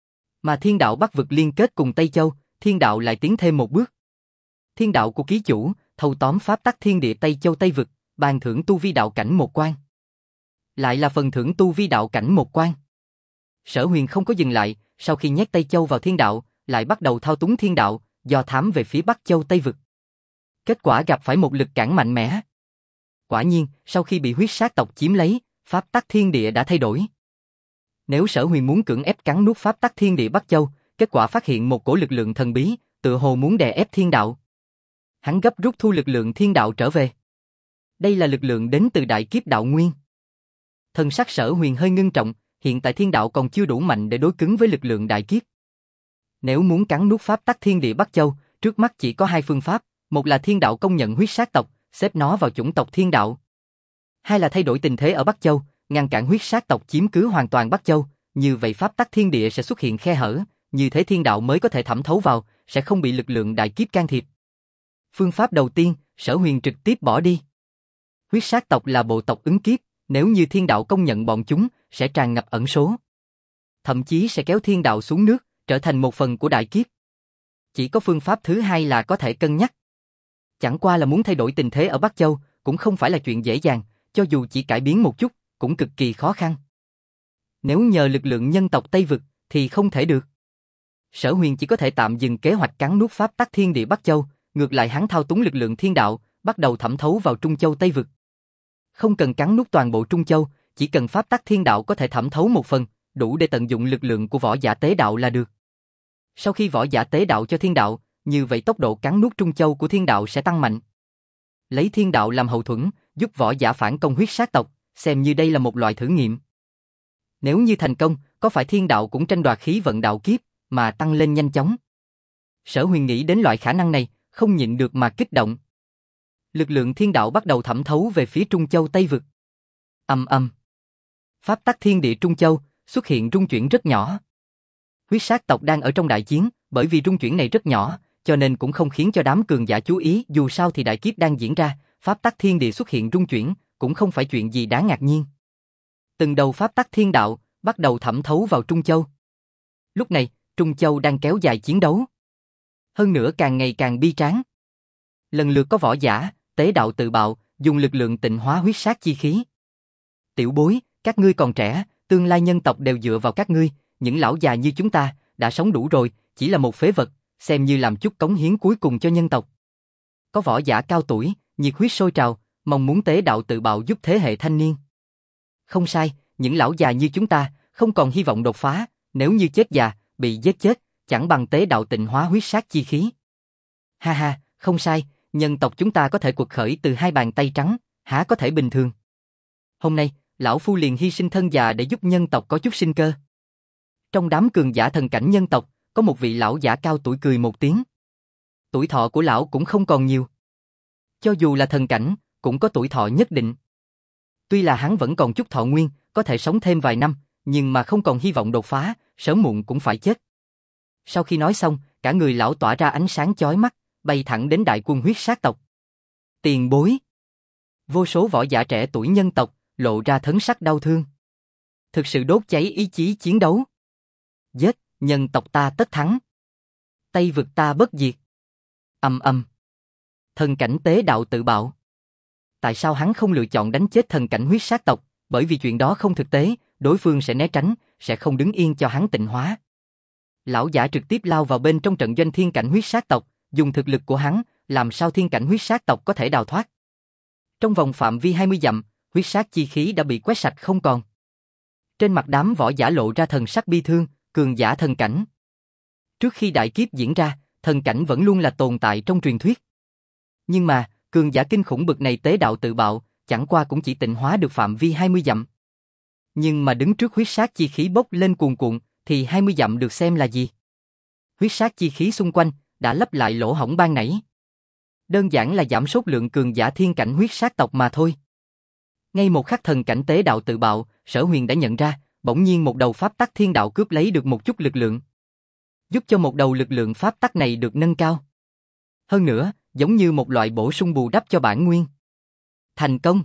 Mà thiên đạo Bắc Vực liên kết cùng Tây Châu, thiên đạo lại tiến thêm một bước. Thiên đạo của ký chủ, thâu tóm pháp tắc thiên địa Tây Châu Tây Vực, ban thưởng tu vi đạo cảnh một quan. Lại là phần thưởng tu vi đạo cảnh một quan. Sở Huyền không có dừng lại, sau khi nhét Tây Châu vào thiên đạo, lại bắt đầu thao túng thiên đạo, do thám về phía Bắc Châu Tây Vực. Kết quả gặp phải một lực cản mạnh mẽ. Quả nhiên, sau khi bị huyết sát tộc chiếm lấy, pháp tắc thiên địa đã thay đổi. Nếu Sở Huyền muốn cưỡng ép cắn nuốt pháp tắc thiên địa Bắc Châu, kết quả phát hiện một cổ lực lượng thần bí, tựa hồ muốn đè ép thiên đạo. Hắn gấp rút thu lực lượng thiên đạo trở về. Đây là lực lượng đến từ đại kiếp đạo nguyên. Thần sắc Sở Huyền hơi ngưng trọng, hiện tại thiên đạo còn chưa đủ mạnh để đối cứng với lực lượng đại kiếp. Nếu muốn cắn nuốt pháp tắc thiên địa Bắc Châu, trước mắt chỉ có hai phương pháp, một là thiên đạo công nhận huyết sát tộc, xếp nó vào chủng tộc thiên đạo. Hai là thay đổi tình thế ở Bắc Châu, ngăn cản huyết sát tộc chiếm cứ hoàn toàn Bắc Châu, như vậy pháp tắc thiên địa sẽ xuất hiện khe hở, như thế thiên đạo mới có thể thẩm thấu vào, sẽ không bị lực lượng đại kiếp can thiệp. Phương pháp đầu tiên, Sở Huyền trực tiếp bỏ đi. Huyết sát tộc là bộ tộc ứng kiếp, nếu như thiên đạo công nhận bọn chúng, sẽ tràn ngập ẩn số. Thậm chí sẽ kéo thiên đạo xuống nước, trở thành một phần của đại kiếp. Chỉ có phương pháp thứ hai là có thể cân nhắc. Chẳng qua là muốn thay đổi tình thế ở Bắc Châu, cũng không phải là chuyện dễ dàng, cho dù chỉ cải biến một chút, cũng cực kỳ khó khăn. Nếu nhờ lực lượng nhân tộc Tây Vực, thì không thể được. Sở Huyền chỉ có thể tạm dừng kế hoạch cắn nuốt pháp tắc thiên địa Bắc Châu, ngược lại hắn thao túng lực lượng thiên đạo, bắt đầu thẩm thấu vào Trung Châu Tây Vực. Không cần cắn nuốt toàn bộ Trung Châu, chỉ cần pháp tắc thiên đạo có thể thẩm thấu một phần, đủ để tận dụng lực lượng của võ giả tế đạo là được. Sau khi võ giả tế đạo cho thiên đạo, như vậy tốc độ cắn nuốt Trung Châu của thiên đạo sẽ tăng mạnh. Lấy thiên đạo làm hậu thuẫn, giúp võ giả phản công huyết sát tộc, xem như đây là một loại thử nghiệm. Nếu như thành công, có phải thiên đạo cũng tranh đoạt khí vận đạo kiếp, mà tăng lên nhanh chóng? Sở Huyền nghĩ đến loại khả năng này, không nhịn được mà kích động. Lực lượng thiên đạo bắt đầu thẩm thấu về phía Trung Châu Tây Vực. Ầm ầm. Pháp tắc thiên địa Trung Châu xuất hiện rung chuyển rất nhỏ. Huyết sát tộc đang ở trong đại chiến, bởi vì rung chuyển này rất nhỏ, cho nên cũng không khiến cho đám cường giả chú ý, dù sao thì đại kiếp đang diễn ra, pháp tắc thiên địa xuất hiện rung chuyển, cũng không phải chuyện gì đáng ngạc nhiên. Từng đầu pháp tắc thiên đạo bắt đầu thẩm thấu vào Trung Châu. Lúc này, Trung Châu đang kéo dài chiến đấu. Hơn nữa càng ngày càng bi tráng. Lần lượt có võ giả, tế đạo tự bạo, dùng lực lượng tịnh hóa huyết sát chi khí. Tiểu bối, các ngươi còn trẻ, tương lai nhân tộc đều dựa vào các ngươi, những lão già như chúng ta, đã sống đủ rồi, chỉ là một phế vật, xem như làm chút cống hiến cuối cùng cho nhân tộc. Có võ giả cao tuổi, nhiệt huyết sôi trào, mong muốn tế đạo tự bạo giúp thế hệ thanh niên. Không sai, những lão già như chúng ta, không còn hy vọng đột phá, nếu như chết già, bị giết chết, chẳng bằng tế đạo tịnh hóa huyết sát chi khí. Ha ha, không sai, nhân tộc chúng ta có thể quật khởi từ hai bàn tay trắng, há có thể bình thường. Hôm nay, lão phu liền hy sinh thân già để giúp nhân tộc có chút sinh cơ. Trong đám cường giả thần cảnh nhân tộc, có một vị lão giả cao tuổi cười một tiếng. Tuổi thọ của lão cũng không còn nhiều. Cho dù là thần cảnh, cũng có tuổi thọ nhất định. Tuy là hắn vẫn còn chút thọ nguyên, có thể sống thêm vài năm, nhưng mà không còn hy vọng đột phá, sớm muộn cũng phải chết. Sau khi nói xong, cả người lão tỏa ra ánh sáng chói mắt, bay thẳng đến đại quân huyết sát tộc. Tiền bối. Vô số võ giả trẻ tuổi nhân tộc, lộ ra thấn sắc đau thương. Thực sự đốt cháy ý chí chiến đấu. Giết, nhân tộc ta tất thắng. Tây vực ta bất diệt. Ầm ầm. Thần cảnh tế đạo tự bạo. Tại sao hắn không lựa chọn đánh chết thần cảnh huyết sát tộc? Bởi vì chuyện đó không thực tế, đối phương sẽ né tránh, sẽ không đứng yên cho hắn tịnh hóa. Lão giả trực tiếp lao vào bên trong trận doanh thiên cảnh huyết sát tộc, dùng thực lực của hắn, làm sao thiên cảnh huyết sát tộc có thể đào thoát? Trong vòng phạm vi 20 dặm, huyết sát chi khí đã bị quét sạch không còn. Trên mặt đám võ giả lộ ra thần sắc bi thương, cường giả thần cảnh. Trước khi đại kiếp diễn ra, thần cảnh vẫn luôn là tồn tại trong truyền thuyết. Nhưng mà, cường giả kinh khủng bực này tế đạo tự bạo, chẳng qua cũng chỉ tịnh hóa được phạm vi 20 dặm. Nhưng mà đứng trước huyết sát chi khí bốc lên cuồn cuộn, thì 20 dặm được xem là gì? Huyết sát chi khí xung quanh đã lấp lại lỗ hổng ban nãy. Đơn giản là giảm sút lượng cường giả thiên cảnh huyết sát tộc mà thôi. Ngay một khắc thần cảnh tế đạo tự bạo, Sở Huyền đã nhận ra, bỗng nhiên một đầu pháp tắc thiên đạo cướp lấy được một chút lực lượng. Giúp cho một đầu lực lượng pháp tắc này được nâng cao. Hơn nữa, giống như một loại bổ sung bù đắp cho bản nguyên. Thành công!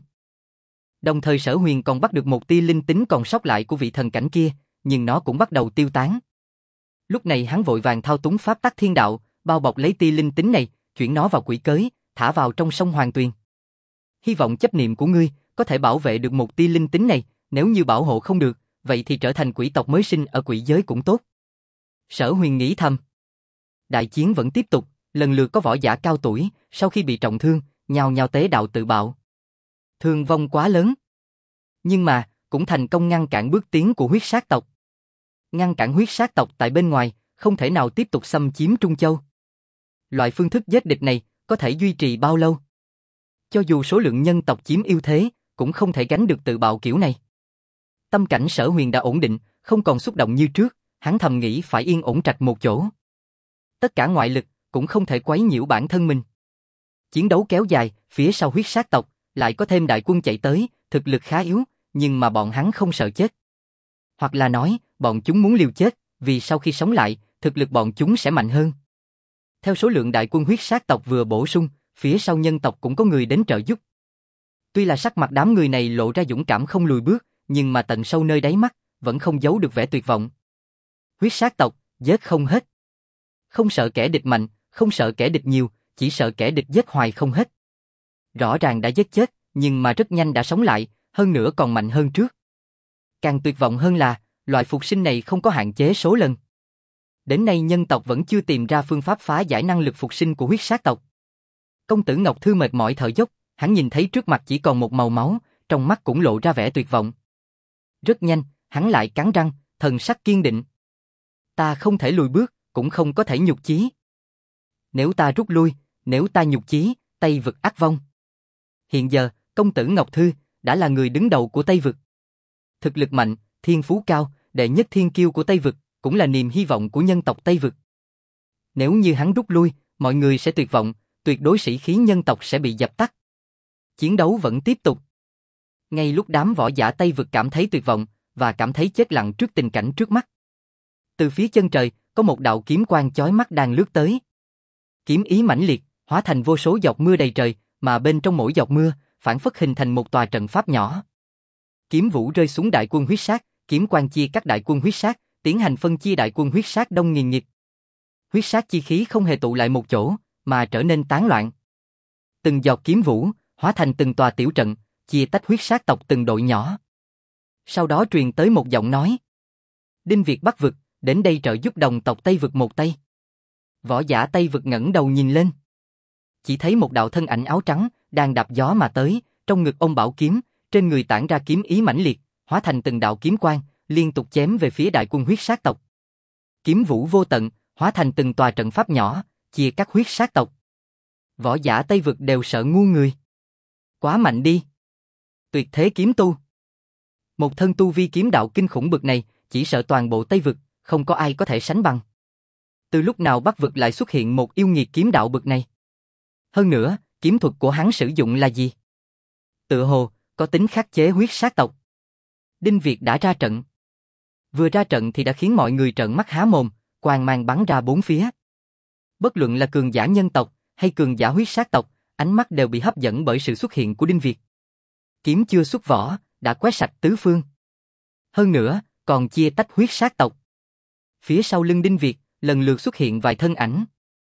Đồng thời Sở Huyền còn bắt được một tia linh tính còn sót lại của vị thần cảnh kia, nhưng nó cũng bắt đầu tiêu tán. Lúc này hắn vội vàng thao túng pháp tắc thiên đạo, bao bọc lấy tia linh tính này, chuyển nó vào quỷ cới, thả vào trong sông Hoàng Tuyền. Hy vọng chấp niệm của ngươi có thể bảo vệ được một tia linh tính này, nếu như bảo hộ không được, vậy thì trở thành quỷ tộc mới sinh ở quỷ giới cũng tốt. Sở Huyền nghĩ thầm. Đại chiến vẫn tiếp tục, lần lượt có võ giả cao tuổi, sau khi bị trọng thương, nhào nhào tế đạo tự bạo. Thương vong quá lớn. Nhưng mà, cũng thành công ngăn cản bước tiến của huyết sát tộc. Ngăn cản huyết sát tộc tại bên ngoài, không thể nào tiếp tục xâm chiếm Trung Châu. Loại phương thức giết địch này, có thể duy trì bao lâu? Cho dù số lượng nhân tộc chiếm ưu thế, cũng không thể gánh được tự bạo kiểu này. Tâm cảnh Sở Huyền đã ổn định, không còn xúc động như trước, hắn thầm nghĩ phải yên ổn trạch một chỗ. Tất cả ngoại lực, cũng không thể quấy nhiễu bản thân mình. Chiến đấu kéo dài, phía sau huyết sát tộc, lại có thêm đại quân chạy tới, thực lực khá yếu, nhưng mà bọn hắn không sợ chết. Hoặc là nói, bọn chúng muốn liều chết, vì sau khi sống lại, thực lực bọn chúng sẽ mạnh hơn. Theo số lượng đại quân huyết sát tộc vừa bổ sung, phía sau nhân tộc cũng có người đến trợ giúp. Tuy là sắc mặt đám người này lộ ra dũng cảm không lùi bước, nhưng mà tận sâu nơi đáy mắt, vẫn không giấu được vẻ tuyệt vọng. Huyết sát tộc, giết không hết. Không sợ kẻ địch mạnh, không sợ kẻ địch nhiều, chỉ sợ kẻ địch giết hoài không hết. Rõ ràng đã giết chết, nhưng mà rất nhanh đã sống lại, hơn nữa còn mạnh hơn trước. Càng tuyệt vọng hơn là, loại phục sinh này không có hạn chế số lần. Đến nay nhân tộc vẫn chưa tìm ra phương pháp phá giải năng lực phục sinh của huyết sát tộc. Công tử Ngọc Thư mệt mỏi thở dốc, hắn nhìn thấy trước mặt chỉ còn một màu máu, trong mắt cũng lộ ra vẻ tuyệt vọng. Rất nhanh, hắn lại cắn răng, thần sắc kiên định. Ta không thể lùi bước, cũng không có thể nhục chí. Nếu ta rút lui, nếu ta nhục chí, Tây vực ắt vong. Hiện giờ, công tử Ngọc Thư đã là người đứng đầu của Tây vực. Thực lực mạnh, thiên phú cao, đệ nhất thiên kiêu của Tây vực, cũng là niềm hy vọng của nhân tộc Tây vực. Nếu như hắn rút lui, mọi người sẽ tuyệt vọng, tuyệt đối sĩ khí nhân tộc sẽ bị dập tắt. Chiến đấu vẫn tiếp tục. Ngay lúc đám võ giả Tây vực cảm thấy tuyệt vọng và cảm thấy chết lặng trước tình cảnh trước mắt, từ phía chân trời có một đạo kiếm quang chói mắt đang lướt tới. Kiếm ý mãnh liệt, hóa thành vô số giọt mưa đầy trời, mà bên trong mỗi giọt mưa phảng phất hình thành một tòa trận pháp nhỏ. Kiếm vũ rơi xuống đại quân huyết sát, kiếm quang chia cắt đại quân huyết sát, tiến hành phân chia đại quân huyết sát đông nghìn nghịt. Huyết sát chi khí không hề tụ lại một chỗ, mà trở nên tán loạn. Từng giọt kiếm vũ hóa thành từng tòa tiểu trận, chia tách huyết sát tộc từng đội nhỏ. Sau đó truyền tới một giọng nói: Đinh Việt Bắc vực, đến đây trợ giúp đồng tộc Tây vực một tay. Võ giả Tây vực ngẩng đầu nhìn lên, chỉ thấy một đạo thân ảnh áo trắng đang đạp gió mà tới, trong ngực ôm bảo kiếm, trên người tản ra kiếm ý mãnh liệt, hóa thành từng đạo kiếm quang, liên tục chém về phía đại quân huyết sát tộc. Kiếm vũ vô tận, hóa thành từng tòa trận pháp nhỏ, chia cắt huyết sát tộc. Võ giả Tây vực đều sợ ngu người. Quá mạnh đi. Tuyệt thế kiếm tu. Một thân tu vi kiếm đạo kinh khủng bực này, chỉ sợ toàn bộ Tây vực, không có ai có thể sánh bằng. Từ lúc nào Bắc vực lại xuất hiện một yêu nghiệt kiếm đạo bực này? Hơn nữa, kiếm thuật của hắn sử dụng là gì? Tựa hồ, có tính khắc chế huyết sát tộc. Đinh Việt đã ra trận. Vừa ra trận thì đã khiến mọi người trợn mắt há mồm, quang mang bắn ra bốn phía. Bất luận là cường giả nhân tộc, hay cường giả huyết sát tộc, ánh mắt đều bị hấp dẫn bởi sự xuất hiện của Đinh Việt. Kiếm chưa xuất vỏ, đã quét sạch tứ phương. Hơn nữa, còn chia tách huyết sát tộc. Phía sau lưng Đinh Việt, lần lượt xuất hiện vài thân ảnh.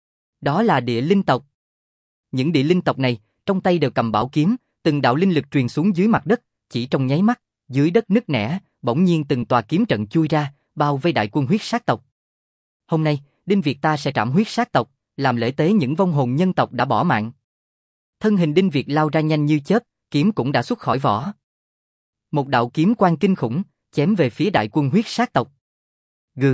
Đó là địa linh tộc. Những địa linh tộc này, trong tay đều cầm bảo kiếm, từng đạo linh lực truyền xuống dưới mặt đất, chỉ trong nháy mắt, dưới đất nứt nẻ, bỗng nhiên từng tòa kiếm trận chui ra, bao vây đại quân huyết sát tộc. Hôm nay, Đinh Việt ta sẽ trảm huyết sát tộc, làm lễ tế những vong hồn nhân tộc đã bỏ mạng. Thân hình Đinh Việt lao ra nhanh như chớp, kiếm cũng đã xuất khỏi vỏ. Một đạo kiếm quang kinh khủng, chém về phía đại quân huyết sát tộc. Gừ.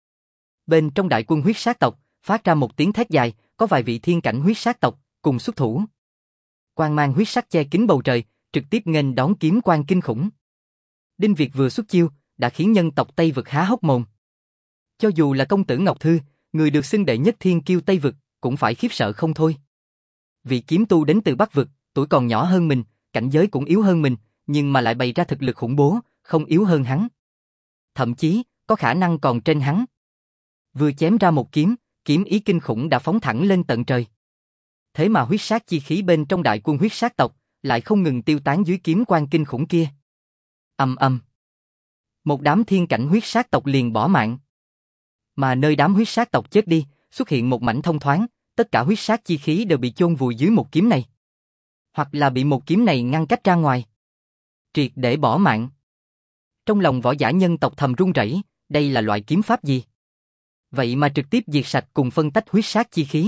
Bên trong đại quân huyết sát tộc, phát ra một tiếng thét dài, có vài vị thiên cảnh huyết sát tộc, cùng xuất thủ. Quang mang huyết sắc che kín bầu trời, trực tiếp nghênh đón kiếm quang kinh khủng. Đinh Việt vừa xuất chiêu, đã khiến nhân tộc Tây vực há hốc mồm. Cho dù là công tử Ngọc Thư, người được xưng đệ nhất thiên kiêu Tây vực, cũng phải khiếp sợ không thôi. Vị kiếm tu đến từ Bắc vực, tuổi còn nhỏ hơn mình, cảnh giới cũng yếu hơn mình, nhưng mà lại bày ra thực lực khủng bố, không yếu hơn hắn. Thậm chí, có khả năng còn trên hắn. Vừa chém ra một kiếm, kiếm ý kinh khủng đã phóng thẳng lên tận trời. Thế mà huyết sát chi khí bên trong đại quân huyết sát tộc lại không ngừng tiêu tán dưới kiếm quang kinh khủng kia. Ầm ầm. Một đám thiên cảnh huyết sát tộc liền bỏ mạng. Mà nơi đám huyết sát tộc chết đi, xuất hiện một mảnh thông thoáng, tất cả huyết sát chi khí đều bị chôn vùi dưới một kiếm này. Hoặc là bị một kiếm này ngăn cách ra ngoài. Triệt để bỏ mạng. Trong lòng võ giả nhân tộc thầm run rẩy, đây là loại kiếm pháp gì? Vậy mà trực tiếp diệt sạch cùng phân tách huyết sát chi khí.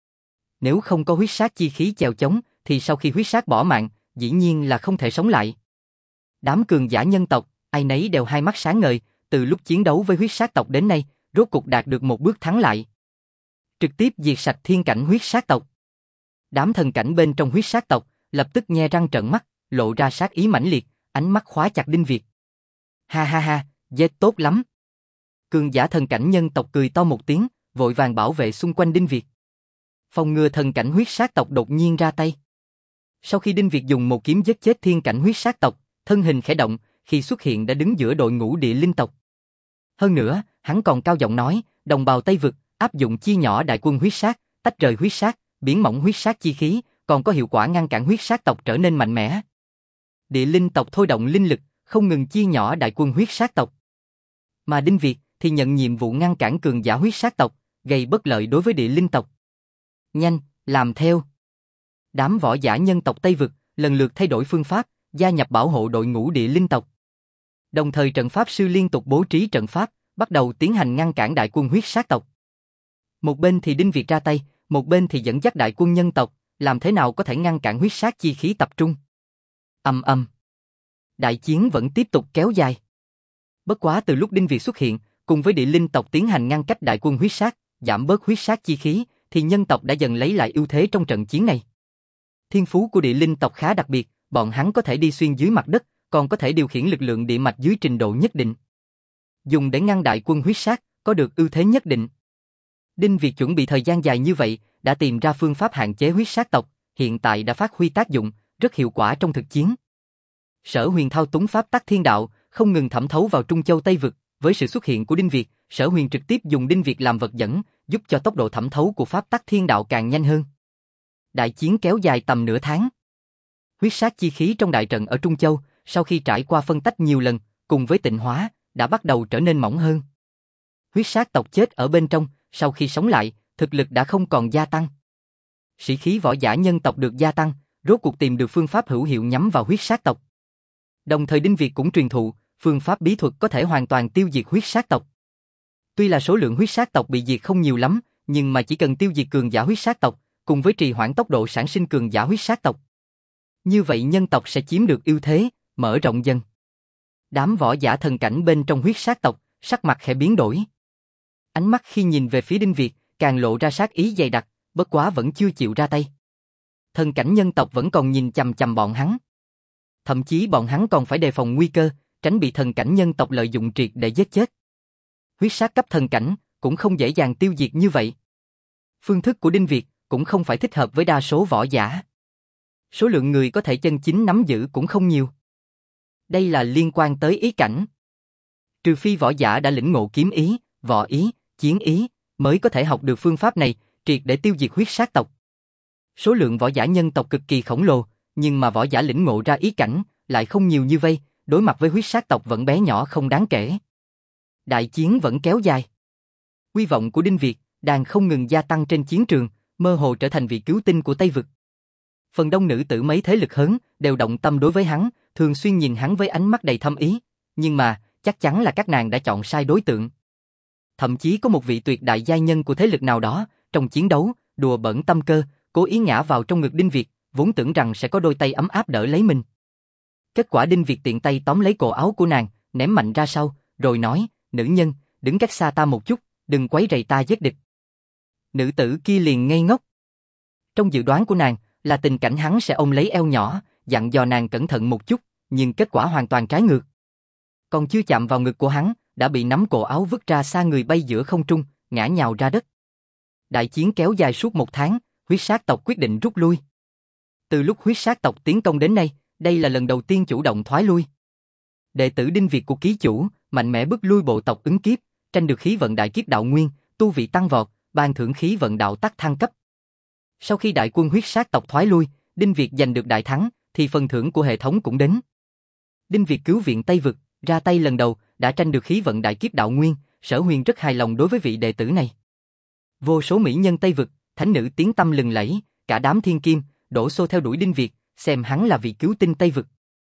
Nếu không có huyết sát chi khí chèo chống, thì sau khi huyết sát bỏ mạng, dĩ nhiên là không thể sống lại. Đám cường giả nhân tộc, ai nấy đều hai mắt sáng ngời, từ lúc chiến đấu với huyết sát tộc đến nay, rốt cục đạt được một bước thắng lại. Trực tiếp diệt sạch thiên cảnh huyết sát tộc. Đám thần cảnh bên trong huyết sát tộc, lập tức nhe răng trợn mắt, lộ ra sát ý mãnh liệt, ánh mắt khóa chặt Đinh Việt. Ha ha ha, giết tốt lắm. Cường giả thần cảnh nhân tộc cười to một tiếng, vội vàng bảo vệ xung quanh Đinh Việt. Phòng ngừa thần cảnh huyết sát tộc đột nhiên ra tay. Sau khi Đinh Việt dùng một kiếm giết chết thiên cảnh huyết sát tộc, thân hình khẽ động, khi xuất hiện đã đứng giữa đội ngũ địa linh tộc. Hơn nữa, hắn còn cao giọng nói, đồng bào Tây Vực, áp dụng chia nhỏ đại quân huyết sát, tách rời huyết sát, biến mỏng huyết sát chi khí, còn có hiệu quả ngăn cản huyết sát tộc trở nên mạnh mẽ. Địa linh tộc thôi động linh lực, không ngừng chia nhỏ đại quân huyết sát tộc. Mà Đinh Việt thì nhận nhiệm vụ ngăn cản cường giả huyết sát tộc, gây bất lợi đối với địa linh tộc. Nhanh, làm theo. Đám võ giả nhân tộc Tây Vực lần lượt thay đổi phương pháp, gia nhập bảo hộ đội ngũ địa linh tộc. Đồng thời trận pháp sư liên tục bố trí trận pháp, bắt đầu tiến hành ngăn cản đại quân huyết sát tộc. Một bên thì Đinh Việt ra tay, một bên thì dẫn dắt đại quân nhân tộc, làm thế nào có thể ngăn cản huyết sát chi khí tập trung. Ầm ầm. Đại chiến vẫn tiếp tục kéo dài. Bất quá từ lúc Đinh Việt xuất hiện, cùng với địa linh tộc tiến hành ngăn cách đại quân huyết sát, giảm bớt huyết sát chi khí, thì nhân tộc đã dần lấy lại ưu thế trong trận chiến này. Thiên phú của địa linh tộc khá đặc biệt, bọn hắn có thể đi xuyên dưới mặt đất, còn có thể điều khiển lực lượng địa mạch dưới trình độ nhất định. Dùng để ngăn đại quân huyết sát, có được ưu thế nhất định. Đinh Việt chuẩn bị thời gian dài như vậy, đã tìm ra phương pháp hạn chế huyết sát tộc, hiện tại đã phát huy tác dụng, rất hiệu quả trong thực chiến. Sở Huyền thao túng pháp tắc thiên đạo, không ngừng thẩm thấu vào Trung Châu Tây Vực, với sự xuất hiện của Đinh Việt, Sở Huyền trực tiếp dùng Đinh Việt làm vật dẫn, giúp cho tốc độ thẩm thấu của pháp tắc thiên đạo càng nhanh hơn. Đại chiến kéo dài tầm nửa tháng. Huyết sát chi khí trong đại trận ở Trung Châu, sau khi trải qua phân tách nhiều lần, cùng với tịnh hóa, đã bắt đầu trở nên mỏng hơn. Huyết sát tộc chết ở bên trong, sau khi sống lại, thực lực đã không còn gia tăng. Sĩ khí võ giả nhân tộc được gia tăng, rốt cuộc tìm được phương pháp hữu hiệu nhắm vào huyết sát tộc. Đồng thời Đinh Việt cũng truyền thụ, phương pháp bí thuật có thể hoàn toàn tiêu diệt huyết sát tộc. Tuy là số lượng huyết sát tộc bị diệt không nhiều lắm, nhưng mà chỉ cần tiêu diệt cường giả huyết sát tộc, cùng với trì hoãn tốc độ sản sinh cường giả huyết sát tộc. Như vậy nhân tộc sẽ chiếm được ưu thế, mở rộng dần. Đám võ giả thần cảnh bên trong huyết sát tộc, sắc mặt khẽ biến đổi. Ánh mắt khi nhìn về phía Đinh Việt, càng lộ ra sát ý dày đặc, bất quá vẫn chưa chịu ra tay. Thần cảnh nhân tộc vẫn còn nhìn chằm chằm bọn hắn. Thậm chí bọn hắn còn phải đề phòng nguy cơ, tránh bị thần cảnh nhân tộc lợi dụng triệt để giết chết. Huyết sát cấp thần cảnh, cũng không dễ dàng tiêu diệt như vậy. Phương thức của Đinh Việt, cũng không phải thích hợp với đa số võ giả. Số lượng người có thể chân chính nắm giữ cũng không nhiều. Đây là liên quan tới ý cảnh. Trừ phi võ giả đã lĩnh ngộ kiếm ý, võ ý, chiến ý, mới có thể học được phương pháp này, triệt để tiêu diệt huyết sát tộc. Số lượng võ giả nhân tộc cực kỳ khổng lồ, nhưng mà võ giả lĩnh ngộ ra ý cảnh, lại không nhiều như vây, đối mặt với huyết sát tộc vẫn bé nhỏ không đáng kể. Đại chiến vẫn kéo dài. Uy vọng của Đinh Việt, đang không ngừng gia tăng trên chiến trường, mơ hồ trở thành vị cứu tinh của Tây Vực. Phần đông nữ tử mấy thế lực lớn đều động tâm đối với hắn, thường xuyên nhìn hắn với ánh mắt đầy thâm ý, nhưng mà chắc chắn là các nàng đã chọn sai đối tượng. Thậm chí có một vị tuyệt đại giai nhân của thế lực nào đó, trong chiến đấu, đùa bỡn tâm cơ, cố ý ngã vào trong ngực Đinh Việt, vốn tưởng rằng sẽ có đôi tay ấm áp đỡ lấy mình. Kết quả Đinh Việt tiện tay tóm lấy cổ áo của nàng, ném mạnh ra sau, rồi nói, nữ nhân, đứng cách xa ta một chút, đừng quấy rầy ta giết địch. Nữ tử kia liền ngây ngốc. Trong dự đoán của nàng, là tình cảnh hắn sẽ ôm lấy eo nhỏ, dặn dò nàng cẩn thận một chút, nhưng kết quả hoàn toàn trái ngược. Còn chưa chạm vào ngực của hắn, đã bị nắm cổ áo vứt ra xa người bay giữa không trung, ngã nhào ra đất. Đại chiến kéo dài suốt 1 tháng, huyết sát tộc quyết định rút lui. Từ lúc huyết sát tộc tiến công đến nay, đây là lần đầu tiên chủ động thoái lui. Đệ tử Đinh Việt của ký chủ, mạnh mẽ bức lui bộ tộc ứng kiếp, tranh được khí vận đại kiếp đạo nguyên, tu vị tăng vọt, ban thưởng khí vận đạo tắc thăng cấp. Sau khi đại quân huyết sát tộc thoái lui, Đinh Việt giành được đại thắng, thì phần thưởng của hệ thống cũng đến. Đinh Việt cứu viện Tây Vực, ra tay lần đầu, đã tranh được khí vận đại kiếp đạo nguyên, Sở Huyền rất hài lòng đối với vị đệ tử này. Vô số mỹ nhân Tây Vực, thánh nữ tiếng tăm lừng lẫy, cả đám thiên kim đổ xô theo đuổi Đinh Việt, xem hắn là vị cứu tinh Tây vực.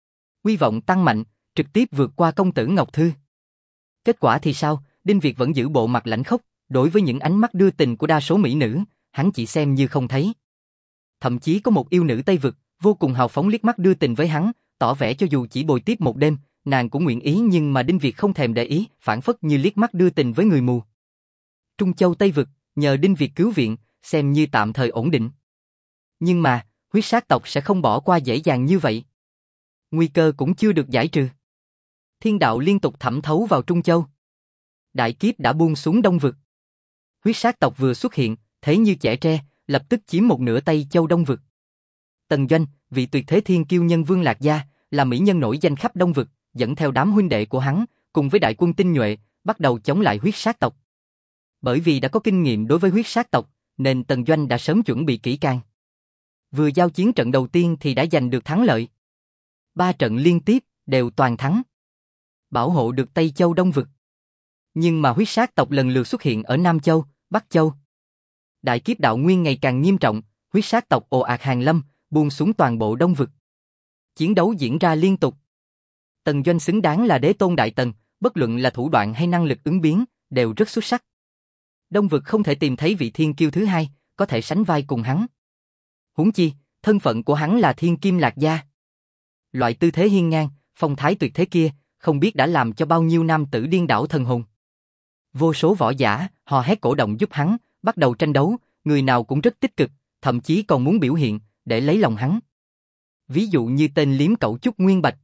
Uy vọng tăng mạnh, trực tiếp vượt qua công tử Ngọc Thư. Kết quả thì sao? Đinh Việt vẫn giữ bộ mặt lãnh khốc, đối với những ánh mắt đưa tình của đa số mỹ nữ, hắn chỉ xem như không thấy. Thậm chí có một yêu nữ Tây vực, vô cùng hào phóng liếc mắt đưa tình với hắn, tỏ vẻ cho dù chỉ bồi tiếp một đêm, nàng cũng nguyện ý, nhưng mà Đinh Việt không thèm để ý, phản phất như liếc mắt đưa tình với người mù. Trung Châu Tây vực, nhờ Đinh Việt cứu viện, xem như tạm thời ổn định. Nhưng mà, huyết sát tộc sẽ không bỏ qua dễ dàng như vậy. Nguy cơ cũng chưa được giải trừ. Thiên đạo liên tục thẩm thấu vào Trung Châu. Đại kiếp đã buông xuống Đông vực. Huyết sát tộc vừa xuất hiện, thế như chẻ tre, lập tức chiếm một nửa Tây Châu Đông vực. Tần Doanh, vị tuyệt thế thiên kiêu nhân vương Lạc Gia, là mỹ nhân nổi danh khắp Đông vực, dẫn theo đám huynh đệ của hắn, cùng với đại quân tinh nhuệ, bắt đầu chống lại huyết sát tộc. Bởi vì đã có kinh nghiệm đối với huyết sát tộc, nên Tần Doanh đã sớm chuẩn bị kỹ càng. Vừa giao chiến trận đầu tiên thì đã giành được thắng lợi. 3 trận liên tiếp, đều toàn thắng. Bảo hộ được Tây Châu Đông vực. Nhưng mà huyết sát tộc lần lượt xuất hiện ở Nam Châu, Bắc Châu. Đại kiếp đạo nguyên ngày càng nghiêm trọng, huyết sát tộc ồ ạt hàng lâm, buông xuống toàn bộ Đông vực. Chiến đấu diễn ra liên tục. Tần Doanh xứng đáng là đế tôn đại tần, bất luận là thủ đoạn hay năng lực ứng biến, đều rất xuất sắc. Đông vực không thể tìm thấy vị thiên kiêu thứ hai, có thể sánh vai cùng hắn. Huống chi, thân phận của hắn là thiên kim Lạc Gia. Loại tư thế hiên ngang, phong thái tuyệt thế kia, không biết đã làm cho bao nhiêu nam tử điên đảo thần hồn. Vô số võ giả, hò hét cổ động giúp hắn, bắt đầu tranh đấu, người nào cũng rất tích cực, thậm chí còn muốn biểu hiện, để lấy lòng hắn. Ví dụ như tên liếm cẩu Trúc Nguyên Bạch.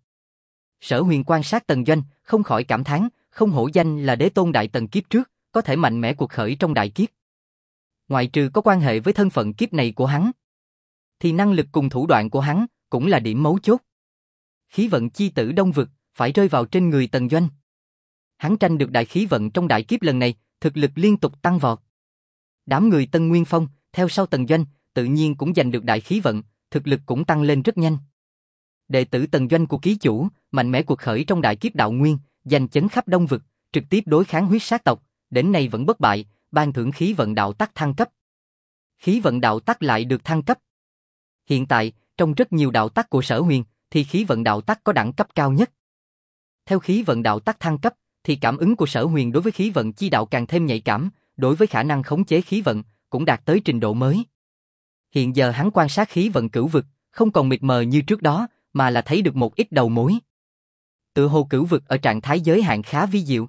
Sở Huyền quan sát Tần Doanh, không khỏi cảm thán, không hổ danh là đế tôn đại tần kiếp trước, có thể mạnh mẽ cuộc khởi trong đại kiếp. Ngoại trừ có quan hệ với thân phận kiếp này của hắn, thì năng lực cùng thủ đoạn của hắn cũng là điểm mấu chốt. Khí vận chi tử Đông vực phải rơi vào trên người Tần Doanh. Hắn tranh được đại khí vận trong đại kiếp lần này, thực lực liên tục tăng vọt. Đám người Tân Nguyên Phong theo sau Tần Doanh, tự nhiên cũng giành được đại khí vận, thực lực cũng tăng lên rất nhanh. Đệ tử Tần Doanh của ký chủ, mạnh mẽ cuộc khởi trong đại kiếp đạo nguyên, giành chấn khắp Đông vực, trực tiếp đối kháng huyết sát tộc, đến nay vẫn bất bại, ban thưởng khí vận đạo tắc thăng cấp. Khí vận đạo tắc lại được thăng cấp. Hiện tại, trong rất nhiều đạo tắc của Sở Huyền, thì khí vận đạo tắc có đẳng cấp cao nhất. Theo khí vận đạo tắc thăng cấp, thì cảm ứng của Sở Huyền đối với khí vận chi đạo càng thêm nhạy cảm, đối với khả năng khống chế khí vận cũng đạt tới trình độ mới. Hiện giờ hắn quan sát khí vận cửu vực, không còn mịt mờ như trước đó, mà là thấy được một ít đầu mối. Tự hồ cửu vực ở trạng thái giới hạn khá vi diệu.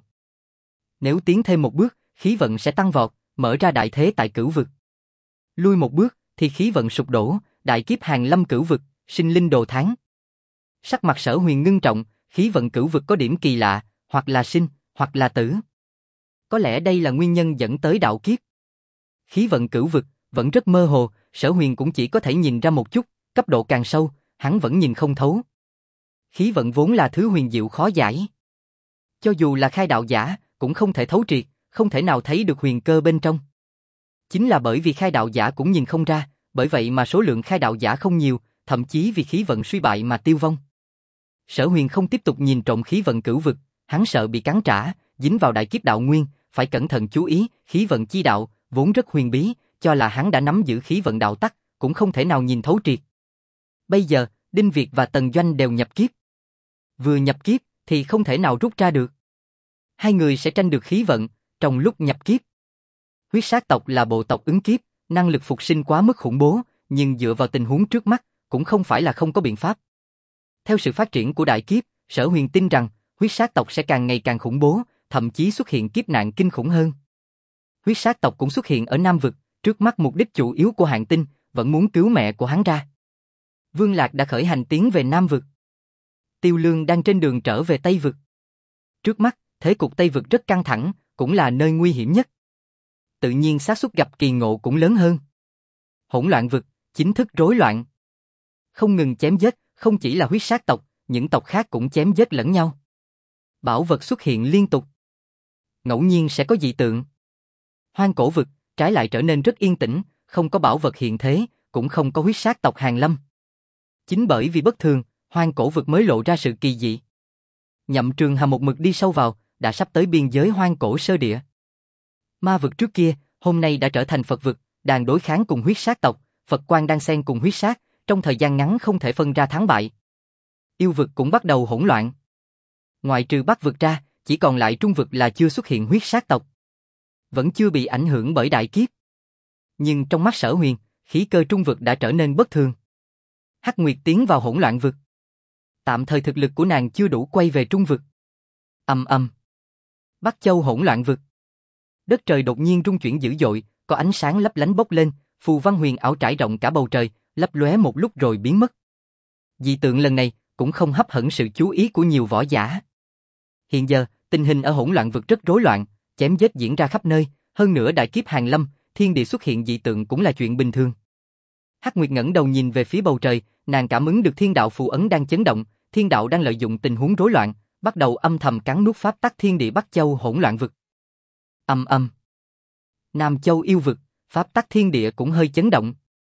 Nếu tiến thêm một bước, khí vận sẽ tăng vọt, mở ra đại thế tại cửu vực. Lui một bước, thì khí vận sụp đổ, đại kiếp hàng lâm cửu vực, sinh linh đồ thán. Sắc mặt Sở Huyền ngưng trọng, khí vận cửu vực có điểm kỳ lạ, hoặc là sinh, hoặc là tử. Có lẽ đây là nguyên nhân dẫn tới đạo kiếp. Khí vận cửu vực vẫn rất mơ hồ, Sở Huyền cũng chỉ có thể nhìn ra một chút, cấp độ càng sâu, hắn vẫn nhìn không thấu. Khí vận vốn là thứ huyền diệu khó giải. Cho dù là khai đạo giả, cũng không thể thấu triệt, không thể nào thấy được huyền cơ bên trong. Chính là bởi vì khai đạo giả cũng nhìn không ra, bởi vậy mà số lượng khai đạo giả không nhiều, thậm chí vì khí vận suy bại mà tiêu vong. Sở Huyền không tiếp tục nhìn trộm khí vận cửu vực, hắn sợ bị cắn trả, dính vào đại kiếp đạo nguyên, phải cẩn thận chú ý, khí vận chi đạo vốn rất huyền bí, cho là hắn đã nắm giữ khí vận đạo tắc, cũng không thể nào nhìn thấu triệt. Bây giờ, Đinh Việt và Tần Doanh đều nhập kiếp. Vừa nhập kiếp thì không thể nào rút ra được. Hai người sẽ tranh được khí vận trong lúc nhập kiếp. Huyết sát tộc là bộ tộc ứng kiếp, năng lực phục sinh quá mức khủng bố, nhưng dựa vào tình huống trước mắt, cũng không phải là không có biện pháp. Theo sự phát triển của đại kiếp, Sở Huyền tin rằng huyết sát tộc sẽ càng ngày càng khủng bố, thậm chí xuất hiện kiếp nạn kinh khủng hơn. Huyết sát tộc cũng xuất hiện ở Nam vực, trước mắt mục đích chủ yếu của Hạng Tinh vẫn muốn cứu mẹ của hắn ra. Vương Lạc đã khởi hành tiến về Nam vực. Tiêu Lương đang trên đường trở về Tây vực. Trước mắt, thế cục Tây vực rất căng thẳng, cũng là nơi nguy hiểm nhất. Tự nhiên xác suất gặp kỳ ngộ cũng lớn hơn. Hỗn loạn vực, chính thức rối loạn. Không ngừng chém giết, không chỉ là huyết sát tộc, những tộc khác cũng chém giết lẫn nhau. Bảo vật xuất hiện liên tục. Ngẫu nhiên sẽ có dị tượng. Hoang cổ vực, trái lại trở nên rất yên tĩnh, không có bảo vật hiện thế, cũng không có huyết sát tộc hàng lâm. Chính bởi vì bất thường, hoang cổ vực mới lộ ra sự kỳ dị. Nhậm Trường Hà một mực đi sâu vào, đã sắp tới biên giới hoang cổ sơ địa. Ma vực trước kia, hôm nay đã trở thành Phật vực, đang đối kháng cùng huyết sát tộc, Phật quan đang xen cùng huyết sát, trong thời gian ngắn không thể phân ra thắng bại. Yêu vực cũng bắt đầu hỗn loạn. Ngoại trừ Bắc vực ra, chỉ còn lại Trung vực là chưa xuất hiện huyết sát tộc. Vẫn chưa bị ảnh hưởng bởi đại kiếp. Nhưng trong mắt Sở Huyền, khí cơ Trung vực đã trở nên bất thường. Hắc Nguyệt tiến vào hỗn loạn vực. Tạm thời thực lực của nàng chưa đủ quay về Trung vực. Ầm ầm. Bắc Châu hỗn loạn vực. Đất trời đột nhiên rung chuyển dữ dội, có ánh sáng lấp lánh bốc lên, phù văn huyền ảo trải rộng cả bầu trời, lấp lóe một lúc rồi biến mất. Dị tượng lần này cũng không hấp dẫn sự chú ý của nhiều võ giả. Hiện giờ, tình hình ở hỗn loạn vực rất rối loạn, chém giết diễn ra khắp nơi, hơn nữa đại kiếp hàng lâm, thiên địa xuất hiện dị tượng cũng là chuyện bình thường. Hắc Nguyệt ngẩng đầu nhìn về phía bầu trời, nàng cảm ứng được thiên đạo phù ấn đang chấn động, thiên đạo đang lợi dụng tình huống rối loạn, bắt đầu âm thầm cắn nuốt pháp tắc thiên địa Bắc Châu hỗn loạn vực. Ầm ầm. Nam Châu yêu vực, pháp tắc thiên địa cũng hơi chấn động.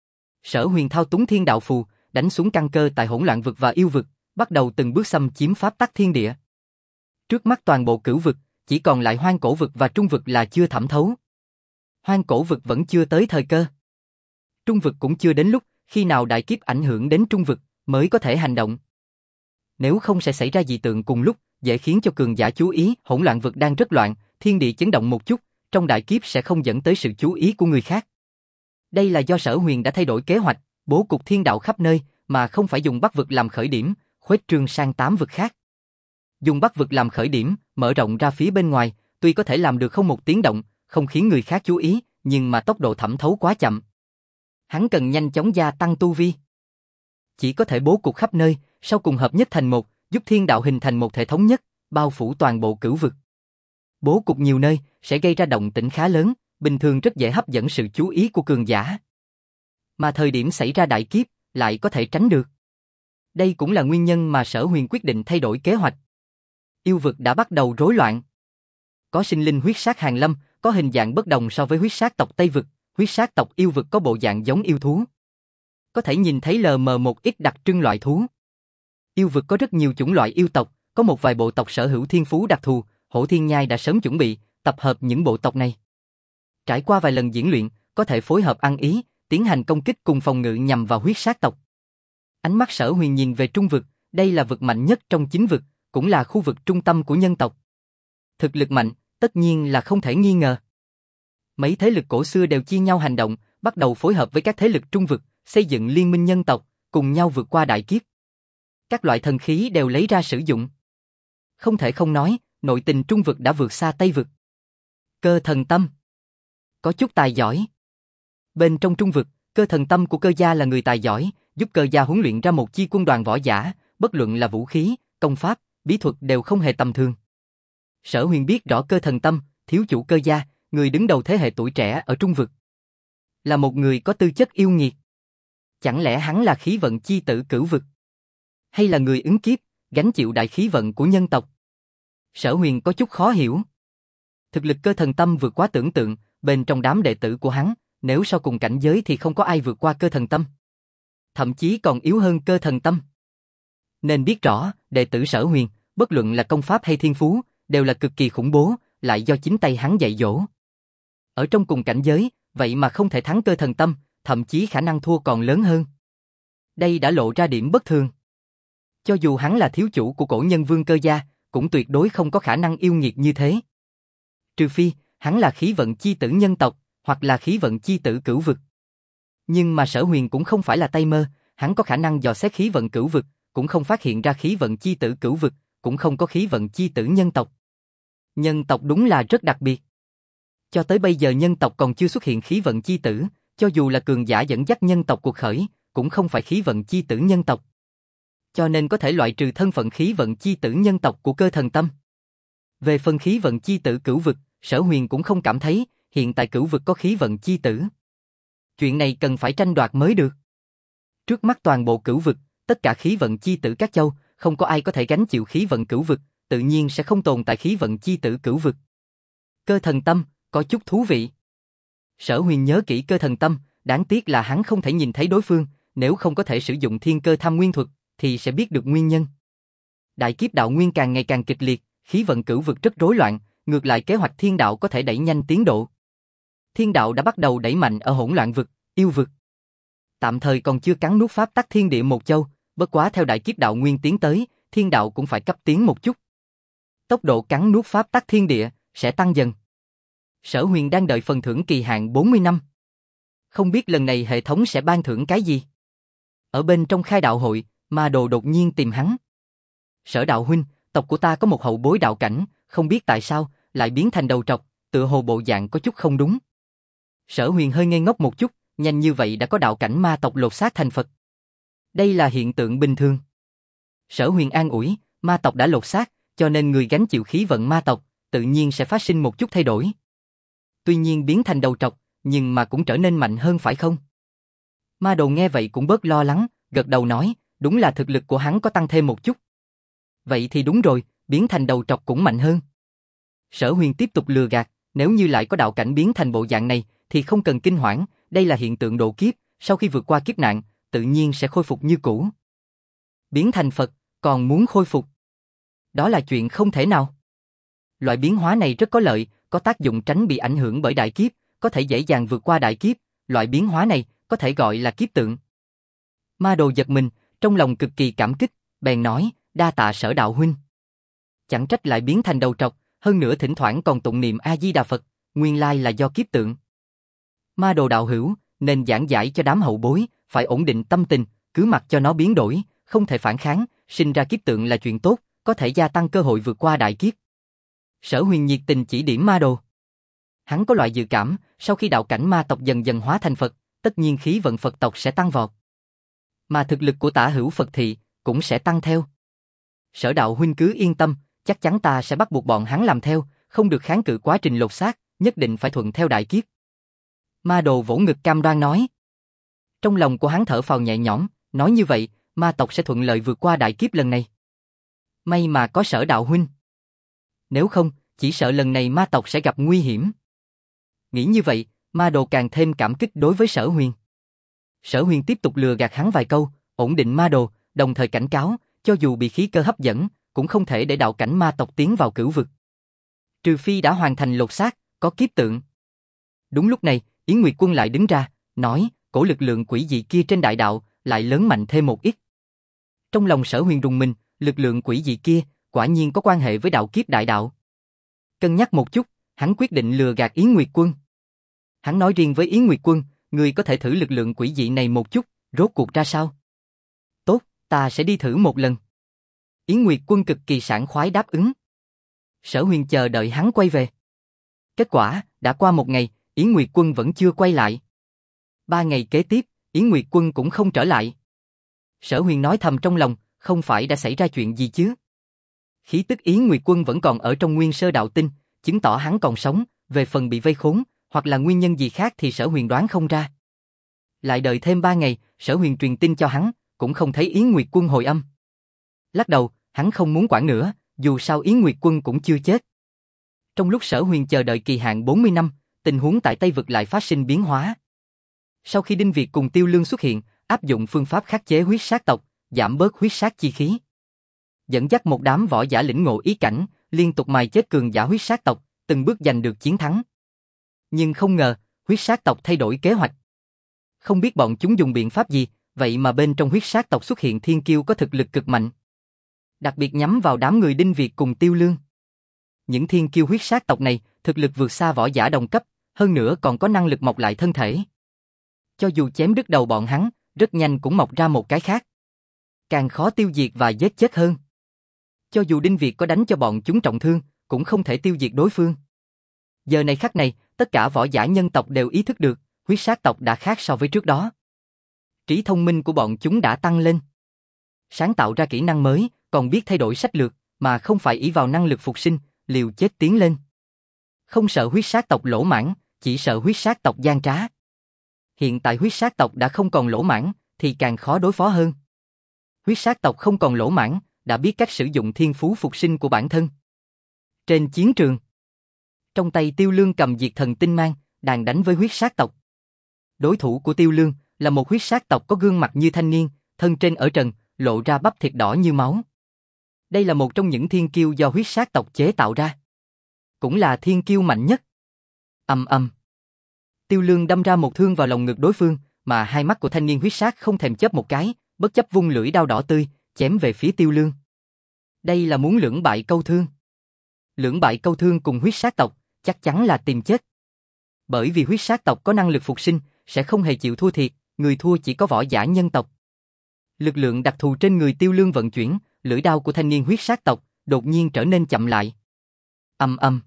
Sở Huyền thao túng thiên đạo phù, đánh xuống căn cơ tại hỗn loạn vực và yêu vực, bắt đầu từng bước xâm chiếm pháp tắc thiên địa. Trước mắt toàn bộ cửu vực, chỉ còn lại hoang cổ vực và trung vực là chưa thẩm thấu. Hoang cổ vực vẫn chưa tới thời cơ. Trung vực cũng chưa đến lúc, khi nào đại kiếp ảnh hưởng đến trung vực, mới có thể hành động. Nếu không sẽ xảy ra dị tượng cùng lúc, dễ khiến cho cường giả chú ý, hỗn loạn vực đang rất loạn, thiên địa chấn động một chút, trong đại kiếp sẽ không dẫn tới sự chú ý của người khác. Đây là do Sở Huyền đã thay đổi kế hoạch, bố cục thiên đạo khắp nơi, mà không phải dùng Bắc vực làm khởi điểm, khuếch trương sang 8 vực khác. Dùng Bắc vực làm khởi điểm, mở rộng ra phía bên ngoài, tuy có thể làm được không một tiếng động, không khiến người khác chú ý, nhưng mà tốc độ thẩm thấu quá chậm. Hắn cần nhanh chóng gia tăng tu vi. Chỉ có thể bố cục khắp nơi, sau cùng hợp nhất thành một, giúp thiên đạo hình thành một thể thống nhất, bao phủ toàn bộ cửu vực. Bố cục nhiều nơi, sẽ gây ra động tĩnh khá lớn, bình thường rất dễ hấp dẫn sự chú ý của cường giả. Mà thời điểm xảy ra đại kiếp, lại có thể tránh được. Đây cũng là nguyên nhân mà Sở Huyền quyết định thay đổi kế hoạch. Yêu vực đã bắt đầu rối loạn. Có sinh linh huyết sát hàng lâm, có hình dạng bất đồng so với huyết sát tộc Tây vực, huyết sát tộc yêu vực có bộ dạng giống yêu thú. Có thể nhìn thấy lờ mờ một ít đặc trưng loại thú. Yêu vực có rất nhiều chủng loại yêu tộc, có một vài bộ tộc sở hữu thiên phú đặc thù, Hổ Thiên Nhai đã sớm chuẩn bị, tập hợp những bộ tộc này. Trải qua vài lần diễn luyện, có thể phối hợp ăn ý, tiến hành công kích cùng phòng ngự nhằm vào huyết sát tộc. Ánh mắt Sở Huyền nhìn về trung vực, đây là vực mạnh nhất trong 9 vực, cũng là khu vực trung tâm của nhân tộc. Thực lực mạnh, tất nhiên là không thể nghi ngờ. Mấy thế lực cổ xưa đều chia nhau hành động, bắt đầu phối hợp với các thế lực trung vực, xây dựng liên minh nhân tộc, cùng nhau vượt qua đại kiếp. Các loại thần khí đều lấy ra sử dụng. Không thể không nói, nội tình trung vực đã vượt xa Tây vực. Cơ thần tâm. Có chút tài giỏi. Bên trong trung vực, cơ thần tâm của cơ gia là người tài giỏi, giúp cơ gia huấn luyện ra một chi quân đoàn võ giả, bất luận là vũ khí, công pháp, bí thuật đều không hề tầm thường. Sở Huyền biết rõ cơ thần tâm, thiếu chủ cơ gia, người đứng đầu thế hệ tuổi trẻ ở trung vực. Là một người có tư chất yêu nghiệt. Chẳng lẽ hắn là khí vận chi tử cửu vực? Hay là người ứng kiếp, gánh chịu đại khí vận của nhân tộc? Sở Huyền có chút khó hiểu. Thực lực cơ thần tâm vượt quá tưởng tượng, bên trong đám đệ tử của hắn, nếu sau cùng cảnh giới thì không có ai vượt qua cơ thần tâm. Thậm chí còn yếu hơn cơ thần tâm. Nên biết rõ, đệ tử Sở Huyền, bất luận là công pháp hay thiên phú, đều là cực kỳ khủng bố, lại do chính tay hắn dạy dỗ. Ở trong cùng cảnh giới, vậy mà không thể thắng cơ thần tâm, thậm chí khả năng thua còn lớn hơn. Đây đã lộ ra điểm bất thường. Cho dù hắn là thiếu chủ của cổ nhân vương cơ gia, cũng tuyệt đối không có khả năng yêu nghiệt như thế. Trừ phi, hắn là khí vận chi tử nhân tộc, hoặc là khí vận chi tử cửu vực. Nhưng mà Sở Huyền cũng không phải là tay mơ, hắn có khả năng dò xét khí vận cửu vực, cũng không phát hiện ra khí vận chi tử cửu vực, cũng không có khí vận chi tử nhân tộc. Nhân tộc đúng là rất đặc biệt. Cho tới bây giờ nhân tộc còn chưa xuất hiện khí vận chi tử, cho dù là cường giả dẫn dắt nhân tộc cuộc khởi, cũng không phải khí vận chi tử nhân tộc. Cho nên có thể loại trừ thân phận khí vận chi tử nhân tộc của cơ thần tâm. Về phần khí vận chi tử cửu vực, Sở Huyền cũng không cảm thấy hiện tại cửu vực có khí vận chi tử. Chuyện này cần phải tranh đoạt mới được. Trước mắt toàn bộ cửu vực, tất cả khí vận chi tử các châu, không có ai có thể gánh chịu khí vận cửu vực, tự nhiên sẽ không tồn tại khí vận chi tử cửu vực. Cơ thần tâm, có chút thú vị. Sở Huyền nhớ kỹ cơ thần tâm, đáng tiếc là hắn không thể nhìn thấy đối phương, nếu không có thể sử dụng thiên cơ tham nguyên thuật, thì sẽ biết được nguyên nhân. Đại kiếp đạo nguyên càng ngày càng kịch liệt, khí vận cửu vực rất rối loạn, ngược lại kế hoạch thiên đạo có thể đẩy nhanh tiến độ. thiên đạo đã bắt đầu đẩy mạnh ở hỗn loạn vực, yêu vực. Tạm thời còn chưa cắn nuốt pháp tắc thiên địa một châu, bất quá theo đại kiếp đạo nguyên tiến tới, thiên đạo cũng phải cấp tiến một chút. Tốc độ cắn nuốt pháp tắc thiên địa sẽ tăng dần. Sở Huyền đang đợi phần thưởng kỳ hạn 40 năm. Không biết lần này hệ thống sẽ ban thưởng cái gì? Ở bên trong khai đạo hội, Ma Đồ đột nhiên tìm hắn. Sở đạo huynh, tộc của ta có một hậu bối đạo cảnh, không biết tại sao lại biến thành đầu trọc, tựa hồ bộ dạng có chút không đúng. Sở Huyền hơi ngây ngốc một chút, nhanh như vậy đã có đạo cảnh ma tộc lột xác thành Phật. Đây là hiện tượng bình thường. Sở Huyền an ủi, ma tộc đã lột xác, cho nên người gánh chịu khí vận ma tộc, tự nhiên sẽ phát sinh một chút thay đổi. Tuy nhiên biến thành đầu trọc, nhưng mà cũng trở nên mạnh hơn phải không? Ma Đồ nghe vậy cũng bớt lo lắng, gật đầu nói, đúng là thực lực của hắn có tăng thêm một chút. Vậy thì đúng rồi, biến thành đầu trọc cũng mạnh hơn. Sở Huyền tiếp tục lừa gạt, nếu như lại có đạo cảnh biến thành bộ dạng này, thì không cần kinh hoảng, đây là hiện tượng độ kiếp, sau khi vượt qua kiếp nạn, tự nhiên sẽ khôi phục như cũ. Biến thành Phật, còn muốn khôi phục. Đó là chuyện không thể nào. Loại biến hóa này rất có lợi, có tác dụng tránh bị ảnh hưởng bởi đại kiếp, có thể dễ dàng vượt qua đại kiếp, loại biến hóa này có thể gọi là kiếp tượng. Ma Đồ giật mình, trong lòng cực kỳ cảm kích, bèn nói, đa tạ Sở đạo huynh. Chẳng trách lại biến thành đầu trọc, hơn nữa thỉnh thoảng còn tụng niệm A Di Đà Phật, nguyên lai là do kiếp tượng. Ma Đồ đạo hữu, nên giảng giải cho đám hậu bối, phải ổn định tâm tình, cứ mặc cho nó biến đổi, không thể phản kháng, sinh ra kiếp tượng là chuyện tốt, có thể gia tăng cơ hội vượt qua đại kiếp. Sở Huyền nhiệt tình chỉ điểm Ma Đồ. Hắn có loại dự cảm, sau khi đạo cảnh ma tộc dần dần hóa thành Phật, tất nhiên khí vận Phật tộc sẽ tăng vọt. Mà thực lực của tả hữu Phật thị cũng sẽ tăng theo. Sở đạo huynh cứ yên tâm, chắc chắn ta sẽ bắt buộc bọn hắn làm theo, không được kháng cự quá trình lột xác, nhất định phải thuận theo đại kiếp. Ma Đồ vỗ ngực cam đoan nói. Trong lòng của hắn thở phào nhẹ nhõm, nói như vậy, ma tộc sẽ thuận lợi vượt qua đại kiếp lần này. May mà có Sở đạo huynh. Nếu không, chỉ sợ lần này ma tộc sẽ gặp nguy hiểm. Nghĩ như vậy, Ma Đồ càng thêm cảm kích đối với Sở Huyền. Sở Huyền tiếp tục lừa gạt hắn vài câu, ổn định Ma Đồ, đồng thời cảnh cáo, cho dù bị khí cơ hấp dẫn, cũng không thể để đạo cảnh ma tộc tiến vào cửu vực. Trừ phi đã hoàn thành lột xác, có kiếp tượng. Đúng lúc này, Yến Nguyệt Quân lại đứng ra, nói, cổ lực lượng quỷ dị kia trên đại đạo, lại lớn mạnh thêm một ít. Trong lòng Sở Huyền rùng mình, lực lượng quỷ dị kia, quả nhiên có quan hệ với đạo kiếp đại đạo. Cân nhắc một chút, hắn quyết định lừa gạt Yến Nguyệt Quân. Hắn nói riêng với Yến Nguyệt Quân, người có thể thử lực lượng quỷ dị này một chút, rốt cuộc ra sao? Tốt, ta sẽ đi thử một lần. Yến Nguyệt Quân cực kỳ sảng khoái đáp ứng. Sở Huyền chờ đợi hắn quay về. Kết quả, đã qua một ngày, Yến Nguyệt Quân vẫn chưa quay lại. 3 ngày kế tiếp, Yến Nguyệt Quân cũng không trở lại. Sở Huyền nói thầm trong lòng, không phải đã xảy ra chuyện gì chứ? Khí tức Yến Nguyệt Quân vẫn còn ở trong Nguyên Sơ Đạo Tinh, chứng tỏ hắn còn sống, về phần bị vây khốn, hoặc là nguyên nhân gì khác thì Sở Huyền đoán không ra. Lại đợi thêm 3 ngày, Sở Huyền truyền tin cho hắn, cũng không thấy Yến Nguyệt Quân hồi âm. Lắc đầu, hắn không muốn quản nữa, dù sao Yến Nguyệt Quân cũng chưa chết. Trong lúc Sở Huyền chờ đợi kỳ hạn 40 năm, tình huống tại Tây Vực lại phát sinh biến hóa. Sau khi Đinh Việt cùng Tiêu Lương xuất hiện, áp dụng phương pháp khắc chế huyết sát tộc, giảm bớt huyết sát chi khí. Dẫn dắt một đám võ giả lĩnh ngộ ý cảnh, liên tục mài chết cường giả huyết sát tộc, từng bước giành được chiến thắng. Nhưng không ngờ, huyết sát tộc thay đổi kế hoạch. Không biết bọn chúng dùng biện pháp gì, vậy mà bên trong huyết sát tộc xuất hiện thiên kiêu có thực lực cực mạnh. Đặc biệt nhắm vào đám người Đinh Việt cùng Tiêu Lương. Những thiên kiêu huyết sát tộc này, thực lực vượt xa võ giả đồng cấp, hơn nữa còn có năng lực mọc lại thân thể. Cho dù chém đứt đầu bọn hắn, rất nhanh cũng mọc ra một cái khác. Càng khó tiêu diệt và giết chết hơn. Cho dù Đinh Việt có đánh cho bọn chúng trọng thương, cũng không thể tiêu diệt đối phương. Giờ này khắc này, tất cả võ giả nhân tộc đều ý thức được, huyết sát tộc đã khác so với trước đó. Trí thông minh của bọn chúng đã tăng lên. Sáng tạo ra kỹ năng mới, còn biết thay đổi sách lược, mà không phải ỷ vào năng lực phục sinh, liều chết tiến lên. Không sợ huyết sát tộc lỗ mãng, chỉ sợ huyết sát tộc gian trá. Hiện tại huyết sát tộc đã không còn lỗ mãng, thì càng khó đối phó hơn. Huyết sát tộc không còn lỗ mãng, đã biết cách sử dụng thiên phú phục sinh của bản thân. Trên chiến trường, trong tay Tiêu Lương cầm diệt thần tinh mang, đang đánh với huyết sát tộc. Đối thủ của Tiêu Lương là một huyết sát tộc có gương mặt như thanh niên, thân trên ở trần, lộ ra bắp thịt đỏ như máu. Đây là một trong những thiên kiêu do huyết sát tộc chế tạo ra. Cũng là thiên kiêu mạnh nhất. Ầm ầm. Tiêu Lương đâm ra một thương vào lồng ngực đối phương, mà hai mắt của thanh niên huyết sát không thèm chớp một cái, bất chấp vung lưỡi đao đỏ tươi, chém về phía Tiêu Lương. Đây là muốn lưỡng bại câu thương. Lưỡng bại câu thương cùng huyết sát tộc, chắc chắn là tìm chết. Bởi vì huyết sát tộc có năng lực phục sinh, sẽ không hề chịu thua thiệt, người thua chỉ có võ giả nhân tộc. Lực lượng đặc thù trên người Tiêu Lương vận chuyển, lưỡi đao của thanh niên huyết sát tộc đột nhiên trở nên chậm lại. Ầm ầm.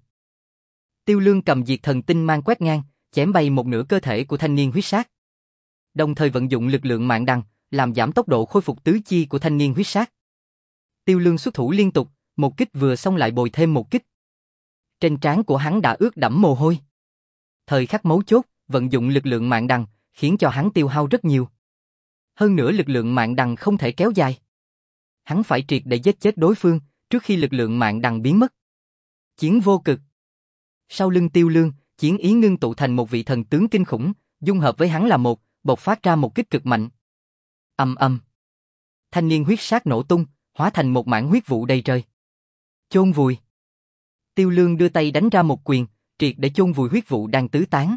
Tiêu Lương cầm diệt thần tinh mang quét ngang, chém bay một nửa cơ thể của thanh niên huyết sát. Đồng thời vận dụng lực lượng mạng đằng, làm giảm tốc độ khôi phục tứ chi của thanh niên huyết sát. Tiêu Lương xuất thủ liên tục, một kích vừa xong lại bồi thêm một kích. Trên trán của hắn đã ướt đẫm mồ hôi. Thời khắc mấu chốt, vận dụng lực lượng mạng đằng, khiến cho hắn tiêu hao rất nhiều. Hơn nữa lực lượng mạng đằng không thể kéo dài. Hắn phải triệt để giết chết đối phương, trước khi lực lượng mạng đằng biến mất. Chiến vô cực. Sau lưng Tiêu Lương, chiến ý ngưng tụ thành một vị thần tướng kinh khủng, dung hợp với hắn là một, bộc phát ra một kích cực mạnh. Ầm ầm. Thanh niên huyết sát nổ tung, hóa thành một mảng huyết vụ đầy trời. Chôn vùi. Tiêu Lương đưa tay đánh ra một quyền, triệt để chôn vùi huyết vụ đang tứ tán.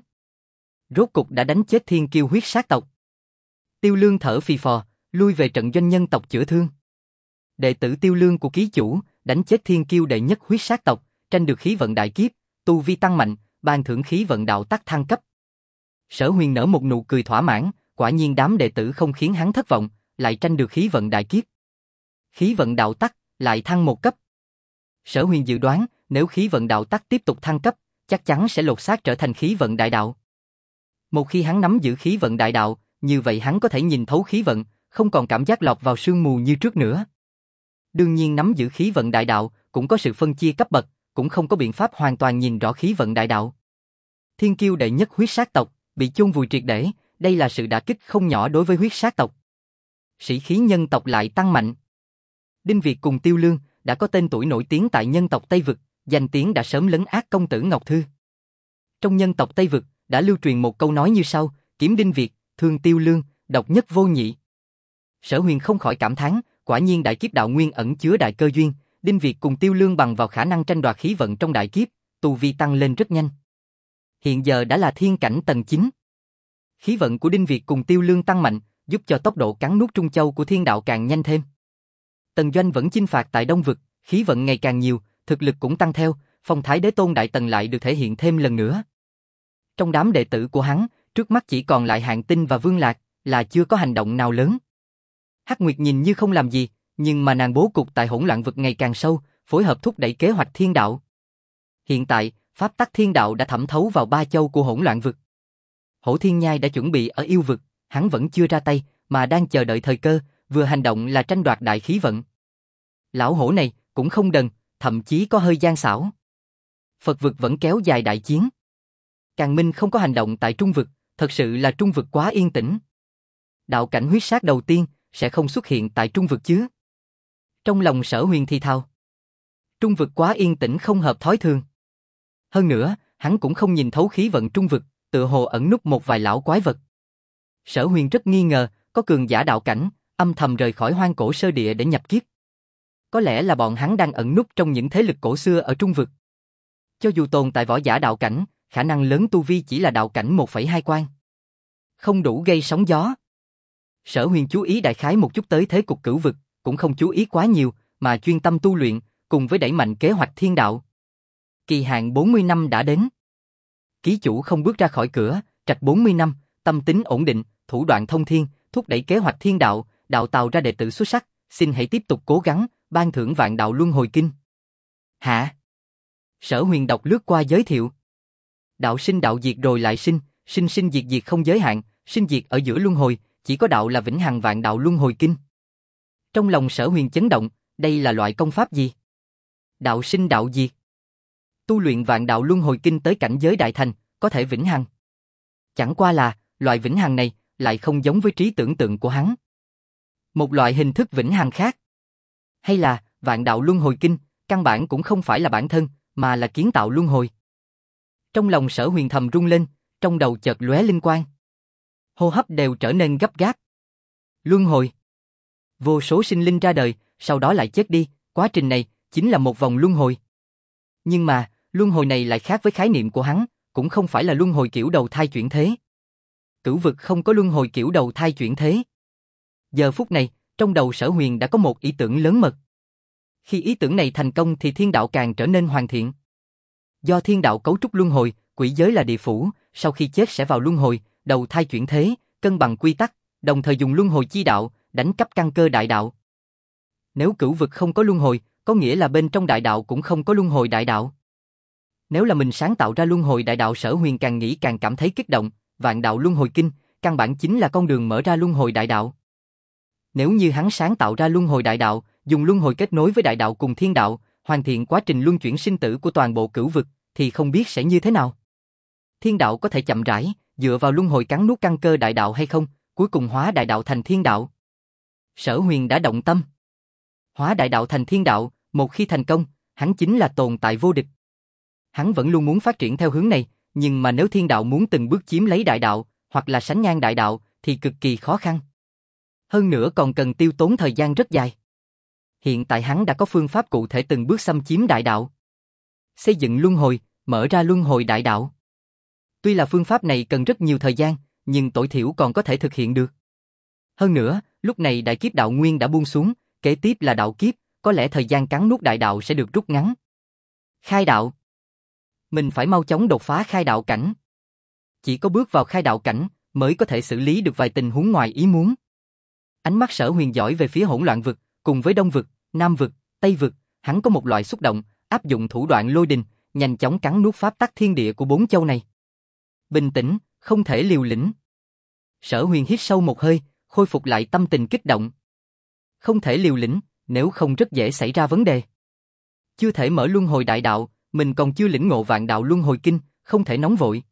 Rốt cục đã đánh chết thiên kiêu huyết sát tộc. Tiêu Lương thở phì phò, lui về trận doanh nhân tộc chữa thương. Đệ tử Tiêu Lương của ký chủ, đánh chết thiên kiêu đệ nhất huyết sát tộc, tranh được khí vận đại kiếp, tu vi tăng mạnh, ban thưởng khí vận đạo tắc thăng cấp. Sở Huyền nở một nụ cười thỏa mãn, quả nhiên đám đệ tử không khiến hắn thất vọng, lại tranh được khí vận đại kiếp. Khí vận đạo tắc lại thăng một cấp. Sở Huyền dự đoán, nếu khí vận đạo tắc tiếp tục thăng cấp, chắc chắn sẽ lột xác trở thành khí vận đại đạo. Một khi hắn nắm giữ khí vận đại đạo, như vậy hắn có thể nhìn thấu khí vận, không còn cảm giác lọt vào sương mù như trước nữa. Đương nhiên nắm giữ khí vận đại đạo cũng có sự phân chia cấp bậc, cũng không có biện pháp hoàn toàn nhìn rõ khí vận đại đạo. Thiên kiêu đệ nhất huyết sát tộc bị chôn vùi triệt để, đây là sự đả kích không nhỏ đối với huyết sát tộc. Sĩ khí nhân tộc lại tăng mạnh. Đinh Việt cùng Tiêu Lương đã có tên tuổi nổi tiếng tại nhân tộc Tây Vực, danh tiếng đã sớm lấn át công tử Ngọc Thư. Trong nhân tộc Tây Vực đã lưu truyền một câu nói như sau: kiếm Đinh Việt, thương Tiêu Lương, độc nhất vô nhị. Sở Huyền không khỏi cảm thán, quả nhiên đại kiếp đạo nguyên ẩn chứa đại cơ duyên, Đinh Việt cùng Tiêu Lương bằng vào khả năng tranh đoạt khí vận trong đại kiếp, tu vi tăng lên rất nhanh. Hiện giờ đã là thiên cảnh tầng 9. Khí vận của Đinh Việt cùng Tiêu Lương tăng mạnh, giúp cho tốc độ cắn nuốt Trung Châu của thiên đạo càng nhanh thêm. Tần Doanh vẫn chinh phạt tại Đông Vực, khí vận ngày càng nhiều, thực lực cũng tăng theo, phong thái đế tôn đại tần lại được thể hiện thêm lần nữa. Trong đám đệ tử của hắn, trước mắt chỉ còn lại Hạng Tinh và Vương Lạc, là chưa có hành động nào lớn. Hắc Nguyệt nhìn như không làm gì, nhưng mà nàng bố cục tại hỗn loạn vực ngày càng sâu, phối hợp thúc đẩy kế hoạch thiên đạo. Hiện tại, pháp tắc thiên đạo đã thẩm thấu vào 3 châu của hỗn loạn vực. Hổ Thiên Nhai đã chuẩn bị ở yêu vực, hắn vẫn chưa ra tay, mà đang chờ đợi thời cơ, vừa hành động là tranh đoạt đại khí vận. Lão hổ này cũng không đần, thậm chí có hơi gian xảo. Phật vực vẫn kéo dài đại chiến. Càn Minh không có hành động tại Trung vực, thật sự là Trung vực quá yên tĩnh. Đạo cảnh huyết sát đầu tiên sẽ không xuất hiện tại Trung vực chứ? Trong lòng Sở Huyền thì thào. Trung vực quá yên tĩnh không hợp thói thường. Hơn nữa, hắn cũng không nhìn thấu khí vận Trung vực, tựa hồ ẩn núp một vài lão quái vật. Sở Huyền rất nghi ngờ, có cường giả đạo cảnh, âm thầm rời khỏi hoang cổ sơ địa để nhập kiếp. Có lẽ là bọn hắn đang ẩn núp trong những thế lực cổ xưa ở Trung vực. Cho dù tồn tại võ giả đạo cảnh, khả năng lớn tu vi chỉ là đạo cảnh 1,2 quan. Không đủ gây sóng gió. Sở Huyền chú ý đại khái một chút tới thế cục cửu vực, cũng không chú ý quá nhiều, mà chuyên tâm tu luyện, cùng với đẩy mạnh kế hoạch thiên đạo. Kỳ hạn 40 năm đã đến. Ký chủ không bước ra khỏi cửa, trạch 40 năm, tâm tính ổn định, thủ đoạn thông thiên, thúc đẩy kế hoạch thiên đạo, đạo tạo ra đệ tử xuất sắc, xin hãy tiếp tục cố gắng, ban thưởng vạn đạo luân hồi kinh. Hả? Sở Huyền đọc lướt qua giới thiệu. Đạo sinh đạo diệt rồi lại sinh, sinh sinh diệt diệt không giới hạn, sinh diệt ở giữa luân hồi, chỉ có đạo là vĩnh hằng vạn đạo luân hồi kinh. Trong lòng Sở Huyền chấn động, đây là loại công pháp gì? Đạo sinh đạo diệt. Tu luyện vạn đạo luân hồi kinh tới cảnh giới đại thành, có thể vĩnh hằng. Chẳng qua là, loại vĩnh hằng này lại không giống với trí tưởng tượng của hắn. Một loại hình thức vĩnh hằng khác. Hay là, vạn đạo luân hồi kinh, căn bản cũng không phải là bản thân, mà là kiến tạo luân hồi. Trong lòng Sở Huyền thầm rung lên, trong đầu chợt lóe linh quang. Hô hấp đều trở nên gấp gáp. Luân hồi. Vô số sinh linh ra đời, sau đó lại chết đi, quá trình này chính là một vòng luân hồi. Nhưng mà, luân hồi này lại khác với khái niệm của hắn, cũng không phải là luân hồi kiểu đầu thai chuyển thế. Cửu vực không có luân hồi kiểu đầu thai chuyển thế. Giờ phút này, trong đầu Sở Huyền đã có một ý tưởng lớn mật. Khi ý tưởng này thành công thì thiên đạo càng trở nên hoàn thiện. Do thiên đạo cấu trúc luân hồi, quỷ giới là địa phủ, sau khi chết sẽ vào luân hồi, đầu thai chuyển thế, cân bằng quy tắc, đồng thời dùng luân hồi chi đạo, đánh cắp căn cơ đại đạo. Nếu cửu vực không có luân hồi, có nghĩa là bên trong đại đạo cũng không có luân hồi đại đạo. Nếu là mình sáng tạo ra luân hồi đại đạo, Sở Huyền càng nghĩ càng cảm thấy kích động, Vạn Đạo Luân Hồi Kinh, căn bản chính là con đường mở ra luân hồi đại đạo. Nếu như hắn sáng tạo ra luân hồi đại đạo, dùng luân hồi kết nối với đại đạo cùng thiên đạo, hoàn thiện quá trình luân chuyển sinh tử của toàn bộ cửu vực, thì không biết sẽ như thế nào. Thiên đạo có thể chậm rãi, dựa vào luân hồi cắn nuốt căn cơ đại đạo hay không, cuối cùng hóa đại đạo thành thiên đạo. Sở Huyền đã động tâm. Hóa đại đạo thành thiên đạo, một khi thành công, hắn chính là tồn tại vô địch. Hắn vẫn luôn muốn phát triển theo hướng này, nhưng mà nếu thiên đạo muốn từng bước chiếm lấy đại đạo, hoặc là sánh ngang đại đạo, thì cực kỳ khó khăn. Hơn nữa còn cần tiêu tốn thời gian rất dài. Hiện tại hắn đã có phương pháp cụ thể từng bước xâm chiếm đại đạo. Xây dựng luân hồi, mở ra luân hồi đại đạo. Tuy là phương pháp này cần rất nhiều thời gian, nhưng tối thiểu còn có thể thực hiện được. Hơn nữa, lúc này đại kiếp đạo nguyên đã buông xuống, kế tiếp là đạo kiếp, có lẽ thời gian cắn nuốt đại đạo sẽ được rút ngắn. Khai đạo. Mình phải mau chóng đột phá khai đạo cảnh. Chỉ có bước vào khai đạo cảnh mới có thể xử lý được vài tình huống ngoài ý muốn. Ánh mắt Sở Huyền dõi về phía hỗn loạn vực, cùng với Đông vực, Nam vực, Tây vực, hắn có một loại xúc động, áp dụng thủ đoạn lôi đình, nhanh chóng cắn nuốt pháp tắc thiên địa của bốn châu này. Bình tĩnh, không thể liều lĩnh. Sở Huyền hít sâu một hơi, khôi phục lại tâm tình kích động. Không thể liều lĩnh, nếu không rất dễ xảy ra vấn đề. Chưa thể mở luân hồi đại đạo, mình còn chưa lĩnh ngộ Vạn Đạo Luân Hồi Kinh, không thể nóng vội.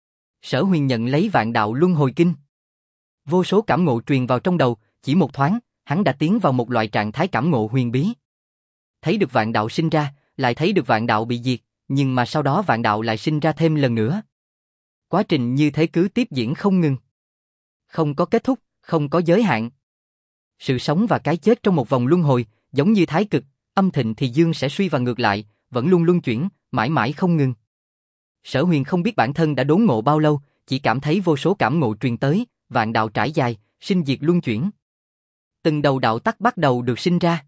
Sở Huyền nhận lấy Vạn Đạo Luân Hồi Kinh. Vô số cảm ngộ truyền vào trong đầu, chỉ một thoáng, hắn đã tiến vào một loại trạng thái cảm ngộ huyền bí. Thấy được vạn đạo sinh ra, lại thấy được vạn đạo bị diệt, nhưng mà sau đó vạn đạo lại sinh ra thêm lần nữa. Quá trình như thế cứ tiếp diễn không ngừng. Không có kết thúc, không có giới hạn. Sự sống và cái chết trong một vòng luân hồi, giống như thái cực, âm thịnh thì dương sẽ suy và ngược lại, vẫn luôn luân chuyển, mãi mãi không ngừng. Sở Huyền không biết bản thân đã đốn ngộ bao lâu, chỉ cảm thấy vô số cảm ngộ truyền tới, vạn đạo trải dài, sinh diệt luân chuyển. Từng đầu đạo tắc bắt đầu được sinh ra.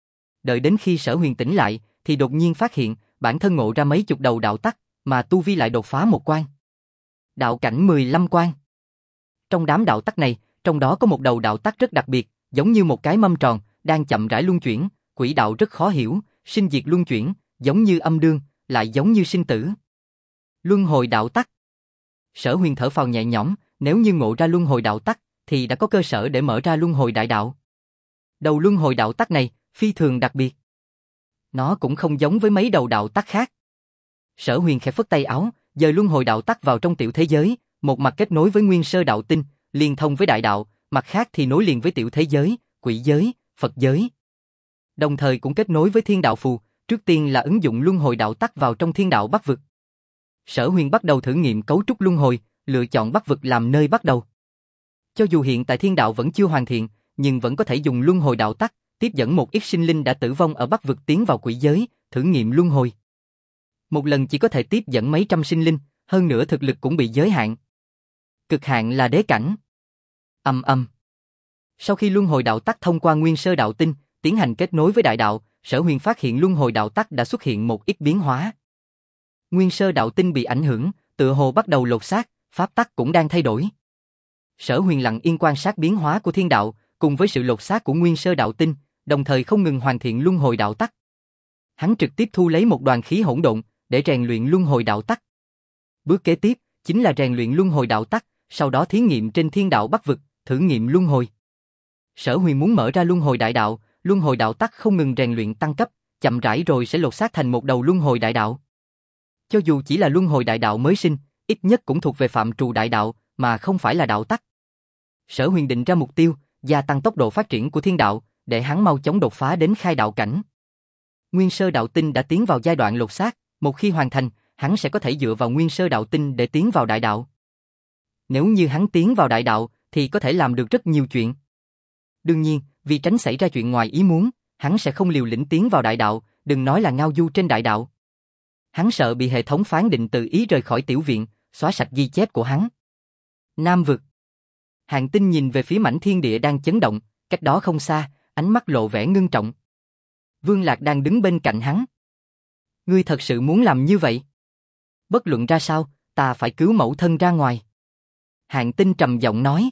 Đợi đến khi Sở Huyền tỉnh lại, thì đột nhiên phát hiện, bản thân ngộ ra mấy chục đầu đạo tắc, mà tu vi lại đột phá một quan. Đạo cảnh 15 quan. Trong đám đạo tắc này, trong đó có một đầu đạo tắc rất đặc biệt, giống như một cái mâm tròn, đang chậm rãi luân chuyển, quỹ đạo rất khó hiểu, sinh diệt luân chuyển, giống như âm đương, lại giống như sinh tử. Luân hồi đạo tắc. Sở Huyền thở phào nhẹ nhõm, nếu như ngộ ra luân hồi đạo tắc, thì đã có cơ sở để mở ra luân hồi đại đạo. Đầu luân hồi đạo tắc này, phi thường đặc biệt. Nó cũng không giống với mấy đầu đạo tắc khác. Sở Huyền khẽ phất tay áo, dời luân hồi đạo tắc vào trong tiểu thế giới, một mặt kết nối với nguyên sơ đạo tinh, liên thông với đại đạo, mặt khác thì nối liền với tiểu thế giới, quỷ giới, Phật giới. Đồng thời cũng kết nối với thiên đạo phù, trước tiên là ứng dụng luân hồi đạo tắc vào trong thiên đạo Bắc vực. Sở Huyền bắt đầu thử nghiệm cấu trúc luân hồi, lựa chọn Bắc vực làm nơi bắt đầu. Cho dù hiện tại thiên đạo vẫn chưa hoàn thiện, nhưng vẫn có thể dùng luân hồi đạo tắc, tiếp dẫn một ít sinh linh đã tử vong ở Bắc vực tiến vào quỷ giới, thử nghiệm luân hồi. Một lần chỉ có thể tiếp dẫn mấy trăm sinh linh, hơn nữa thực lực cũng bị giới hạn. Cực hạn là đế cảnh. Sau khi luân hồi đạo tắc thông qua nguyên sơ đạo tinh, tiến hành kết nối với đại đạo, Sở Huyền phát hiện luân hồi đạo tắc đã xuất hiện một ít biến hóa. Nguyên sơ đạo tinh bị ảnh hưởng, tựa hồ bắt đầu lột xác, pháp tắc cũng đang thay đổi. Sở Huyền lặng yên quan sát biến hóa của thiên đạo, cùng với sự lột xác của nguyên sơ đạo tinh, đồng thời không ngừng hoàn thiện luân hồi đạo tắc. Hắn trực tiếp thu lấy một đoàn khí hỗn độn để rèn luyện luân hồi đạo tắc. Bước kế tiếp chính là rèn luyện luân hồi đạo tắc, sau đó thí nghiệm trên thiên đạo Bắc vực, thử nghiệm luân hồi. Sở Huyền muốn mở ra luân hồi đại đạo, luân hồi đạo tắc không ngừng rèn luyện tăng cấp, chậm rãi rồi sẽ lột xác thành một đầu luân hồi đại đạo. Cho dù chỉ là luân hồi đại đạo mới sinh, ít nhất cũng thuộc về phạm trù đại đạo, mà không phải là đạo tắc. Sở Huyền định ra mục tiêu, gia tăng tốc độ phát triển của thiên đạo, để hắn mau chóng đột phá đến khai đạo cảnh. Nguyên sơ đạo tinh đã tiến vào giai đoạn lột xác, một khi hoàn thành, hắn sẽ có thể dựa vào nguyên sơ đạo tinh để tiến vào đại đạo. Nếu như hắn tiến vào đại đạo, thì có thể làm được rất nhiều chuyện. Đương nhiên, vì tránh xảy ra chuyện ngoài ý muốn, hắn sẽ không liều lĩnh tiến vào đại đạo, đừng nói là ngao du trên đại đạo. Hắn sợ bị hệ thống phán định tự ý rời khỏi tiểu viện, xóa sạch ghi chép của hắn. Nam vực. Hạng Tinh nhìn về phía mảnh thiên địa đang chấn động, cách đó không xa, ánh mắt lộ vẻ ngưng trọng. Vương Lạc đang đứng bên cạnh hắn. Ngươi thật sự muốn làm như vậy? Bất luận ra sao, ta phải cứu mẫu thân ra ngoài. Hạng Tinh trầm giọng nói.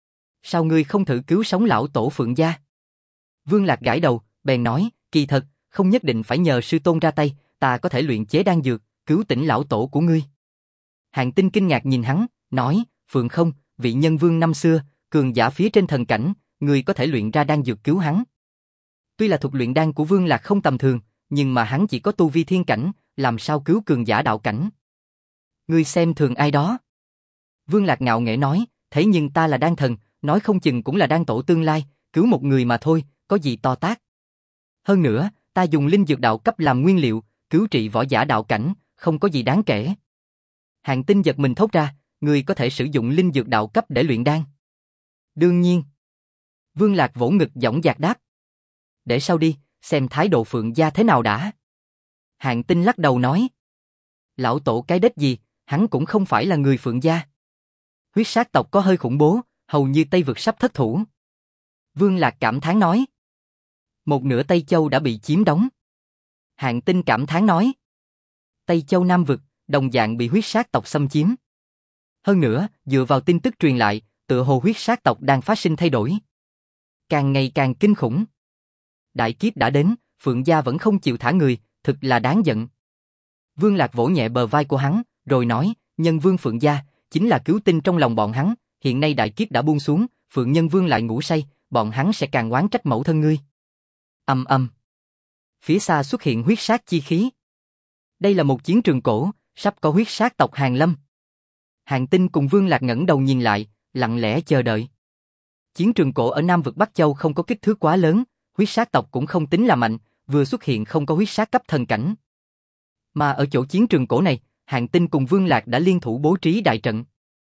Sao ngươi không thử cứu sống lão tổ Phượng gia? Vương Lạc gãi đầu, bèn nói, kỳ thật, không nhất định phải nhờ sư tôn ra tay, ta có thể luyện chế đan dược, cứu tỉnh lão tổ của ngươi. Hạng Tinh kinh ngạc nhìn hắn, nói, Phượng không, vị nhân vương năm xưa, cường giả phía trên thần cảnh, ngươi có thể luyện ra đan dược cứu hắn. Tuy là thuật luyện đan của Vương Lạc không tầm thường, nhưng mà hắn chỉ có tu vi thiên cảnh, làm sao cứu cường giả đạo cảnh. Ngươi xem thường ai đó? Vương Lạc ngạo nghễ nói, thế nhưng ta là đan thần, nói không chừng cũng là đan tổ tương lai, cứu một người mà thôi, có gì to tát. Hơn nữa, ta dùng linh dược đạo cấp làm nguyên liệu, cứu trị võ giả đạo cảnh, không có gì đáng kể. Hạng Tinh giật mình thốt ra, ngươi có thể sử dụng linh dược đạo cấp để luyện đan. Đương nhiên. Vương Lạc vỗ ngực dõng dạc đáp. Để sau đi, xem thái độ Phượng gia thế nào đã. Hạng Tinh lắc đầu nói. Lão tổ cái đếch gì, hắn cũng không phải là người Phượng gia. Huyết sát tộc có hơi khủng bố, hầu như Tây vực sắp thất thủ. Vương Lạc cảm thán nói. Một nửa Tây Châu đã bị chiếm đóng. Hạng Tinh cảm thán nói. Tây Châu Nam vực, đồng dạng bị huyết sát tộc xâm chiếm. Hơn nữa, dựa vào tin tức truyền lại, tựa hồ huyết sát tộc đang phát sinh thay đổi. Càng ngày càng kinh khủng. Đại kiếp đã đến, Phượng gia vẫn không chịu thả người, thực là đáng giận. Vương Lạc vỗ nhẹ bờ vai của hắn, rồi nói, nhân vương Phượng gia, chính là cứu tinh trong lòng bọn hắn, hiện nay đại kiếp đã buông xuống, Phượng nhân vương lại ngủ say, bọn hắn sẽ càng oán trách mẫu thân ngươi. Ầm ầm. Phía xa xuất hiện huyết sát chi khí. Đây là một chiến trường cổ, sắp có huyết sát tộc hàng lâm. Hạng Tinh cùng Vương Lạc ngẩng đầu nhìn lại, lặng lẽ chờ đợi. Chiến trường cổ ở Nam vực Bắc Châu không có kích thước quá lớn, huyết sát tộc cũng không tính là mạnh, vừa xuất hiện không có huyết sát cấp thần cảnh. Mà ở chỗ chiến trường cổ này, Hạng Tinh cùng Vương Lạc đã liên thủ bố trí đại trận.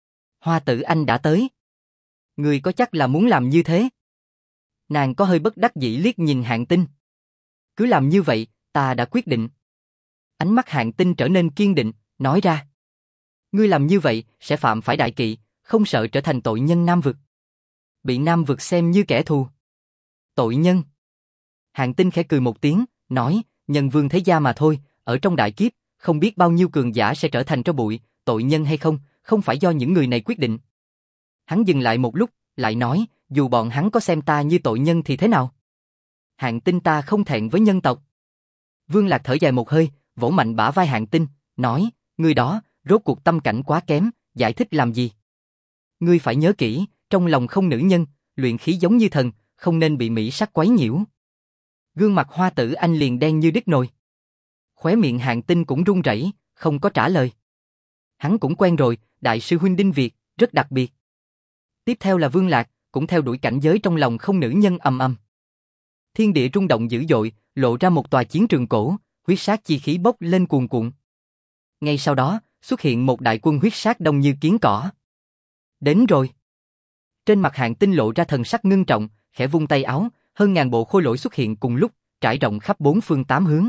Hoa Tử Anh đã tới. Người có chắc là muốn làm như thế? Nàng có hơi bất đắc dĩ liếc nhìn Hạng Tinh. Cứ làm như vậy, ta đã quyết định. Ánh mắt Hạng Tinh trở nên kiên định, nói ra. Ngươi làm như vậy sẽ phạm phải đại kỵ, không sợ trở thành tội nhân Nam vực. Bị Nam vực xem như kẻ thù. Tội nhân. Hạng Tinh khẽ cười một tiếng, nói, nhân vương thế gia mà thôi, ở trong đại kiếp, không biết bao nhiêu cường giả sẽ trở thành tro bụi, tội nhân hay không, không phải do những người này quyết định. Hắn dừng lại một lúc, lại nói, dù bọn hắn có xem ta như tội nhân thì thế nào? Hạng Tinh ta không thẹn với nhân tộc. Vương Lạc thở dài một hơi, vỗ mạnh bả vai Hạng Tinh, nói, ngươi đó, rốt cuộc tâm cảnh quá kém, giải thích làm gì? Ngươi phải nhớ kỹ, trong lòng không nữ nhân, luyện khí giống như thần, không nên bị mỹ sắc quấy nhiễu. Gương mặt Hoa Tử Anh liền đen như đít nồi. Khóe miệng Hạng Tinh cũng run rẩy, không có trả lời. Hắn cũng quen rồi, đại sư huynh Đinh Việt, rất đặc biệt. Tiếp theo là Vương Lạc, cũng theo đuổi cảnh giới trong lòng không nữ nhân ầm ầm. Thiên địa rung động dữ dội, lộ ra một tòa chiến trường cổ, huyết sát chi khí bốc lên cuồn cuộn. Ngay sau đó, xuất hiện một đại quân huyết sát đông như kiến cỏ. Đến rồi. Trên mặt Hạng Tinh lộ ra thần sắc ngưng trọng, khẽ vung tay áo, hơn ngàn bộ khôi lỗi xuất hiện cùng lúc, trải rộng khắp bốn phương tám hướng.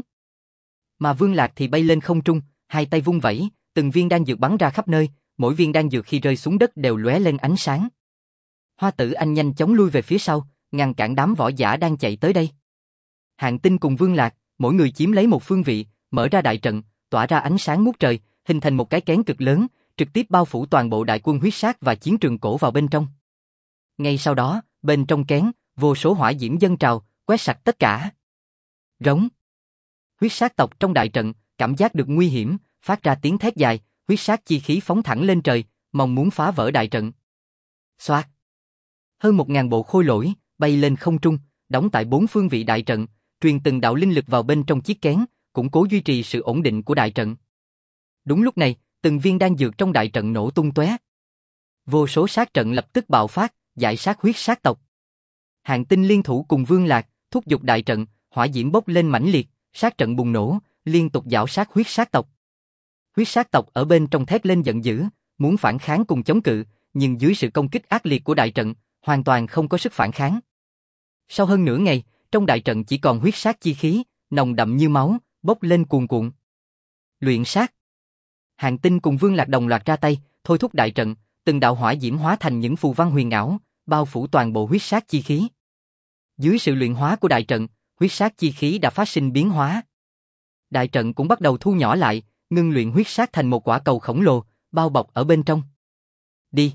Mà Vương Lạc thì bay lên không trung, hai tay vung vẩy, từng viên đan dược bắn ra khắp nơi, mỗi viên đan dược khi rơi xuống đất đều lóe lên ánh sáng. Hoa Tử Anh nhanh chóng lui về phía sau, ngăn cản đám võ giả đang chạy tới đây. Hạng Tinh cùng Vương Lạc, mỗi người chiếm lấy một phương vị, mở ra đại trận, tỏa ra ánh sáng ngút trời, hình thành một cái kén cực lớn, trực tiếp bao phủ toàn bộ đại quân huyết sát và chiến trường cổ vào bên trong. Ngay sau đó, bên trong kén, vô số hỏa diễm dâng trào, quét sạch tất cả. Rống. Huyết sát tộc trong đại trận, cảm giác được nguy hiểm, phát ra tiếng thét dài, huyết sát chi khí phóng thẳng lên trời, mong muốn phá vỡ đại trận. Xoạt. Hơn 1000 bộ khôi lỗi, bay lên không trung, đóng tại bốn phương vị đại trận, truyền từng đạo linh lực vào bên trong chiếc kén, củng cố duy trì sự ổn định của đại trận. Đúng lúc này, từng viên đan dược trong đại trận nổ tung tóe. Vô số sát trận lập tức bạo phát, giải sát huyết sát tộc. Hạng Tinh liên thủ cùng Vương Lạc, thúc giục đại trận, hỏa diễm bốc lên mãnh liệt, sát trận bùng nổ, liên tục giảo sát huyết sát tộc. Huyết sát tộc ở bên trong thét lên giận dữ, muốn phản kháng cùng chống cự, nhưng dưới sự công kích ác liệt của đại trận, hoàn toàn không có sức phản kháng. Sau hơn nửa ngày, trong đại trận chỉ còn huyết sát chi khí, nồng đậm như máu, bốc lên cuồn cuộn. Luyện sát. Hàn Tinh cùng Vương Lạc đồng loạt ra tay, thôi thúc đại trận, từng đạo hỏa diễm hóa thành những phù văn huyền ảo, bao phủ toàn bộ huyết sát chi khí. Dưới sự luyện hóa của đại trận, huyết sát chi khí đã phát sinh biến hóa. Đại trận cũng bắt đầu thu nhỏ lại, ngưng luyện huyết sát thành một quả cầu khổng lồ, bao bọc ở bên trong. Đi.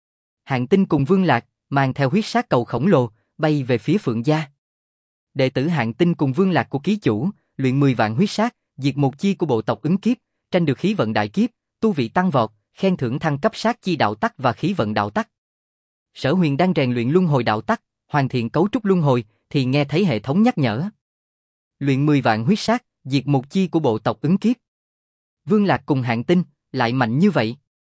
Hàn Tinh cùng Vương Lạc mang theo huyết sát cầu khổng lồ, bay về phía Phượng gia. Đệ tử Hàn Tinh cùng Vương Lạc của ký chủ, luyện 10 vạn huyết sát, diệt một chi của bộ tộc ứng kiếp, tranh được khí vận đại kiếp, tu vị tăng vọt, khen thưởng thăng cấp sát chi đạo tắc và khí vận đạo tắc. Sở Huyền đang rèn luyện luân hồi đạo tắc, hoàn thiện cấu trúc luân hồi, thì nghe thấy hệ thống nhắc nhở. Luyện 10 vạn huyết sát, diệt một chi của bộ tộc ứng kiếp. Vương Lạc cùng Hàn Tinh, lại mạnh như vậy.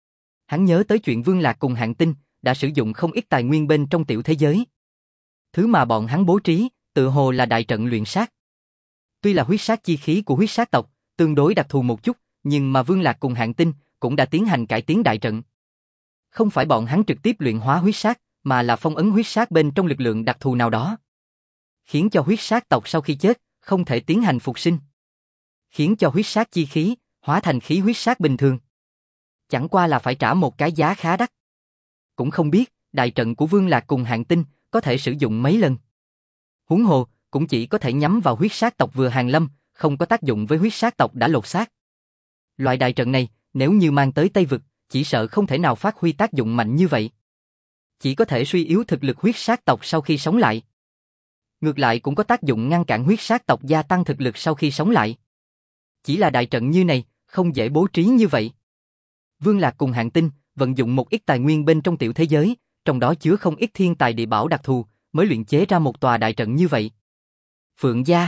Hắn nhớ tới chuyện Vương Lạc cùng Hàn Tinh đã sử dụng không ít tài nguyên bên trong tiểu thế giới. Thứ mà bọn hắn bố trí, tự hồ là đại trận luyện sát. Tuy là huyết sát chi khí của huyết sát tộc, tương đối đặc thù một chút, nhưng mà Vương Lạc cùng Hàn Tinh cũng đã tiến hành cải tiến đại trận. Không phải bọn hắn trực tiếp luyện hóa huyết sát, mà là phong ấn huyết sát bên trong lực lượng đặc thù nào đó, khiến cho huyết sát tộc sau khi chết không thể tiến hành phục sinh, khiến cho huyết sát chi khí hóa thành khí huyết sát bình thường. Chẳng qua là phải trả một cái giá khá đắt. Cũng không biết đại trận của Vương Lạc cùng Hàn Tinh có thể sử dụng mấy lần. Huống hồ cũng chỉ có thể nhắm vào huyết sát tộc vừa hàng lâm, không có tác dụng với huyết sát tộc đã lột xác. Loại đại trận này nếu như mang tới Tây Vực, chỉ sợ không thể nào phát huy tác dụng mạnh như vậy. Chỉ có thể suy yếu thực lực huyết sát tộc sau khi sống lại. Ngược lại cũng có tác dụng ngăn cản huyết sát tộc gia tăng thực lực sau khi sống lại. Chỉ là đại trận như này, không dễ bố trí như vậy. Vương Lạc cùng Hàn Tinh vận dụng một ít tài nguyên bên trong tiểu thế giới, trong đó chứa không ít thiên tài địa bảo đặc thù, mới luyện chế ra một tòa đại trận như vậy. Phượng gia.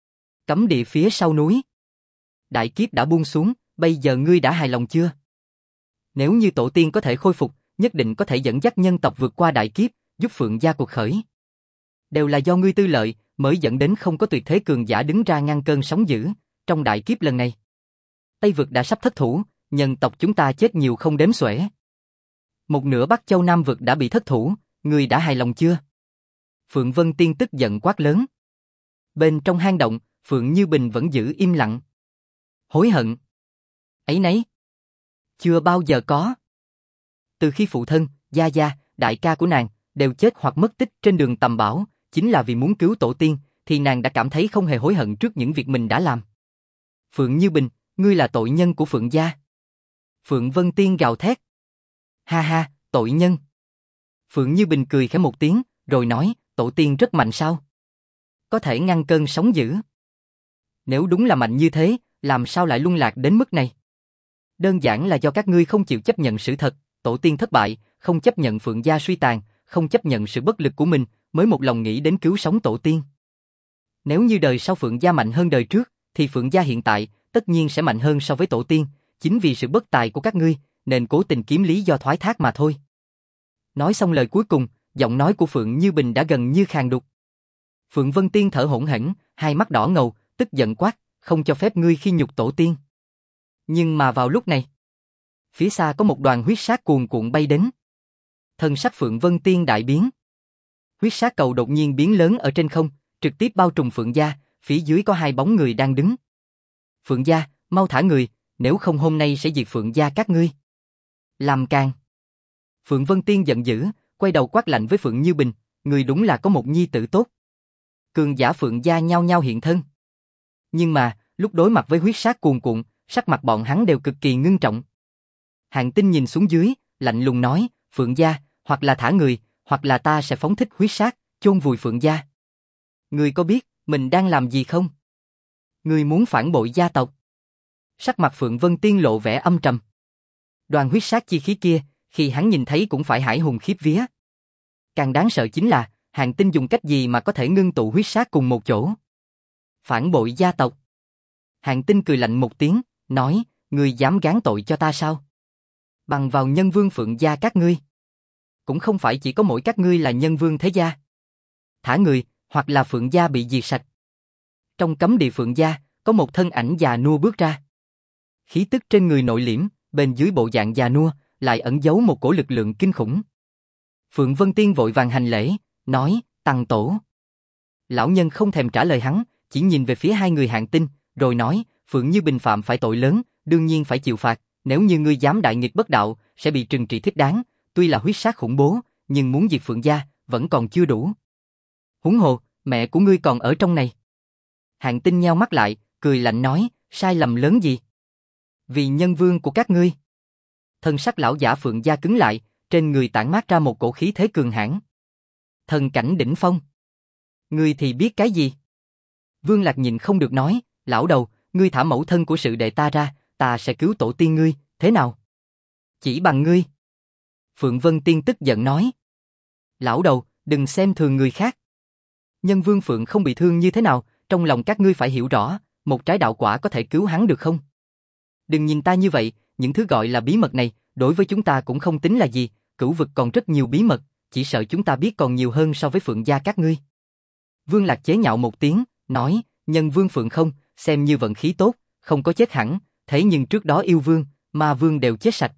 Cấm địa phía sau núi. Đại kiếp đã buông xuống, bây giờ ngươi đã hài lòng chưa? Nếu như tổ tiên có thể khôi phục, nhất định có thể dẫn dắt nhân tộc vượt qua đại kiếp, giúp Phượng gia cuộc khởi. Đều là do ngươi tư lợi, mới dẫn đến không có tuyệt thế cường giả đứng ra ngăn cơn sóng dữ, trong đại kiếp lần này. Tây Vực đã sắp thất thủ, nhân tộc chúng ta chết nhiều không đếm xuể. Một nửa Bắc Châu Nam Vực đã bị thất thủ, ngươi đã hài lòng chưa? Phượng Vân Tiên tức giận quát lớn. Bên trong hang động, Phượng Như Bình vẫn giữ im lặng. Hối hận. Ấy nấy. Chưa bao giờ có. Từ khi phụ thân, gia gia, đại ca của nàng đều chết hoặc mất tích trên đường tầm bảo, chính là vì muốn cứu tổ tiên, thì nàng đã cảm thấy không hề hối hận trước những việc mình đã làm. Phượng Như Bình, ngươi là tội nhân của Phượng gia. Phượng Vân Tiên gào thét. Ha ha, tội nhân. Phượng Như Bình cười khẽ một tiếng, rồi nói, tổ tiên rất mạnh sao? Có thể ngăn cơn sóng dữ. Nếu đúng là mạnh như thế, làm sao lại luân lạc đến mức này? Đơn giản là do các ngươi không chịu chấp nhận sự thật, tổ tiên thất bại, không chấp nhận Phượng gia suy tàn, không chấp nhận sự bất lực của mình, mới một lòng nghĩ đến cứu sống tổ tiên. Nếu như đời sau Phượng gia mạnh hơn đời trước, thì Phượng gia hiện tại tất nhiên sẽ mạnh hơn so với tổ tiên, chính vì sự bất tài của các ngươi, nên cố tình kiếm lý do thoái thác mà thôi. Nói xong lời cuối cùng, giọng nói của Phượng Như Bình đã gần như khàn đục. Phượng Vân Tiên thở hổn hển, hai mắt đỏ ngầu, tức giận quát, không cho phép ngươi khi nhục tổ tiên. Nhưng mà vào lúc này, phía xa có một đoàn huyết sát cuồn cuộn bay đến. Thân sắc Phượng Vân Tiên đại biến. Huyết sát cầu đột nhiên biến lớn ở trên không, trực tiếp bao trùm Phượng gia, phía dưới có hai bóng người đang đứng. Phượng gia, mau thả người, nếu không hôm nay sẽ diệt Phượng gia các ngươi. Làm càn. Phượng Vân Tiên giận dữ, quay đầu quát lạnh với Phượng Như Bình, người đúng là có một nhi tử tốt. Cường giả Phượng gia nhao nhao hiện thân. Nhưng mà, lúc đối mặt với huyết sát cuồn cuộn, sắc mặt bọn hắn đều cực kỳ ngưng trọng. Hàn Tinh nhìn xuống dưới, lạnh lùng nói, Phượng gia, hoặc là thả người, hoặc là ta sẽ phóng thích huyết sát, chôn vùi Phượng gia. Ngươi có biết mình đang làm gì không? Ngươi muốn phản bội gia tộc. Sắc mặt Phượng Vân Tiên lộ vẻ âm trầm. Đoàn huyết sát chi khí kia, khi hắn nhìn thấy cũng phải hải hùng khiếp vía. Càng đáng sợ chính là, Hàn Tinh dùng cách gì mà có thể ngưng tụ huyết sát cùng một chỗ. Phản bội gia tộc. Hàn Tinh cười lạnh một tiếng, nói, ngươi dám gán tội cho ta sao? Bằng vào nhân vương Phượng gia các ngươi. Cũng không phải chỉ có mỗi các ngươi là nhân vương thế gia. Thả người, hoặc là Phượng gia bị diệt sạch. Trong cấm địa Phượng gia, có một thân ảnh già nua bước ra. Khí tức trên người nội liễm, bên dưới bộ dạng già nua, lại ẩn giấu một cổ lực lượng kinh khủng. Phượng Vân Tiên vội vàng hành lễ, nói, Tăng tổ. Lão nhân không thèm trả lời hắn, chỉ nhìn về phía hai người Hàn Tinh, rồi nói, Phượng Như Bình phạm phải tội lớn, đương nhiên phải chịu phạt, nếu như ngươi dám đại nghịch bất đạo, sẽ bị trừng trị thích đáng, tuy là huyết sát khủng bố, nhưng muốn diệt Phượng gia, vẫn còn chưa đủ. Huống hồ, mẹ của ngươi còn ở trong này. Hạng Tinh nheo mắt lại, cười lạnh nói, sai lầm lớn gì? Vì nhân vương của các ngươi. Thân sắc lão giả Phượng gia cứng lại, trên người tản mát ra một cổ khí thế cường hãn. Thần cảnh đỉnh phong. Ngươi thì biết cái gì? Vương Lạc nhìn không được nói, lão đầu, ngươi thả mẫu thân của sự đệ ta ra, ta sẽ cứu tổ tiên ngươi, thế nào? Chỉ bằng ngươi. Phượng Vân Tiên tức giận nói. Lão đầu, đừng xem thường người khác. Nhân vương Phượng không bị thương như thế nào, trong lòng các ngươi phải hiểu rõ, một trái đạo quả có thể cứu hắn được không? Đừng nhìn ta như vậy, những thứ gọi là bí mật này, đối với chúng ta cũng không tính là gì, cửu vực còn rất nhiều bí mật, chỉ sợ chúng ta biết còn nhiều hơn so với Phượng gia các ngươi. Vương Lạc chế nhạo một tiếng, nói, nhân vương Phượng không, xem như vận khí tốt, không có chết hẳn, thế nhưng trước đó yêu vương, ma vương đều chết sạch.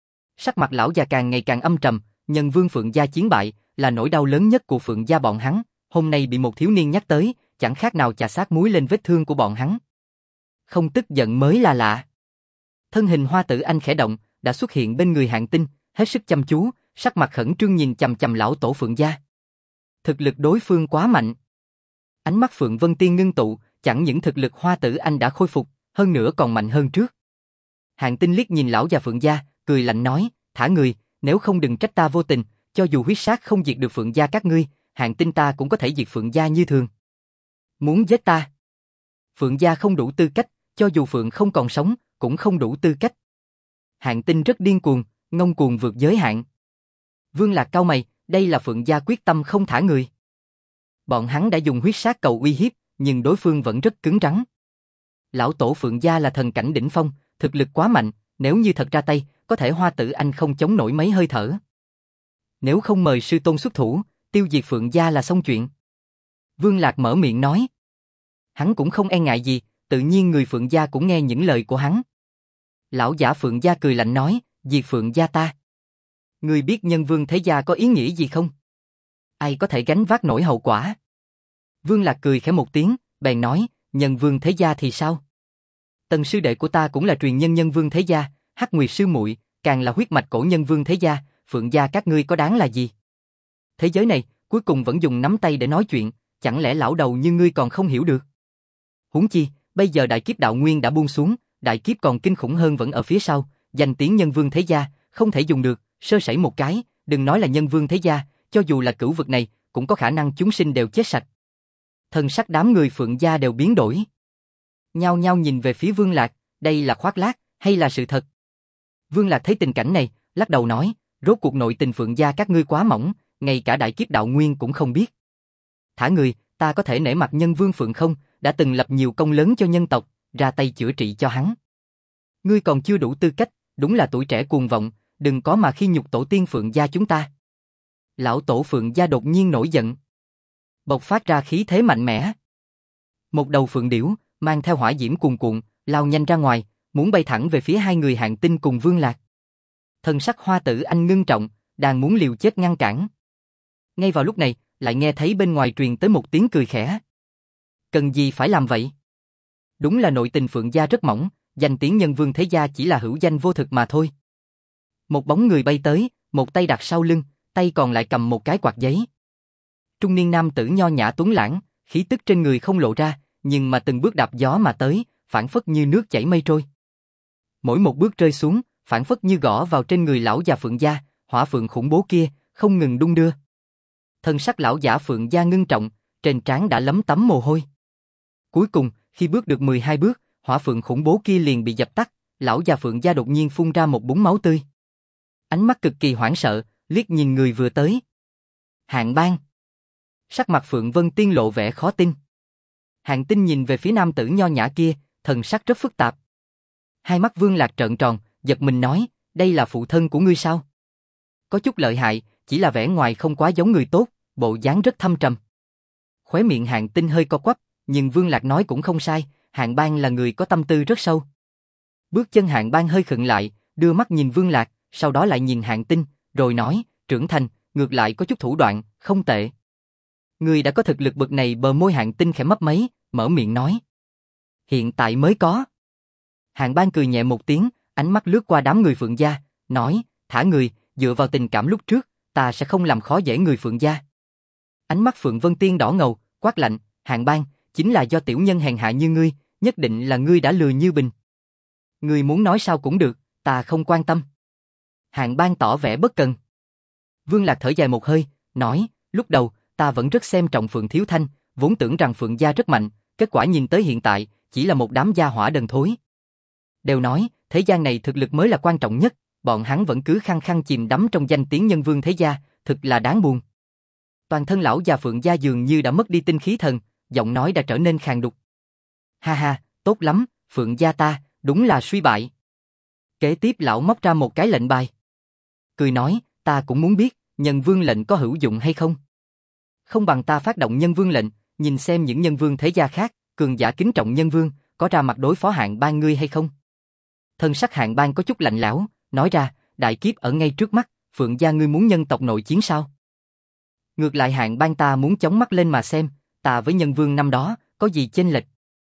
Sắc mặt lão già càng ngày càng âm trầm, nhân vương Phượng gia chiến bại, là nỗi đau lớn nhất của Phượng gia bọn hắn, hôm nay bị một thiếu niên nhắc tới, chẳng khác nào chà sát muối lên vết thương của bọn hắn. Không tức giận mới là lạ. Thân hình Hoa Tử Anh khẽ động, đã xuất hiện bên người Hạng Tinh, hết sức chăm chú, sắc mặt khẩn trương nhìn chằm chằm lão tổ Phượng gia. Thực lực đối phương quá mạnh. Ánh mắt Phượng Vân Tiên ngưng tụ, chẳng những thực lực Hoa Tử Anh đã khôi phục, hơn nữa còn mạnh hơn trước. Hạng Tinh liếc nhìn lão già Phượng gia, cười lạnh nói, thả người, nếu không đừng trách ta vô tình, cho dù huyết sát không diệt được Phượng gia các ngươi, Hạng Tinh ta cũng có thể diệt Phượng gia như thường. Muốn giết ta? Phượng gia không đủ tư cách, cho dù Phượng không còn sống, cũng không đủ tư cách. Hạng Tinh rất điên cuồng, ngông cuồng vượt giới hạn. Vương Lạc cau mày, đây là Phượng gia quyết tâm không thả người. Bọn hắn đã dùng huyết sát cầu uy hiếp, nhưng đối phương vẫn rất cứng rắn. Lão tổ Phượng gia là thần cảnh đỉnh phong, thực lực quá mạnh, nếu như thật ra tay, có thể Hoa Tử Anh không chống nổi mấy hơi thở. Nếu không mời sư tôn xuất thủ, tiêu diệt Phượng gia là xong chuyện. Vương Lạc mở miệng nói. Hắn cũng không e ngại gì, tự nhiên người Phượng gia cũng nghe những lời của hắn. Lão giả Phượng gia cười lạnh nói, diệt Phượng gia ta. Ngươi biết nhân vương thế gia có ý nghĩa gì không? Ai có thể gánh vác nổi hậu quả? Vương Lạc cười khẽ một tiếng, bèn nói, nhân vương thế gia thì sao? Tần sư đệ của ta cũng là truyền nhân nhân vương thế gia, Hắc Nguyệt sư muội, càng là huyết mạch cổ nhân vương thế gia, Phượng gia các ngươi có đáng là gì? Thế giới này, cuối cùng vẫn dùng nắm tay để nói chuyện, chẳng lẽ lão đầu như ngươi còn không hiểu được? Huống chi, bây giờ đại kiếp đạo nguyên đã buông xuống, đại kiếp còn kinh khủng hơn vẫn ở phía sau, danh tiếng nhân vương thế gia, không thể dùng được, sơ sẩy một cái, đừng nói là nhân vương thế gia, cho dù là cửu vực này, cũng có khả năng chúng sinh đều chết sạch. Thần sắc đám người Phượng gia đều biến đổi. Nhao nhao nhìn về phía Vương Lạc, đây là khoác lác, hay là sự thật? Vương Lạc thấy tình cảnh này, lắc đầu nói, rốt cuộc nội tình Phượng gia các ngươi quá mỏng, ngay cả đại kiếp đạo nguyên cũng không biết. Thả người, ta có thể nể mặt nhân vương Phượng không, đã từng lập nhiều công lớn cho nhân tộc, ra tay chữa trị cho hắn. Ngươi còn chưa đủ tư cách, đúng là tuổi trẻ cuồng vọng, đừng có mà khi nhục tổ tiên Phượng gia chúng ta. Lão tổ Phượng gia đột nhiên nổi giận, bộc phát ra khí thế mạnh mẽ. Một đầu phượng điểu, mang theo hỏa diễm cuồn cuộn, lao nhanh ra ngoài, muốn bay thẳng về phía hai người Hạng Tinh cùng Vương Lạc. Thần sắc Hoa Tử Anh ngưng trọng, đang muốn liều chết ngăn cản. Ngay vào lúc này, lại nghe thấy bên ngoài truyền tới một tiếng cười khẽ. Cần gì phải làm vậy? Đúng là nội tình Phượng gia rất mỏng, danh tiếng nhân vương thế gia chỉ là hữu danh vô thực mà thôi. Một bóng người bay tới, một tay đặt sau lưng, tay còn lại cầm một cái quạt giấy. Trung niên nam tử nho nhã tuấn lãng, khí tức trên người không lộ ra, nhưng mà từng bước đạp gió mà tới, phảng phất như nước chảy mây trôi. Mỗi một bước rơi xuống, phảng phất như gõ vào trên người lão già Phượng gia, hỏa phượng khủng bố kia, không ngừng đung đưa. Thân sắc lão giả Phượng gia ngưng trọng, trên trán đã lấm tấm mồ hôi. Cuối cùng, khi bước được 12 bước, hỏa phượng khủng bố kia liền bị dập tắt, lão già Phượng gia đột nhiên phun ra một búng máu tươi. Ánh mắt cực kỳ hoảng sợ, liếc nhìn người vừa tới. Hạng Bang. Sắc mặt Phượng Vân Tiên lộ vẻ khó tin. Hạng Tinh nhìn về phía nam tử nho nhã kia, thần sắc rất phức tạp. Hai mắt Vương Lạc trợn tròn, giật mình nói, đây là phụ thân của ngươi sao? Có chút lợi hại, chỉ là vẻ ngoài không quá giống người tốt, bộ dáng rất thâm trầm. Khóe miệng Hạng Tinh hơi co quắp, nhưng Vương Lạc nói cũng không sai, Hạng Bang là người có tâm tư rất sâu. Bước chân Hạng Bang hơi khựng lại, đưa mắt nhìn Vương Lạc, sau đó lại nhìn Hạng Tinh, rồi nói, trưởng thành, ngược lại có chút thủ đoạn, không tệ. Ngươi đã có thực lực bậc này, bờ môi Hạng Tinh khẽ mấp máy, mở miệng nói. Hiện tại mới có. Hạng Bang cười nhẹ một tiếng, ánh mắt lướt qua đám người Phượng gia, nói, thả người, dựa vào tình cảm lúc trước, ta sẽ không làm khó dễ người Phượng gia. Ánh mắt Phượng Vân Tiên đỏ ngầu, quát lạnh, Hạng Bang, chính là do tiểu nhân hèn hạ như ngươi, nhất định là ngươi đã lừa Như Bình. Ngươi muốn nói sao cũng được, ta không quan tâm. Hạng Bang tỏ vẻ bất cần. Vương Lạc thở dài một hơi, nói, lúc đầu, ta vẫn rất xem trọng Phượng Thiếu Thanh, vốn tưởng rằng Phượng gia rất mạnh, kết quả nhìn tới hiện tại, chỉ là một đám gia hỏa đần thối. Đều nói, thế gian này thực lực mới là quan trọng nhất, bọn hắn vẫn cứ khăng khăng chìm đắm trong danh tiếng nhân vương thế gia, thực là đáng buồn. Toàn thân lão già Phượng gia dường như đã mất đi tinh khí thần, giọng nói đã trở nên khàn đục. Ha ha, tốt lắm, Phượng gia ta, đúng là suy bại. Kế tiếp lão móc ra một cái lệnh bài. Cười nói, ta cũng muốn biết, nhân vương lệnh có hữu dụng hay không? Không bằng ta phát động nhân vương lệnh, nhìn xem những nhân vương thế gia khác, cường giả kính trọng nhân vương, có ra mặt đối phó Hạng Bang ngươi hay không? Thân sắc Hạng Bang có chút lạnh lẽo, nói ra, đại kiếp ở ngay trước mắt, Phượng gia ngươi muốn nhân tộc nội chiến sao? Ngược lại Hạng Bang ta muốn chống mắt lên mà xem, ta với nhân vương năm đó, có gì chênh lệch?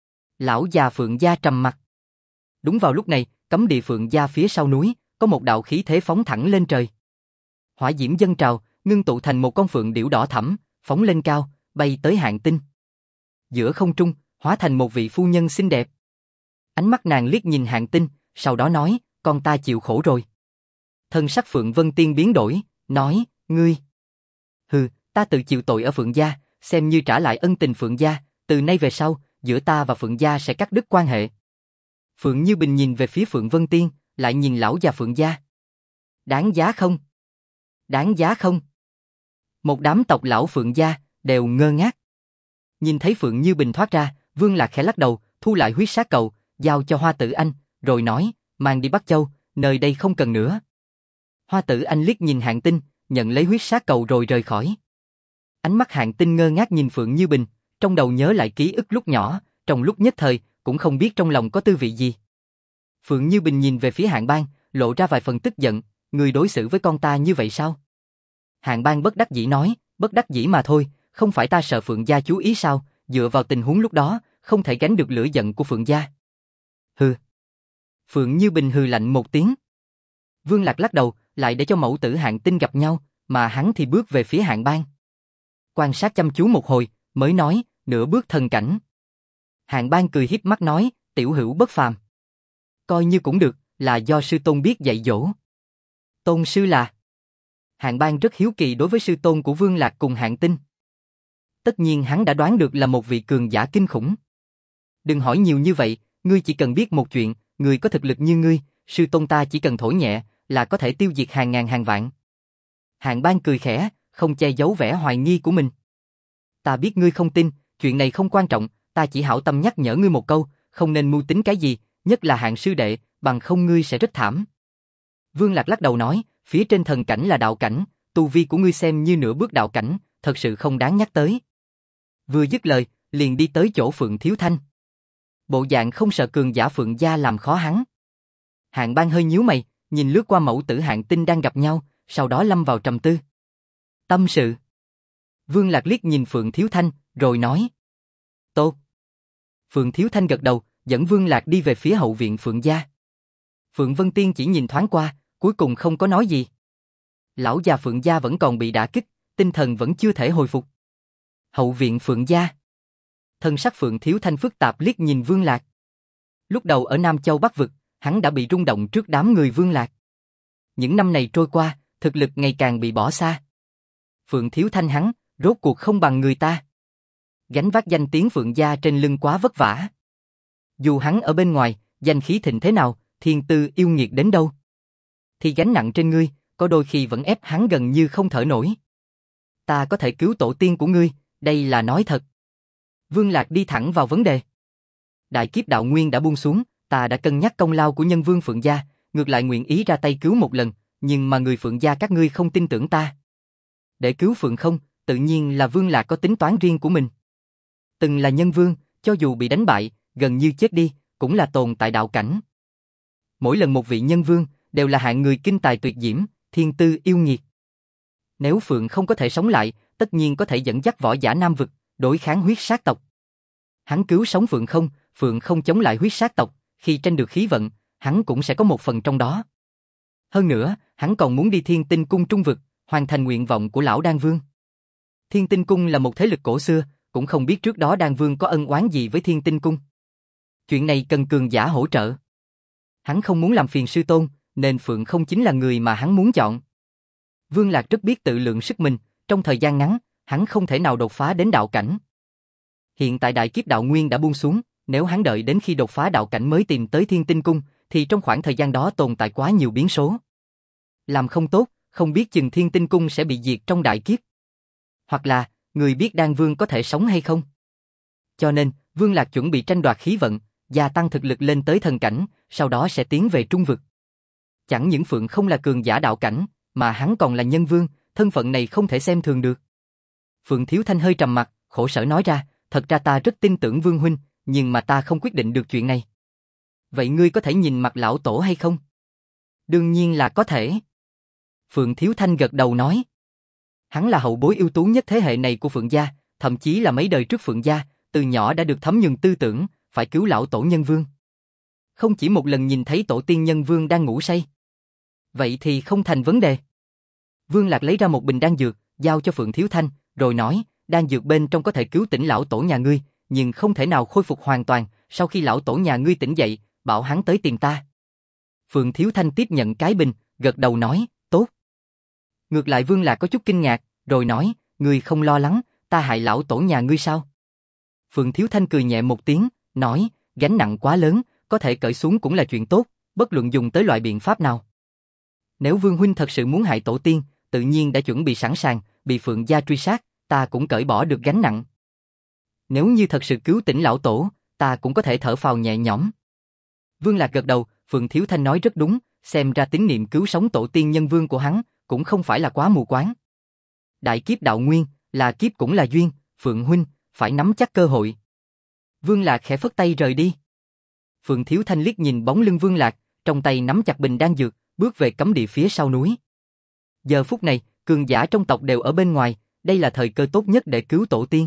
Lão già Phượng gia trầm mặt. Đúng vào lúc này, cấm địa Phượng gia phía sau núi, có một đạo khí thế phóng thẳng lên trời. Hỏa diễm dâng trào, ngưng tụ thành một con phượng điểu đỏ thẫm, phóng lên cao, bay tới Hạng Tinh. Giữa không trung, hóa thành một vị phu nhân xinh đẹp. Ánh mắt nàng liếc nhìn Hạng Tinh, sau đó nói, con ta chịu khổ rồi. Thân sắc Phượng Vân Tiên biến đổi, nói, ngươi. Hừ, ta tự chịu tội ở Phượng gia, xem như trả lại ân tình Phượng gia, từ nay về sau, giữa ta và Phượng gia sẽ cắt đứt quan hệ. Phượng Như Bình nhìn về phía Phượng Vân Tiên, lại nhìn lão già Phượng gia. Đáng giá không? Đáng giá không? Một đám tộc lão Phượng gia đều ngơ ngác. Nhìn thấy Phượng Như Bình thoát ra, Vương Lạc khẽ lắc đầu, thu lại huyết sát cầu, giao cho Hoa Tử Anh, rồi nói, mang đi Bắc Châu, nơi đây không cần nữa. Hoa Tử Anh liếc nhìn Hạng Tinh, nhận lấy huyết sát cầu rồi rời khỏi. Ánh mắt Hạng Tinh ngơ ngác nhìn Phượng Như Bình, trong đầu nhớ lại ký ức lúc nhỏ, trong lúc nhất thời, cũng không biết trong lòng có tư vị gì. Phượng Như Bình nhìn về phía Hạng Bang, lộ ra vài phần tức giận, người đối xử với con ta như vậy sao? Hạng Bang bất đắc dĩ nói, bất đắc dĩ mà thôi, không phải ta sợ Phượng gia chú ý sao, dựa vào tình huống lúc đó, không thể gánh được lửa giận của Phượng gia. Hừ. Phượng Như Bình hừ lạnh một tiếng. Vương Lạc lắc đầu, lại để cho mẫu tử Hạng Tinh gặp nhau, mà hắn thì bước về phía Hạng Bang. Quan sát chăm chú một hồi, mới nói, nửa bước thần cảnh. Hạng Bang cười híp mắt nói, tiểu hữu bất phàm. Coi như cũng được, là do sư tôn biết dạy dỗ. Tôn sư là? Hạng Bang rất hiếu kỳ đối với sư tôn của Vương Lạc cùng Hạng Tinh. Tất nhiên hắn đã đoán được là một vị cường giả kinh khủng. Đừng hỏi nhiều như vậy, ngươi chỉ cần biết một chuyện, người có thực lực như ngươi, sư tôn ta chỉ cần thổi nhẹ, là có thể tiêu diệt hàng ngàn hàng vạn. Hạng Bang cười khẽ, không che giấu vẻ hoài nghi của mình. Ta biết ngươi không tin, chuyện này không quan trọng, ta chỉ hảo tâm nhắc nhở ngươi một câu, không nên mưu tính cái gì, nhất là Hạng sư đệ, bằng không ngươi sẽ rất thảm. Vương Lạc lắc đầu nói, phía trên thần cảnh là đạo cảnh, tu vi của ngươi xem như nửa bước đạo cảnh, thật sự không đáng nhắc tới. Vừa dứt lời, liền đi tới chỗ Phượng Thiếu Thanh. Bộ dạng không sợ cường giả Phượng gia làm khó hắn. Hạng Bang hơi nhíu mày, nhìn lướt qua mẫu tử Hạng Tinh đang gặp nhau, sau đó lâm vào trầm tư. Tâm sự. Vương Lạc liếc nhìn Phượng Thiếu Thanh, rồi nói. Tốt. Phượng Thiếu Thanh gật đầu, dẫn Vương Lạc đi về phía hậu viện Phượng gia. Phượng Vân Tiên chỉ nhìn thoáng qua, cuối cùng không có nói gì. Lão già Phượng gia vẫn còn bị đả kích, tinh thần vẫn chưa thể hồi phục. Hậu viện Phượng gia. Thân sắc Phượng Thiếu Thanh phức tạp liếc nhìn Vương Lạc. Lúc đầu ở Nam Châu Bắc Vực, hắn đã bị rung động trước đám người Vương Lạc. Những năm này trôi qua, thực lực ngày càng bị bỏ xa. Phượng Thiếu Thanh hắn, rốt cuộc không bằng người ta. Gánh vác danh tiếng Phượng gia trên lưng quá vất vả. Dù hắn ở bên ngoài, danh khí thịnh thế nào, thiên tư yêu nghiệt đến đâu, thì gánh nặng trên ngươi, có đôi khi vẫn ép hắn gần như không thở nổi. Ta có thể cứu tổ tiên của ngươi, đây là nói thật. Vương Lạc đi thẳng vào vấn đề. Đại kiếp đạo nguyên đã buông xuống, ta đã cân nhắc công lao của nhân vương Phượng gia, ngược lại nguyện ý ra tay cứu một lần, nhưng mà người Phượng gia các ngươi không tin tưởng ta. Để cứu Phượng không, tự nhiên là Vương Lạc có tính toán riêng của mình. Từng là nhân vương, cho dù bị đánh bại, gần như chết đi, cũng là tồn tại đạo cảnh. Mỗi lần một vị nhân vương, đều là hạng người kinh tài tuyệt diễm, thiên tư yêu nghiệt. Nếu Phượng không có thể sống lại, tất nhiên có thể dẫn dắt võ giả Nam Vực, đối kháng huyết sát tộc. Hắn cứu sống Phượng không chống lại huyết sát tộc, khi tranh được khí vận, hắn cũng sẽ có một phần trong đó. Hơn nữa, hắn còn muốn đi Thiên Tinh Cung trung vực, hoàn thành nguyện vọng của lão Đan Vương. Thiên Tinh Cung là một thế lực cổ xưa, cũng không biết trước đó Đan Vương có ân oán gì với Thiên Tinh Cung. Chuyện này cần cường giả hỗ trợ. Hắn không muốn làm phiền sư tôn, nên Phượng không chính là người mà hắn muốn chọn. Vương Lạc rất biết tự lượng sức mình, trong thời gian ngắn, hắn không thể nào đột phá đến đạo cảnh. Hiện tại đại kiếp đạo nguyên đã buông xuống, nếu hắn đợi đến khi đột phá đạo cảnh mới tìm tới Thiên Tinh Cung, thì trong khoảng thời gian đó tồn tại quá nhiều biến số. Làm không tốt, không biết chừng Thiên Tinh Cung sẽ bị diệt trong đại kiếp. Hoặc là, người biết Đan Vương có thể sống hay không. Cho nên, Vương Lạc chuẩn bị tranh đoạt khí vận, gia tăng thực lực lên tới thần cảnh, sau đó sẽ tiến về trung vực. Chẳng những Phượng không là cường giả đạo cảnh, mà hắn còn là nhân vương, thân phận này không thể xem thường được. Phượng Thiếu Thanh hơi trầm mặt, khổ sở nói ra, thật ra ta rất tin tưởng Vương huynh, nhưng mà ta không quyết định được chuyện này. Vậy ngươi có thể nhìn mặt lão tổ hay không? Đương nhiên là có thể. Phượng Thiếu Thanh gật đầu nói. Hắn là hậu bối ưu tú nhất thế hệ này của Phượng gia, thậm chí là mấy đời trước Phượng gia, từ nhỏ đã được thấm nhuần tư tưởng, phải cứu lão tổ nhân vương. Không chỉ một lần nhìn thấy tổ tiên nhân vương đang ngủ say. Vậy thì không thành vấn đề. Vương Lạc lấy ra một bình đan dược, giao cho Phượng Thiếu Thanh, rồi nói, đan dược bên trong có thể cứu tỉnh lão tổ nhà ngươi, nhưng không thể nào khôi phục hoàn toàn, sau khi lão tổ nhà ngươi tỉnh dậy, bảo hắn tới tìm ta. Phượng Thiếu Thanh tiếp nhận cái bình, gật đầu nói, tốt. Ngược lại Vương Lạc có chút kinh ngạc, rồi nói, ngươi không lo lắng, ta hại lão tổ nhà ngươi sao? Phượng Thiếu Thanh cười nhẹ một tiếng, nói, gánh nặng quá lớn, có thể cởi xuống cũng là chuyện tốt, bất luận dùng tới loại biện pháp nào. Nếu Vương huynh thật sự muốn hại tổ tiên, tự nhiên đã chuẩn bị sẵn sàng, bị Phượng gia truy sát, ta cũng cởi bỏ được gánh nặng. Nếu như thật sự cứu tỉnh lão tổ, ta cũng có thể thở phào nhẹ nhõm. Vương Lạc gật đầu, Phượng Thiếu Thanh nói rất đúng, xem ra tín niệm cứu sống tổ tiên nhân vương của hắn, cũng không phải là quá mù quáng. Đại kiếp đạo nguyên, là kiếp cũng là duyên, Phượng huynh, phải nắm chắc cơ hội. Vương Lạc khẽ phất tay rời đi. Phượng Thiếu Thanh liếc nhìn bóng lưng Vương Lạc, trong tay nắm chặt bình đan dược, bước về cấm địa phía sau núi. Giờ phút này, cường giả trong tộc đều ở bên ngoài, đây là thời cơ tốt nhất để cứu tổ tiên.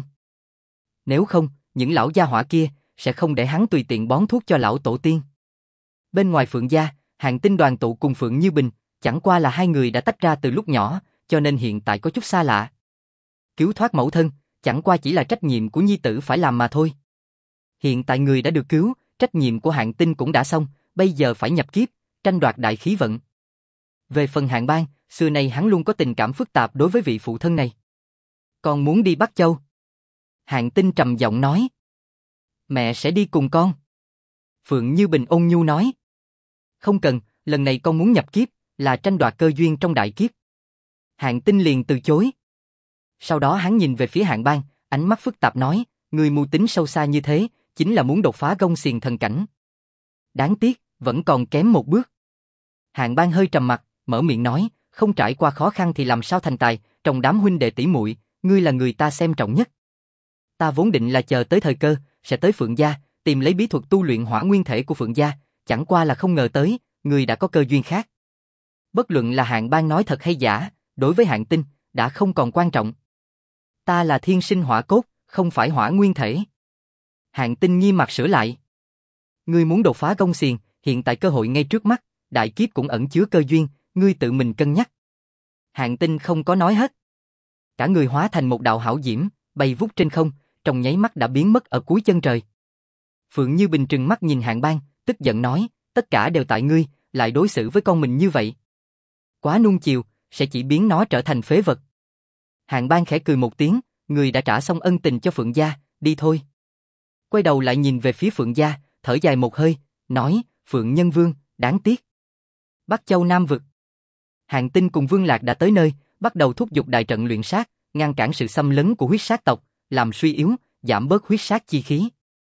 Nếu không, những lão gia hỏa kia sẽ không để hắn tùy tiện bón thuốc cho lão tổ tiên. Bên ngoài Phượng gia, Hạng Tinh đoàn tụ cùng Phượng Như Bình, chẳng qua là hai người đã tách ra từ lúc nhỏ, cho nên hiện tại có chút xa lạ. Cứu thoát mẫu thân, chẳng qua chỉ là trách nhiệm của nhi tử phải làm mà thôi. Hiện tại người đã được cứu, trách nhiệm của Hạng Tinh cũng đã xong, bây giờ phải nhập kiếp, tranh đoạt đại khí vận. Về phần Hạng Bang, xưa nay hắn luôn có tình cảm phức tạp đối với vị phụ thân này. Con muốn đi Bắc Châu. Hạng Tinh trầm giọng nói. Mẹ sẽ đi cùng con. Phượng Như Bình ôn nhu nói. Không cần, lần này con muốn nhập kiếp, là tranh đoạt cơ duyên trong đại kiếp. Hạng Tinh liền từ chối. Sau đó hắn nhìn về phía Hạng Bang, ánh mắt phức tạp nói, người mưu tính sâu xa như thế, chính là muốn đột phá gông xiềng thần cảnh. Đáng tiếc, vẫn còn kém một bước. Hạng Bang hơi trầm mặt, mở miệng nói, không trải qua khó khăn thì làm sao thành tài, trong đám huynh đệ tỷ muội, ngươi là người ta xem trọng nhất. Ta vốn định là chờ tới thời cơ, sẽ tới Phượng gia, tìm lấy bí thuật tu luyện hỏa nguyên thể của Phượng gia, chẳng qua là không ngờ tới, ngươi đã có cơ duyên khác. Bất luận là Hạng Bang nói thật hay giả, đối với Hạng Tinh, đã không còn quan trọng. Ta là thiên sinh hỏa cốt, không phải hỏa nguyên thể. Hạng Tinh nghiêm mặt sửa lại. Ngươi muốn đột phá gông xiềng, hiện tại cơ hội ngay trước mắt, đại kiếp cũng ẩn chứa cơ duyên, ngươi tự mình cân nhắc. Hạng Tinh không có nói hết. Cả người hóa thành một đạo hảo diễm, bay vút trên không, trong nháy mắt đã biến mất ở cuối chân trời. Phượng Như Bình trừng mắt nhìn Hạng Bang, tức giận nói, tất cả đều tại ngươi, lại đối xử với con mình như vậy. Quá nuông chiều, sẽ chỉ biến nó trở thành phế vật. Hạng Bang khẽ cười một tiếng, người đã trả xong ân tình cho Phượng gia, đi thôi. Quay đầu lại nhìn về phía Phượng gia, thở dài một hơi, nói, Phượng Nhân Vương, đáng tiếc. Bắc Châu Nam vực. Hạng Tinh cùng Vương Lạc đã tới nơi, bắt đầu thúc giục đại trận luyện sát, ngăn cản sự xâm lấn của huyết sát tộc, làm suy yếu, giảm bớt huyết sát chi khí.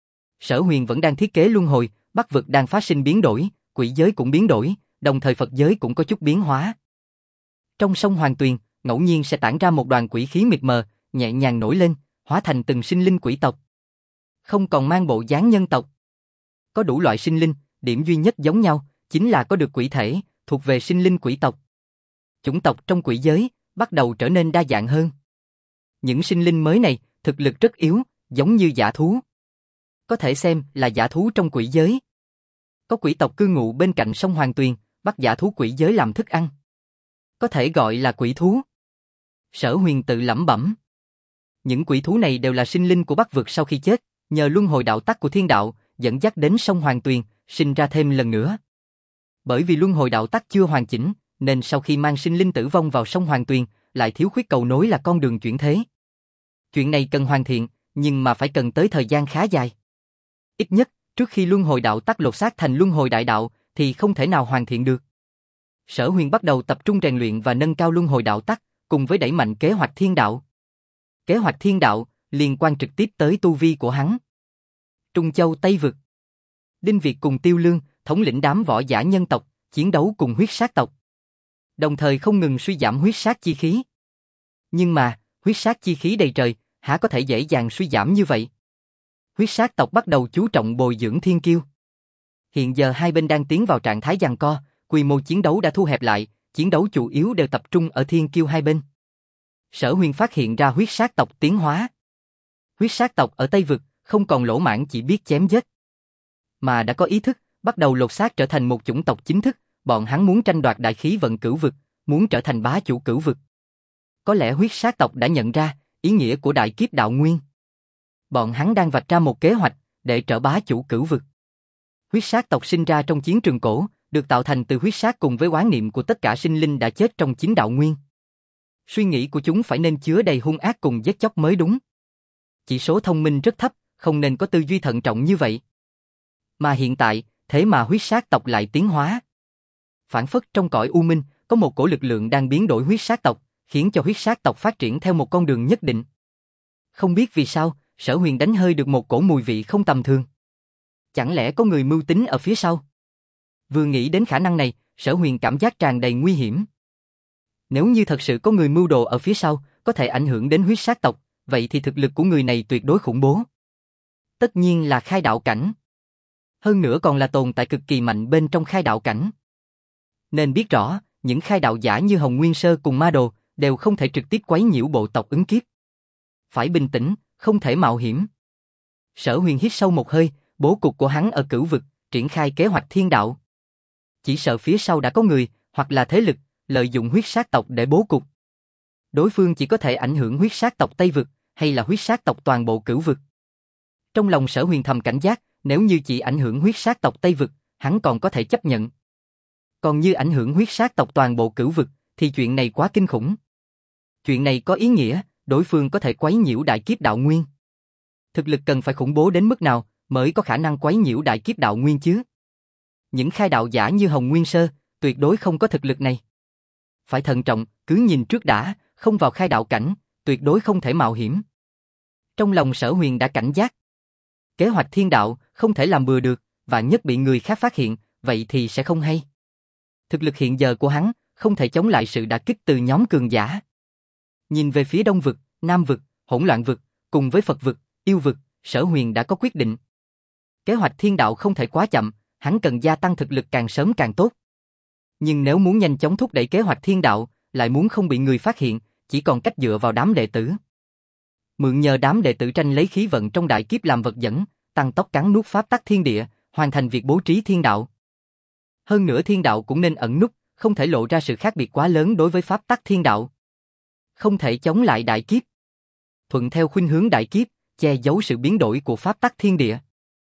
Sở Huyền vẫn đang thiết kế luân hồi, Bắc vực đang phát sinh biến đổi, quỷ giới cũng biến đổi, đồng thời Phật giới cũng có chút biến hóa. Trong sông Hoàng Tuyền, ngẫu nhiên sẽ tản ra một đoàn quỷ khí mịt mờ, nhẹ nhàng nổi lên, hóa thành từng sinh linh quỷ tộc. Không còn mang bộ dáng nhân tộc. Có đủ loại sinh linh, điểm duy nhất giống nhau, chính là có được quỷ thể, thuộc về sinh linh quỷ tộc. Chủng tộc trong quỷ giới, bắt đầu trở nên đa dạng hơn. Những sinh linh mới này, thực lực rất yếu, giống như dã thú. Có thể xem là dã thú trong quỷ giới. Có quỷ tộc cư ngụ bên cạnh sông Hoàng Tuyền, bắt dã thú quỷ giới làm thức ăn. Có thể gọi là quỷ thú. Sở Huyền tự lẩm bẩm. Những quỷ thú này đều là sinh linh của Bắc vực sau khi chết, nhờ luân hồi đạo tắc của thiên đạo, dẫn dắt đến sông Hoàng Tuyền, sinh ra thêm lần nữa. Bởi vì luân hồi đạo tắc chưa hoàn chỉnh, nên sau khi mang sinh linh tử vong vào sông Hoàng Tuyền, lại thiếu khuyết cầu nối là con đường chuyển thế. Chuyện này cần hoàn thiện, nhưng mà phải cần tới thời gian khá dài. Ít nhất, trước khi luân hồi đạo tắc lột xác thành luân hồi đại đạo, thì không thể nào hoàn thiện được. Sở Huyền bắt đầu tập trung rèn luyện và nâng cao luân hồi đạo tắc, cùng với đẩy mạnh kế hoạch thiên đạo. Kế hoạch thiên đạo liên quan trực tiếp tới tu vi của hắn. Trung Châu Tây Vực. Đinh Việt cùng Tiêu Lương, thống lĩnh đám võ giả nhân tộc, chiến đấu cùng huyết sát tộc. Đồng thời không ngừng suy giảm huyết sát chi khí. Nhưng mà, huyết sát chi khí đầy trời, há có thể dễ dàng suy giảm như vậy? Huyết sát tộc bắt đầu chú trọng bồi dưỡng thiên kiêu. Hiện giờ hai bên đang tiến vào trạng thái giằng co, quy mô chiến đấu đã thu hẹp lại, chiến đấu chủ yếu đều tập trung ở thiên kiêu hai bên. Sở Huyền phát hiện ra huyết sát tộc tiến hóa. Huyết sát tộc ở Tây Vực không còn lỗ mãng chỉ biết chém giết, mà đã có ý thức, bắt đầu lột xác trở thành một chủng tộc chính thức, bọn hắn muốn tranh đoạt đại khí vận cửu vực, muốn trở thành bá chủ cửu vực. Có lẽ huyết sát tộc đã nhận ra ý nghĩa của đại kiếp đạo nguyên. Bọn hắn đang vạch ra một kế hoạch để trở bá chủ cửu vực. Huyết sát tộc sinh ra trong chiến trường cổ, được tạo thành từ huyết sát cùng với oán niệm của tất cả sinh linh đã chết trong chính đạo nguyên. Suy nghĩ của chúng phải nên chứa đầy hung ác cùng giết chóc mới đúng. Chỉ số thông minh rất thấp, không nên có tư duy thận trọng như vậy. Mà hiện tại, thế mà huyết sát tộc lại tiến hóa. Phản phất trong cõi u minh, có một cổ lực lượng đang biến đổi huyết sát tộc, khiến cho huyết sát tộc phát triển theo một con đường nhất định. Không biết vì sao, Sở Huyền đánh hơi được một cổ mùi vị không tầm thường. Chẳng lẽ có người mưu tính ở phía sau? Vừa nghĩ đến khả năng này, Sở Huyền cảm giác tràn đầy nguy hiểm. Nếu như thật sự có người mưu đồ ở phía sau, có thể ảnh hưởng đến huyết sát tộc, vậy thì thực lực của người này tuyệt đối khủng bố. Tất nhiên là khai đạo cảnh. Hơn nữa còn là tồn tại cực kỳ mạnh bên trong khai đạo cảnh. Nên biết rõ, những khai đạo giả như Hồng Nguyên Sơ cùng Ma Đồ đều không thể trực tiếp quấy nhiễu bộ tộc ứng kiếp. Phải bình tĩnh, không thể mạo hiểm. Sở Huyền hít sâu một hơi, bố cục của hắn ở cửu vực, triển khai kế hoạch thiên đạo. Chỉ sợ phía sau đã có người, hoặc là thế lực, lợi dụng huyết sát tộc để bố cục. Đối phương chỉ có thể ảnh hưởng huyết sát tộc Tây Vực, hay là huyết sát tộc toàn bộ cửu vực. Trong lòng Sở Huyền thầm cảnh giác, nếu như chỉ ảnh hưởng huyết sát tộc Tây Vực, hắn còn có thể chấp nhận. Còn như ảnh hưởng huyết sát tộc toàn bộ cửu vực, thì chuyện này quá kinh khủng. Chuyện này có ý nghĩa, đối phương có thể quấy nhiễu đại kiếp đạo nguyên. Thực lực cần phải khủng bố đến mức nào mới có khả năng quấy nhiễu đại kiếp đạo nguyên chứ? Những khai đạo giả như Hồng Nguyên Sơ, tuyệt đối không có thực lực này. Phải thận trọng, cứ nhìn trước đã, không vào khai đạo cảnh, tuyệt đối không thể mạo hiểm. Trong lòng Sở Huyền đã cảnh giác. Kế hoạch thiên đạo không thể làm bừa được, và nhất bị người khác phát hiện, vậy thì sẽ không hay. Thực lực hiện giờ của hắn không thể chống lại sự đả kích từ nhóm cường giả. Nhìn về phía Đông vực, Nam vực, Hỗn Loạn vực, cùng với Phật vực, Yêu vực, Sở Huyền đã có quyết định. Kế hoạch thiên đạo không thể quá chậm, hắn cần gia tăng thực lực càng sớm càng tốt. Nhưng nếu muốn nhanh chóng thúc đẩy kế hoạch thiên đạo, lại muốn không bị người phát hiện, chỉ còn cách dựa vào đám đệ tử. Mượn nhờ đám đệ tử tranh lấy khí vận trong đại kiếp làm vật dẫn, tăng tốc cắn nuốt pháp tắc thiên địa, hoàn thành việc bố trí thiên đạo. Hơn nữa thiên đạo cũng nên ẩn núp, không thể lộ ra sự khác biệt quá lớn đối với pháp tắc thiên đạo. Không thể chống lại đại kiếp. Thuận theo khuynh hướng đại kiếp, che giấu sự biến đổi của pháp tắc thiên địa.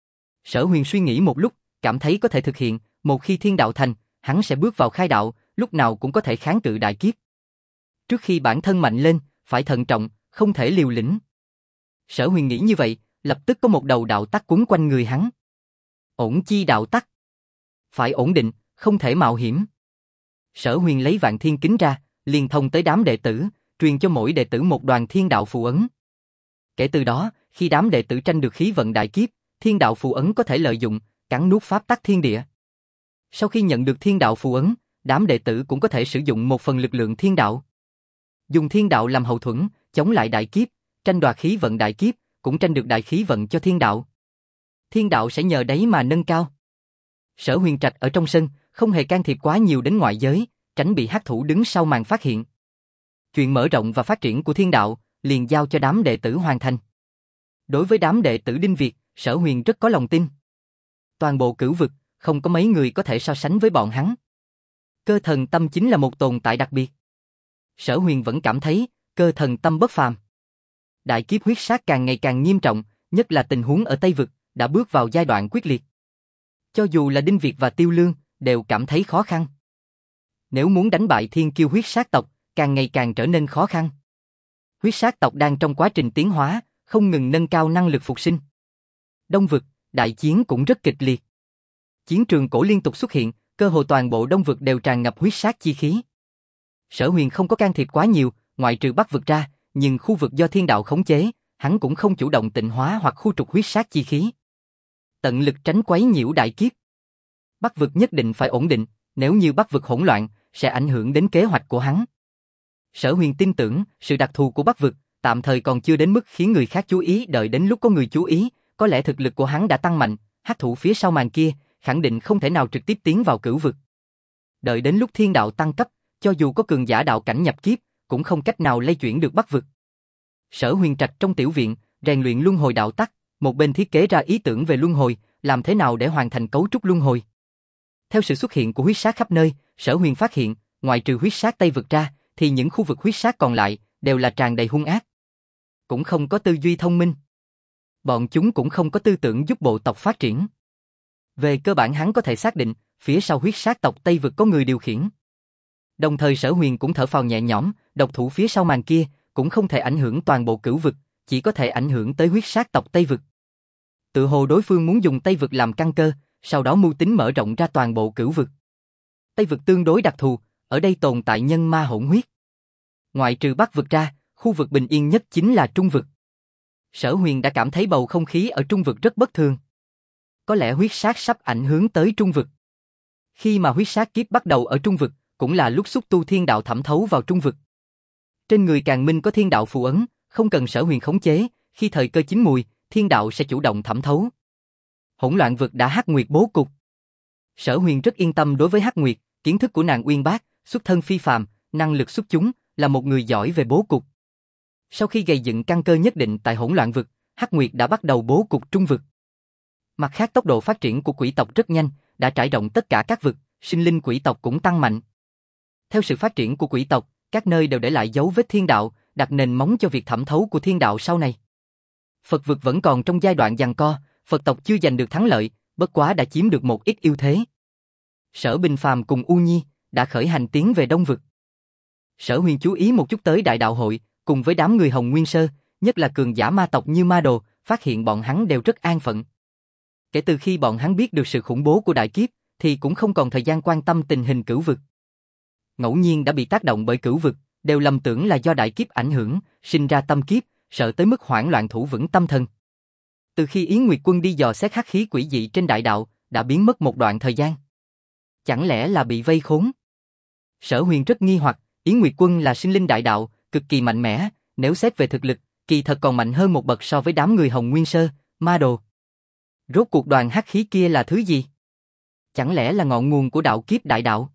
Sở Huyền suy nghĩ một lúc, cảm thấy có thể thực hiện, một khi thiên đạo thành, hắn sẽ bước vào khai đạo, lúc nào cũng có thể kháng cự đại kiếp. Trước khi bản thân mạnh lên, phải thận trọng, không thể liều lĩnh. Sở Huyền nghĩ như vậy, lập tức có một đầu đạo tắc quấn quanh người hắn. Ổn chi đạo tắc. Phải ổn định, không thể mạo hiểm. Sở Huyền lấy Vạn Thiên Kính ra, liên thông tới đám đệ tử, truyền cho mỗi đệ tử một đoàn thiên đạo phù ấn. Kể từ đó, khi đám đệ tử tranh được khí vận đại kiếp, thiên đạo phù ấn có thể lợi dụng, cắn nuốt pháp tắc thiên địa. Sau khi nhận được thiên đạo phù ấn, đám đệ tử cũng có thể sử dụng một phần lực lượng thiên đạo. Dùng thiên đạo làm hậu thuẫn, chống lại đại kiếp, tranh đoạt khí vận đại kiếp, cũng tranh được đại khí vận cho thiên đạo. Thiên đạo sẽ nhờ đấy mà nâng cao. Sở Huyền Trạch ở trong sân, không hề can thiệp quá nhiều đến ngoại giới, tránh bị hắc thủ đứng sau màn phát hiện. Chuyện mở rộng và phát triển của thiên đạo, liền giao cho đám đệ tử hoàn thành. Đối với đám đệ tử Đinh Việt, Sở Huyền rất có lòng tin. Toàn bộ cửu vực, không có mấy người có thể so sánh với bọn hắn. Cơ thần tâm chính là một tồn tại đặc biệt. Sở Huyền vẫn cảm thấy, cơ thần tâm bất phàm. Đại kiếp huyết sát càng ngày càng nghiêm trọng, nhất là tình huống ở Tây Vực, đã bước vào giai đoạn quyết liệt. Cho dù là Đinh Việt và Tiêu Lương, đều cảm thấy khó khăn. Nếu muốn đánh bại thiên kiêu huyết sát tộc, càng ngày càng trở nên khó khăn. Huyết sát tộc đang trong quá trình tiến hóa, không ngừng nâng cao năng lực phục sinh. Đông Vực, đại chiến cũng rất kịch liệt. Chiến trường cổ liên tục xuất hiện, cơ hồ toàn bộ Đông Vực đều tràn ngập huyết sát chi khí. Sở Huyền không có can thiệp quá nhiều, ngoại trừ Bắc Vực ra, nhưng khu vực do thiên đạo khống chế, hắn cũng không chủ động tịnh hóa hoặc khu trục huyết sát chi khí. Tận lực tránh quấy nhiễu đại kiếp. Bắc Vực nhất định phải ổn định, nếu như Bắc Vực hỗn loạn, sẽ ảnh hưởng đến kế hoạch của hắn. Sở Huyền tin tưởng, sự đặc thù của Bắc Vực, tạm thời còn chưa đến mức khiến người khác chú ý, đợi đến lúc có người chú ý, có lẽ thực lực của hắn đã tăng mạnh, hắc thủ phía sau màn kia, khẳng định không thể nào trực tiếp tiến vào Cửu Vực. Đợi đến lúc thiên đạo tăng cấp, cho dù có cường giả đạo cảnh nhập kiếp, cũng không cách nào lay chuyển được Bắc Vực. Sở Huyền Trạch trong tiểu viện, rèn luyện luân hồi đạo tắc, một bên thiết kế ra ý tưởng về luân hồi, làm thế nào để hoàn thành cấu trúc luân hồi. Theo sự xuất hiện của huyết sát khắp nơi, Sở Huyền phát hiện, ngoại trừ huyết sát Tây Vực ra, thì những khu vực huyết sát còn lại đều là tràn đầy hung ác. Cũng không có tư duy thông minh. Bọn chúng cũng không có tư tưởng giúp bộ tộc phát triển. Về cơ bản hắn có thể xác định, phía sau huyết sát tộc Tây Vực có người điều khiển. Đồng thời Sở Huyền cũng thở phào nhẹ nhõm, độc thủ phía sau màn kia cũng không thể ảnh hưởng toàn bộ Cửu Vực, chỉ có thể ảnh hưởng tới huyết sát tộc Tây Vực. Tự hồ đối phương muốn dùng Tây Vực làm căn cơ, sau đó mưu tính mở rộng ra toàn bộ Cửu Vực. Tây Vực tương đối đặc thù, ở đây tồn tại nhân ma hỗn huyết. Ngoại trừ Bắc Vực ra, khu vực bình yên nhất chính là Trung Vực. Sở Huyền đã cảm thấy bầu không khí ở Trung Vực rất bất thường. Có lẽ huyết sát sắp ảnh hưởng tới Trung Vực. Khi mà huyết sát kiếp bắt đầu ở Trung Vực, cũng là lúc xúc tu thiên đạo thẩm thấu vào Trung Vực. Trên người Càn Minh có thiên đạo phù ấn, không cần Sở Huyền khống chế, khi thời cơ chín mùi, thiên đạo sẽ chủ động thẩm thấu. Hỗn loạn vực đã Hắc Nguyệt bố cục. Sở Huyền rất yên tâm đối với Hắc Nguyệt, kiến thức của nàng uyên bác, xuất thân phi phàm, năng lực xuất chúng, là một người giỏi về bố cục. Sau khi gây dựng căn cơ nhất định tại hỗn loạn vực, Hắc Nguyệt đã bắt đầu bố cục Trung Vực. Mặt khác tốc độ phát triển của quỷ tộc rất nhanh, đã trải rộng tất cả các vực, sinh linh quỷ tộc cũng tăng mạnh. Theo sự phát triển của quỷ tộc, các nơi đều để lại dấu vết thiên đạo, đặt nền móng cho việc thẩm thấu của thiên đạo sau này. Phật vực vẫn còn trong giai đoạn giằng co, Phật tộc chưa giành được thắng lợi, bất quá đã chiếm được một ít ưu thế. Sở Bình Phàm cùng U Nhi đã khởi hành tiến về Đông Vực. Sở Huyền chú ý một chút tới Đại Đạo Hội, cùng với đám người Hồng Nguyên Sơ, nhất là cường giả ma tộc như Ma Đồ, phát hiện bọn hắn đều rất an phận. Kể từ khi bọn hắn biết được sự khủng bố của đại kiếp, thì cũng không còn thời gian quan tâm tình hình Cửu Vực. Ngẫu nhiên đã bị tác động bởi Cửu Vực, đều lầm tưởng là do đại kiếp ảnh hưởng, sinh ra tâm kiếp, sợ tới mức hoảng loạn thủ vững tâm thần. Từ khi Yến Nguyệt Quân đi dò xét hắc khí quỷ dị trên đại đạo, đã biến mất một đoạn thời gian. Chẳng lẽ là bị vây khốn? Sở Huyền rất nghi hoặc, Yến Nguyệt Quân là sinh linh đại đạo, cực kỳ mạnh mẽ, nếu xét về thực lực, kỳ thật còn mạnh hơn một bậc so với đám người Hồng Nguyên Sơ, Ma Đồ. Rốt cuộc đoàn hắc khí kia là thứ gì? Chẳng lẽ là ngọn nguồn của đạo kiếp đại đạo?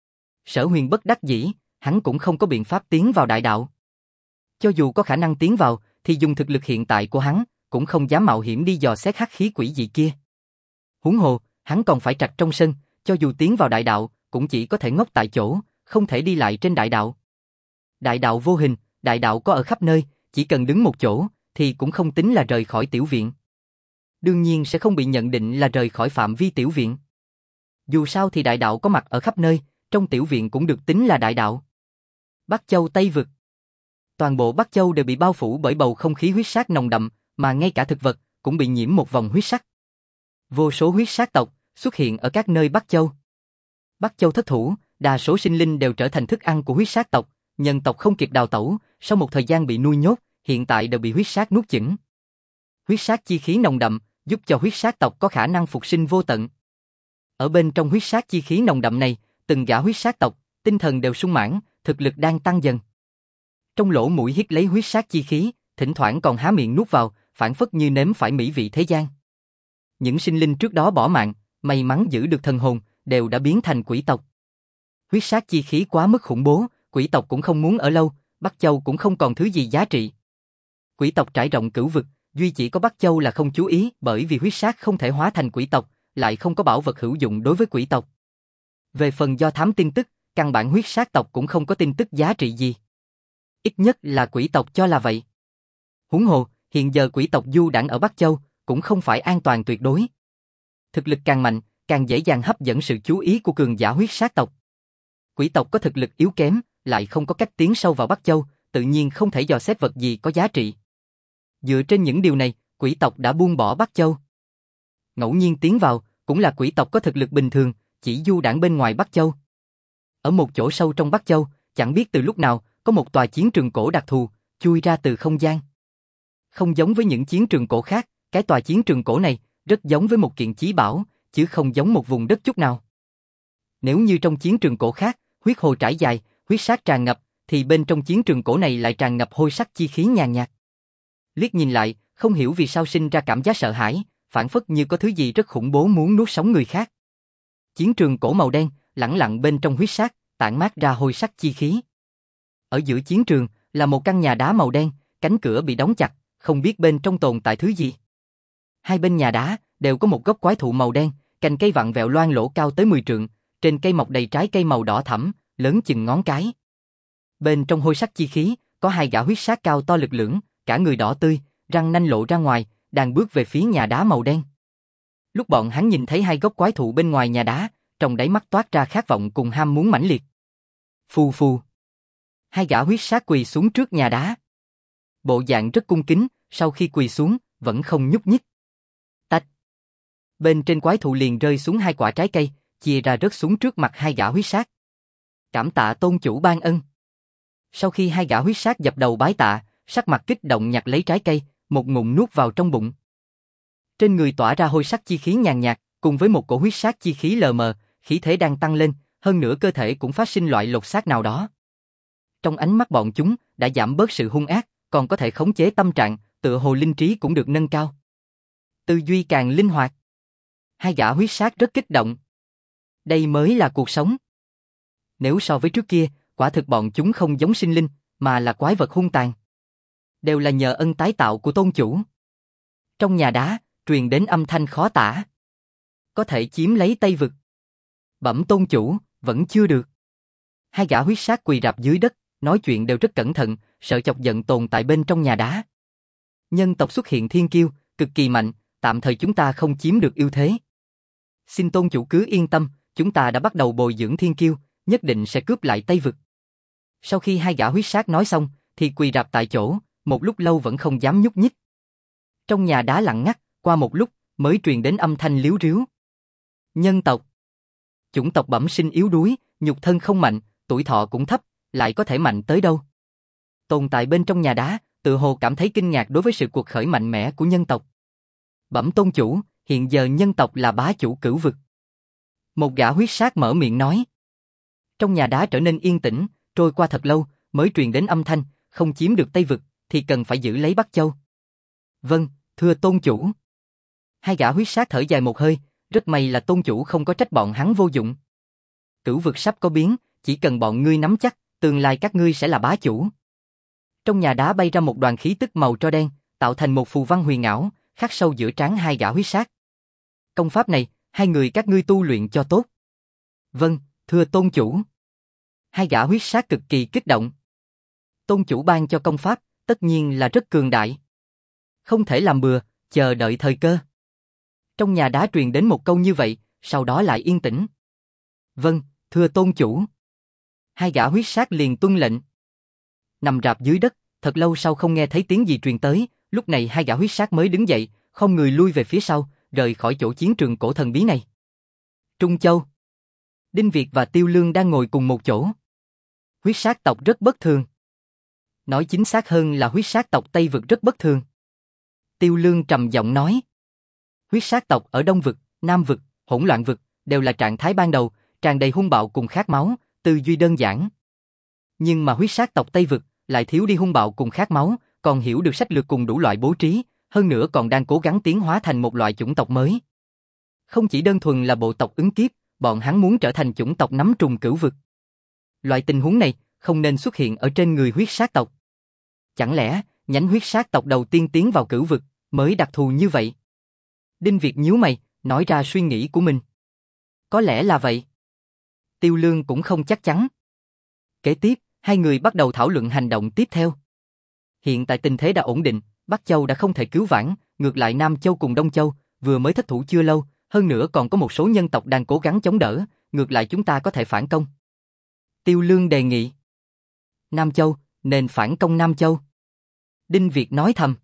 Sở Huyền bất đắc dĩ, hắn cũng không có biện pháp tiến vào đại đạo. Cho dù có khả năng tiến vào, thì dùng thực lực hiện tại của hắn, cũng không dám mạo hiểm đi dò xét hắc khí quỷ dị kia. Huống hồ, hắn còn phải trạch trong sân, cho dù tiến vào đại đạo, cũng chỉ có thể ngốc tại chỗ, không thể đi lại trên đại đạo. Đại đạo vô hình, đại đạo có ở khắp nơi, chỉ cần đứng một chỗ, thì cũng không tính là rời khỏi tiểu viện. Đương nhiên sẽ không bị nhận định là rời khỏi phạm vi tiểu viện. Dù sao thì đại đạo có mặt ở khắp nơi, trong tiểu viện cũng được tính là đại đạo. Bắc Châu Tây Vực. Toàn bộ Bắc Châu đều bị bao phủ bởi bầu không khí huyết sát nồng đậm, mà ngay cả thực vật cũng bị nhiễm một vòng huyết sắc. Vô số huyết sát tộc xuất hiện ở các nơi Bắc Châu. Bắc Châu thất thủ, đa số sinh linh đều trở thành thức ăn của huyết sát tộc, nhân tộc không kịp đào tẩu, sau một thời gian bị nuôi nhốt, hiện tại đều bị huyết sát nuốt chửng. Huyết sát chi khí nồng đậm, giúp cho huyết sát tộc có khả năng phục sinh vô tận. Ở bên trong huyết sát chi khí nồng đậm này, từng gã huyết sát tộc, tinh thần đều sung mãn, thực lực đang tăng dần. Trong lỗ mũi hít lấy huyết sát chi khí, thỉnh thoảng còn há miệng nuốt vào, phảng phất như nếm phải mỹ vị thế gian. Những sinh linh trước đó bỏ mạng, may mắn giữ được thần hồn, đều đã biến thành quỷ tộc. Huyết sát chi khí quá mức khủng bố, quỷ tộc cũng không muốn ở lâu, Bắc Châu cũng không còn thứ gì giá trị. Quỷ tộc trải rộng cửu vực, duy chỉ có Bắc Châu là không chú ý, bởi vì huyết sát không thể hóa thành quỷ tộc, lại không có bảo vật hữu dụng đối với quỷ tộc. Về phần do thám tin tức, căn bản huyết sát tộc cũng không có tin tức giá trị gì. Ít nhất là quỷ tộc cho là vậy. Huống hồ, hiện giờ quỷ tộc du đãng ở Bắc Châu, cũng không phải an toàn tuyệt đối. Thực lực càng mạnh, càng dễ dàng hấp dẫn sự chú ý của cường giả huyết sát tộc. Quỷ tộc có thực lực yếu kém, lại không có cách tiến sâu vào Bắc Châu, tự nhiên không thể dò xét vật gì có giá trị. Dựa trên những điều này, quỷ tộc đã buông bỏ Bắc Châu. Ngẫu nhiên tiến vào, cũng là quỷ tộc có thực lực bình thường, chỉ du đãng bên ngoài Bắc Châu. Ở một chỗ sâu trong Bắc Châu, chẳng biết từ lúc nào, có một tòa chiến trường cổ đặc thù, chui ra từ không gian. Không giống với những chiến trường cổ khác, cái tòa chiến trường cổ này, rất giống với một kiện chí bảo, chứ không giống một vùng đất chút nào. Nếu như trong chiến trường cổ khác, huyết hồ trải dài, huyết sát tràn ngập, thì bên trong chiến trường cổ này lại tràn ngập hôi sắc chi khí nhàn nhạt. Liếc nhìn lại, không hiểu vì sao sinh ra cảm giác sợ hãi, phảng phất như có thứ gì rất khủng bố muốn nuốt sống người khác. Chiến trường cổ màu đen, lẳng lặng bên trong huyết sát, tản mát ra hôi sắc chi khí. Ở giữa chiến trường, là một căn nhà đá màu đen, cánh cửa bị đóng chặt, không biết bên trong tồn tại thứ gì. Hai bên nhà đá, đều có một gốc quái thụ màu đen, cành cây vặn vẹo loang lổ cao tới 10 trượng, trên cây mọc đầy trái cây màu đỏ thẫm, lớn chừng ngón cái. Bên trong hôi sắc chi khí, có hai gã huyết sát cao to lực lưỡng, cả người đỏ tươi, răng nanh lộ ra ngoài, đang bước về phía nhà đá màu đen. Lúc bọn hắn nhìn thấy hai gốc quái thụ bên ngoài nhà đá, trong đáy mắt toát ra khát vọng cùng ham muốn mãnh liệt. Phù phù. Hai gã huyết sát quỳ xuống trước nhà đá. Bộ dạng rất cung kính, sau khi quỳ xuống, vẫn không nhúc nhích. Tạch. Bên trên quái thụ liền rơi xuống hai quả trái cây, chia ra rớt xuống trước mặt hai gã huyết sát. Cảm tạ tôn chủ ban ân. Sau khi hai gã huyết sát dập đầu bái tạ, sắc mặt kích động nhặt lấy trái cây, một ngụm nuốt vào trong bụng. Trên người tỏa ra hôi sắc chi khí nhàn nhạt, cùng với một cổ huyết sát chi khí lờ mờ, khí thế đang tăng lên, hơn nữa cơ thể cũng phát sinh loại lột xác nào đó. Trong ánh mắt bọn chúng, đã giảm bớt sự hung ác, còn có thể khống chế tâm trạng, tựa hồ linh trí cũng được nâng cao. Tư duy càng linh hoạt. Hai gã huyết sát rất kích động. Đây mới là cuộc sống. Nếu so với trước kia, quả thực bọn chúng không giống sinh linh, mà là quái vật hung tàn. Đều là nhờ ân tái tạo của tôn chủ. Trong nhà đá, truyền đến âm thanh khó tả. Có thể chiếm lấy Tây Vực. Bẩm tôn chủ, vẫn chưa được. Hai gã huyết sát quỳ rạp dưới đất, nói chuyện đều rất cẩn thận, sợ chọc giận tồn tại bên trong nhà đá. Nhân tộc xuất hiện thiên kiêu, cực kỳ mạnh, tạm thời chúng ta không chiếm được ưu thế. Xin tôn chủ cứ yên tâm, chúng ta đã bắt đầu bồi dưỡng thiên kiêu, nhất định sẽ cướp lại Tây Vực. Sau khi hai gã huyết sát nói xong, thì quỳ rạp tại chỗ, một lúc lâu vẫn không dám nhúc nhích. Trong nhà đá lặng ngắt, qua một lúc, mới truyền đến âm thanh líu ríu. Nhân tộc. Chủng tộc bẩm sinh yếu đuối, nhục thân không mạnh, tuổi thọ cũng thấp, lại có thể mạnh tới đâu. Tồn tại bên trong nhà đá, tự hồ cảm thấy kinh ngạc đối với sự cuộc khởi mạnh mẽ của nhân tộc. Bẩm tôn chủ, hiện giờ nhân tộc là bá chủ cửu vực. Một gã huyết sát mở miệng nói. Trong nhà đá trở nên yên tĩnh, trôi qua thật lâu, mới truyền đến âm thanh, không chiếm được Tây Vực, thì cần phải giữ lấy Bắc Châu. Vâng, thưa tôn chủ. Hai gã huyết sát thở dài một hơi, rất may là tôn chủ không có trách bọn hắn vô dụng. Cửu vực sắp có biến, chỉ cần bọn ngươi nắm chắc, tương lai các ngươi sẽ là bá chủ. Trong nhà đá bay ra một đoàn khí tức màu tro đen, tạo thành một phù văn huyền ảo, khắc sâu giữa trán hai gã huyết sát. Công pháp này, hai người các ngươi tu luyện cho tốt. Vâng, thưa tôn chủ. Hai gã huyết sát cực kỳ kích động. Tôn chủ ban cho công pháp, tất nhiên là rất cường đại. Không thể làm bừa, chờ đợi thời cơ. Trong nhà đá truyền đến một câu như vậy, sau đó lại yên tĩnh. Vâng, thưa tôn chủ. Hai gã huyết sát liền tuân lệnh. Nằm rạp dưới đất, thật lâu sau không nghe thấy tiếng gì truyền tới, lúc này hai gã huyết sát mới đứng dậy, không người lui về phía sau, rời khỏi chỗ chiến trường cổ thần bí này. Trung Châu. Đinh Việt và Tiêu Lương đang ngồi cùng một chỗ. Huyết sát tộc rất bất thường. Nói chính xác hơn là huyết sát tộc Tây Vực rất bất thường. Tiêu Lương trầm giọng nói. Huyết sát tộc ở Đông Vực, Nam Vực, Hỗn Loạn Vực, đều là trạng thái ban đầu, tràn đầy hung bạo cùng khát máu, tư duy đơn giản. Nhưng mà huyết sát tộc Tây Vực lại thiếu đi hung bạo cùng khát máu, còn hiểu được sách lược cùng đủ loại bố trí, hơn nữa còn đang cố gắng tiến hóa thành một loại chủng tộc mới. Không chỉ đơn thuần là bộ tộc ứng kiếp, bọn hắn muốn trở thành chủng tộc nắm trùng cửu vực. Loại tình huống này không nên xuất hiện ở trên người huyết sát tộc. Chẳng lẽ nhánh huyết sát tộc đầu tiên tiến vào cửu vực mới đặc thù như vậy? Đinh Việt nhíu mày, nói ra suy nghĩ của mình. Có lẽ là vậy. Tiêu Lương cũng không chắc chắn. Kế tiếp, hai người bắt đầu thảo luận hành động tiếp theo. Hiện tại tình thế đã ổn định, Bắc Châu đã không thể cứu vãn, ngược lại Nam Châu cùng Đông Châu vừa mới thất thủ chưa lâu, hơn nữa còn có một số nhân tộc đang cố gắng chống đỡ, ngược lại chúng ta có thể phản công. Tiêu Lương đề nghị. Nam Châu, nên phản công Nam Châu. Đinh Việt nói thầm.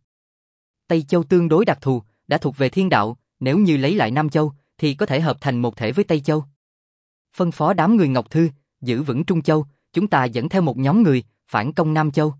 Tây Châu tương đối đặc thù, đã thuộc về thiên đạo, nếu như lấy lại Nam Châu, thì có thể hợp thành một thể với Tây Châu. Phân phó đám người Ngọc Thư, giữ vững Trung Châu, chúng ta dẫn theo một nhóm người, phản công Nam Châu.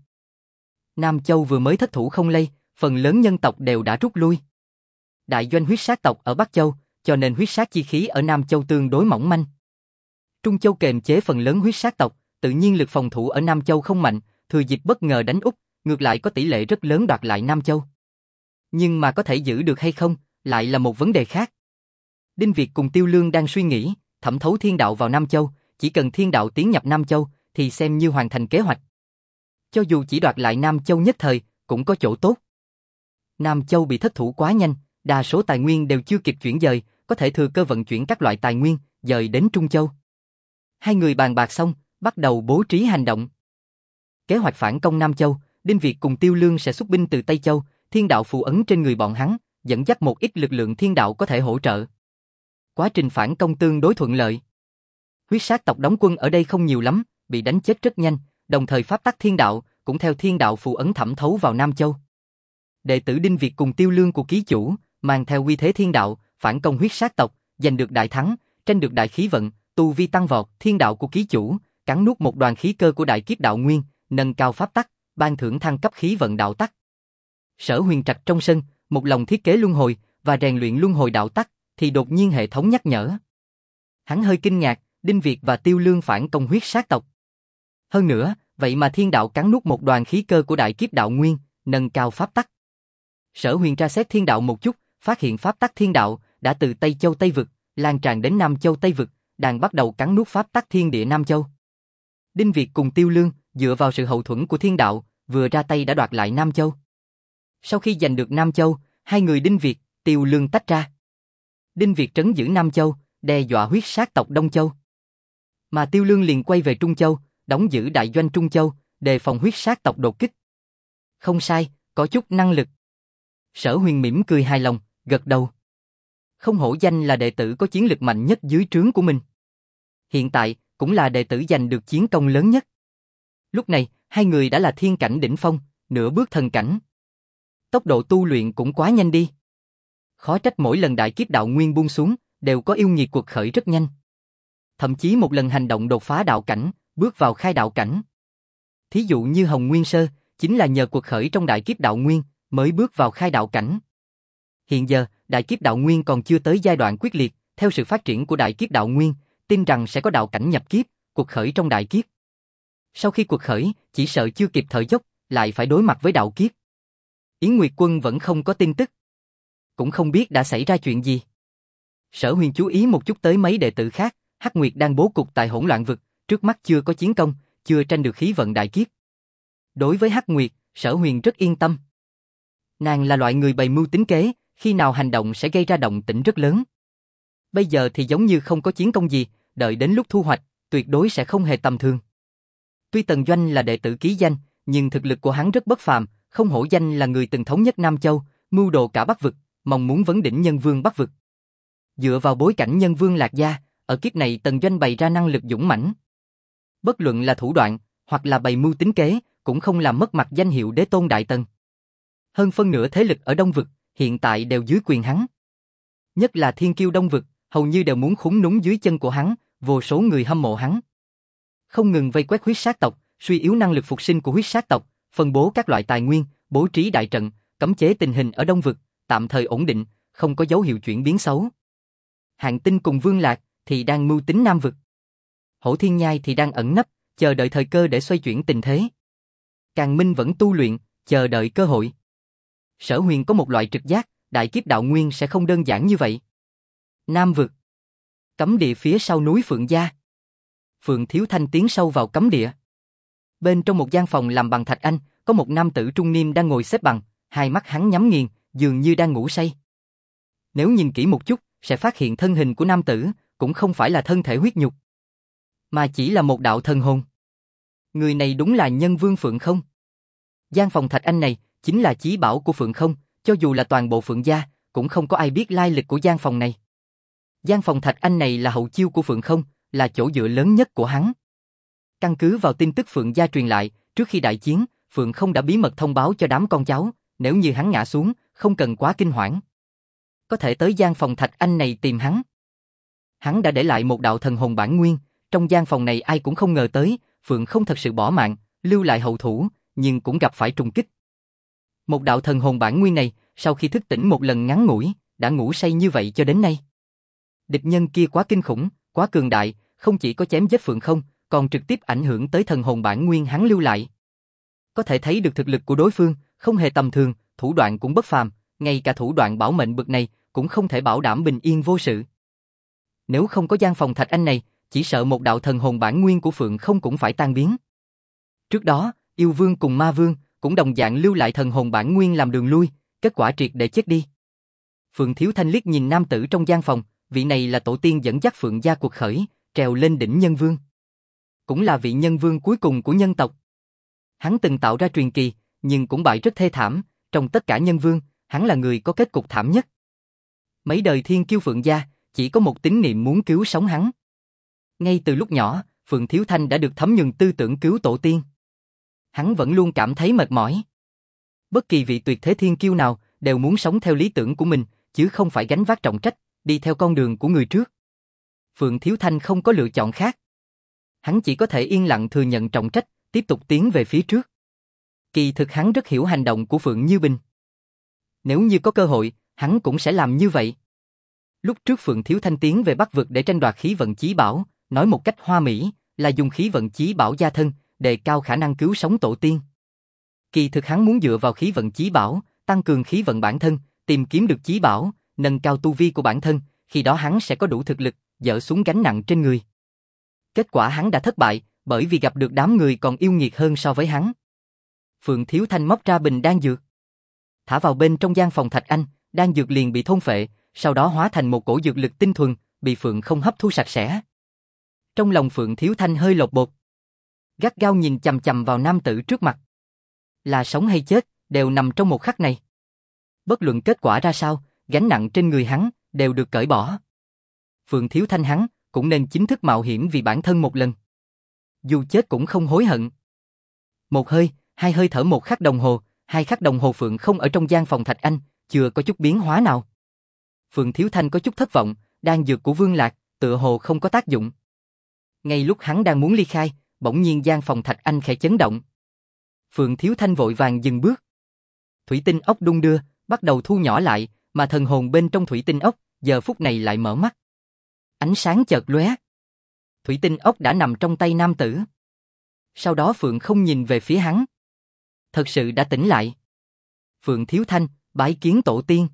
Nam Châu vừa mới thất thủ không lây, phần lớn nhân tộc đều đã rút lui. Đại doanh huyết sát tộc ở Bắc Châu, cho nên huyết sát chi khí ở Nam Châu tương đối mỏng manh. Trung Châu kềm chế phần lớn huyết sát tộc, tự nhiên lực phòng thủ ở Nam Châu không mạnh, thừa dịp bất ngờ đánh úp, ngược lại có tỷ lệ rất lớn đoạt lại Nam Châu. Nhưng mà có thể giữ được hay không, lại là một vấn đề khác. Đinh Việt cùng Tiêu Lương đang suy nghĩ, thẩm thấu thiên đạo vào Nam Châu, chỉ cần thiên đạo tiến nhập Nam Châu, thì xem như hoàn thành kế hoạch. Cho dù chỉ đoạt lại Nam Châu nhất thời, cũng có chỗ tốt. Nam Châu bị thất thủ quá nhanh, đa số tài nguyên đều chưa kịp chuyển dời, có thể thừa cơ vận chuyển các loại tài nguyên, dời đến Trung Châu. Hai người bàn bạc xong, bắt đầu bố trí hành động. Kế hoạch phản công Nam Châu, Đinh Việt cùng Tiêu Lương sẽ xuất binh từ Tây Châu, thiên đạo phù ấn trên người bọn hắn, dẫn dắt một ít lực lượng thiên đạo có thể hỗ trợ. Quá trình phản công tương đối thuận lợi. Huyết sát tộc đóng quân ở đây không nhiều lắm, bị đánh chết rất nhanh, đồng thời pháp tắc thiên đạo cũng theo thiên đạo phù ấn thẩm thấu vào Nam Châu. Đệ tử Đinh Việt cùng Tiêu Lương của ký chủ, mang theo uy thế thiên đạo, phản công huyết sát tộc, giành được đại thắng, tranh được đại khí vận, tu vi tăng vọt, thiên đạo của ký chủ, cắn nuốt một đoàn khí cơ của đại kiếp đạo nguyên, nâng cao pháp tắc, ban thưởng thăng cấp khí vận đạo tắc. Sở Huyền Trạch trong sân, một lòng thiết kế luân hồi và rèn luyện luân hồi đạo tắc, thì đột nhiên hệ thống nhắc nhở. Hắn hơi kinh ngạc, Đinh Việt và Tiêu Lương phản công huyết sát tộc. Hơn nữa, vậy mà thiên đạo cắn nuốt một đoàn khí cơ của đại kiếp đạo nguyên, nâng cao pháp tắc. Sở Huyền tra xét thiên đạo một chút, phát hiện pháp tắc thiên đạo đã từ Tây Châu Tây Vực, lan tràn đến Nam Châu Tây Vực, đang bắt đầu cắn nuốt pháp tắc thiên địa Nam Châu. Đinh Việt cùng Tiêu Lương, dựa vào sự hậu thuẫn của thiên đạo, vừa ra tay đã đoạt lại Nam Châu. Sau khi giành được Nam Châu, hai người Đinh Việt, Tiêu Lương tách ra. Đinh Việt trấn giữ Nam Châu, đe dọa huyết sát tộc Đông Châu. Mà Tiêu Lương liền quay về Trung Châu, đóng giữ đại doanh Trung Châu, đề phòng huyết sát tộc đột kích. Không sai, có chút năng lực. Sở Huyền mỉm cười hài lòng, gật đầu. Không hổ danh là đệ tử có chiến lực mạnh nhất dưới trướng của mình. Hiện tại, cũng là đệ tử giành được chiến công lớn nhất. Lúc này, hai người đã là thiên cảnh đỉnh phong, nửa bước thần cảnh. Tốc độ tu luyện cũng quá nhanh đi. Khó trách mỗi lần đại kiếp đạo nguyên buông xuống, đều có yêu nghiệt quật khởi rất nhanh. Thậm chí một lần hành động đột phá đạo cảnh, bước vào khai đạo cảnh. Thí dụ như Hồng Nguyên Sơ, chính là nhờ quật khởi trong đại kiếp đạo nguyên, mới bước vào khai đạo cảnh. Hiện giờ, đại kiếp đạo nguyên còn chưa tới giai đoạn quyết liệt, theo sự phát triển của đại kiếp đạo nguyên, tin rằng sẽ có đạo cảnh nhập kiếp, quật khởi trong đại kiếp. Sau khi quật khởi, chỉ sợ chưa kịp thở dốc, lại phải đối mặt với đạo kiếp. Yến Nguyệt Quân vẫn không có tin tức. Cũng không biết đã xảy ra chuyện gì. Sở Huyền chú ý một chút tới mấy đệ tử khác, Hắc Nguyệt đang bố cục tại hỗn loạn vực, trước mắt chưa có chiến công, chưa tranh được khí vận đại kiếp. Đối với Hắc Nguyệt, Sở Huyền rất yên tâm. Nàng là loại người bày mưu tính kế, khi nào hành động sẽ gây ra động tĩnh rất lớn. Bây giờ thì giống như không có chiến công gì, đợi đến lúc thu hoạch, tuyệt đối sẽ không hề tầm thường. Tuy Tần Doanh là đệ tử ký danh, nhưng thực lực của hắn rất bất phàm, không hổ danh là người từng thống nhất Nam Châu, mưu đồ cả Bắc vực, mong muốn vấn đỉnh nhân vương Bắc vực. Dựa vào bối cảnh nhân vương Lạc Gia, ở kiếp này Tần Doanh bày ra năng lực dũng mãnh. Bất luận là thủ đoạn, hoặc là bày mưu tính kế, cũng không làm mất mặt danh hiệu đế tôn Đại Tần. Hơn phân nửa thế lực ở Đông vực, hiện tại đều dưới quyền hắn. Nhất là thiên kiêu Đông vực, hầu như đều muốn khúm núm dưới chân của hắn, vô số người hâm mộ hắn. Không ngừng vây quét huyết sát tộc, suy yếu năng lực phục sinh của huyết sát tộc, phân bố các loại tài nguyên, bố trí đại trận, cấm chế tình hình ở Đông vực, tạm thời ổn định, không có dấu hiệu chuyển biến xấu. Hạng Tinh cùng Vương Lạc thì đang mưu tính Nam vực. Hổ Thiên Nhai thì đang ẩn nấp, chờ đợi thời cơ để xoay chuyển tình thế. Càn Minh vẫn tu luyện, chờ đợi cơ hội. Sở Huyền có một loại trực giác, đại kiếp đạo nguyên sẽ không đơn giản như vậy. Nam vực. Cấm địa phía sau núi Phượng Gia. Phượng Thiếu Thanh tiến sâu vào cấm địa. Bên trong một gian phòng làm bằng thạch anh, có một nam tử trung niên đang ngồi xếp bằng, hai mắt hắn nhắm nghiền, dường như đang ngủ say. Nếu nhìn kỹ một chút, sẽ phát hiện thân hình của nam tử cũng không phải là thân thể huyết nhục, mà chỉ là một đạo thần hồn. Người này đúng là Nhân Vương Phượng Không. Gian phòng Thạch Anh này chính là chí bảo của Phượng Không, cho dù là toàn bộ Phượng gia, cũng không có ai biết lai lịch của gian phòng này. Gian phòng Thạch Anh này là hậu chiêu của Phượng Không, là chỗ dựa lớn nhất của hắn. Căn cứ vào tin tức Phượng gia truyền lại, trước khi đại chiến, Phượng Không đã bí mật thông báo cho đám con cháu, nếu như hắn ngã xuống, không cần quá kinh hoảng. Có thể tới gian phòng Thạch Anh này tìm hắn. Hắn đã để lại một đạo thần hồn bản nguyên, trong gian phòng này ai cũng không ngờ tới, Phượng Không thật sự bỏ mạng, lưu lại hậu thủ, nhưng cũng gặp phải trùng kích. Một đạo thần hồn bản nguyên này, sau khi thức tỉnh một lần ngắn ngủi, đã ngủ say như vậy cho đến nay. Địch nhân kia quá kinh khủng, quá cường đại, không chỉ có chém giết Phượng Không, còn trực tiếp ảnh hưởng tới thần hồn bản nguyên hắn lưu lại. Có thể thấy được thực lực của đối phương, không hề tầm thường, thủ đoạn cũng bất phàm, ngay cả thủ đoạn bảo mệnh bực này cũng không thể bảo đảm bình yên vô sự. Nếu không có gian phòng Thạch Anh này, chỉ sợ một đạo thần hồn bản nguyên của Phượng Không cũng phải tan biến. Trước đó, Yêu Vương cùng Ma Vương cũng đồng dạng lưu lại thần hồn bản nguyên làm đường lui, kết quả triệt để chết đi. Phượng Thiếu Thanh liếc nhìn nam tử trong gian phòng, vị này là tổ tiên dẫn dắt Phượng gia cuộc khởi, trèo lên đỉnh Nhân Vương. Cũng là vị Nhân Vương cuối cùng của nhân tộc. Hắn từng tạo ra truyền kỳ, nhưng cũng bại rất thê thảm, trong tất cả Nhân Vương, hắn là người có kết cục thảm nhất. Mấy đời thiên kiêu Phượng gia, chỉ có một tín niệm muốn cứu sống hắn. Ngay từ lúc nhỏ, Phượng Thiếu Thanh đã được thấm nhuần tư tưởng cứu tổ tiên. Hắn vẫn luôn cảm thấy mệt mỏi. Bất kỳ vị tuyệt thế thiên kiêu nào đều muốn sống theo lý tưởng của mình, chứ không phải gánh vác trọng trách, đi theo con đường của người trước. Phượng Thiếu Thanh không có lựa chọn khác. Hắn chỉ có thể yên lặng thừa nhận trọng trách, tiếp tục tiến về phía trước. Kỳ thực hắn rất hiểu hành động của Phượng Như Bình. Nếu như có cơ hội, hắn cũng sẽ làm như vậy. Lúc trước Phượng Thiếu Thanh tiến về Bắc vực để tranh đoạt khí vận chí bảo, nói một cách hoa mỹ, là dùng khí vận chí bảo gia thân, đề cao khả năng cứu sống tổ tiên. Kỳ thực hắn muốn dựa vào khí vận chí bảo, tăng cường khí vận bản thân, tìm kiếm được chí bảo, nâng cao tu vi của bản thân, khi đó hắn sẽ có đủ thực lực, dỡ xuống gánh nặng trên người. Kết quả hắn đã thất bại, bởi vì gặp được đám người còn yêu nghiệt hơn so với hắn. Phượng Thiếu Thanh móc ra bình đan dược, thả vào bên trong gian phòng Thạch Anh, đan dược liền bị thôn phệ, sau đó hóa thành một cổ dược lực tinh thuần, bị Phượng Không hấp thu sạch sẽ. Trong lòng Phượng Thiếu Thanh hơi lột bột, gắt gao nhìn chằm chằm vào nam tử trước mặt. Là sống hay chết, đều nằm trong một khắc này. Bất luận kết quả ra sao, gánh nặng trên người hắn đều được cởi bỏ. Phượng Thiếu Thanh hắn cũng nên chính thức mạo hiểm vì bản thân một lần. Dù chết cũng không hối hận. Một hơi, hai hơi thở, 1 khắc đồng hồ, 2 khắc đồng hồ Phượng Không ở trong gian phòng Thạch Anh, chưa có chút biến hóa nào. Phượng Thiếu Thanh có chút thất vọng, đan dược của Vương Lạc tựa hồ không có tác dụng. Ngay lúc hắn đang muốn ly khai, bỗng nhiên gian phòng Thạch Anh khẽ chấn động. Phượng Thiếu Thanh vội vàng dừng bước. Thủy tinh ốc đung đưa, bắt đầu thu nhỏ lại, mà thần hồn bên trong thủy tinh ốc giờ phút này lại mở mắt. Ánh sáng chợt lóe. Thủy tinh ốc đã nằm trong tay nam tử. Sau đó Phượng Không nhìn về phía hắn. Thật sự đã tỉnh lại. Phượng Thiếu Thanh, bái kiến tổ tiên.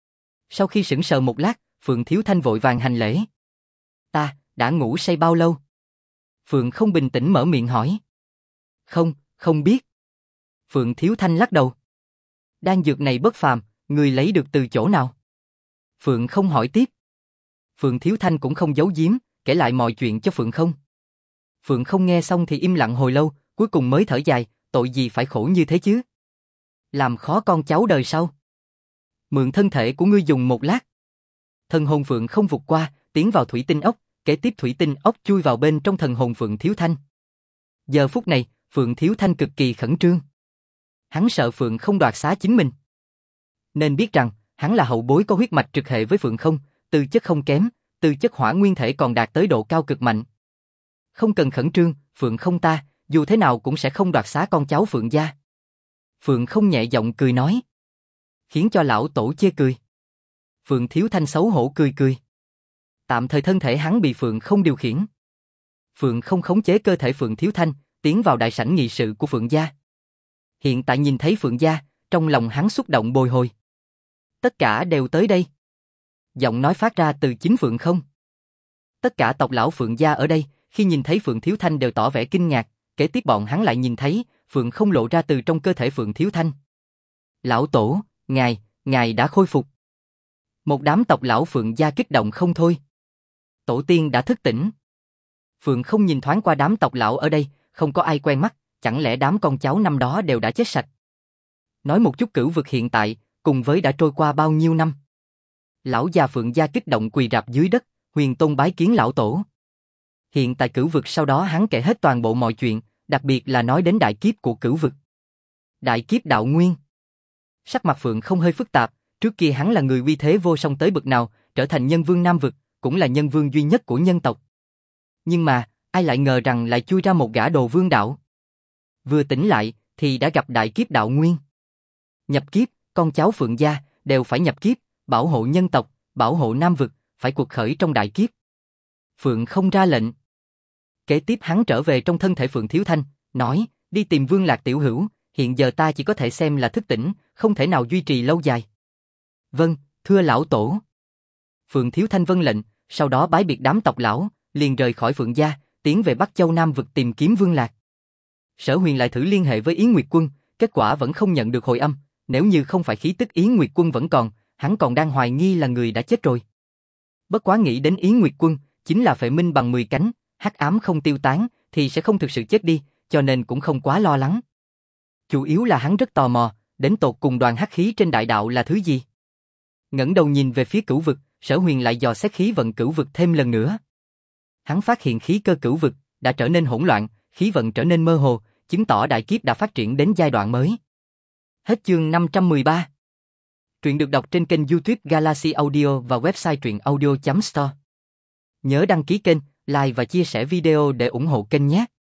Sau khi sững sờ một lát, Phượng Thiếu Thanh vội vàng hành lễ. Ta, đã ngủ say bao lâu? Phượng Không bình tĩnh mở miệng hỏi. Không biết. Phượng Thiếu Thanh lắc đầu. Đan dược này bất phàm, người lấy được từ chỗ nào? Phượng Không hỏi tiếp. Phượng Thiếu Thanh cũng không giấu giếm, kể lại mọi chuyện cho Phượng Không. Phượng Không nghe xong thì im lặng hồi lâu, cuối cùng mới thở dài, tội gì phải khổ như thế chứ? Làm khó con cháu đời sau. Mượn thân thể của ngươi dùng một lát. Thần hồn Phượng Không vụt qua, tiến vào thủy tinh ốc, kế tiếp thủy tinh ốc chui vào bên trong thần hồn Phượng Thiếu Thanh. Giờ phút này, Phượng Thiếu Thanh cực kỳ khẩn trương. Hắn sợ Phượng Không đoạt xá chính mình. Nên biết rằng, hắn là hậu bối có huyết mạch trực hệ với Phượng Không, tư chất không kém, tư chất hỏa nguyên thể còn đạt tới độ cao cực mạnh. Không cần khẩn trương, Phượng Không ta, dù thế nào cũng sẽ không đoạt xá con cháu Phượng gia. Phượng Không nhẹ giọng cười nói, khiến cho lão tổ chê cười. Phượng Thiếu Thanh xấu hổ cười cười. Tạm thời thân thể hắn bị Phượng Không điều khiển. Phượng Không khống chế cơ thể Phượng Thiếu Thanh, tiến vào đại sảnh nghị sự của Phượng gia. Hiện tại nhìn thấy Phượng gia, trong lòng hắn xúc động bồi hồi. Tất cả đều tới đây. Giọng nói phát ra từ chính Phượng Không. Tất cả tộc lão Phượng gia ở đây, khi nhìn thấy Phượng Thiếu Thanh đều tỏ vẻ kinh ngạc, kế tiếp bọn hắn lại nhìn thấy, Phượng Không lộ ra từ trong cơ thể Phượng Thiếu Thanh. Lão tổ, ngài đã khôi phục. Một đám tộc lão Phượng gia kích động không thôi. Tổ tiên đã thức tỉnh. Phượng không nhìn thoáng qua đám tộc lão ở đây, không có ai quen mắt, chẳng lẽ đám con cháu năm đó đều đã chết sạch? Nói một chút cửu vực hiện tại, cùng với đã trôi qua bao nhiêu năm. Lão già Phượng gia kích động quỳ rạp dưới đất, huyền tôn bái kiến lão tổ. Hiện tại cửu vực sau đó hắn kể hết toàn bộ mọi chuyện, đặc biệt là nói đến đại kiếp của cửu vực. Đại kiếp đạo nguyên. Sắc mặt Phượng không hơi phức tạp, trước kia hắn là người uy thế vô song tới bậc nào, trở thành nhân vương Nam vực, cũng là nhân vương duy nhất của nhân tộc. Nhưng mà, ai lại ngờ rằng lại chui ra một gã đồ vương đạo. Vừa tỉnh lại, thì đã gặp đại kiếp đạo nguyên. Nhập kiếp, con cháu Phượng gia, đều phải nhập kiếp, bảo hộ nhân tộc, bảo hộ Nam vực, phải cuộc khởi trong đại kiếp. Phượng không ra lệnh. Kế tiếp hắn trở về trong thân thể Phượng Thiếu Thanh, nói, đi tìm Vương Lạc tiểu hữu, hiện giờ ta chỉ có thể xem là thức tỉnh, không thể nào duy trì lâu dài. Vâng, thưa lão tổ. Phượng Thiếu Thanh vâng lệnh, sau đó bái biệt đám tộc lão, liền rời khỏi Phượng gia, tiến về Bắc Châu Nam vực tìm kiếm Vương Lạc. Sở Huyền lại thử liên hệ với Yến Nguyệt Quân, kết quả vẫn không nhận được hồi âm, nếu như không phải khí tức Yến Nguyệt Quân vẫn còn, hắn còn đang hoài nghi là người đã chết rồi. Bất quá nghĩ đến Yến Nguyệt Quân, chính là phệ minh bằng 10 cánh, hắc ám không tiêu tán, thì sẽ không thực sự chết đi, cho nên cũng không quá lo lắng. Chủ yếu là hắn rất tò mò, đến tột cùng đoàn hắc khí trên đại đạo là thứ gì. Ngẩng đầu nhìn về phía cửu vực, Sở Huyền lại dò xét khí vận cửu vực thêm lần nữa. Hắn phát hiện khí cơ cửu vực đã trở nên hỗn loạn, khí vận trở nên mơ hồ, chứng tỏ đại kiếp đã phát triển đến giai đoạn mới. Hết chương 513. Truyện được đọc trên kênh YouTube Galaxy Audio và website truyệnaudio.store. Nhớ đăng ký kênh, like và chia sẻ video để ủng hộ kênh nhé.